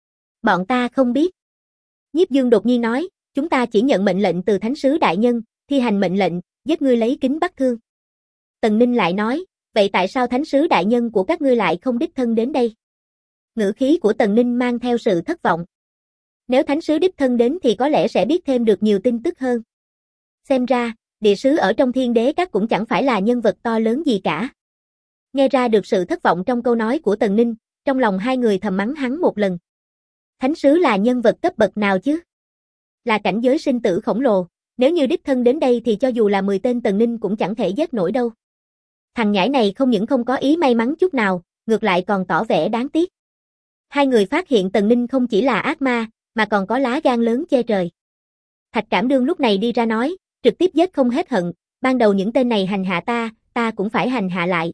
Bọn ta không biết. Nhiếp Dương đột nhiên nói, chúng ta chỉ nhận mệnh lệnh từ Thánh sứ đại nhân, thi hành mệnh lệnh, giết ngươi lấy kính bắt thương. Tần Ninh lại nói, vậy tại sao Thánh sứ đại nhân của các ngươi lại không đích thân đến đây? Ngữ khí của Tần Ninh mang theo sự thất vọng. Nếu Thánh sứ đích thân đến thì có lẽ sẽ biết thêm được nhiều tin tức hơn. Xem ra, địa sứ ở trong Thiên Đế Các cũng chẳng phải là nhân vật to lớn gì cả. Nghe ra được sự thất vọng trong câu nói của Tần Ninh, trong lòng hai người thầm mắng hắn một lần. Thánh sứ là nhân vật cấp bậc nào chứ? Là cảnh giới sinh tử khổng lồ, nếu như đích thân đến đây thì cho dù là 10 tên Tần Ninh cũng chẳng thể giết nổi đâu. Thằng nhãi này không những không có ý may mắn chút nào, ngược lại còn tỏ vẻ đáng tiếc. Hai người phát hiện Tần Ninh không chỉ là ác ma, mà còn có lá gan lớn che trời. Thạch Cảm Đương lúc này đi ra nói, trực tiếp giết không hết hận, ban đầu những tên này hành hạ ta cũng phải hành hạ lại.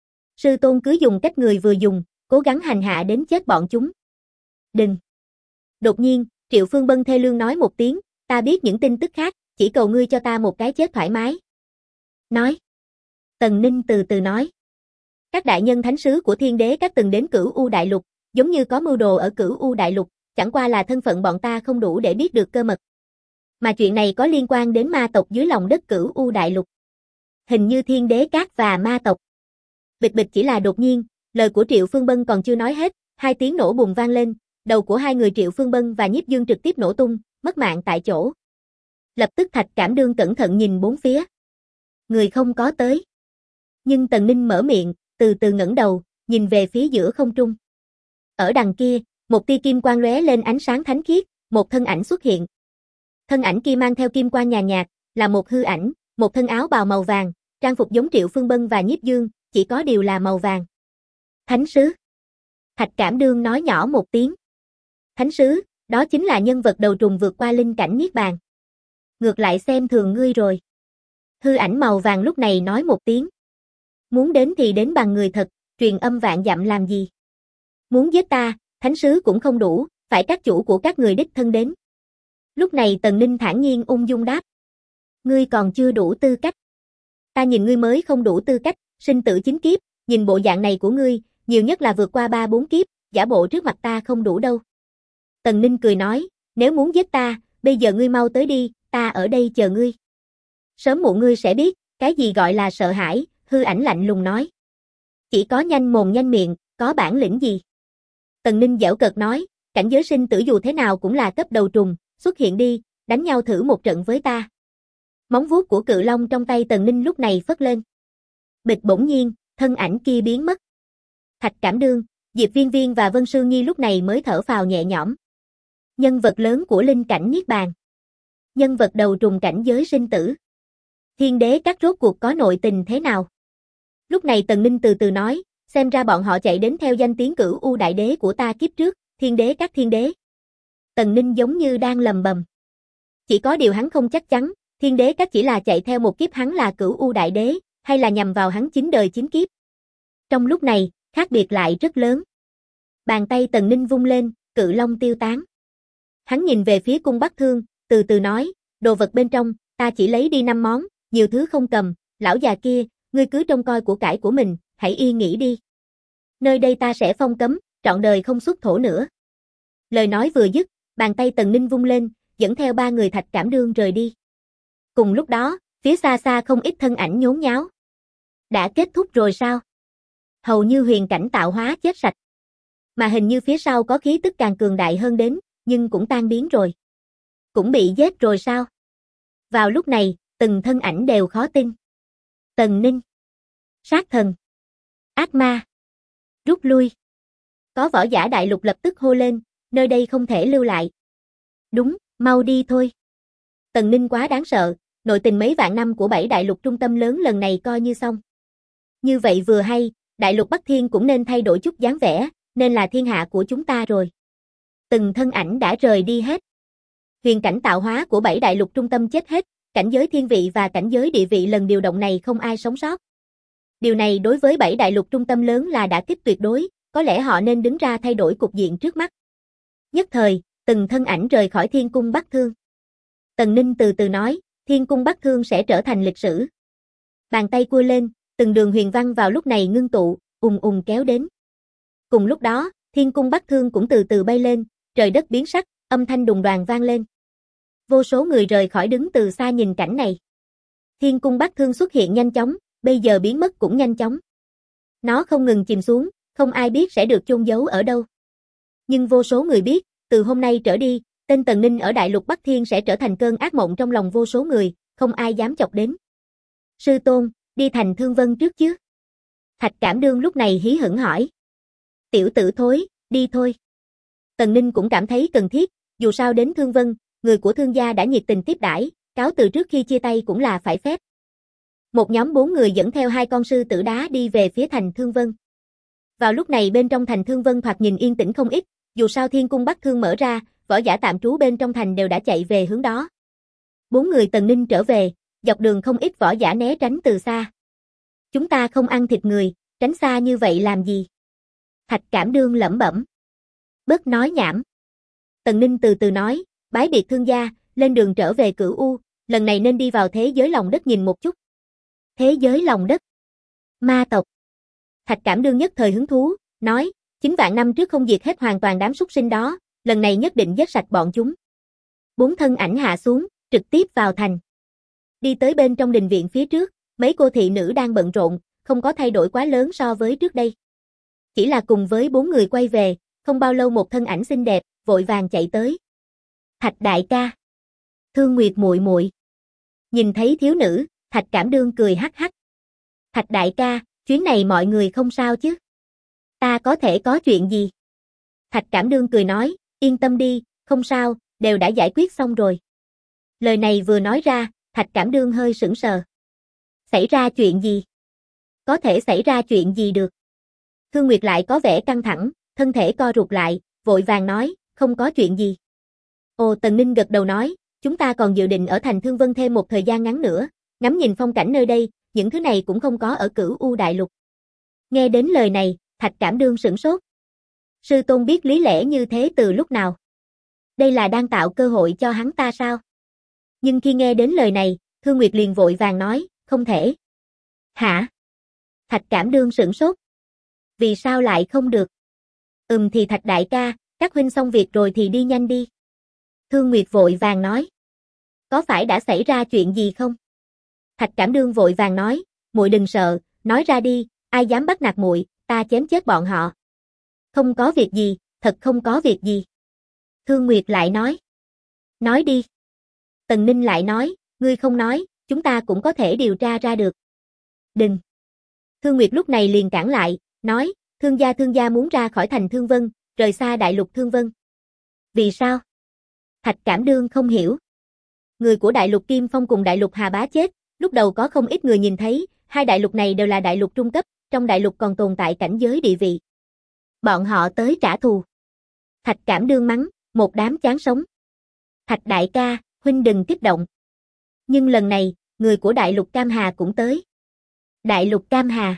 Sư tôn cứ dùng cách người vừa dùng, cố gắng hành hạ đến chết bọn chúng. Đừng. Đột nhiên, Triệu Phương Bân thê lương nói một tiếng, ta biết những tin tức khác, chỉ cầu ngươi cho ta một cái chết thoải mái. Nói. Tần Ninh từ từ nói. Các đại nhân thánh sứ của Thiên Đế Các từng đến Cửu U Đại Lục, giống như có mưu đồ ở Cửu U Đại Lục, chẳng qua là thân phận bọn ta không đủ để biết được cơ mật. Mà chuyện này có liên quan đến ma tộc dưới lòng đất Cửu U Đại Lục. Hình như Thiên Đế Các và ma tộc. Bịch bịch chỉ là đột nhiên, lời của Triệu Phương Bân còn chưa nói hết, hai tiếng nổ bùng vang lên, đầu của hai người Triệu Phương Bân và Nhiếp Dương trực tiếp nổ tung, mất mạng tại chỗ. Lập tức Thạch Cảm Đương cẩn thận nhìn bốn phía. Người không có tới. Nhưng Tần Ninh mở miệng, từ từ ngẩng đầu, nhìn về phía giữa không trung. Ở đằng kia, một tia kim quang lóe lên ánh sáng thánh khiết, một thân ảnh xuất hiện. Thân ảnh kia mang theo kim quang nhàn nhạt, là một hư ảnh, một thân áo bào màu vàng, trang phục giống Triệu Phương Bân và Nhiếp Dương, chỉ có điều là màu vàng. Thánh sứ. Thạch Cảm Đương nói nhỏ một tiếng. Thánh sứ, đó chính là nhân vật đầu trùng vượt qua linh cảnh niết bàn. Ngược lại xem thường ngươi rồi. Hư ảnh màu vàng lúc này nói một tiếng. Muốn đến thì đến bằng người thật, truyền âm vạn dặm làm gì? Muốn giết ta, thánh sứ cũng không đủ, phải các chủ của các người đích thân đến. Lúc này Tần Ninh thản nhiên ung dung đáp. Ngươi còn chưa đủ tư cách. Ta nhìn ngươi mới không đủ tư cách, sinh tử chính kiếp, nhìn bộ dạng này của ngươi, nhiều nhất là vượt qua 3-4 kiếp, giả bộ trước mặt ta không đủ đâu. Tần Ninh cười nói, nếu muốn giết ta, bây giờ ngươi mau tới đi, ta ở đây chờ ngươi. Sớm muộn ngươi sẽ biết, cái gì gọi là sợ hãi, hư ảnh lạnh lùng nói. Chỉ có nhanh mồm nhanh miệng, có bản lĩnh gì? Tần Ninh giễu cợt nói, cảnh giới sinh tử dù thế nào cũng là cấp đầu trùng, xuất hiện đi, đánh nhau thử một trận với ta. Móng vuốt của cự long trong tay Tần Ninh lúc này phất lên. Bịch bỗng nhiên, thân ảnh kia biến mất. Thạch Cảm Đương, Diệp Viên Viên và Vân Sương Nhi lúc này mới thở phào nhẹ nhõm. Nhân vật lớn của linh cảnh niết bàn. Nhân vật đầu trùng cảnh giới sinh tử. Thiên Đế Các rốt cuộc có nội tình thế nào? Lúc này Tần Ninh từ từ nói, xem ra bọn họ chạy đến theo danh tiếng Cửu U Đại Đế của ta kiếp trước, Thiên Đế Các Thiên Đế. Tần Ninh giống như đang lầm bầm. Chỉ có điều hắn không chắc chắn, Thiên Đế Các chỉ là chạy theo một kiếp hắn là Cửu U Đại Đế, hay là nhằm vào hắn 9 đời 9 kiếp. Trong lúc này, khác biệt lại rất lớn. Bàn tay Tần Ninh vung lên, cự long tiêu tán. Hắn nhìn về phía cung Bắc Thương, từ từ nói, đồ vật bên trong, ta chỉ lấy đi 5 món, nhiều thứ không cầm, lão già kia, ngươi cứ trông coi của cải của mình, hãy yên nghỉ đi. Nơi đây ta sẽ phong cấm, trọn đời không xuất thổ nữa. Lời nói vừa dứt, bàn tay Tần Ninh vung lên, dẫn theo 3 người Thạch Cảm Đương rời đi. Cùng lúc đó, phía xa xa không ít thân ảnh nhốn nháo. Đã kết thúc rồi sao? Hầu như huyền cảnh tạo hóa chết sạch. Mà hình như phía sau có khí tức càng cường đại hơn đến, nhưng cũng tan biến rồi. Cũng bị giết rồi sao? Vào lúc này, Từng thân ảnh đều khó tin. Tần Ninh. Sát thần. Ác ma. Rút lui. Có võ giả đại lục lập tức hô lên, nơi đây không thể lưu lại. Đúng, mau đi thôi. Tần Ninh quá đáng sợ, nội tình mấy vạn năm của 7 đại lục trung tâm lớn lần này coi như xong. Như vậy vừa hay, đại lục Bắc Thiên cũng nên thay đổi chút dáng vẻ, nên là thiên hạ của chúng ta rồi. Từng thân ảnh đã rời đi hết. Huyền cảnh tạo hóa của 7 đại lục trung tâm chết hết, cảnh giới thiên vị và cảnh giới địa vị lần điều động này không ai sống sót. Điều này đối với 7 đại lục trung tâm lớn là đả kích tuyệt đối, có lẽ họ nên đứng ra thay đổi cục diện trước mắt. Nhất thời, từng thân ảnh rời khỏi Thiên Cung Bắc Thương. Tần Ninh từ từ nói, Thiên Cung Bắc Thương sẽ trở thành lịch sử. Bàn tay cua lên, từng đường huyền văn vào lúc này ngưng tụ, ùng ùng kéo đến. Cùng lúc đó, Thiên Cung Bắc Thương cũng từ từ bay lên, trời đất biến sắc, âm thanh đùng đoàng vang lên. Vô số người rời khỏi đứng từ xa nhìn cảnh này. Thiên Cung Bắc Thương xuất hiện nhanh chóng, bây giờ biến mất cũng nhanh chóng. Nó không ngừng chìm xuống, không ai biết sẽ được chôn giấu ở đâu. Nhưng vô số người biết, từ hôm nay trở đi, tên Tần Ninh ở đại lục Bắc Thiên sẽ trở thành cơn ác mộng trong lòng vô số người, không ai dám chọc đến. Sư tôn, đi thành Thương Vân trước chứ? Thạch Cảm Đương lúc này hí hửng hỏi. Tiểu tử thối, đi thôi. Tần Ninh cũng cảm thấy cần thiết, dù sao đến Thương Vân, người của thương gia đã nhiệt tình tiếp đãi, cáo từ trước khi chia tay cũng là phải phép. Một nhóm 4 người dẫn theo 2 con sư tử đá đi về phía thành Thương Vân. Vào lúc này bên trong thành Thương Vân thoạt nhìn yên tĩnh không ít, dù sao Thiên Cung Bắc Thương mở ra, võ giả tạm trú bên trong thành đều đã chạy về hướng đó. 4 người Tần Ninh trở về, dọc đường không ít võ giả né tránh từ xa. Chúng ta không ăn thịt người, tránh xa như vậy làm gì? Thạch Cảm Đương lẩm bẩm. Bớt nói nhảm. Tần Ninh từ từ nói, bái biệt thương gia, lên đường trở về Cửu U, lần này nên đi vào thế giới lòng đất nhìn một chút. Thế giới lòng đất. Ma tộc. Thạch Cảm Đương nhất thời hứng thú, nói, 9 vạn năm trước không diệt hết hoàn toàn đám súc sinh đó, lần này nhất định giết sạch bọn chúng. 4 thân ảnh hạ xuống, trực tiếp vào thành. Đi tới bên trong đình viện phía trước, mấy cô thị nữ đang bận rộn, không có thay đổi quá lớn so với trước đây. Chỉ là cùng với 4 người quay về, không bao lâu một thân ảnh xinh đẹp, vội vàng chạy tới. Thạch đại ca. Thương Nguyệt muội muội. Nhìn thấy thiếu nữ, Thạch Cảm Đương cười hắc hắc. Thạch đại ca, chuyến này mọi người không sao chứ? Ta có thể có chuyện gì? Thạch Cảm Đương cười nói, yên tâm đi, không sao, đều đã giải quyết xong rồi. Lời này vừa nói ra, Thạch Cảm Đương hơi sững sờ. Xảy ra chuyện gì? Có thể xảy ra chuyện gì được? Thương Nguyệt lại có vẻ căng thẳng, thân thể co rụt lại, vội vàng nói, không có chuyện gì. Ồ, Tần Ninh gật đầu nói, chúng ta còn dự định ở thành Thương Vân thêm một thời gian ngắn nữa, ngắm nhìn phong cảnh nơi đây, những thứ này cũng không có ở Cửu U đại lục. Nghe đến lời này, Thạch Cảm Đương sửng sốt. Sư tôn biết lý lẽ như thế từ lúc nào? Đây là đang tạo cơ hội cho hắn ta sao? Nhưng khi nghe đến lời này, Thương Nguyệt liền vội vàng nói, không thể. Hả? Thạch Cảm Đương sửng sốt. Vì sao lại không được? Thì Thạch đại ca, các huynh xong việc rồi thì đi nhanh đi. Thương Nguyệt vội vàng nói. Có phải đã xảy ra chuyện gì không? Thạch Cảm Đương vội vàng nói, muội đừng sợ, nói ra đi, ai dám bắt nạt muội, ta chém chết bọn họ. Không có việc gì, thật không có việc gì. Thương Nguyệt lại nói. Nói đi. Tần Ninh lại nói, ngươi không nói, chúng ta cũng có thể điều tra ra được. Đừng. Thương Nguyệt lúc này liền cản lại, nói, thương gia muốn ra khỏi thành Thương Vân, rời xa đại lục Thương Vân. Vì sao? Thạch Cảm Đương không hiểu. Người của đại lục Kim Phong cùng đại lục Hà Bá chết, lúc đầu có không ít người nhìn thấy, hai đại lục này đều là đại lục trung cấp, trong đại lục còn tồn tại cảnh giới địa vị. Bọn họ tới trả thù. Thạch Cảm Đương mắng, một đám chán sống. Thạch đại ca, huynh đừng kích động. Nhưng lần này, người của đại lục Cam Hà cũng tới. Đại lục Cam Hà.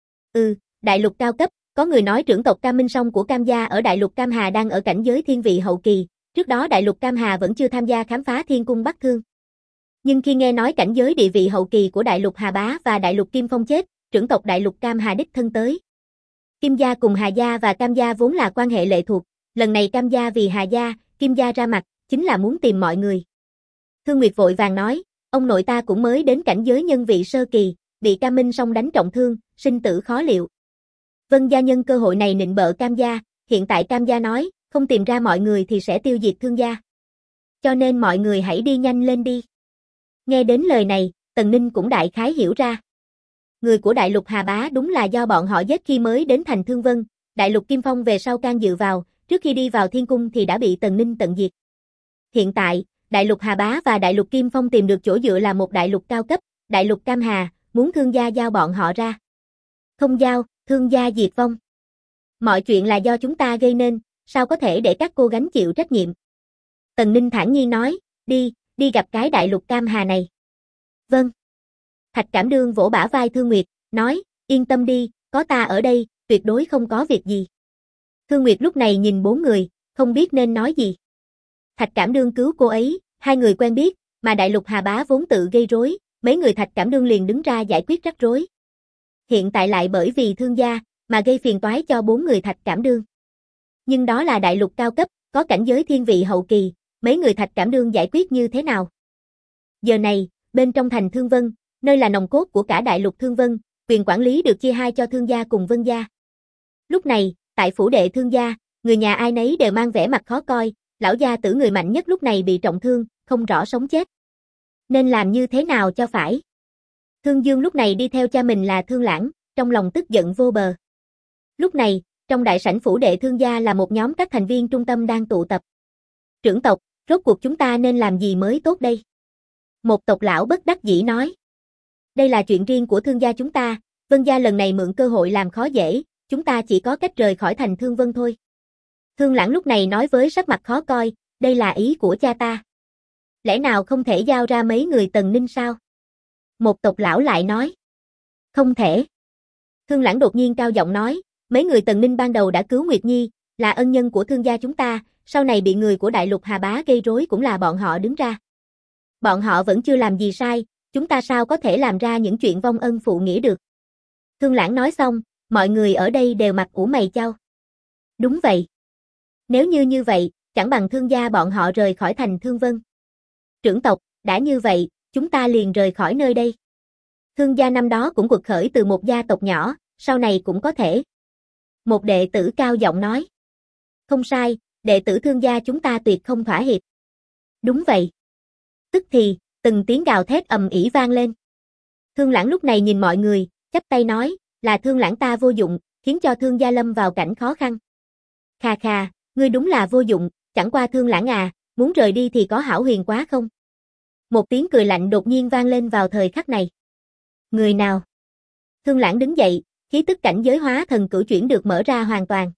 Đại lục cao cấp, có người nói trưởng tộc Cam Minh Song của Cam gia ở đại lục Cam Hà đang ở cảnh giới thiên vị hậu kỳ, trước đó đại lục Cam Hà vẫn chưa tham gia khám phá Thiên Cung Bắc Thương. Nhưng khi nghe nói cảnh giới địa vị hậu kỳ của đại lục Hà Bá và đại lục Kim Phong chết, trưởng tộc đại lục Cam Hà đích thân tới. Kim gia cùng Hà gia và Cam gia vốn là quan hệ lệ thuộc, lần này Cam gia vì Hà gia, Kim gia ra mặt, chính là muốn tìm mọi người. Thương Nguyệt vội vàng nói, ông nội ta cũng mới đến cảnh giới nhân vị sơ kỳ, bị Cam Minh Song đánh trọng thương, sinh tử khó liệu. Vân gia nhân cơ hội này nịnh bợ Cam gia, hiện tại Cam gia nói, không tìm ra mọi người thì sẽ tiêu diệt Thương gia. Cho nên mọi người hãy đi nhanh lên đi. Nghe đến lời này, Tần Ninh cũng đại khái hiểu ra. Người của Đại Lục Hà Bá đúng là do bọn họ giết khi mới đến thành Thương Vân, Đại Lục Kim Phong về sau can dự vào, trước khi đi vào Thiên Cung thì đã bị Tần Ninh tận diệt. Hiện tại, Đại Lục Hà Bá và Đại Lục Kim Phong tìm được chỗ dựa là một đại lục cao cấp, Đại Lục Cam Hà, muốn Thương gia giao bọn họ ra. Không giao, Thương gia diệt vong. Mọi chuyện là do chúng ta gây nên, sao có thể để các cô gánh chịu trách nhiệm. Tần Ninh thản nhiên nói, đi gặp cái Đại Lục Cam Hà này. Vâng. Thạch Cảm Đương vỗ bả vai Thương Nguyệt, nói, yên tâm đi, có ta ở đây, tuyệt đối không có việc gì. Thương Nguyệt lúc này nhìn bốn người, không biết nên nói gì. Thạch Cảm Đương cứu cô ấy, hai người quen biết, mà Đại Lục Hà Bá vốn tự gây rối, mấy người Thạch Cảm Đương liền đứng ra giải quyết rắc rối. Hiện tại lại bởi vì Thương gia, mà gây phiền toái cho bốn người Thạch Cảm Đương. Nhưng đó là đại lục cao cấp, có cảnh giới thiên vị hậu kỳ, mấy người Thạch Cảm Đương giải quyết như thế nào? Giờ này, bên trong thành Thương Vân, nơi là nòng cốt của cả đại lục Thương Vân, quyền quản lý được chia hai cho Thương gia cùng Vân gia. Lúc này, tại phủ đệ Thương gia, người nhà ai nấy đều mang vẻ mặt khó coi, lão gia tử người mạnh nhất lúc này bị trọng thương, không rõ sống chết. Nên làm như thế nào cho phải? Thương Dương lúc này đi theo cha mình là Thương Lãng, trong lòng tức giận vô bờ. Lúc này, trong đại sảnh phủ đệ Thương gia là một nhóm các thành viên trung tâm đang tụ tập. Trưởng tộc, rốt cuộc chúng ta nên làm gì mới tốt đây? Một tộc lão bất đắc dĩ nói. Đây là chuyện riêng của Thương gia chúng ta, Vân gia lần này mượn cơ hội làm khó dễ, chúng ta chỉ có cách rời khỏi thành Thương Vân thôi. Thương Lãng lúc này nói với sắc mặt khó coi, đây là ý của cha ta. Lẽ nào không thể giao ra mấy người Tần Ninh sao? Một tộc lão lại nói. Không thể. Thương Lãng đột nhiên cao giọng nói, mấy người Tần Ninh ban đầu đã cứu Nguyệt Nhi, là ân nhân của Thương gia chúng ta, sau này bị người của Đại Lục Hà Bá gây rối cũng là bọn họ đứng ra. Bọn họ vẫn chưa làm gì sai, chúng ta sao có thể làm ra những chuyện vong ân phụ nghĩa được. Thương Lãng nói xong, mọi người ở đây đều mặt ủ mày chau. Đúng vậy. Nếu như vậy, chẳng bằng Thương gia bọn họ rời khỏi thành Thương Vân. Trưởng tộc, đã như vậy, chúng ta liền rời khỏi nơi đây. Thương gia năm đó cũng quật khởi từ một gia tộc nhỏ, sau này cũng có thể. Một đệ tử cao giọng nói. Không sai, đệ tử Thương gia chúng ta tuyệt không thỏa hiệp. Đúng vậy. Tức thì, từng tiếng gào thét ầm ĩ vang lên. Thương Lãng lúc này nhìn mọi người, chắp tay nói, là Thương Lãng ta vô dụng, khiến cho Thương gia lâm vào cảnh khó khăn. Khà khà, ngươi đúng là vô dụng, chẳng qua Thương Lãng à, muốn rời đi thì có hảo huyền quá không? Một tiếng cười lạnh đột nhiên vang lên vào thời khắc này. Người nào? Thương Lãng đứng dậy, khí tức cảnh giới hóa thần cửu chuyển được mở ra hoàn toàn.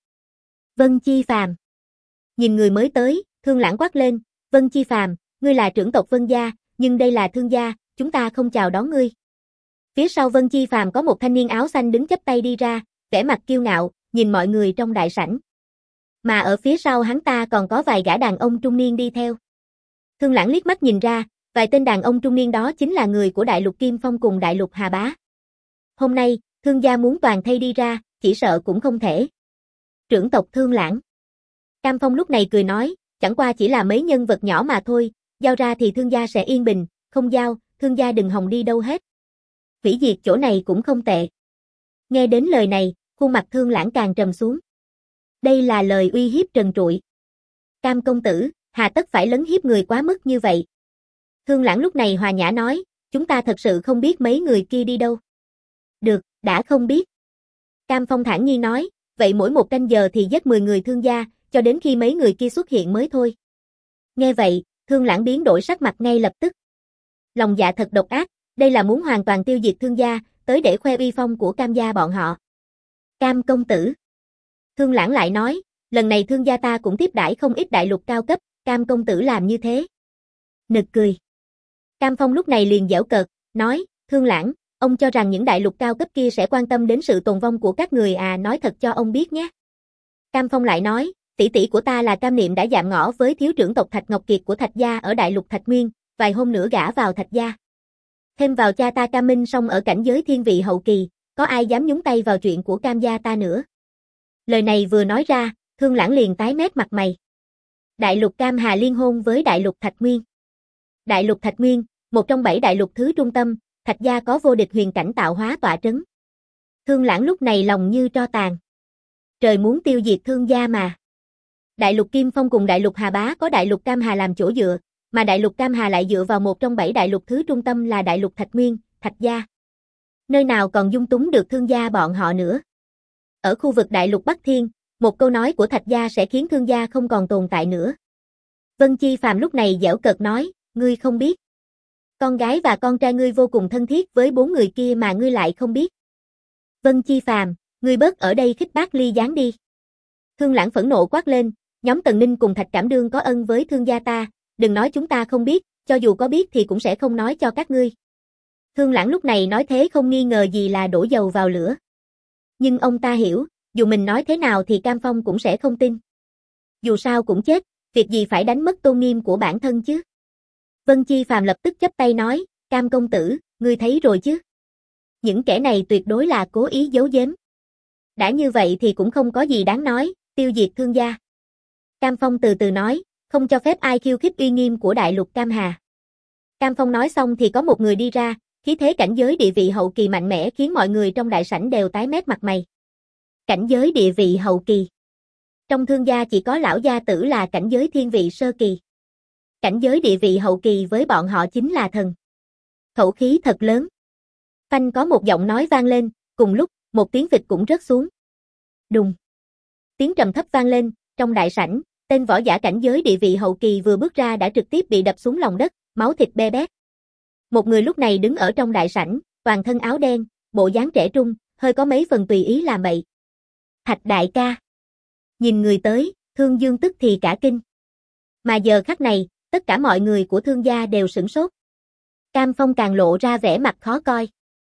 Vân Chi Phàm. Nhìn người mới tới, Thương Lãng quát lên, Vân Chi Phàm, ngươi là trưởng tộc Vân gia, nhưng đây là Thương gia, chúng ta không chào đón ngươi. Phía sau Vân Chi Phàm có một thanh niên áo xanh đứng chắp tay đi ra, vẻ mặt kiêu ngạo, nhìn mọi người trong đại sảnh. Mà ở phía sau hắn ta còn có vài gã đàn ông trung niên đi theo. Thương Lãng liếc mắt nhìn ra, vài tên đàn ông trung niên đó chính là người của Đại Lục Kim Phong cùng Đại Lục Hà Bá. Hôm nay, Thương gia muốn toàn thây đi ra, chỉ sợ cũng không thể. Trưởng tộc Thương Lãng. Cam Phong lúc này cười nói, chẳng qua chỉ là mấy nhân vật nhỏ mà thôi, giao ra thì Thương gia sẽ yên bình, không giao, Thương gia đừng hòng đi đâu hết. Hủy diệt chỗ này cũng không tệ. Nghe đến lời này, khuôn mặt Thương Lãng càng trầm xuống. Đây là lời uy hiếp trần trụi. Cam công tử, hà tất phải lấn hiếp người quá mức như vậy. Thương Lãng lúc này hòa nhã nói, chúng ta thật sự không biết mấy người kia đi đâu. Được, đã không biết. Cam Phong thản nhiên nói, vậy mỗi một canh giờ thì giết 10 người Thương gia, cho đến khi mấy người kia xuất hiện mới thôi. Nghe vậy, Thương Lãng biến đổi sắc mặt ngay lập tức. Lòng dạ thật độc ác, đây là muốn hoàn toàn tiêu diệt Thương gia, tới để khoe uy phong của Cam gia bọn họ. Cam công tử. Thương Lãng lại nói, lần này Thương gia ta cũng tiếp đãi không ít đại lục cao cấp, Cam công tử làm như thế. Nực cười. Cam Phong lúc này liền giễu cợt, nói, Thương Lãng, ông cho rằng những đại lục cao cấp kia sẽ quan tâm đến sự tồn vong của các người à, nói thật cho ông biết nhé. Cam Phong lại nói, tỷ tỷ của ta là Cam Niệm đã dạm ngõ với thiếu trưởng tộc Thạch Ngọc Kiệt của Thạch gia ở đại lục Thạch Nguyên, vài hôm nữa gả vào Thạch gia. Thêm vào cha ta Cam Minh Song ở cảnh giới thiên vị hậu kỳ, có ai dám nhúng tay vào chuyện của Cam gia ta nữa. Lời này vừa nói ra, Thương Lãng liền tái mét mặt mày. Đại lục Cam Hà liên hôn với đại lục Thạch Nguyên. Đại lục Thạch Nguyên, một trong 7 đại lục thứ trung tâm, Thạch gia có vô địch huyền cảnh tạo hóa tọa trấn. Thương Lãng lúc này lòng như tro tàn. Trời muốn tiêu diệt Thương gia mà. Đại lục Kim Phong cùng đại lục Hà Bá có đại lục Cam Hà làm chỗ dựa, Mà đại lục Cam Hà lại dựa vào một trong 7 đại lục thứ trung tâm là đại lục Thạch Nguyên, Thạch Gia. Nơi nào còn dung túng được Thương gia bọn họ nữa. Ở khu vực đại lục Bắc Thiên, một câu nói của Thạch Gia sẽ khiến Thương gia không còn tồn tại nữa. Vân Chi Phàm lúc này giễu cợt nói, ngươi không biết. Con gái và con trai ngươi vô cùng thân thiết với 4 người kia mà ngươi lại không biết. Vân Chi Phàm, ngươi bớt ở đây khích bác ly gián đi. Thương Lãng phẫn nộ quát lên, nhóm Tần Ninh cùng Thạch Cảm Đương có ân với Thương gia ta, đừng nói chúng ta không biết, cho dù có biết thì cũng sẽ không nói cho các ngươi. Thương Lãng lúc này nói thế không nghi ngờ gì là đổ dầu vào lửa. Nhưng ông ta hiểu, dù mình nói thế nào thì Cam Phong cũng sẽ không tin. Dù sao cũng chết, việc gì phải đánh mất tôn nghiêm của bản thân chứ. Vân Chi Phàm lập tức chắp tay nói, Cam công tử, ngươi thấy rồi chứ. Những kẻ này tuyệt đối là cố ý giấu giếm. Đã như vậy thì cũng không có gì đáng nói, tiêu diệt Thương gia. Cam Phong từ từ nói, không cho phép ai khiêu khích uy nghiêm của đại lục Cam Hà. Cam Phong nói xong thì có một người đi ra, khí thế cảnh giới địa vị hậu kỳ mạnh mẽ khiến mọi người trong đại sảnh đều tái mét mặt mày. Cảnh giới địa vị hậu kỳ. Trong Thương gia chỉ có lão gia tử là cảnh giới thiên vị sơ kỳ. Cảnh giới địa vị hậu kỳ với bọn họ chính là thần. Khẩu khí thật lớn. Phanh có một giọng nói vang lên, cùng lúc, một tiếng vịt cũng rớt xuống. Đùng. Tiếng trầm thấp vang lên, trong đại sảnh, tên võ giả cảnh giới địa vị hậu kỳ vừa bước ra đã trực tiếp bị đập xuống lòng đất, máu thịt be bét. Một người lúc này đứng ở trong đại sảnh, toàn thân áo đen, bộ dáng trẻ trung, hơi có mấy phần tùy ý làm bậy. Thạch đại ca. Nhìn người tới, Thương Dương tức thì cả kinh. Mà giờ khắc này, tất cả mọi người của Thương gia đều sửng sốt. Cam Phong càng lộ ra vẻ mặt khó coi.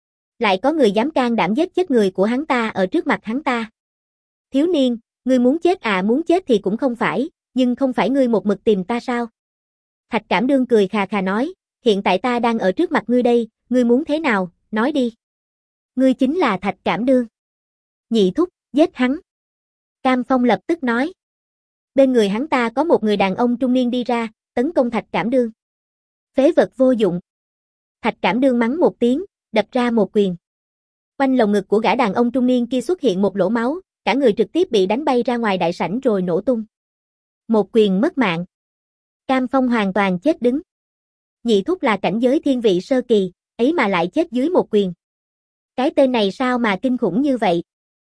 Lại có người dám can đảm giết chết người của hắn ta ở trước mặt hắn ta. Thiếu niên, ngươi muốn chết à, muốn chết thì cũng không phải, nhưng không phải ngươi một mực tìm ta sao? Thạch Cảm Đương cười khà khà nói, hiện tại ta đang ở trước mặt ngươi đây, ngươi muốn thế nào, nói đi. Ngươi chính là Thạch Cảm Đương. Nhị thúc, giết hắn. Cam Phong lập tức nói. Bên người hắn ta có một người đàn ông trung niên đi ra, tấn công Thạch Cảm Đương. Phế vật vô dụng. Thạch Cảm Đương mắng một tiếng, đập ra một quyền. Quanh lồng ngực của gã đàn ông trung niên kia xuất hiện một lỗ máu, cả người trực tiếp bị đánh bay ra ngoài đại sảnh rồi nổ tung. Một quyền mất mạng. Cam Phong hoàn toàn chết đứng. Nhị thúc là cảnh giới thiên vị sơ kỳ, ấy mà lại chết dưới một quyền. Cái tên này sao mà kinh khủng như vậy?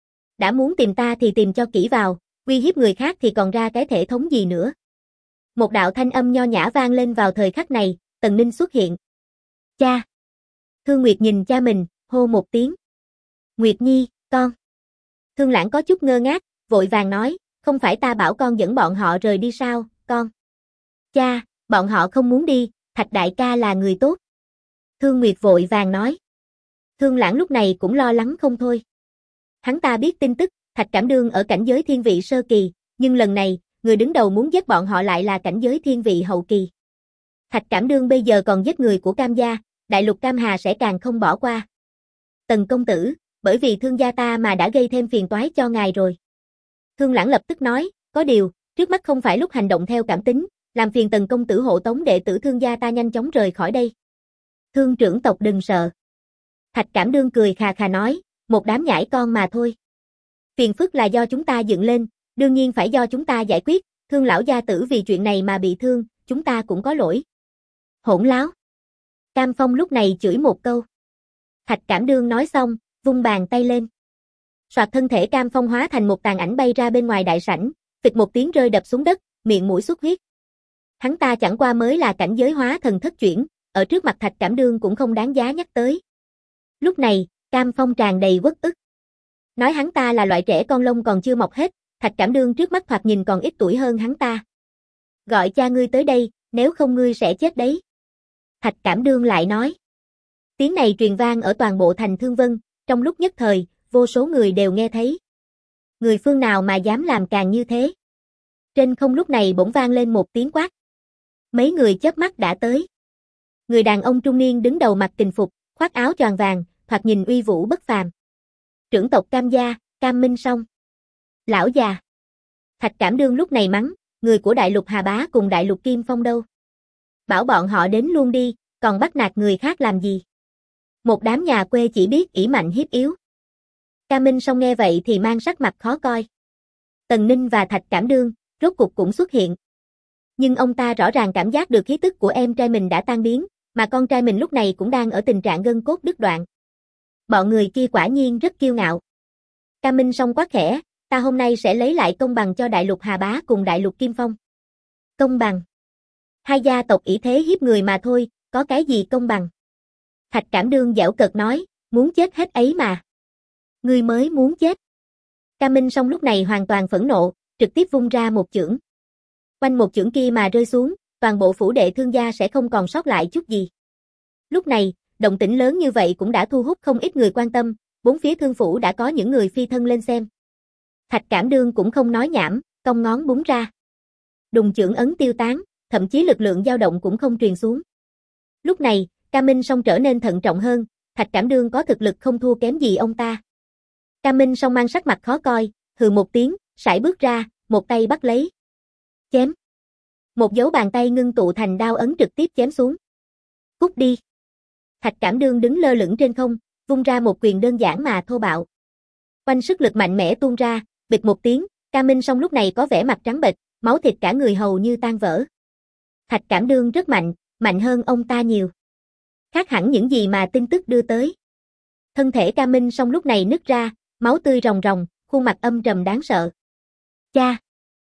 Đã muốn tìm ta thì tìm cho kỹ vào, uy hiếp người khác thì còn ra cái thể thống gì nữa. Một đạo thanh âm nho nhã vang lên vào thời khắc này, Tần Ninh xuất hiện. Cha! Thương Nguyệt nhìn cha mình, hô một tiếng. Nguyệt Nhi, con. Thương Lãng có chút ngơ ngác, vội vàng nói, không phải ta bảo con dẫn bọn họ rời đi sao, con. Cha, bọn họ không muốn đi, Thạch đại ca là người tốt. Thương Nguyệt vội vàng nói. Thương Lãng lúc này cũng lo lắng không thôi. Hắn ta biết tin tức, Thạch Cảm Đương ở cảnh giới thiên vị sơ kỳ, nhưng lần này, người đứng đầu muốn giết bọn họ lại là cảnh giới thiên vị hậu kỳ. Thạch Cảm Đương bây giờ còn giết người của Cam gia, đại lục Cam Hà sẽ càng không bỏ qua. Tần công tử, bởi vì Thương gia ta mà đã gây thêm phiền toái cho ngài rồi. Thương Lãng lập tức nói, có điều, trước mắt không phải lúc hành động theo cảm tính, làm phiền Tần công tử hộ tống đệ tử Thương gia ta nhanh chóng rời khỏi đây. Thương trưởng tộc đừng sợ. Thạch Cảm Đương cười khà khà nói, một đám nhãi con mà thôi. Phiền phức là do chúng ta dựng lên, đương nhiên phải do chúng ta giải quyết, Thương lão gia tử vì chuyện này mà bị thương, chúng ta cũng có lỗi. Hỗn láo. Cam Phong lúc này chửi một câu. Thạch Cảm Đương nói xong, vung bàn tay lên. Soạt thân thể Cam Phong hóa thành một tàn ảnh bay ra bên ngoài đại sảnh, phịch một tiếng rơi đập xuống đất, miệng mũi xuất huyết. Hắn ta chẳng qua mới là cảnh giới hóa thần thất chuyển, ở trước mặt Thạch Cảm Đương cũng không đáng giá nhắc tới. Lúc này, Cam Phong tràn đầy uất ức. Nói hắn ta là loại trẻ con lông còn chưa mọc hết, Thạch Cảm Đương trước mắt thoạt nhìn còn ít tuổi hơn hắn ta. Gọi cha ngươi tới đây, nếu không ngươi sẽ chết đấy. Thạch Cảm Đương lại nói. Tiếng này truyền vang ở toàn bộ thành Thương Vân, trong lúc nhất thời, vô số người đều nghe thấy. Người phương nào mà dám làm càng như thế? Trên không lúc này bỗng vang lên một tiếng quát. Mấy người chớp mắt đã tới. Người đàn ông trung niên đứng đầu mặc kình phục, khoác áo choàng vàng, thoạt nhìn uy vũ bất phàm. Trưởng tộc Cam gia, Cam Minh Song. Lão già. Thạch Cảm Đương lúc này mắng, người của đại lục Hà Bá cùng đại lục Kim Phong đâu? Bảo bọn họ đến luôn đi, còn bắt nạt người khác làm gì? Một đám nhà quê chỉ biết ỷ mạnh hiếp yếu. Cam Minh Song nghe vậy thì mang sắc mặt khó coi. Tần Ninh và Thạch Cảm Đương, rốt cục cũng xuất hiện. Nhưng ông ta rõ ràng cảm giác được khí tức của em trai mình đã tan biến, mà con trai mình lúc này cũng đang ở tình trạng gân cốt đứt đoạn. Bọn người kia quả nhiên rất kiêu ngạo. Ca Minh Song quát khẽ, ta hôm nay sẽ lấy lại công bằng cho Đại Lục Hà Bá cùng Đại Lục Kim Phong. Công bằng? Hai gia tộc ỷ thế hiếp người mà thôi, có cái gì công bằng? Thạch Cảm Đương giễu cợt nói, muốn chết hết ấy mà. Ngươi mới muốn chết. Ca Minh Song lúc này hoàn toàn phẫn nộ, trực tiếp vung ra một chưởng. Quanh một chưởng kia mà rơi xuống, toàn bộ phủ đệ Thương gia sẽ không còn sót lại chút gì. Lúc này, động tĩnh lớn như vậy cũng đã thu hút không ít người quan tâm, bốn phía Thương phủ đã có những người phi thân lên xem. Thạch Cảm Đương cũng không nói nhảm, cong ngón búng ra. Đùng chưởng ấn tiêu tán, thậm chí lực lượng dao động cũng không truyền xuống. Lúc này, Ca Minh Song trở nên thận trọng hơn, Thạch Cảm Đương có thực lực không thua kém gì ông ta. Ca Minh Song mang sắc mặt khó coi, hừ một tiếng, sải bước ra, một tay bắt lấy. Chém. Một dấu bàn tay ngưng tụ thành đao ấn trực tiếp chém xuống. Cút đi. Thạch Cảm Đương đứng lơ lửng trên không, vung ra một quyền đơn giản mà thô bạo. Quanh sức lực mạnh mẽ tuôn ra, bịch một tiếng, Ca Minh Song lúc này có vẻ mặt trắng bệch, máu thịt cả người hầu như tan vỡ. Thạch Cảm Đương rất mạnh, mạnh hơn ông ta nhiều. Khác hẳn những gì mà tin tức đưa tới. Thân thể Ca Minh Song lúc này nứt ra, máu tươi ròng ròng, khuôn mặt âm trầm đáng sợ. Cha!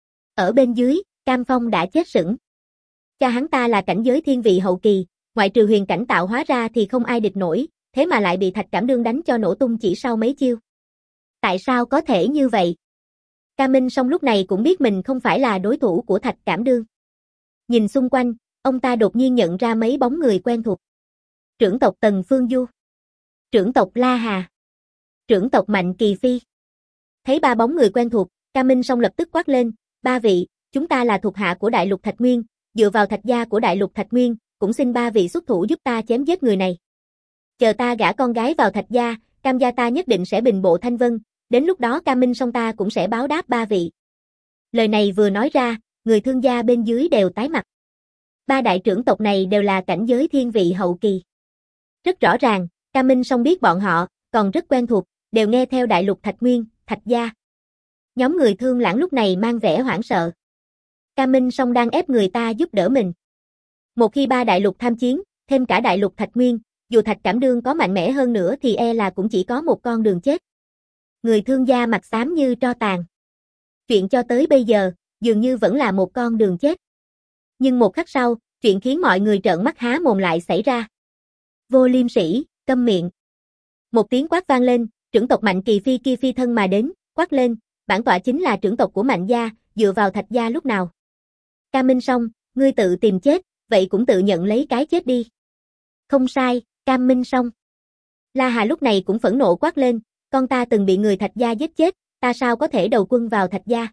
Ở bên dưới, Cam Phong đã chết sững. Cha hắn ta là cảnh giới thiên vị hậu kỳ, ngoại trừ huyền cảnh tạo hóa ra thì không ai địch nổi, thế mà lại bị Thạch Cảm Đương đánh cho nổ tung chỉ sau mấy chiêu. Tại sao có thể như vậy? Ca Minh Song lúc này cũng biết mình không phải là đối thủ của Thạch Cảm Đương. Nhìn xung quanh, ông ta đột nhiên nhận ra mấy bóng người quen thuộc. Trưởng tộc Tần Phương Du, trưởng tộc La Hà, trưởng tộc Mạnh Kỳ Phi. Thấy ba bóng người quen thuộc, Ca Minh Song lập tức quát lên, ba vị, chúng ta là thuộc hạ của Đại Lục Thạch Nguyên, dựa vào Thạch gia của Đại Lục Thạch Nguyên, cũng xin ba vị xuất thủ giúp ta chém giết người này. Chờ ta gả con gái vào Thạch gia, Cam gia ta nhất định sẽ bình bộ thanh vân, đến lúc đó Ca Minh Song ta cũng sẽ báo đáp ba vị. Lời này vừa nói ra, người Thương gia bên dưới đều tái mặt. Ba đại trưởng tộc này đều là cảnh giới thiên vị hậu kỳ. Rất rõ ràng, Ca Minh Song biết bọn họ, còn rất quen thuộc, đều nghe theo Đại Lục Thạch Nguyên, Thạch gia. Nhóm người Thương Lãng lúc này mang vẻ hoảng sợ. Ca Minh Song đang ép người ta giúp đỡ mình. Một khi ba đại lục tham chiến, thêm cả Đại Lục Thạch Nguyên, dù Thạch Cảm Đương có mạnh mẽ hơn nữa thì e là cũng chỉ có một con đường chết. Người Thương gia mặt xám như tro tàn. Chuyện cho tới bây giờ, dường như vẫn là một con đường chết. Nhưng một khắc sau, chuyện khiến mọi người trợn mắt há mồm lại xảy ra. Vô Liêm Sĩ, câm miệng. Một tiếng quát vang lên, trưởng tộc Mạnh Kỳ Phi kia phi thân mà đến, quát lên, bản tọa chính là trưởng tộc của Mạnh gia, dựa vào Thạch gia lúc nào. Ca Minh Song, ngươi tự tìm chết, vậy cũng tự nhận lấy cái chết đi. Không sai, Cam Minh Song. La Hà lúc này cũng phẫn nộ quát lên, con ta từng bị người Thạch gia giết chết, ta sao có thể đầu quân vào Thạch gia.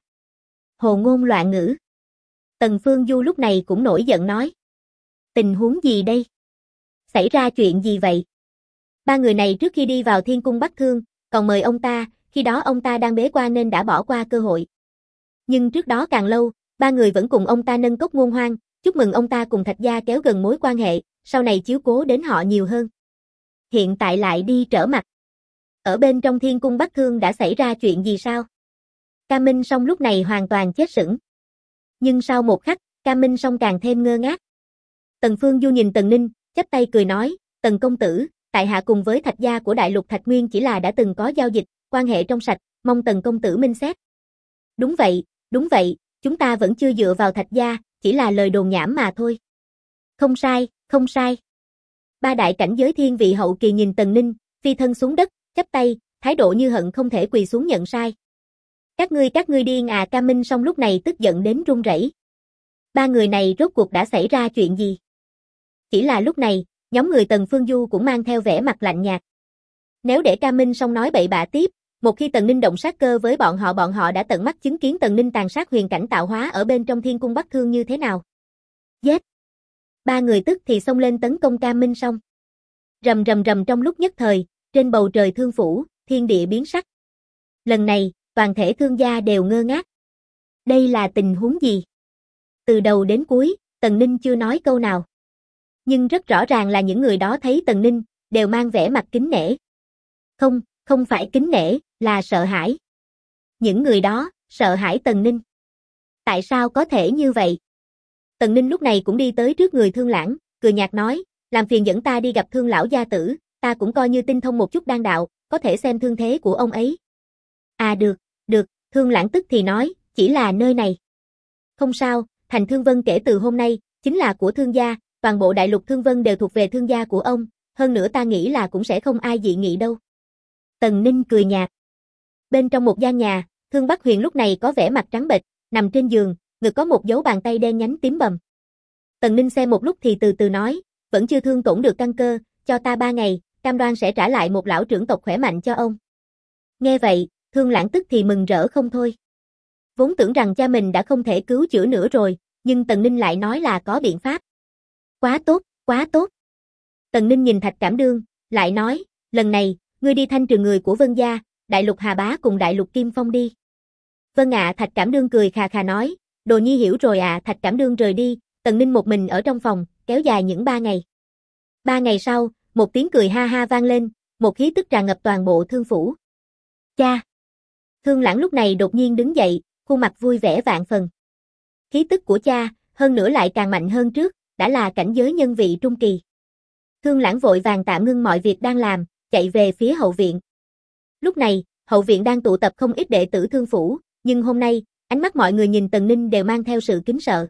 Hồ ngôn loạn ngữ. Tần Phương Du lúc này cũng nổi giận nói. Tình huống gì đây? Xảy ra chuyện gì vậy? Ba người này trước khi đi vào Thiên Cung Bắc Thương, còn mời ông ta, khi đó ông ta đang bế quan nên đã bỏ qua cơ hội. Nhưng trước đó càng lâu, ba người vẫn cùng ông ta nâng cốc ngôn hoan, chúc mừng ông ta cùng Thạch gia kéo gần mối quan hệ, sau này chiếu cố đến họ nhiều hơn. Hiện tại lại đi trở mặt. Ở bên trong Thiên Cung Bắc Thương đã xảy ra chuyện gì sao? Ca Minh Song lúc này hoàn toàn chết sững. Nhưng sau một khắc, Ca Minh Song càng thêm ngơ ngác. Tần Phương Du nhìn Tần Ninh, chắp tay cười nói, Tần công tử, tại hạ cùng với Thạch gia của Đại Lục Thạch Nguyên chỉ là đã từng có giao dịch, quan hệ trong sạch, mong Tần công tử minh xét. Đúng vậy, chúng ta vẫn chưa dựa vào Thạch gia, chỉ là lời đồn nhảm mà thôi. Không sai, không sai. Ba đại cảnh giới thiên vị hậu kỳ nhìn Tần Ninh, phi thân xuống đất, chắp tay, thái độ như hận không thể quỳ xuống nhận sai. Các ngươi điên à? Ca Minh Song lúc này tức giận đến run rẩy. Ba người này rốt cuộc đã xảy ra chuyện gì? Chỉ là lúc này, nhóm người Tần Phương Du cũng mang theo vẻ mặt lạnh nhạt. Nếu để Ca Minh Song nói bậy bạ tiếp, một khi Tần Ninh động sát cơ với bọn họ đã tận mắt chứng kiến Tần Ninh tàn sát huyền cảnh tạo hóa ở bên trong Thiên Cung Bắc Thương như thế nào. Giết! Ba người tức thì xông lên tấn công Ca Minh Song. Rầm rầm rầm trong lúc nhất thời, trên bầu trời Thương phủ, thiên địa biến sắc. Lần này, toàn thể Thương gia đều ngơ ngác. Đây là tình huống gì? Từ đầu đến cuối, Tần Ninh chưa nói câu nào. Nhưng rất rõ ràng là những người đó thấy Tần Ninh, đều mang vẻ mặt kính nể. Không phải kính nể, là sợ hãi. Những người đó, sợ hãi Tần Ninh. Tại sao có thể như vậy? Tần Ninh lúc này cũng đi tới trước người Thương Lãng, cười nhạt nói, làm phiền dẫn ta đi gặp Thương lão gia tử, ta cũng coi như tinh thông một chút đan đạo, có thể xem thương thế của ông ấy. À được, Thương Lãng tức thì nói, chỉ là nơi này. Không sao, thành Thương Vân kể từ hôm nay, chính là của Thương gia, toàn bộ đại lục Thương Vân đều thuộc về Thương gia của ông, hơn nữa ta nghĩ là cũng sẽ không ai dị nghị đâu. Tần Ninh cười nhạt. Bên trong một gian nhà, Thương Bắc Huyền lúc này có vẻ mặt trắng bệch, nằm trên giường, ngực có một dấu bàn tay đen nhánh tím bầm. Tần Ninh xem một lúc thì từ từ nói, vẫn chưa thương tổn được căn cơ, cho ta 3 ngày, cam đoan sẽ trả lại một lão trưởng tộc khỏe mạnh cho ông. Nghe vậy, Thương Lãng tức thì mừng rỡ không thôi. Vốn tưởng rằng cha mình đã không thể cứu chữa nữa rồi, nhưng Tần Ninh lại nói là có biện pháp. Quá tốt, quá tốt. Tần Ninh nhìn Thạch Cảm Đương, lại nói, lần này, ngươi đi thanh trừ người của Vân gia, Đại Lục Hà Bá cùng Đại Lục Kim Phong đi. Vâng ạ, Thạch Cảm Đương cười khà khà nói, Đồ Nhi hiểu rồi ạ. Thạch Cảm Đương rời đi, Tần Ninh một mình ở trong phòng, kéo dài những 3 ngày. 3 ngày sau, một tiếng cười ha ha vang lên, một khí tức tràn ngập toàn bộ thương phủ. Cha! Thương Lãng lúc này đột nhiên đứng dậy, khuôn mặt vui vẻ vạn phần. Khí tức của cha, hơn nữa lại càng mạnh hơn trước, đã là cảnh giới nhân vị trung kỳ. Thương Lãng vội vàng tạm ngưng mọi việc đang làm, chạy về phía hậu viện. Lúc này, hậu viện đang tụ tập không ít đệ tử thương phủ, nhưng hôm nay, ánh mắt mọi người nhìn Tần Ninh đều mang theo sự kính sợ.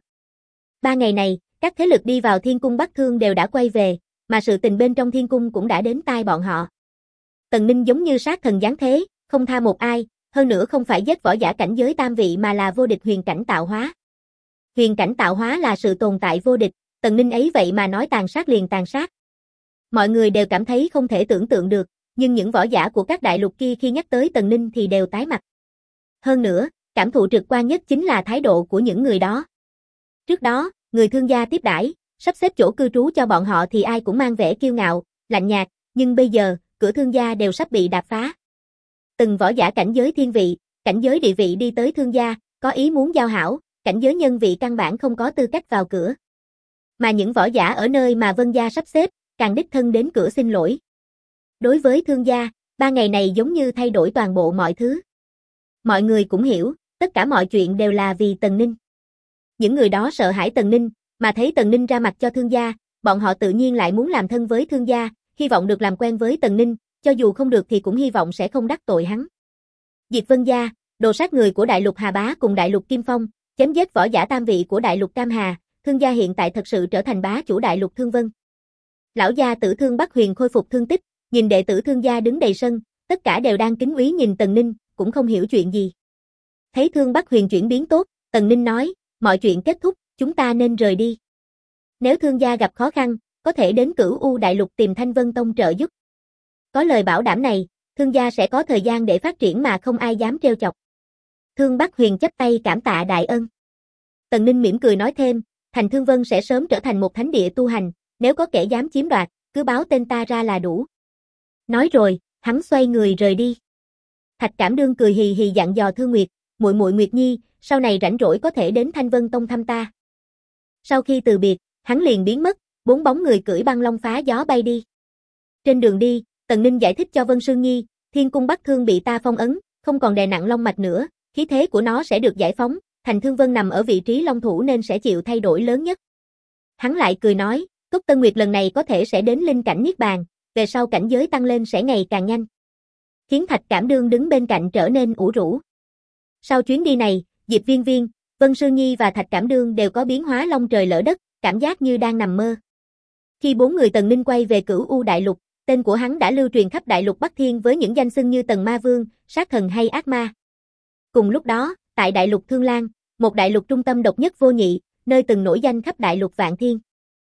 3 ngày này, các thế lực đi vào Thiên Cung Bắc Thương đều đã quay về, mà sự tình bên trong Thiên Cung cũng đã đến tai bọn họ. Tần Ninh giống như sát thần giáng thế, không tha một ai, hơn nữa không phải giết võ giả cảnh giới tam vị mà là vô địch huyền cảnh tạo hóa. Huyền cảnh tạo hóa là sự tồn tại vô địch, Tần Ninh ấy vậy mà nói tàn sát liền tàn sát. Mọi người đều cảm thấy không thể tưởng tượng được, nhưng những võ giả của các đại lục kia khi nhắc tới Tần Ninh thì đều tái mặt. Hơn nữa, cảm thụ trực quan nhất chính là thái độ của những người đó. Trước đó, người Thương gia tiếp đãi, sắp xếp chỗ cư trú cho bọn họ thì ai cũng mang vẻ kiêu ngạo, lạnh nhạt, nhưng bây giờ, cửa Thương gia đều sắp bị đạp phá. Từng võ giả cảnh giới thiên vị, cảnh giới địa vị đi tới Thương gia, có ý muốn giao hảo, cảnh giới nhân vị căn bản không có tư cách vào cửa. Mà những võ giả ở nơi mà Vân gia sắp xếp, càng đích thân đến cửa xin lỗi. Đối với Thương gia, 3 ngày này giống như thay đổi toàn bộ mọi thứ. Mọi người cũng hiểu, tất cả mọi chuyện đều là vì Tần Ninh. Những người đó sợ hãi Tần Ninh, mà thấy Tần Ninh ra mặt cho Thương gia, bọn họ tự nhiên lại muốn làm thân với Thương gia, hy vọng được làm quen với Tần Ninh, cho dù không được thì cũng hy vọng sẽ không đắc tội hắn. Diệt Vân gia, đồ sát người của Đại Lục Hà Bá cùng Đại Lục Kim Phong, chém giết võ giả tam vị của Đại Lục Cam Hà, Thương gia hiện tại thật sự trở thành bá chủ Đại Lục Thương Vân. Lão gia tử Thương Bắc Huyền khôi phục thương tích, nhìn đệ tử Thương gia đứng đầy sân, tất cả đều đang kính úy nhìn Tần Ninh, cũng không hiểu chuyện gì. Thấy Thương Bắc Huyền chuyển biến tốt, Tần Ninh nói, mọi chuyện kết thúc, chúng ta nên rời đi. Nếu Thương gia gặp khó khăn, có thể đến Cửu U Đại Lục tìm Thanh Vân Tông trợ giúp. Có lời bảo đảm này, Thương gia sẽ có thời gian để phát triển mà không ai dám trêu chọc. Thương Bắc Huyền chắp tay cảm tạ đại ân. Tần Ninh mỉm cười nói thêm, Thành Thương Vân sẽ sớm trở thành một thánh địa tu hành, nếu có kẻ dám chiếm đoạt, cứ báo tên ta ra là đủ. Nói rồi, hắn xoay người rời đi. Thạch Cảm Đương cười hì hì dặn dò Thương Nguyệt, muội muội Nguyệt Nhi, sau này rảnh rỗi có thể đến Thanh Vân Tông thăm ta. Sau khi từ biệt, hắn liền biến mất, 4 bóng người cưỡi băng long phá gió bay đi. Trên đường đi, Tần Ninh giải thích cho Vân Sương Nhi, Thiên Cung Bắc Thương bị ta phong ấn, không còn đè nặng long mạch nữa, khí thế của nó sẽ được giải phóng, Thành Thương Vân nằm ở vị trí long thủ nên sẽ chịu thay đổi lớn nhất. Hắn lại cười nói, Cốc Tân Nguyệt lần này có thể sẽ đến linh cảnh niết bàn, về sau cảnh giới tăng lên sẽ ngày càng nhanh. Khiến Thạch Cảm Đương đứng bên cạnh trở nên ủ rũ. Sau chuyến đi này, Diệp Viên Viên, Vân Sương Nhi và Thạch Cảm Đương đều có biến hóa long trời lỡ đất, cảm giác như đang nằm mơ. Khi 4 người Tần Ninh quay về Cửu U Đại Lục, tên của hắn đã lưu truyền khắp Đại Lục Bắc Thiên với những danh xưng như Tần Ma Vương, Sát Thần hay Ác Ma. Cùng lúc đó, tại Đại Lục Thương Lan, một đại lục trung tâm độc nhất vô nhị, nơi từng nổi danh khắp Đại Lục Vạn Thiên.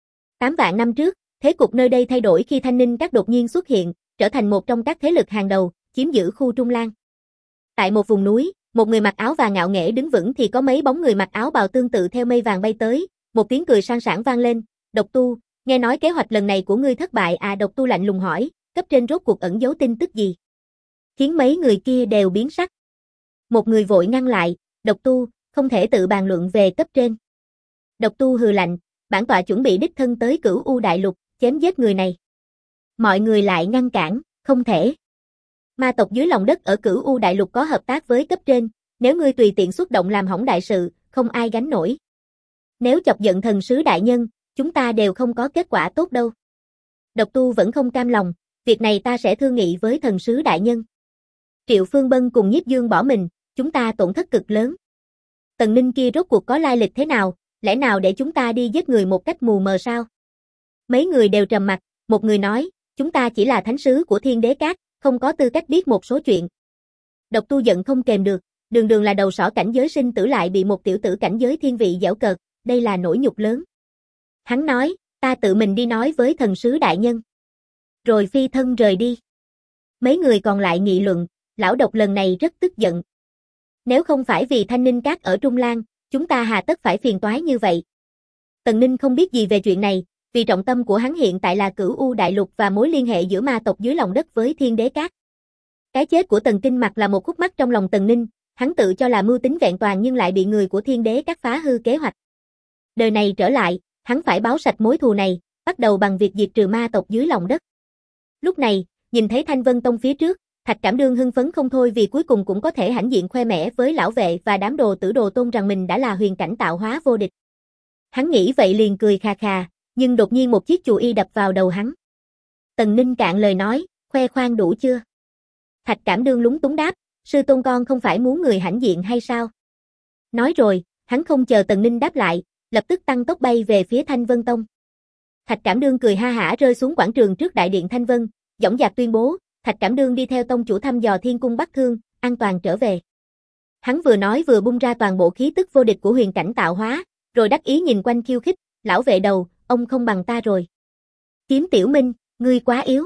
8 vạn năm trước, thế cục nơi đây thay đổi khi Thanh Ninh Các đột nhiên xuất hiện, trở thành một trong các thế lực hàng đầu, chiếm giữ khu Trung Lan. Tại một vùng núi, một người mặc áo vàng ngạo nghễ đứng vững thì có mấy bóng người mặc áo bào tương tự theo mây vàng bay tới, một tiếng cười sang sảng vang lên, Độc Tu, nghe nói kế hoạch lần này của ngươi thất bại à? Độc Tu lạnh lùng hỏi, cấp trên rốt cuộc ẩn giấu tin tức gì? Khiến mấy người kia đều biến sắc. Một người vội ngăn lại, Độc Tu, không thể tự bàn luận về cấp trên. Độc Tu hừ lạnh, bản tọa chuẩn bị đích thân tới Cửu U Đại Lục, chém giết người này. Mọi người lại ngăn cản, không thể. Ma tộc dưới lòng đất ở Cửu U Đại Lục có hợp tác với cấp trên, nếu ngươi tùy tiện xuất động làm hỏng đại sự, không ai gánh nổi. Nếu chọc giận thần sứ đại nhân, chúng ta đều không có kết quả tốt đâu. Độc Tu vẫn không cam lòng, việc này ta sẽ thương nghị với thần sứ đại nhân. Triệu Phương Bân cùng Nhiếp Dương bỏ mình, chúng ta tổn thất cực lớn. Tần Ninh kia rốt cuộc có lai lịch thế nào, lẽ nào để chúng ta đi giết người một cách mù mờ sao? Mấy người đều trầm mặc, một người nói, chúng ta chỉ là thánh sứ của Thiên Đế Các, không có tư cách biết một số chuyện. Độc Tu giận không kềm được, đường đường là đầu sỏ cảnh giới sinh tử lại bị một tiểu tử cảnh giới thiên vị giễu cợt, đây là nỗi nhục lớn. Hắn nói, ta tự mình đi nói với thần sứ đại nhân. Rồi phi thân rời đi. Mấy người còn lại nghị luận, lão độc lần này rất tức giận. Nếu không phải vì Thanh Ninh Các ở Trung Lan, chúng ta hà tất phải phiền toái như vậy. Tần Ninh không biết gì về chuyện này, vì trọng tâm của hắn hiện tại là Cửu U Đại Lục và mối liên hệ giữa ma tộc dưới lòng đất với Thiên Đế Các. Cái chết của Tần Kinh Mặc là một khúc mắc trong lòng Tần Ninh, hắn tự cho là mưu tính vẹn toàn nhưng lại bị người của Thiên Đế Các phá hư kế hoạch. Đời này trở lại, hắn phải báo sạch mối thù này, bắt đầu bằng việc diệt trừ ma tộc dưới lòng đất. Lúc này, nhìn thấy Thanh Vân Tông phía trước, Thạch Cảm Đương hưng phấn không thôi vì cuối cùng cũng có thể hãnh diện khoe mẽ với lão vệ và đám đồ tử đồ tôn rằng mình đã là huyền cảnh tạo hóa vô địch. Hắn nghĩ vậy liền cười khà khà, nhưng đột nhiên một chiếc chù y đập vào đầu hắn. Tần Ninh cạn lời nói, khoe khoang đủ chưa? Thạch Cảm Đương lúng túng đáp, sư tôn con không phải muốn người hãnh diện hay sao? Nói rồi, hắn không chờ Tần Ninh đáp lại, lập tức tăng tốc bay về phía Thanh Vân Tông. Thạch Cảm Đương cười ha hả rơi xuống quảng trường trước đại điện Thanh Vân, dõng dạc tuyên bố, Thạch Cảm Đương đi theo tông chủ thăm dò Thiên Cung Bắc Thương, an toàn trở về. Hắn vừa nói vừa bung ra toàn bộ khí tức vô địch của huyền cảnh tạo hóa, rồi đắc ý nhìn quanh khiêu khích, lão vệ đầu, ông không bằng ta rồi. Kiếm Tiểu Minh, ngươi quá yếu.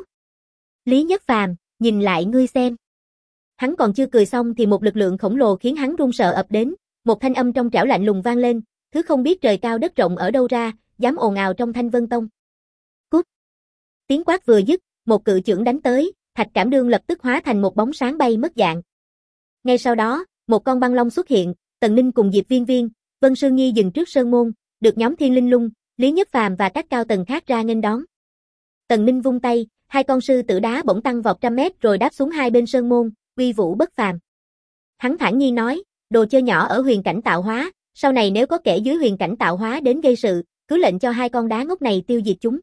Lý Nhất Phàm, nhìn lại ngươi xem. Hắn còn chưa cười xong thì một lực lượng khổng lồ khiến hắn run sợ ập đến, một thanh âm trong trẻo lạnh lùng vang lên, thứ không biết trời cao đất rộng ở đâu ra, dám ồn ào trong Thanh Vân Tông. Cút. Tiếng quát vừa dứt, một cự chưởng đánh tới, Thạch Cảm Đương lập tức hóa thành một bóng sáng bay mất dạng. Ngay sau đó, một con băng long xuất hiện, Tần Ninh cùng Diệp Viên Viên, Vân Sương Nhi dừng trước sơn môn, được nhóm Thiên Linh Lung, Lý Nhất Phàm và các cao tầng khác ra nghênh đón. Tần Ninh vung tay, hai con sư tử đá bỗng tăng vọt trăm mét rồi đáp xuống hai bên sơn môn, uy vũ bất phàm. Hắn thản nhiên nói, đồ chơi nhỏ ở huyền cảnh tạo hóa, sau này nếu có kẻ dưới huyền cảnh tạo hóa đến gây sự, cứ lệnh cho hai con đá ngốc này tiêu diệt chúng.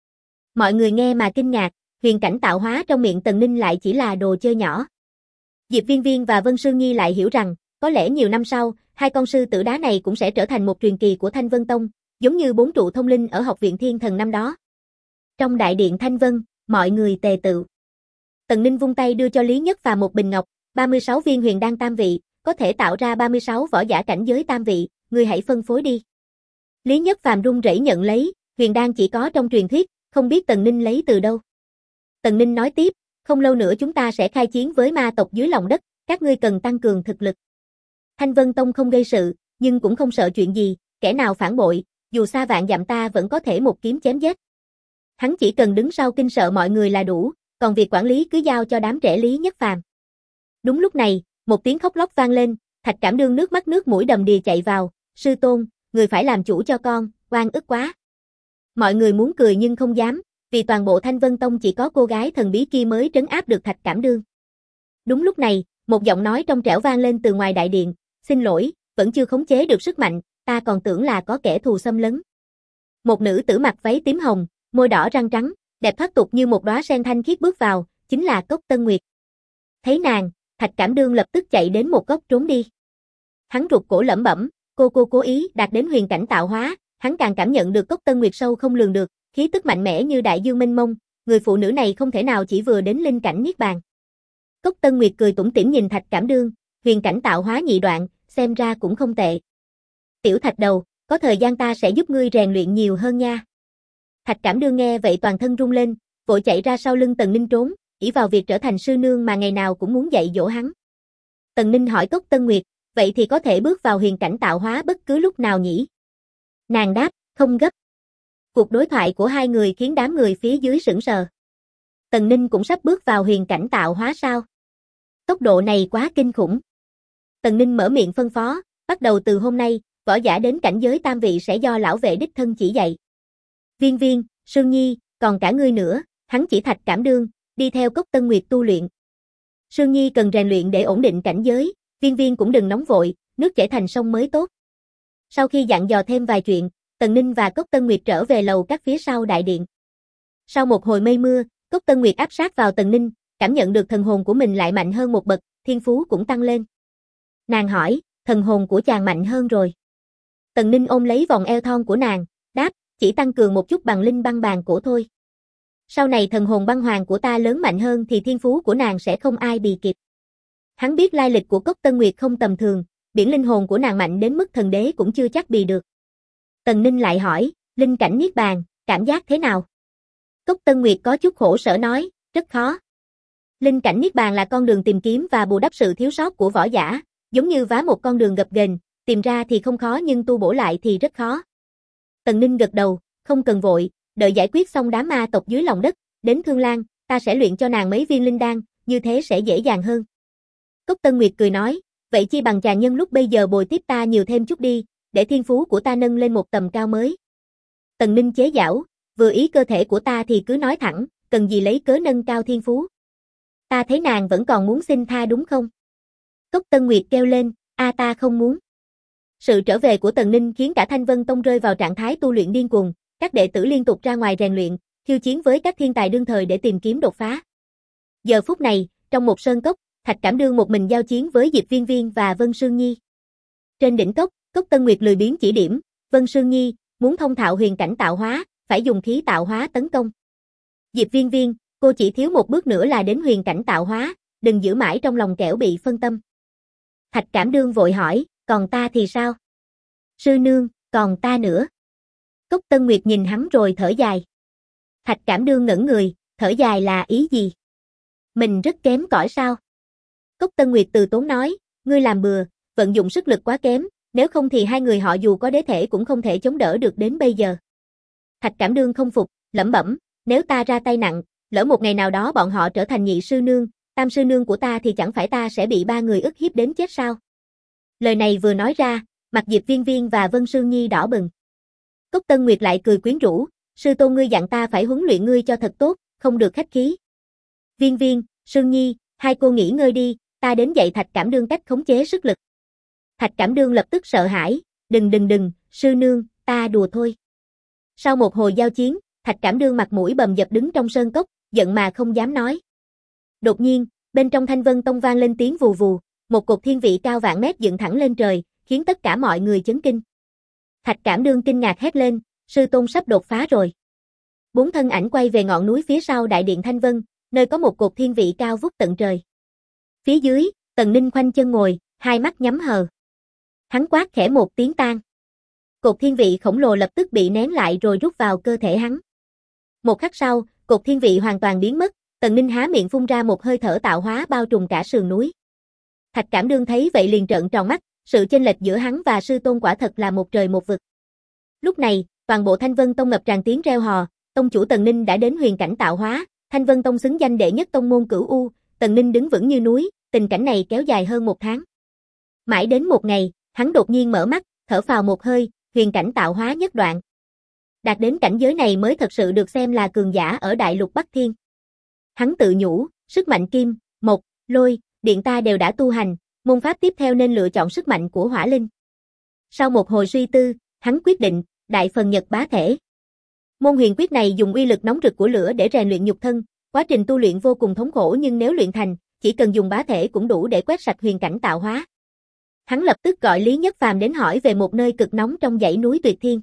Mọi người nghe mà kinh ngạc, huyền cảnh tạo hóa trong miệng Tần Ninh lại chỉ là đồ chơi nhỏ. Diệp Viên Viên và Vân Sương Nhi lại hiểu rằng, có lẽ nhiều năm sau, hai con sư tử đá này cũng sẽ trở thành một truyền kỳ của Thanh Vân Tông, giống như bốn trụ thông linh ở học viện Thiên Thần năm đó. Trong đại điện Thanh Vân, mọi người tề tựu. Tần Ninh vung tay đưa cho Lý Nhất Phàm một bình ngọc, 36 viên huyền đan tam vị, có thể tạo ra 36 võ giả cảnh giới tam vị, ngươi hãy phân phối đi. Lý Nhất Phàm run rẩy nhận lấy, huyền đan chỉ có trong truyền thuyết, không biết Tần Ninh lấy từ đâu. Tần Ninh nói tiếp, không lâu nữa chúng ta sẽ khai chiến với ma tộc dưới lòng đất, các ngươi cần tăng cường thực lực. Thanh Vân Tông không gây sự, nhưng cũng không sợ chuyện gì, kẻ nào phản bội, dù xa vạn dặm ta vẫn có thể một kiếm chém giết. Hắn chỉ cần đứng sau kinh sợ mọi người là đủ, còn việc quản lý cứ giao cho đám trẻ Lý Nhất Phàm. Đúng lúc này, một tiếng khóc lóc vang lên, Thạch Cảm Đương nước mắt nước mũi đầm đìa chạy vào, sư tôn, người phải làm chủ cho con, oan ức quá. Mọi người muốn cười nhưng không dám, vì toàn bộ Thanh Vân Tông chỉ có cô gái thần bí kia mới trấn áp được Thạch Cảm Đương. Đúng lúc này, một giọng nói trong trẻo vang lên từ ngoài đại điện, xin lỗi, vẫn chưa khống chế được sức mạnh, ta còn tưởng là có kẻ thù xâm lấn. Một nữ tử mặc váy tím hồng, môi đỏ răng trắng, đẹp thoát tục như một đóa sen thanh khiết bước vào, chính là Cốc Tân Nguyệt. Thấy nàng, Thạch Cảm Đương lập tức chạy đến một góc trốn đi. Hắn rụt cổ lẩm bẩm, cô cố ý đạt đến huyền cảnh tạo hóa, hắn càng cảm nhận được Cốc Tân Nguyệt sâu không lường được, khí tức mạnh mẽ như đại dương mênh mông, người phụ nữ này không thể nào chỉ vừa đến linh cảnh niết bàn. Cốc Tân Nguyệt cười tủm tỉm nhìn Thạch Cảm Đương, huyền cảnh tạo hóa nhị đoạn, xem ra cũng không tệ. Tiểu Thạch đầu, có thời gian ta sẽ giúp ngươi rèn luyện nhiều hơn nha. Thạch Cảm Đương nghe vậy toàn thân rung lên, vội chạy ra sau lưng Tần Ninh trốn, ỷ vào việc trở thành sư nương mà ngày nào cũng muốn dạy dỗ hắn. Tần Ninh hỏi Cốc Tân Nguyệt, vậy thì có thể bước vào huyền cảnh tạo hóa bất cứ lúc nào nhỉ? Nàng đáp, không gấp. Cuộc đối thoại của hai người khiến đám người phía dưới sững sờ. Tần Ninh cũng sắp bước vào huyền cảnh tạo hóa sao? Tốc độ này quá kinh khủng. Tần Ninh mở miệng phân phó, bắt đầu từ hôm nay, võ giả đến cảnh giới tam vị sẽ do lão vệ đích thân chỉ dạy. Viên Viên, Sương Nhi, còn cả ngươi nữa, hắn chỉ Thạch Cảm Đương, đi theo Cốc Tân Nguyệt tu luyện. Sương Nhi cần rèn luyện để ổn định cảnh giới, Viên Viên cũng đừng nóng vội, nước chảy thành sông mới tốt. Sau khi dặn dò thêm vài chuyện, Tần Ninh và Cốc Tân Nguyệt trở về lầu các phía sau đại điện. Sau một hồi mây mưa, Cốc Tân Nguyệt áp sát vào Tần Ninh, cảm nhận được thần hồn của mình lại mạnh hơn một bậc, thiên phú cũng tăng lên. Nàng hỏi, thần hồn của chàng mạnh hơn rồi. Tần Ninh ôm lấy vòng eo thon của nàng, đáp, chỉ tăng cường một chút bằng linh băng bàn cổ thôi. Sau này thần hồn băng hoàng của ta lớn mạnh hơn thì thiên phú của nàng sẽ không ai bì kịp. Hắn biết lai lịch của Cốc Tân Nguyệt không tầm thường, biển linh hồn của nàng mạnh đến mức thần đế cũng chưa chắc bì được. Tần Ninh lại hỏi, linh cảnh niết bàn, cảm giác thế nào? Cốc Tân Nguyệt có chút khổ sở nói, rất khó. Linh cảnh niết bàn là con đường tìm kiếm và bù đắp sự thiếu sót của võ giả, giống như vá một con đường gập ghềnh, tìm ra thì không khó nhưng tu bổ lại thì rất khó. Tần Ninh gật đầu, không cần vội, đợi giải quyết xong đám ma tộc dưới lòng đất, đến Thương Lan, ta sẽ luyện cho nàng mấy viên linh đan, như thế sẽ dễ dàng hơn. Cốc Tân Nguyệt cười nói, vậy chi bằng chàng nhân lúc bây giờ bồi tiếp ta nhiều thêm chút đi, để thiên phú của ta nâng lên một tầm cao mới. Tần Ninh chế giễu, vừa ý cơ thể của ta thì cứ nói thẳng, cần gì lấy cớ nâng cao thiên phú. Ta thấy nàng vẫn còn muốn xin tha đúng không? Cốc Tân Nguyệt kêu lên, ta không muốn. Sự trở về của Tần Ninh khiến cả Thanh Vân Tông rơi vào trạng thái tu luyện điên cuồng, các đệ tử liên tục ra ngoài rèn luyện, khiêu chiến với các thiên tài đương thời để tìm kiếm đột phá. Giờ phút này, trong một sơn cốc, Thạch Cảm Đương một mình giao chiến với Diệp Viên Viên và Vân Sương Nhi. Trên đỉnh cốc, Cốc Tân Nguyệt lười biếng chỉ điểm, Vân Sương Nhi, muốn thông thạo huyền cảnh tạo hóa, phải dùng khí tạo hóa tấn công. Diệp Viên Viên, cô chỉ thiếu một bước nữa là đến huyền cảnh tạo hóa, đừng giữ mãi trong lòng kẻo bị phân tâm. Thạch Cảm Đương vội hỏi, còn ta thì sao? Sư nương, còn ta nữa. Cốc Tân Nguyệt nhìn hắn rồi thở dài. Thạch Cảm Đương ngẩn người, thở dài là ý gì? Mình rất kém cỏi sao? Cốc Tân Nguyệt từ tốn nói, ngươi làm bừa, vận dụng sức lực quá kém, nếu không thì hai người họ dù có đế thể cũng không thể chống đỡ được đến bây giờ. Thạch Cảm Đương không phục, lẩm bẩm, nếu ta ra tay nặng, lỡ một ngày nào đó bọn họ trở thành nhị sư nương, tam sư nương của ta thì chẳng phải ta sẽ bị ba người ức hiếp đến chết sao? Lời này vừa nói ra, mặt Diệp Viên Viên và Vân Sương Nhi đỏ bừng. Cốc Tân Nguyệt lại cười quyến rũ, sư tôn ngươi dặn ta phải huấn luyện ngươi cho thật tốt, không được khách khí. Viên Viên, Sương Nhi, hai cô nghỉ ngơi đi, ta đến dạy Thạch Cảm Đương cách khống chế sức lực. Thạch Cảm Đương lập tức sợ hãi, đừng, sư nương, ta đùa thôi. Sau một hồi giao chiến, Thạch Cảm Đương mặt mũi bầm dập đứng trong sơn cốc, giận mà không dám nói. Đột nhiên, bên trong Thanh Vân Tông vang lên tiếng vù vù, một cột thiên vị cao vạn mét dựng thẳng lên trời, khiến tất cả mọi người chấn kinh. Thạch Cảm Đương kinh ngạc hét lên, sư tôn sắp đột phá rồi. Bốn thân ảnh quay về ngọn núi phía sau đại điện Thanh Vân, nơi có một cột thiên vị cao vút tận trời. Phía dưới, Tần Ninh khoanh chân ngồi, hai mắt nhắm hờ. Hắn quát khẽ một tiếng tan. Cột thiên vị khổng lồ lập tức bị nén lại rồi rút vào cơ thể hắn. Một khắc sau, cột thiên vị hoàn toàn biến mất, Tần Ninh há miệng phun ra một hơi thở tạo hóa bao trùm cả sườn núi. Thạch Cảm Đương thấy vậy liền trợn tròn mắt, sự chênh lệch giữa hắn và sư tôn quả thật là một trời một vực. Lúc này, toàn bộ Thanh Vân Tông ngập tràn tiếng reo hò, tông chủ Tần Ninh đã đến huyền cảnh tạo hóa, Thanh Vân Tông xứng danh đệ nhất tông môn Cửu U, Tần Ninh đứng vững như núi, tình cảnh này kéo dài hơn một tháng. Mãi đến một ngày, hắn đột nhiên mở mắt, thở phào một hơi, huyền cảnh tạo hóa nhất đoạn. Đạt đến cảnh giới này mới thật sự được xem là cường giả ở đại lục Bắc Thiên. Hắn tự nhủ, sức mạnh kim, mộc, lôi, điện ta đều đã tu hành, môn pháp tiếp theo nên lựa chọn sức mạnh của hỏa linh. Sau một hồi suy tư, hắn quyết định, đại phần nhật bá thể. Môn huyền quyết này dùng uy lực nóng rực của lửa để rèn luyện nhục thân, quá trình tu luyện vô cùng thống khổ nhưng nếu luyện thành, chỉ cần dùng bá thể cũng đủ để quét sạch huyền cảnh tạo hóa. Hắn lập tức gọi Lý Nhất Phàm đến hỏi về một nơi cực nóng trong dãy núi Tuyệt Thiên.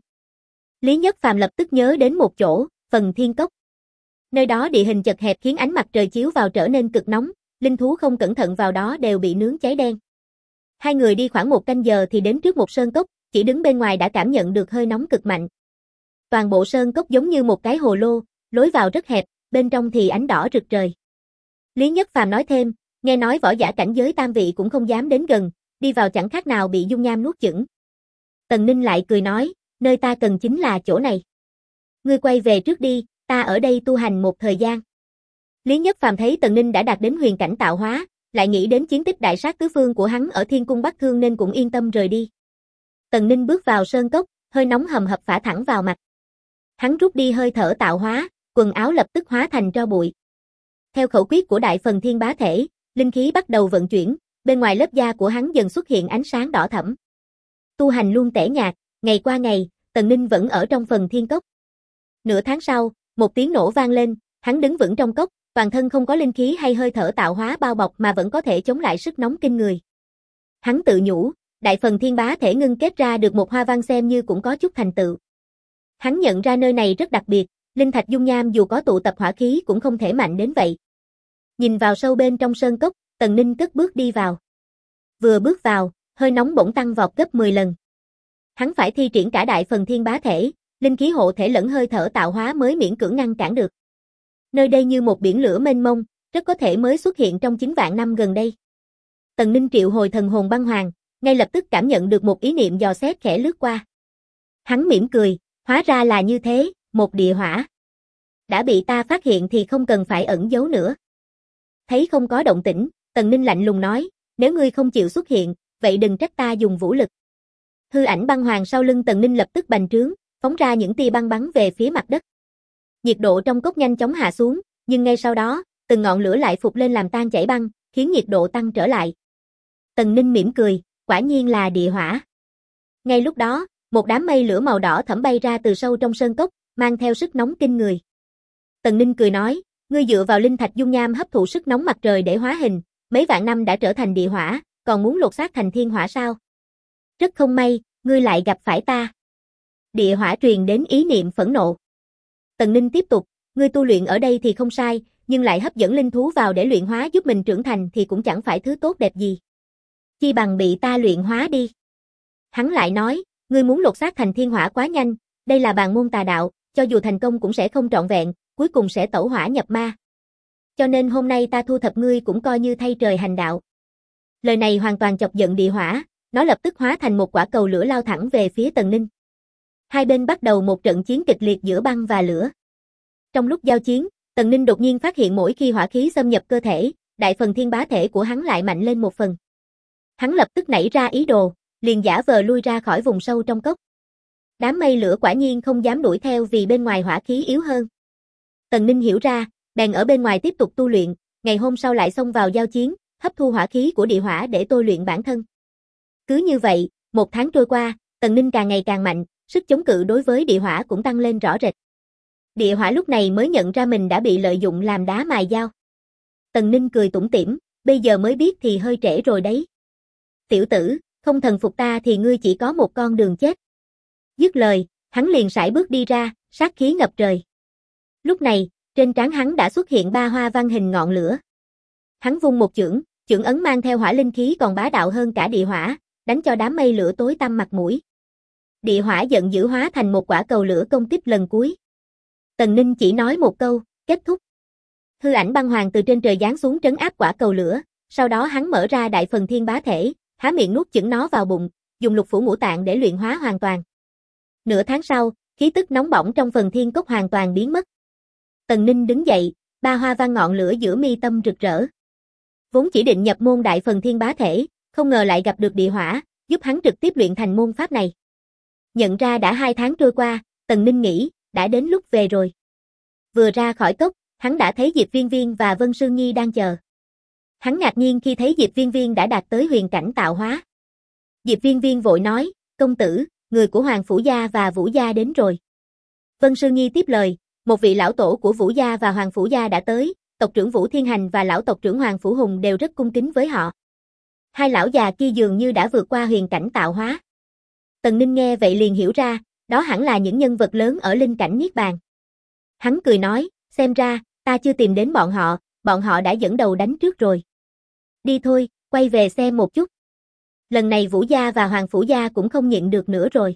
Lý Nhất Phàm lập tức nhớ đến một chỗ, Phần Thiên Cốc. Nơi đó địa hình chật hẹp khiến ánh mặt trời chiếu vào trở nên cực nóng, linh thú không cẩn thận vào đó đều bị nướng cháy đen. Hai người đi khoảng một canh giờ thì đến trước một sơn cốc, chỉ đứng bên ngoài đã cảm nhận được hơi nóng cực mạnh. Toàn bộ sơn cốc giống như một cái hồ lô, lối vào rất hẹp, bên trong thì ánh đỏ rực trời. Lý Nhất Phàm nói thêm, nghe nói võ giả cảnh giới tam vị cũng không dám đến gần, đi vào chẳng khác nào bị dung nham nuốt chửng. Tần Ninh lại cười nói, nơi ta cần chính là chỗ này. Ngươi quay về trước đi, ta ở đây tu hành một thời gian. Lý Nhất Phàm thấy Tần Ninh đã đạt đến huyền cảnh tạo hóa, lại nghĩ đến chiến tích đại sát tứ phương của hắn ở Thiên Cung Bắc Thương nên cũng yên tâm rời đi. Tần Ninh bước vào sơn cốc, hơi nóng hầm hập phả thẳng vào mặt. Hắn rút đi hơi thở tạo hóa, quần áo lập tức hóa thành tro bụi. Theo khẩu quyết của đại phần thiên bá thể, linh khí bắt đầu vận chuyển, bên ngoài lớp da của hắn dần xuất hiện ánh sáng đỏ thẫm. Tu hành luôn tẻ nhạt, Ngày qua ngày, Tần Ninh vẫn ở trong phần thiên cốc. Nửa tháng sau, một tiếng nổ vang lên, hắn đứng vững trong cốc, toàn thân không có linh khí hay hơi thở tạo hóa bao bọc mà vẫn có thể chống lại sức nóng kinh người. Hắn tự nhủ, đại phần thiên bá thể ngưng kết ra được một hoa văn xem như cũng có chút thành tựu. Hắn nhận ra nơi này rất đặc biệt, linh thạch dung nham dù có tụ tập hỏa khí cũng không thể mạnh đến vậy. Nhìn vào sâu bên trong sơn cốc, Tần Ninh cất bước đi vào. Vừa bước vào, hơi nóng bỗng tăng vọt gấp 10 lần. Hắn phải thi triển cả đại phần thiên bá thể, linh khí hộ thể lẫn hơi thở tạo hóa mới miễn cưỡng ngăn cản được. Nơi đây như một biển lửa mênh mông, rất có thể mới xuất hiện trong 9 vạn năm gần đây. Tần Ninh triệu hồi thần hồn băng hoàng, ngay lập tức cảm nhận được một ý niệm dò xét khẽ lướt qua. Hắn mỉm cười, hóa ra là như thế, một địa hỏa. Đã bị ta phát hiện thì không cần phải ẩn giấu nữa. Thấy không có động tĩnh, Tần Ninh lạnh lùng nói, nếu ngươi không chịu xuất hiện, vậy đừng trách ta dùng vũ lực. Hư ảnh băng hoàng sau lưng Tần Ninh lập tức bành trướng, phóng ra những tia băng bắn về phía mặt đất. Nhiệt độ trong cốc nhanh chóng hạ xuống, nhưng ngay sau đó, từng ngọn lửa lại phục lên làm tan chảy băng, khiến nhiệt độ tăng trở lại. Tần Ninh mỉm cười, quả nhiên là địa hỏa. Ngay lúc đó, một đám mây lửa màu đỏ thẫm bay ra từ sâu trong sơn cốc, mang theo sức nóng kinh người. Tần Ninh cười nói, ngươi dựa vào linh thạch dung nham hấp thụ sức nóng mặt trời để hóa hình, mấy vạn năm đã trở thành địa hỏa, còn muốn lột xác thành thiên hỏa sao? Rất không may, ngươi lại gặp phải ta. Địa hỏa truyền đến ý niệm phẫn nộ. Tần Ninh tiếp tục, ngươi tu luyện ở đây thì không sai, nhưng lại hấp dẫn linh thú vào để luyện hóa giúp mình trưởng thành thì cũng chẳng phải thứ tốt đẹp gì. Chi bằng bị ta luyện hóa đi. Hắn lại nói, ngươi muốn lột xác thành thiên hỏa quá nhanh, đây là bàn môn tà đạo, cho dù thành công cũng sẽ không trọn vẹn, cuối cùng sẽ tẩu hỏa nhập ma. Cho nên hôm nay ta thu thập ngươi cũng coi như thay trời hành đạo. Lời này hoàn toàn chọc giận địa hỏa, nó lập tức hóa thành một quả cầu lửa lao thẳng về phía Tần Ninh. Hai bên bắt đầu một trận chiến kịch liệt giữa băng và lửa. Trong lúc giao chiến, Tần Ninh đột nhiên phát hiện mỗi khi hỏa khí xâm nhập cơ thể, đại phần thiên bá thể của hắn lại mạnh lên một phần. Hắn lập tức nảy ra ý đồ, liền giả vờ lui ra khỏi vùng sâu trong cốc. Đám mây lửa quả nhiên không dám đuổi theo vì bên ngoài hỏa khí yếu hơn. Tần Ninh hiểu ra, bèn ở bên ngoài tiếp tục tu luyện, ngày hôm sau lại xông vào giao chiến, hấp thu hỏa khí của địa hỏa để tôi luyện bản thân. Cứ như vậy, một tháng trôi qua, Tần Ninh càng ngày càng mạnh, sức chống cự đối với địa hỏa cũng tăng lên rõ rệt. Địa hỏa lúc này mới nhận ra mình đã bị lợi dụng làm đá mài dao. Tần Ninh cười tủm tỉm, bây giờ mới biết thì hơi trễ rồi đấy. Tiểu tử, không thần phục ta thì ngươi chỉ có một con đường chết. Dứt lời, hắn liền sải bước đi ra, sát khí ngập trời. Lúc này, trên trán hắn đã xuất hiện 3 hoa văn hình ngọn lửa. Hắn vung một chưởng, chưởng ấn mang theo hỏa linh khí còn bá đạo hơn cả địa hỏa, đánh cho đám mây lửa tối tăm mặt mũi. Địa hỏa giận dữ hóa thành một quả cầu lửa công kích lần cuối. Tần Ninh chỉ nói một câu, kết thúc. Hư ảnh băng hoàng từ trên trời giáng xuống trấn áp quả cầu lửa, sau đó hắn mở ra đại phần thiên bá thể, há miệng nuốt chửng nó vào bụng, dùng lục phủ ngũ tạng để luyện hóa hoàn toàn. Nửa tháng sau, khí tức nóng bỏng trong phần thiên cốc hoàn toàn biến mất. Tần Ninh đứng dậy, 3 hoa văn ngọn lửa giữa mi tâm rực rỡ. Vốn chỉ định nhập môn đại phần thiên bá thể, không ngờ lại gặp được địa hỏa, giúp hắn trực tiếp luyện thành môn pháp này. Nhận ra đã 2 tháng trôi qua, Tần Ninh nghĩ, đã đến lúc về rồi. Vừa ra khỏi cốc, hắn đã thấy Diệp Viên Viên và Vân Sương Nhi đang chờ. Hắn ngạc nhiên khi thấy Diệp Viên Viên đã đạt tới huyền cảnh tạo hóa. Diệp Viên Viên vội nói, công tử, người của Hoàng Phủ Gia và Vũ Gia đến rồi. Vân Sương Nhi tiếp lời, một vị lão tổ của Vũ Gia và Hoàng Phủ Gia đã tới, tộc trưởng Vũ Thiên Hành và lão tộc trưởng Hoàng Phủ Hùng đều rất cung kính với họ. Hai lão già kia dường như đã vượt qua huyền cảnh tạo hóa. Tần Ninh nghe vậy liền hiểu ra, đó hẳn là những nhân vật lớn ở linh cảnh Niết Bàn. Hắn cười nói, xem ra, ta chưa tìm đến bọn họ đã dẫn đầu đánh trước rồi. Đi thôi, quay về xem một chút. Lần này Vũ Gia và Hoàng Phủ Gia cũng không nhịn được nữa rồi.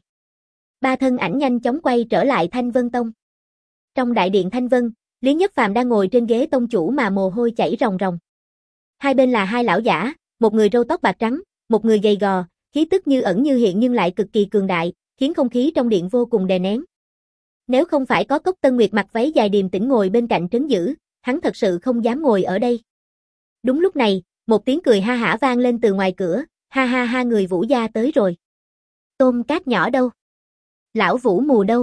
3 thân ảnh nhanh chóng quay trở lại Thanh Vân Tông. Trong đại điện Thanh Vân, Lý Nhất Phàm đang ngồi trên ghế tông chủ mà mồ hôi chảy ròng ròng. Hai bên là hai lão giả, một người râu tóc bạc trắng, một người gầy gò, khí tức như ẩn như hiện nhưng lại cực kỳ cường đại, khiến không khí trong điện vô cùng đè nén. Nếu không phải có Cốc Tân Nguyệt mặc váy dài điềm tĩnh ngồi bên cạnh trấn giữ, hắn thật sự không dám ngồi ở đây. Đúng lúc này, một tiếng cười ha hả vang lên từ ngoài cửa, ha ha ha, người Vũ Gia tới rồi. Tôm Cát nhỏ đâu? Lão Vũ Mù đâu?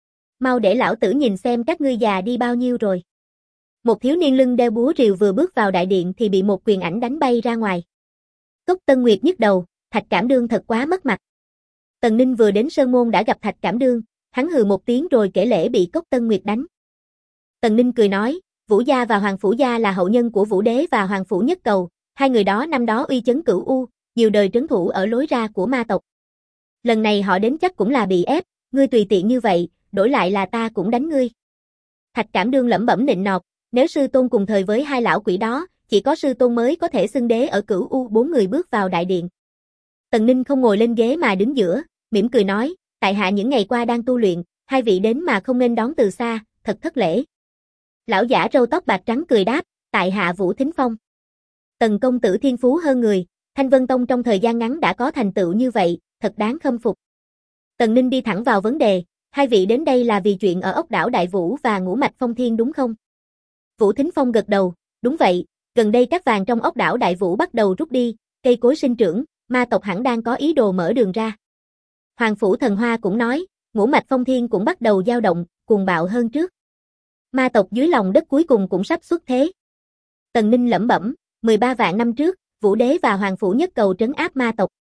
Mau để lão tử nhìn xem các ngươi già đi bao nhiêu rồi. Một thiếu niên lưng đeo búa rìu vừa bước vào đại điện thì bị một quyền ảnh đánh bay ra ngoài. Cốc Tân Nguyệt nhức đầu, Thạch Cảm Đương thật quá mất mặt. Tần Ninh vừa đến Sơn Môn đã gặp Thạch Cảm Đương, hắn hừ một tiếng rồi kể lể bị Cốc Tân Nguyệt đánh. Tần Ninh cười nói, Vũ gia và Hoàng Phủ gia là hậu nhân của Vũ Đế và Hoàng Phủ Nhất Cầu, hai người đó năm đó uy chấn Cửu U, nhiều đời trấn thủ ở lối ra của ma tộc. Lần này họ đến chắc cũng là bị ép, ngươi tùy tiện như vậy, đổi lại là ta cũng đánh ngươi. Thạch Cảm Đương lẩm bẩm nịnh nọt, nếu sư tôn cùng thời với hai lão quỷ đó, chỉ có sư tôn mới có thể xưng đế ở Cửu U. Bốn người bước vào đại điện. Tần Ninh không ngồi lên ghế mà đứng giữa, mỉm cười nói, tại hạ những ngày qua đang tu luyện, hai vị đến mà không nên đón từ xa, thật thất lễ. Lão giả râu tóc bạc trắng cười đáp, tại hạ Vũ Thính Phong. Tần công tử thiên phú hơn người, Thanh Vân Tông trong thời gian ngắn đã có thành tựu như vậy, thật đáng khâm phục. Tần Ninh đi thẳng vào vấn đề, hai vị đến đây là vì chuyện ở ốc đảo Đại Vũ và Ngũ Mạch Phong Thiên đúng không? Vũ Thính Phong gật đầu, đúng vậy, gần đây các vàng trong ốc đảo Đại Vũ bắt đầu rút đi, cây cối sinh trưởng, ma tộc hẳn đang có ý đồ mở đường ra. Hoàng Phủ Thần Hoa cũng nói, Ngũ Mạch Phong Thiên cũng bắt đầu dao động, cuồng bạo hơn trước. Ma tộc dưới lòng đất cuối cùng cũng sắp xuất thế. Tần Ninh lẩm bẩm, 13 vạn năm trước, Vũ Đế và Hoàng Phủ Nhất Cầu trấn áp ma tộc.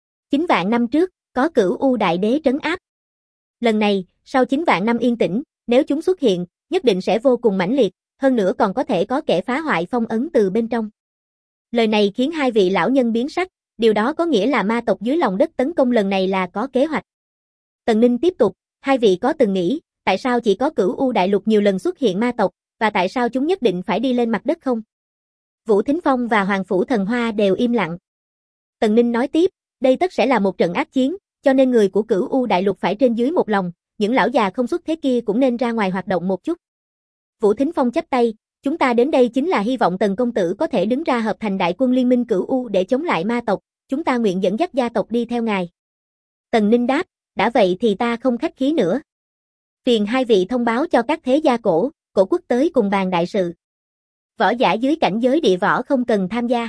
9 vạn năm trước, có Cửu U Đại Đế trấn áp. Lần này, sau 9 vạn năm yên tĩnh, nếu chúng xuất hiện, nhất định sẽ vô cùng mãnh liệt, hơn nữa còn có thể có kẻ phá hoại phong ấn từ bên trong. Lời này khiến hai vị lão nhân biến sắc, điều đó có nghĩa là ma tộc dưới lòng đất tấn công lần này là có kế hoạch. Tần Ninh tiếp tục, hai vị có từng nghĩ, tại sao chỉ có Cửu U Đại Lục nhiều lần xuất hiện ma tộc, và tại sao chúng nhất định phải đi lên mặt đất không? Vũ Thính Phong và Hoàng Phủ Thần Hoa đều im lặng. Tần Ninh nói tiếp, đây tất sẽ là một trận ác chiến, cho nên người của Cửu U Đại Lục phải trên dưới một lòng, những lão già không xuất thế kia cũng nên ra ngoài hoạt động một chút. Vũ Thính Phong chắp tay, chúng ta đến đây chính là hy vọng Tần công tử có thể đứng ra hợp thành đại quân liên minh Cửu U để chống lại ma tộc, chúng ta nguyện dẫn dắt gia tộc đi theo ngài. Tần Ninh đáp, đã vậy thì ta không khách khí nữa. Phiền hai vị thông báo cho các thế gia cổ quốc tới cùng bàn đại sự. Võ giả dưới cảnh giới địa võ không cần tham gia.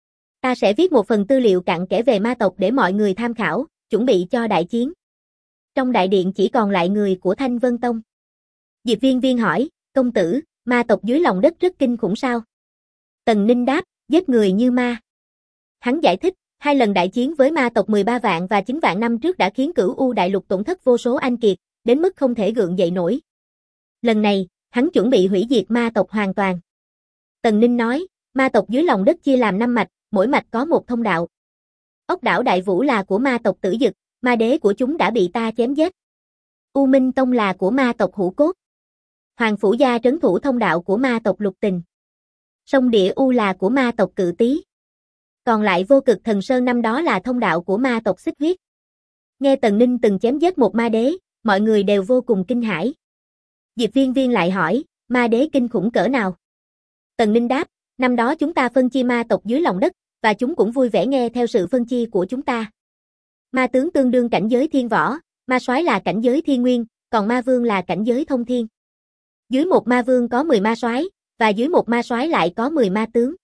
Ta sẽ viết một phần tư liệu cặn kẽ về ma tộc để mọi người tham khảo, chuẩn bị cho đại chiến. Trong đại điện chỉ còn lại người của Thanh Vân Tông. Diệp Viên Viên hỏi, công tử, ma tộc dưới lòng đất rất kinh khủng sao? Tần Ninh đáp, giết người như ma. Hắn giải thích, hai lần đại chiến với ma tộc 13 vạn và 9 vạn năm trước đã khiến Cửu U Đại Lục tổn thất vô số anh kiệt, đến mức không thể gượng dậy nổi. Lần này, hắn chuẩn bị hủy diệt ma tộc hoàn toàn. Tần Ninh nói, ma tộc dưới lòng đất chia làm 5 mạch, mỗi mạch có một thông đạo. Ốc đảo Đại Vũ là của ma tộc Tử Dực, ma đế của chúng đã bị ta chém giết. U Minh Tông là của ma tộc Hữu Cốt. Hoàng Phủ gia trấn thủ thông đạo của ma tộc Lục Tình. Sông Địa U là của ma tộc Cự Tý. Còn lại Vô Cực Thần Sơn năm đó là thông đạo của ma tộc Xích Huyết. Nghe Tần Ninh từng chém giết một ma đế, mọi người đều vô cùng kinh hãi. Diệp Viên Viên lại hỏi, ma đế kinh khủng cỡ nào? Tần Ninh đáp, năm đó chúng ta phân chia ma tộc dưới lòng đất, và chúng cũng vui vẻ nghe theo sự phân chia của chúng ta. Ma tướng tương đương cảnh giới thiên võ, ma soái là cảnh giới thiên nguyên, còn ma vương là cảnh giới thông thiên. Dưới một ma vương có 10 ma soái, và dưới một ma soái lại có 10 ma tướng.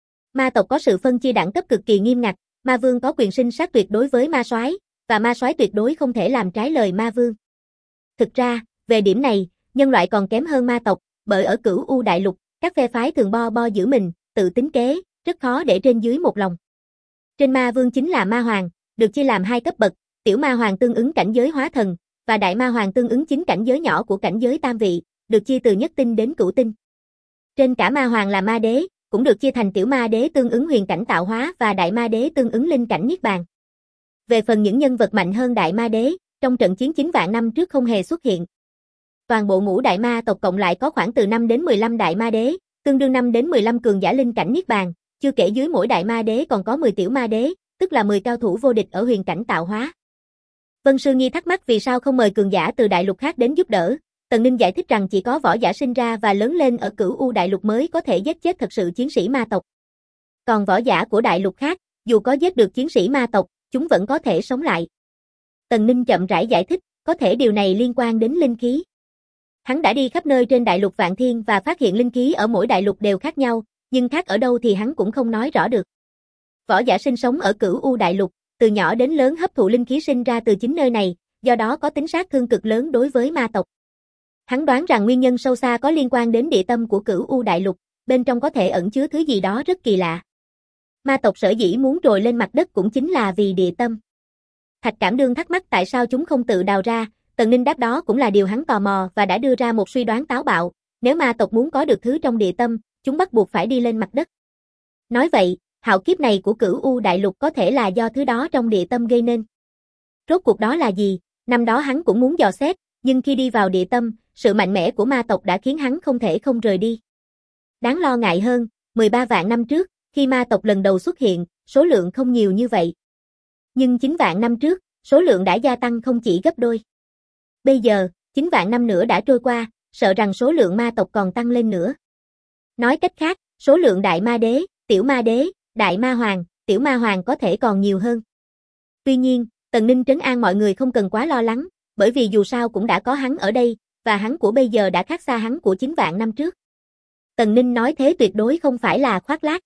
Ma tộc có sự phân chia đẳng cấp cực kỳ nghiêm ngặt, ma vương có quyền sinh sát tuyệt đối với ma soái, và ma soái tuyệt đối không thể làm trái lời ma vương. Thực ra, về điểm này, nhân loại còn kém hơn ma tộc, bởi ở Cửu U Đại Lục, các phe phái thường bo giữ mình, tự tính kế, rất khó để trên dưới một lòng. Trên ma vương chính là ma hoàng, được chia làm 2 cấp bậc, tiểu ma hoàng tương ứng cảnh giới hóa thần, và đại ma hoàng tương ứng chính cảnh giới nhỏ của cảnh giới tam vị, được chia từ nhất tinh đến cửu tinh. Trên cả ma hoàng là ma đế, cũng được chia thành tiểu ma đế tương ứng huyền cảnh tạo hóa và đại ma đế tương ứng linh cảnh niết bàn. Về phần những nhân vật mạnh hơn đại ma đế, trong trận chiến 9 vạn năm trước không hề xuất hiện. Toàn bộ ngũ đại ma tộc cộng lại có khoảng từ 5 đến 15 đại ma đế, tương đương 5 đến 15 cường giả linh cảnh niết bàn, chưa kể dưới mỗi đại ma đế còn có 10 tiểu ma đế, tức là 10 cao thủ vô địch ở huyền cảnh tạo hóa. Vân Sư Nhi thắc mắc vì sao không mời cường giả từ đại lục khác đến giúp đỡ. Tần Ninh giải thích rằng chỉ có võ giả sinh ra và lớn lên ở Cửu U Đại Lục mới có thể giết chết thật sự chiến sĩ ma tộc. Còn võ giả của đại lục khác, dù có giết được chiến sĩ ma tộc, chúng vẫn có thể sống lại. Tần Ninh chậm rãi giải thích, có thể điều này liên quan đến linh khí. Hắn đã đi khắp nơi trên đại lục Vạn Thiên và phát hiện linh khí ở mỗi đại lục đều khác nhau, nhưng khác ở đâu thì hắn cũng không nói rõ được. Võ giả sinh sống ở Cửu U Đại Lục, từ nhỏ đến lớn hấp thụ linh khí sinh ra từ chính nơi này, do đó có tính sát thương cực lớn đối với ma tộc. Hắn đoán rằng nguyên nhân sâu xa có liên quan đến địa tâm của Cửu U Đại Lục, bên trong có thể ẩn chứa thứ gì đó rất kỳ lạ. Ma tộc sở dĩ muốn trồi lên mặt đất cũng chính là vì địa tâm. Thạch Cảm Đương thắc mắc tại sao chúng không tự đào ra, Tần Ninh đáp đó cũng là điều hắn tò mò và đã đưa ra một suy đoán táo bạo, nếu ma tộc muốn có được thứ trong địa tâm, chúng bắt buộc phải đi lên mặt đất. Nói vậy, hạo kiếp này của Cửu U Đại Lục có thể là do thứ đó trong địa tâm gây nên. Rốt cuộc đó là gì? Năm đó hắn cũng muốn dò xét, nhưng khi đi vào địa tâm, sự mạnh mẽ của ma tộc đã khiến hắn không thể không rời đi. Đáng lo ngại hơn, 13 vạn năm trước, khi ma tộc lần đầu xuất hiện, số lượng không nhiều như vậy. Nhưng 9 vạn năm trước, số lượng đã gia tăng không chỉ gấp đôi. Bây giờ, 9 vạn năm nữa đã trôi qua, sợ rằng số lượng ma tộc còn tăng lên nữa. Nói cách khác, số lượng đại ma đế, tiểu ma đế, đại ma hoàng, tiểu ma hoàng có thể còn nhiều hơn. Tuy nhiên, Tần Ninh trấn an mọi người không cần quá lo lắng, bởi vì dù sao cũng đã có hắn ở đây, và hắn của bây giờ đã khác xa hắn của 9 vạn năm trước. Tần Ninh nói thế tuyệt đối không phải là khoác lác.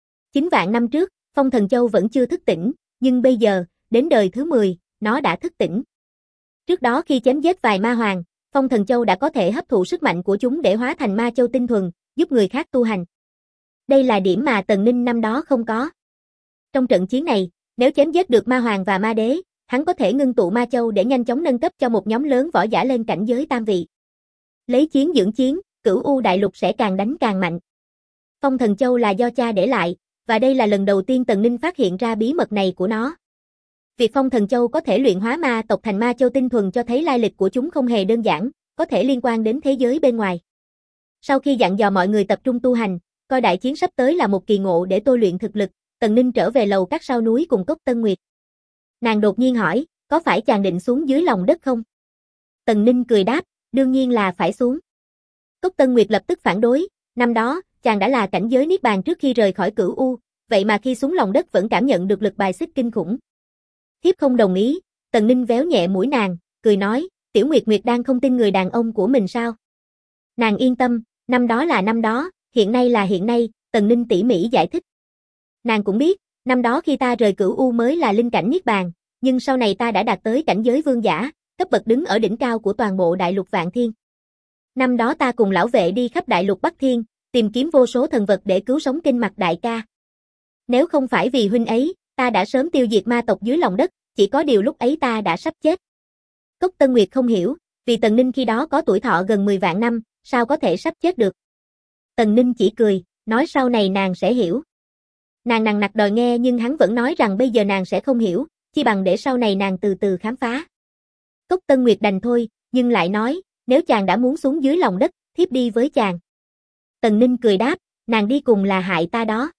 9 vạn năm trước, Phong Thần Châu vẫn chưa thức tỉnh, nhưng bây giờ, đến đời thứ 10, nó đã thức tỉnh. Trước đó khi chém giết vài ma hoàng, Phong Thần Châu đã có thể hấp thụ sức mạnh của chúng để hóa thành ma châu tinh thuần, giúp người khác tu hành. Đây là điểm mà Tần Ninh năm đó không có. Trong trận chiến này, nếu chém giết được ma hoàng và ma đế, hắn có thể ngưng tụ ma châu để nhanh chóng nâng cấp cho một nhóm lớn võ giả lên cảnh giới tam vị. Lấy chiến dưỡng chiến, Cửu U Đại Lục sẽ càng đánh càng mạnh. Phong Thần Châu là do cha để lại, và đây là lần đầu tiên Tần Ninh phát hiện ra bí mật này của nó. Việc Phong Thần Châu có thể luyện hóa ma tộc thành ma châu tinh thuần cho thấy lai lịch của chúng không hề đơn giản, có thể liên quan đến thế giới bên ngoài. Sau khi dặn dò mọi người tập trung tu hành, coi đại chiến sắp tới là một kỳ ngộ để tôi luyện thực lực, Tần Ninh trở về lầu các sau núi cùng Cốc Tân Nguyệt. Nàng đột nhiên hỏi, có phải chàng định xuống dưới lòng đất không? Tần Ninh cười đáp, đương nhiên là phải xuống. Cốc Tân Nguyệt lập tức phản đối, năm đó, chàng đã là cảnh giới Niết Bàn trước khi rời khỏi Cửu U, vậy mà khi xuống lòng đất vẫn cảm nhận được lực bài xích kinh khủng. Thiếp không đồng ý, Tần Ninh véo nhẹ mũi nàng, cười nói, Tiểu Nguyệt Nguyệt đang không tin người đàn ông của mình sao? Nàng yên tâm, năm đó là năm đó, hiện nay là hiện nay, Tần Ninh tỉ mỉ giải thích. Nàng cũng biết, năm đó khi ta rời Cửu U mới là linh cảnh Niết Bàn, nhưng sau này ta đã đạt tới cảnh giới vương giả, cấp bậc đứng ở đỉnh cao của toàn bộ đại lục Vạn Thiên. Năm đó ta cùng lão vệ đi khắp đại lục Bắc Thiên, tìm kiếm vô số thần vật để cứu sống Kinh Mạch đại ca. Nếu không phải vì huynh ấy, ta đã sớm tiêu diệt ma tộc dưới lòng đất, chỉ có điều lúc ấy ta đã sắp chết. Cốc Tân Nguyệt không hiểu, vì Tần Ninh khi đó có tuổi thọ gần 10 vạn năm, sao có thể sắp chết được. Tần Ninh chỉ cười, nói sau này nàng sẽ hiểu. Nàng nằng nặc đòi nghe nhưng hắn vẫn nói rằng bây giờ nàng sẽ không hiểu, chi bằng để sau này nàng từ từ khám phá. Cốc Tân Nguyệt đành thôi, nhưng lại nói, nếu chàng đã muốn xuống dưới lòng đất, thiếp đi với chàng. Tần Ninh cười đáp, nàng đi cùng là hại ta đó.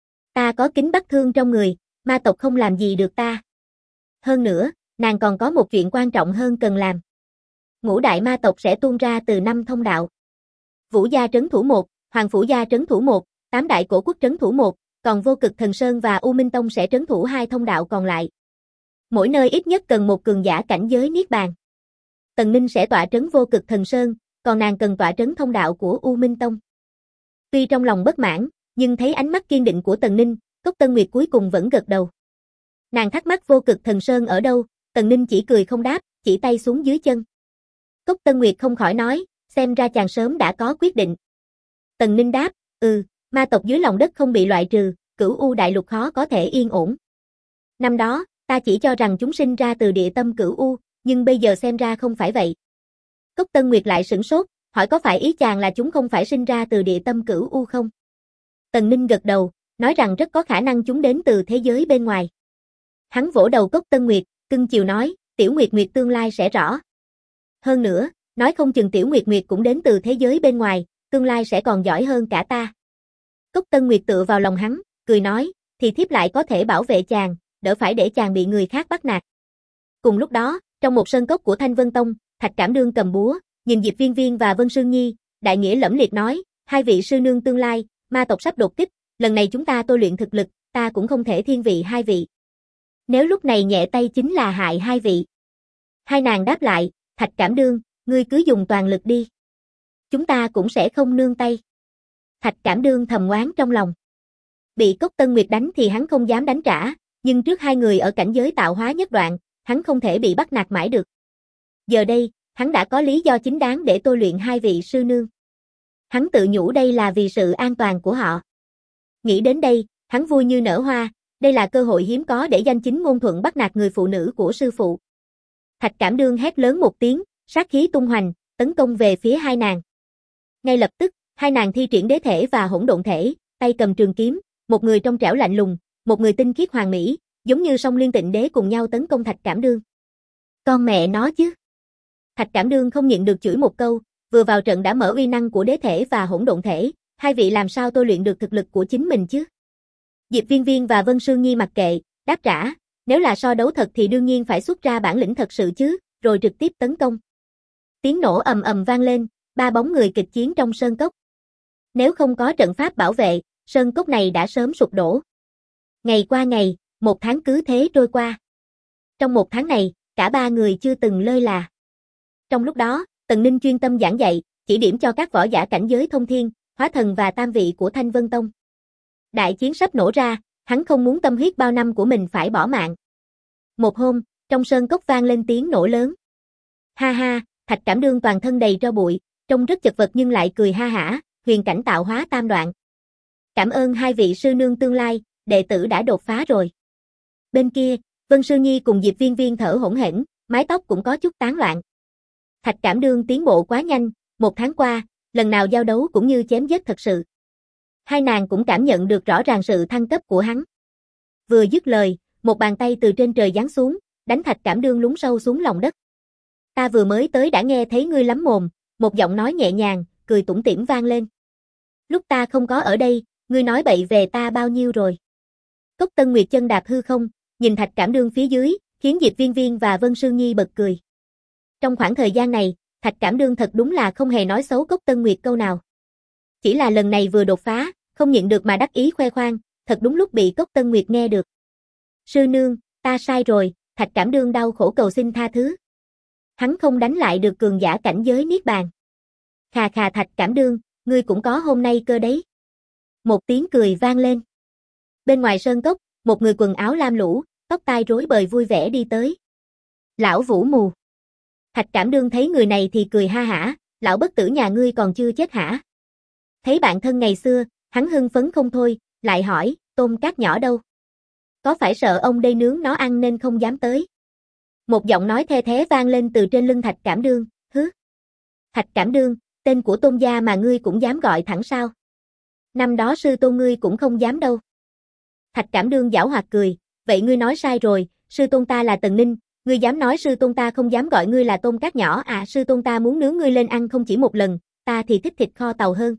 Ta có kính Bắc Thương trong người, ma tộc không làm gì được ta. Hơn nữa, nàng còn có một chuyện quan trọng hơn cần làm. Ngũ đại ma tộc sẽ tuôn ra từ 5 thông đạo. Vũ gia trấn thủ 1, Hoàng Phủ gia trấn thủ 1, Tám đại cổ quốc trấn thủ 1, còn Vô Cực Thần Sơn và U Minh Tông sẽ trấn thủ 2 thông đạo còn lại. Mỗi nơi ít nhất cần một cường giả cảnh giới Niết Bàn. Tần Ninh sẽ tọa trấn Vô Cực Thần Sơn, còn nàng cần tọa trấn thông đạo của U Minh Tông. Tuy trong lòng bất mãn, nhưng thấy ánh mắt kiên định của Tần Ninh, Cốc Tân Nguyệt cuối cùng vẫn gật đầu. Nàng thắc mắc Vô Cực Thần Sơn ở đâu, Tần Ninh chỉ cười không đáp, chỉ tay xuống dưới chân. Cốc Tân Nguyệt không khỏi nói, xem ra chàng sớm đã có quyết định. Tần Ninh đáp, ma tộc dưới lòng đất không bị loại trừ, Cửu U Đại Lục khó có thể yên ổn. Năm đó, ta chỉ cho rằng chúng sinh ra từ địa tâm Cửu U, nhưng bây giờ xem ra không phải vậy. Cốc Tân Nguyệt lại sửng sốt, hỏi có phải ý chàng là chúng không phải sinh ra từ địa tâm Cửu U không? Tần Ninh gật đầu, nói rằng rất có khả năng chúng đến từ thế giới bên ngoài. Hắn vỗ đầu Cốc Tân Nguyệt, cưng chiều nói, Tiểu Nguyệt Nguyệt tương lai sẽ rõ. Hơn nữa, nói không chừng Tiểu Nguyệt Nguyệt cũng đến từ thế giới bên ngoài, tương lai sẽ còn giỏi hơn cả ta. Cốc Tân Nguyệt tựa vào lòng hắn, cười nói, thì thiếp lại có thể bảo vệ chàng, đỡ phải để chàng bị người khác bắt nạt. Cùng lúc đó, trong một sơn cốc của Thanh Vân Tông, Thạch Cảm Đương cầm búa, nhìn Diệp Viên Viên và Vân Sương Nhi, đại nghĩa lẫm liệt nói, hai vị sư nương tương lai, ma tộc sắp đột kích, lần này chúng ta tôi luyện thực lực, ta cũng không thể thiên vị hai vị. Nếu lúc này nhẹ tay chính là hại hai vị. Hai nàng đáp lại, Thạch Cảm Đương, ngươi cứ dùng toàn lực đi. Chúng ta cũng sẽ không nương tay. Thạch Cảm Đương thầm oán trong lòng. Bị Cốc Tân Nguyệt đánh thì hắn không dám đánh trả, nhưng trước hai người ở cảnh giới tạo hóa nhất đoạn, hắn không thể bị bắt nạt mãi được. Giờ đây, hắn đã có lý do chính đáng để tôi luyện hai vị sư nương. Hắn tự nhủ đây là vì sự an toàn của họ. Nghĩ đến đây, hắn vui như nở hoa, Đây là cơ hội hiếm có để danh chính ngôn thuận bắt nạt người phụ nữ của sư phụ. Thạch Cảm Đương hét lớn một tiếng, sát khí tung hoành, tấn công về phía hai nàng. Ngay lập tức, hai nàng thi triển đế thể và hỗn độn thể, tay cầm trường kiếm, một người trong trẻo lạnh lùng, một người tinh khiết hoàn mỹ, giống như song liên tịnh đế cùng nhau tấn công Thạch Cảm Đương. Con mẹ nó chứ. Thạch Cảm Đương không nhịn được chửi một câu, vừa vào trận đã mở uy năng của đế thể và hỗn độn thể, hai vị làm sao tôi luyện được thực lực của chính mình chứ? Diệp Viên Viên và Vân Sương Nhi mặc kệ, đáp trả, nếu là so đấu thật thì đương nhiên phải xuất ra bản lĩnh thật sự chứ, rồi trực tiếp tấn công. Tiếng nổ ầm ầm vang lên, ba bóng người kịch chiến trong sơn cốc. Nếu không có trận pháp bảo vệ, sơn cốc này đã sớm sụp đổ. Ngày qua ngày, một tháng cứ thế trôi qua. Trong một tháng này, cả ba người chưa từng lơi là. Trong lúc đó, Tần Ninh chuyên tâm giảng dạy, chỉ điểm cho các võ giả cảnh giới thông thiên, hóa thần và tam vị của Thanh Vân Tông. Đại chiến sắp nổ ra, hắn không muốn tâm huyết bao năm của mình phải bỏ mạng. Một hôm, trong sơn cốc vang lên tiếng nổ lớn. Ha ha, Thạch Cảm Đương toàn thân đầy tro bụi, trông rất chật vật nhưng lại cười ha hả, huyền cảnh tạo hóa tam đoạn. Cảm ơn hai vị sư nương tương lai, đệ tử đã đột phá rồi. Bên kia, Vân Sư Nhi cùng Diệp Viên Viên thở hổn hển, mái tóc cũng có chút tán loạn. Thạch Cảm Đương tiến bộ quá nhanh, một tháng qua, lần nào giao đấu cũng như chém giết thật sự. Hai nàng cũng cảm nhận được rõ ràng sự thăng cấp của hắn. Vừa dứt lời, một bàn tay từ trên trời giáng xuống, đánh Thạch Cảm Đương lún sâu xuống lòng đất. Ta vừa mới tới đã nghe thấy ngươi lắm mồm, một giọng nói nhẹ nhàng, cười tủm tỉm vang lên. Lúc ta không có ở đây, ngươi nói bậy về ta bao nhiêu rồi? Cốc Tân Nguyệt chân đạp hư không, nhìn Thạch Cảm Đương phía dưới, khiến Diệp Viên Viên và Vân Sương Nhi bật cười. Trong khoảng thời gian này, Thạch Cảm Đương thật đúng là không hề nói xấu Cốc Tân Nguyệt câu nào. Chỉ là lần này vừa đột phá, không nhịn được mà đắc ý khoe khoang, thật đúng lúc bị Cốc Tân Nguyệt nghe được. Sư nương, ta sai rồi, Thạch Cảm Đương đau khổ cầu xin tha thứ. Hắn không đánh lại được cường giả cảnh giới niết bàn. Khà khà Thạch Cảm Đương, ngươi cũng có hôm nay cơ đấy. Một tiếng cười vang lên. Bên ngoài sơn cốc, một người quần áo lam lũ, tóc tai rối bời vui vẻ đi tới. Lão Vũ Mù. Thạch Cảm Đương thấy người này thì cười ha hả, lão bất tử nhà ngươi còn chưa chết hả? Thấy bạn thân ngày xưa, hắn hưng phấn không thôi, lại hỏi, tôm cát nhỏ đâu? Có phải sợ ông đây nướng nó ăn nên không dám tới? Một giọng nói the thé vang lên từ trên lưng Thạch Cảm Đương, hứ. Thạch Cảm Đương, tên của Tôn gia mà ngươi cũng dám gọi thẳng sao? Năm đó sư tôn ngươi cũng không dám đâu. Thạch Cảm Đương giảo hoạt cười, vậy ngươi nói sai rồi, sư tôn ta là Tần Ninh, ngươi dám nói sư tôn ta không dám gọi ngươi là tôm cát nhỏ à? Sư tôn ta muốn nướng ngươi lên ăn không chỉ một lần, ta thì thích thịt kho tàu hơn.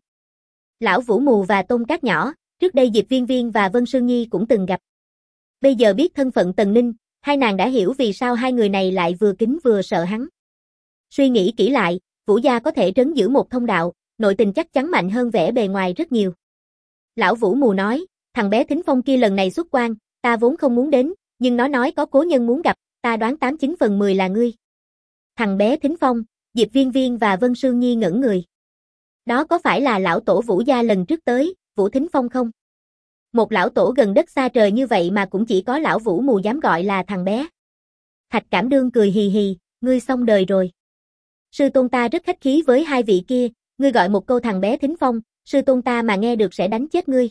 Lão Vũ Mù và tôm cát nhỏ, trước đây Diệp Viên Viên và Vân Sương Nhi cũng từng gặp. Bây giờ biết thân phận Tần Ninh, hai nàng đã hiểu vì sao hai người này lại vừa kính vừa sợ hắn. Suy nghĩ kỹ lại, Vũ gia có thể trấn giữ một thông đạo, nội tình chắc chắn mạnh hơn vẻ bề ngoài rất nhiều. Lão Vũ Mù nói, thằng bé Thính Phong kia lần này xuất quan, ta vốn không muốn đến, nhưng nó nói có cố nhân muốn gặp, ta đoán 89 phần 10 là ngươi. Thằng bé Thính Phong, Diệp Viên Viên và Vân Sương Nhi ngẩn người. Đó có phải là lão tổ Vũ gia lần trước tới, Vũ Thính Phong không? Một lão tổ gần đất xa trời như vậy mà cũng chỉ có lão Vũ Mù dám gọi là thằng bé. Thạch Cảm Đương cười hì hì, ngươi xong đời rồi. Sư tôn ta rất khách khí với hai vị kia, ngươi gọi một câu thằng bé Thính Phong, sư tôn ta mà nghe được sẽ đánh chết ngươi.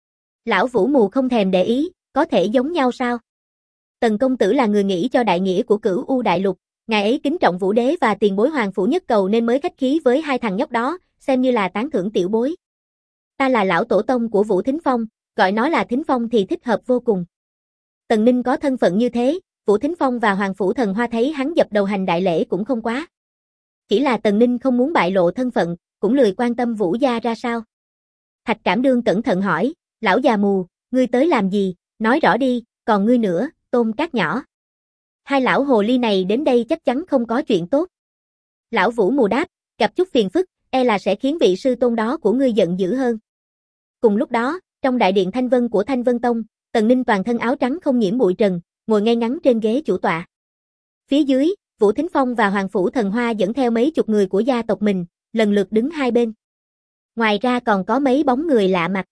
Lão Vũ Mù không thèm để ý, có thể giống nhau sao? Tần công tử là người nghĩ cho đại nghĩa của Cửu U đại lục, ngài ấy kính trọng Vũ đế và tiền bối Hoàng phủ nhất cầu nên mới khách khí với hai thằng nhóc đó, xem như là tán thưởng tiểu bối. Ta là lão tổ tông của Vũ Thính Phong, gọi nó là Thính Phong thì thích hợp vô cùng. Tần Ninh có thân phận như thế, Vũ Thính Phong và Hoàng phủ Thần Hoa thấy hắn dập đầu hành đại lễ cũng không quá. Chỉ là Tần Ninh không muốn bại lộ thân phận, cũng lười quan tâm Vũ gia ra sao. Thạch Cảm Đương cẩn thận hỏi, lão già mù, ngươi tới làm gì, nói rõ đi, còn ngươi nữa, tôm cát nhỏ. Hai lão hồ ly này đến đây chắc chắn không có chuyện tốt. Lão Vũ Mù đáp, gặp chút phiền phức, e là sẽ khiến vị sư tôn đó của ngươi giận dữ hơn. Cùng lúc đó, trong đại điện Thanh Vân của Thanh Vân Tông, Tần Ninh toàn thân áo trắng không nhiễm bụi trần, ngồi ngay ngắn trên ghế chủ tọa. Phía dưới, Vũ Thính Phong và Hoàng phủ Thần Hoa dẫn theo mấy chục người của gia tộc mình, lần lượt đứng hai bên. Ngoài ra còn có mấy bóng người lạ mặt.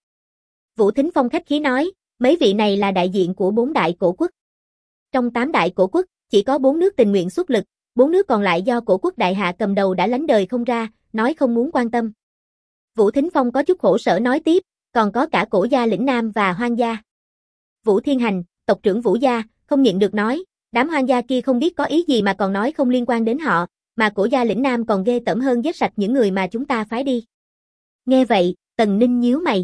Vũ Thính Phong khách khí nói, mấy vị này là đại diện của 4 đại cổ quốc. Trong 8 đại cổ quốc, chỉ có 4 nước tình nguyện xuất lực, 4 nước còn lại do cổ quốc đại hạ cầm đầu đã lánh đời không ra, nói không muốn quan tâm. Vũ Thính Phong có chút khổ sở nói tiếp, còn có cả cổ gia lĩnh Nam và Hoang gia. Vũ Thiên Hành, tộc trưởng Vũ gia, không nhịn được nói, đám Hoang gia kia không biết có ý gì mà còn nói không liên quan đến họ, mà Cổ gia lĩnh Nam còn ghê tởm hơn giết sạch những người mà chúng ta phái đi. Nghe vậy, Tần Ninh nhíu mày.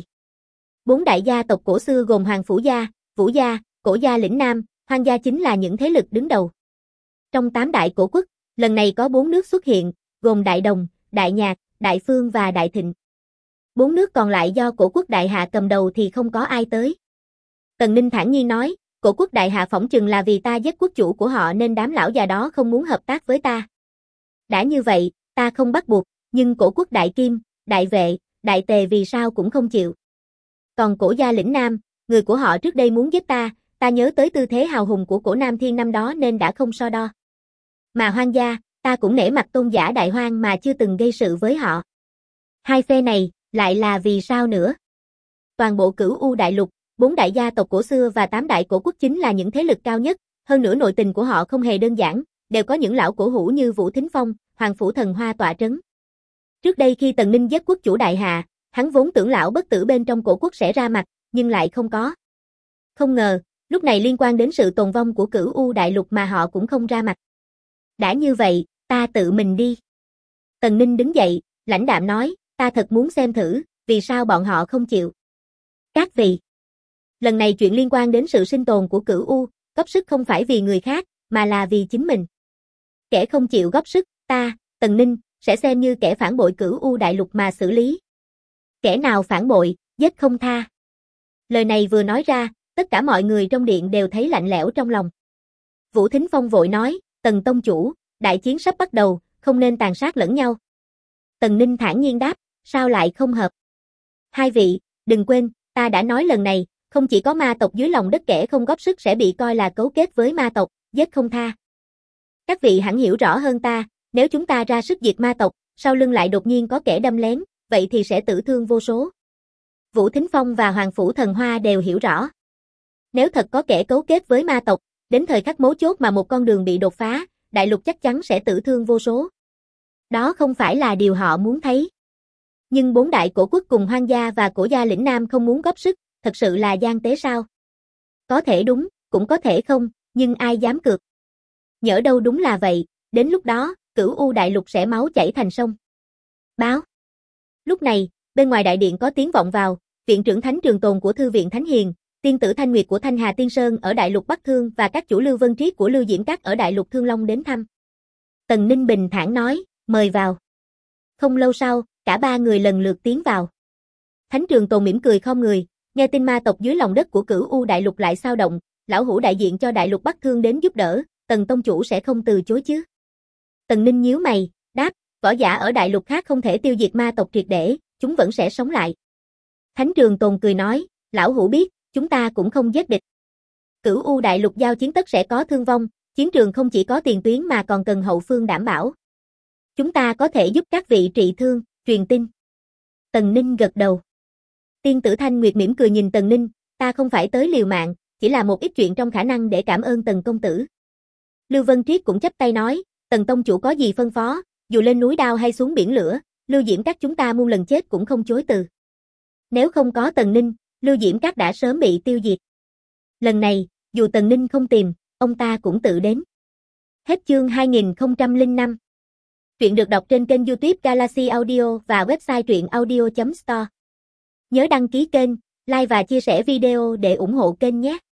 4 đại gia tộc cổ xưa gồm Hoàng Phủ gia, Vũ gia, Cổ gia lĩnh Nam, Hoang gia chính là những thế lực đứng đầu. Trong 8 đại cổ quốc, lần này có 4 nước xuất hiện, gồm Đại Đồng, Đại Nhạc, Đại Phương và Đại Thịnh. 4 nước còn lại do cổ quốc Đại Hạ cầm đầu thì không có ai tới. Tần Ninh thản nhiên nói, cổ quốc Đại Hạ phỏng chừng là vì ta giết quốc chủ của họ nên đám lão già đó không muốn hợp tác với ta. Đã như vậy, ta không bắt buộc, nhưng cổ quốc Đại Kim, Đại Vệ, Đại Tề vì sao cũng không chịu. Còn Cổ gia lĩnh Nam, người của họ trước đây muốn giết ta nhớ tới tư thế hào hùng của Cổ Nam Thiên năm đó nên đã không so đo. Mà Hoang gia, ta cũng nể mặt tôn giả Đại Hoang mà chưa từng gây sự với họ. Hai phe này, lại là vì sao nữa? Toàn bộ Cửu U đại lục, 4 đại gia tộc cổ xưa và 8 đại cổ quốc chính là những thế lực cao nhất, hơn nữa nội tình của họ không hề đơn giản, đều có những lão cổ hủ như Vũ Thính Phong, Hoàng Phủ Thần Hoa tọa trấn. Trước đây khi Tần Ninh giết quốc chủ Đại Hạ, hắn vốn tưởng lão bất tử bên trong cổ quốc sẽ ra mặt, nhưng lại không có. Không ngờ, lúc này liên quan đến sự tồn vong của Cửu U đại lục mà họ cũng không ra mặt. Đã như vậy, ta tự mình đi. Tần Ninh đứng dậy, lãnh đạm nói, ta thật muốn xem thử, vì sao bọn họ không chịu. Các vị, lần này chuyện liên quan đến sự sinh tồn của Cửu U, góp sức không phải vì người khác, mà là vì chính mình. Kẻ không chịu góp sức, ta, Tần Ninh, sẽ xem như kẻ phản bội Cửu U đại lục mà xử lý. Kẻ nào phản bội, giết không tha. Lời này vừa nói ra, tất cả mọi người trong điện đều thấy lạnh lẽo trong lòng. Vũ Thính Phong vội nói, Tần tông chủ, đại chiến sắp bắt đầu, không nên tàn sát lẫn nhau. Tần Ninh thản nhiên đáp, sao lại không hợp? Hai vị, đừng quên, ta đã nói lần này, không chỉ có ma tộc dưới lòng đất kẻ không góp sức sẽ bị coi là cấu kết với ma tộc, giết không tha. Các vị hẳn hiểu rõ hơn ta, nếu chúng ta ra sức diệt ma tộc, sau lưng lại đột nhiên có kẻ đâm lén, vậy thì sẽ tử thương vô số. Vũ Thính Phong và Hoàng Phủ Thần Hoa đều hiểu rõ. Nếu thật có kẻ cấu kết với ma tộc, đến thời khắc mấu chốt mà một con đường bị đột phá, đại lục chắc chắn sẽ tử thương vô số. Đó không phải là điều họ muốn thấy. Nhưng 4 đại cổ quốc cùng Hoang gia và Cổ gia lĩnh Nam không muốn góp sức, thật sự là gian tế sao? Có thể đúng, cũng có thể không, nhưng ai dám cược? Nhỡ đâu đúng là vậy, đến lúc đó, Cửu U đại lục sẽ máu chảy thành sông. Báo. Lúc này, bên ngoài đại điện có tiếng vọng vào, viện trưởng Thánh Trường Tồn của Thư viện Thánh Hiền, tiên tử Thanh Nguyệt của Thanh Hà Tiên Sơn ở đại lục Bắc Thương và các chủ Lưu Vân Triết của Lưu Diễm Các ở đại lục Thương Long đến thăm. Tần Ninh bình thản nói, mời vào. Không lâu sau, cả ba người lần lượt tiến vào. Thánh Trường Tồn mỉm cười khom người, nghe tin ma tộc dưới lòng đất của Cửu U đại lục lại sao động, lão hủ đại diện cho đại lục Bắc Thương đến giúp đỡ, Tần tông chủ sẽ không từ chối chứ? Tần Ninh nhíu mày, đáp, võ giả ở đại lục khác không thể tiêu diệt ma tộc triệt để, chúng vẫn sẽ sống lại. Thánh Trường Tồn cười nói, lão hủ biết, chúng ta cũng không giết địch. Cửu U đại lục giao chiến tất sẽ có thương vong, chiến trường không chỉ có tiền tuyến mà còn cần hậu phương đảm bảo. Chúng ta có thể giúp các vị trị thương, truyền tin. Tần Ninh gật đầu. Tiên tử Thanh Nguyệt mỉm cười nhìn Tần Ninh, ta không phải tới liều mạng, chỉ là một ít chuyện trong khả năng để cảm ơn Tần công tử. Lưu Vân Triết cũng chắp tay nói, Tần tông chủ có gì phân phó, dù lên núi đao hay xuống biển lửa, Lưu Diễm Các chúng ta muôn lần chết cũng không chối từ. Nếu không có Tần Ninh, Lưu Diễm Các đã sớm bị tiêu diệt. Lần này, dù Tần Ninh không tìm, ông ta cũng tự đến. Hết chương 2005. Truyện được đọc trên kênh YouTube Galaxy Audio và website truyệnaudio.store. Nhớ đăng ký kênh, like và chia sẻ video để ủng hộ kênh nhé.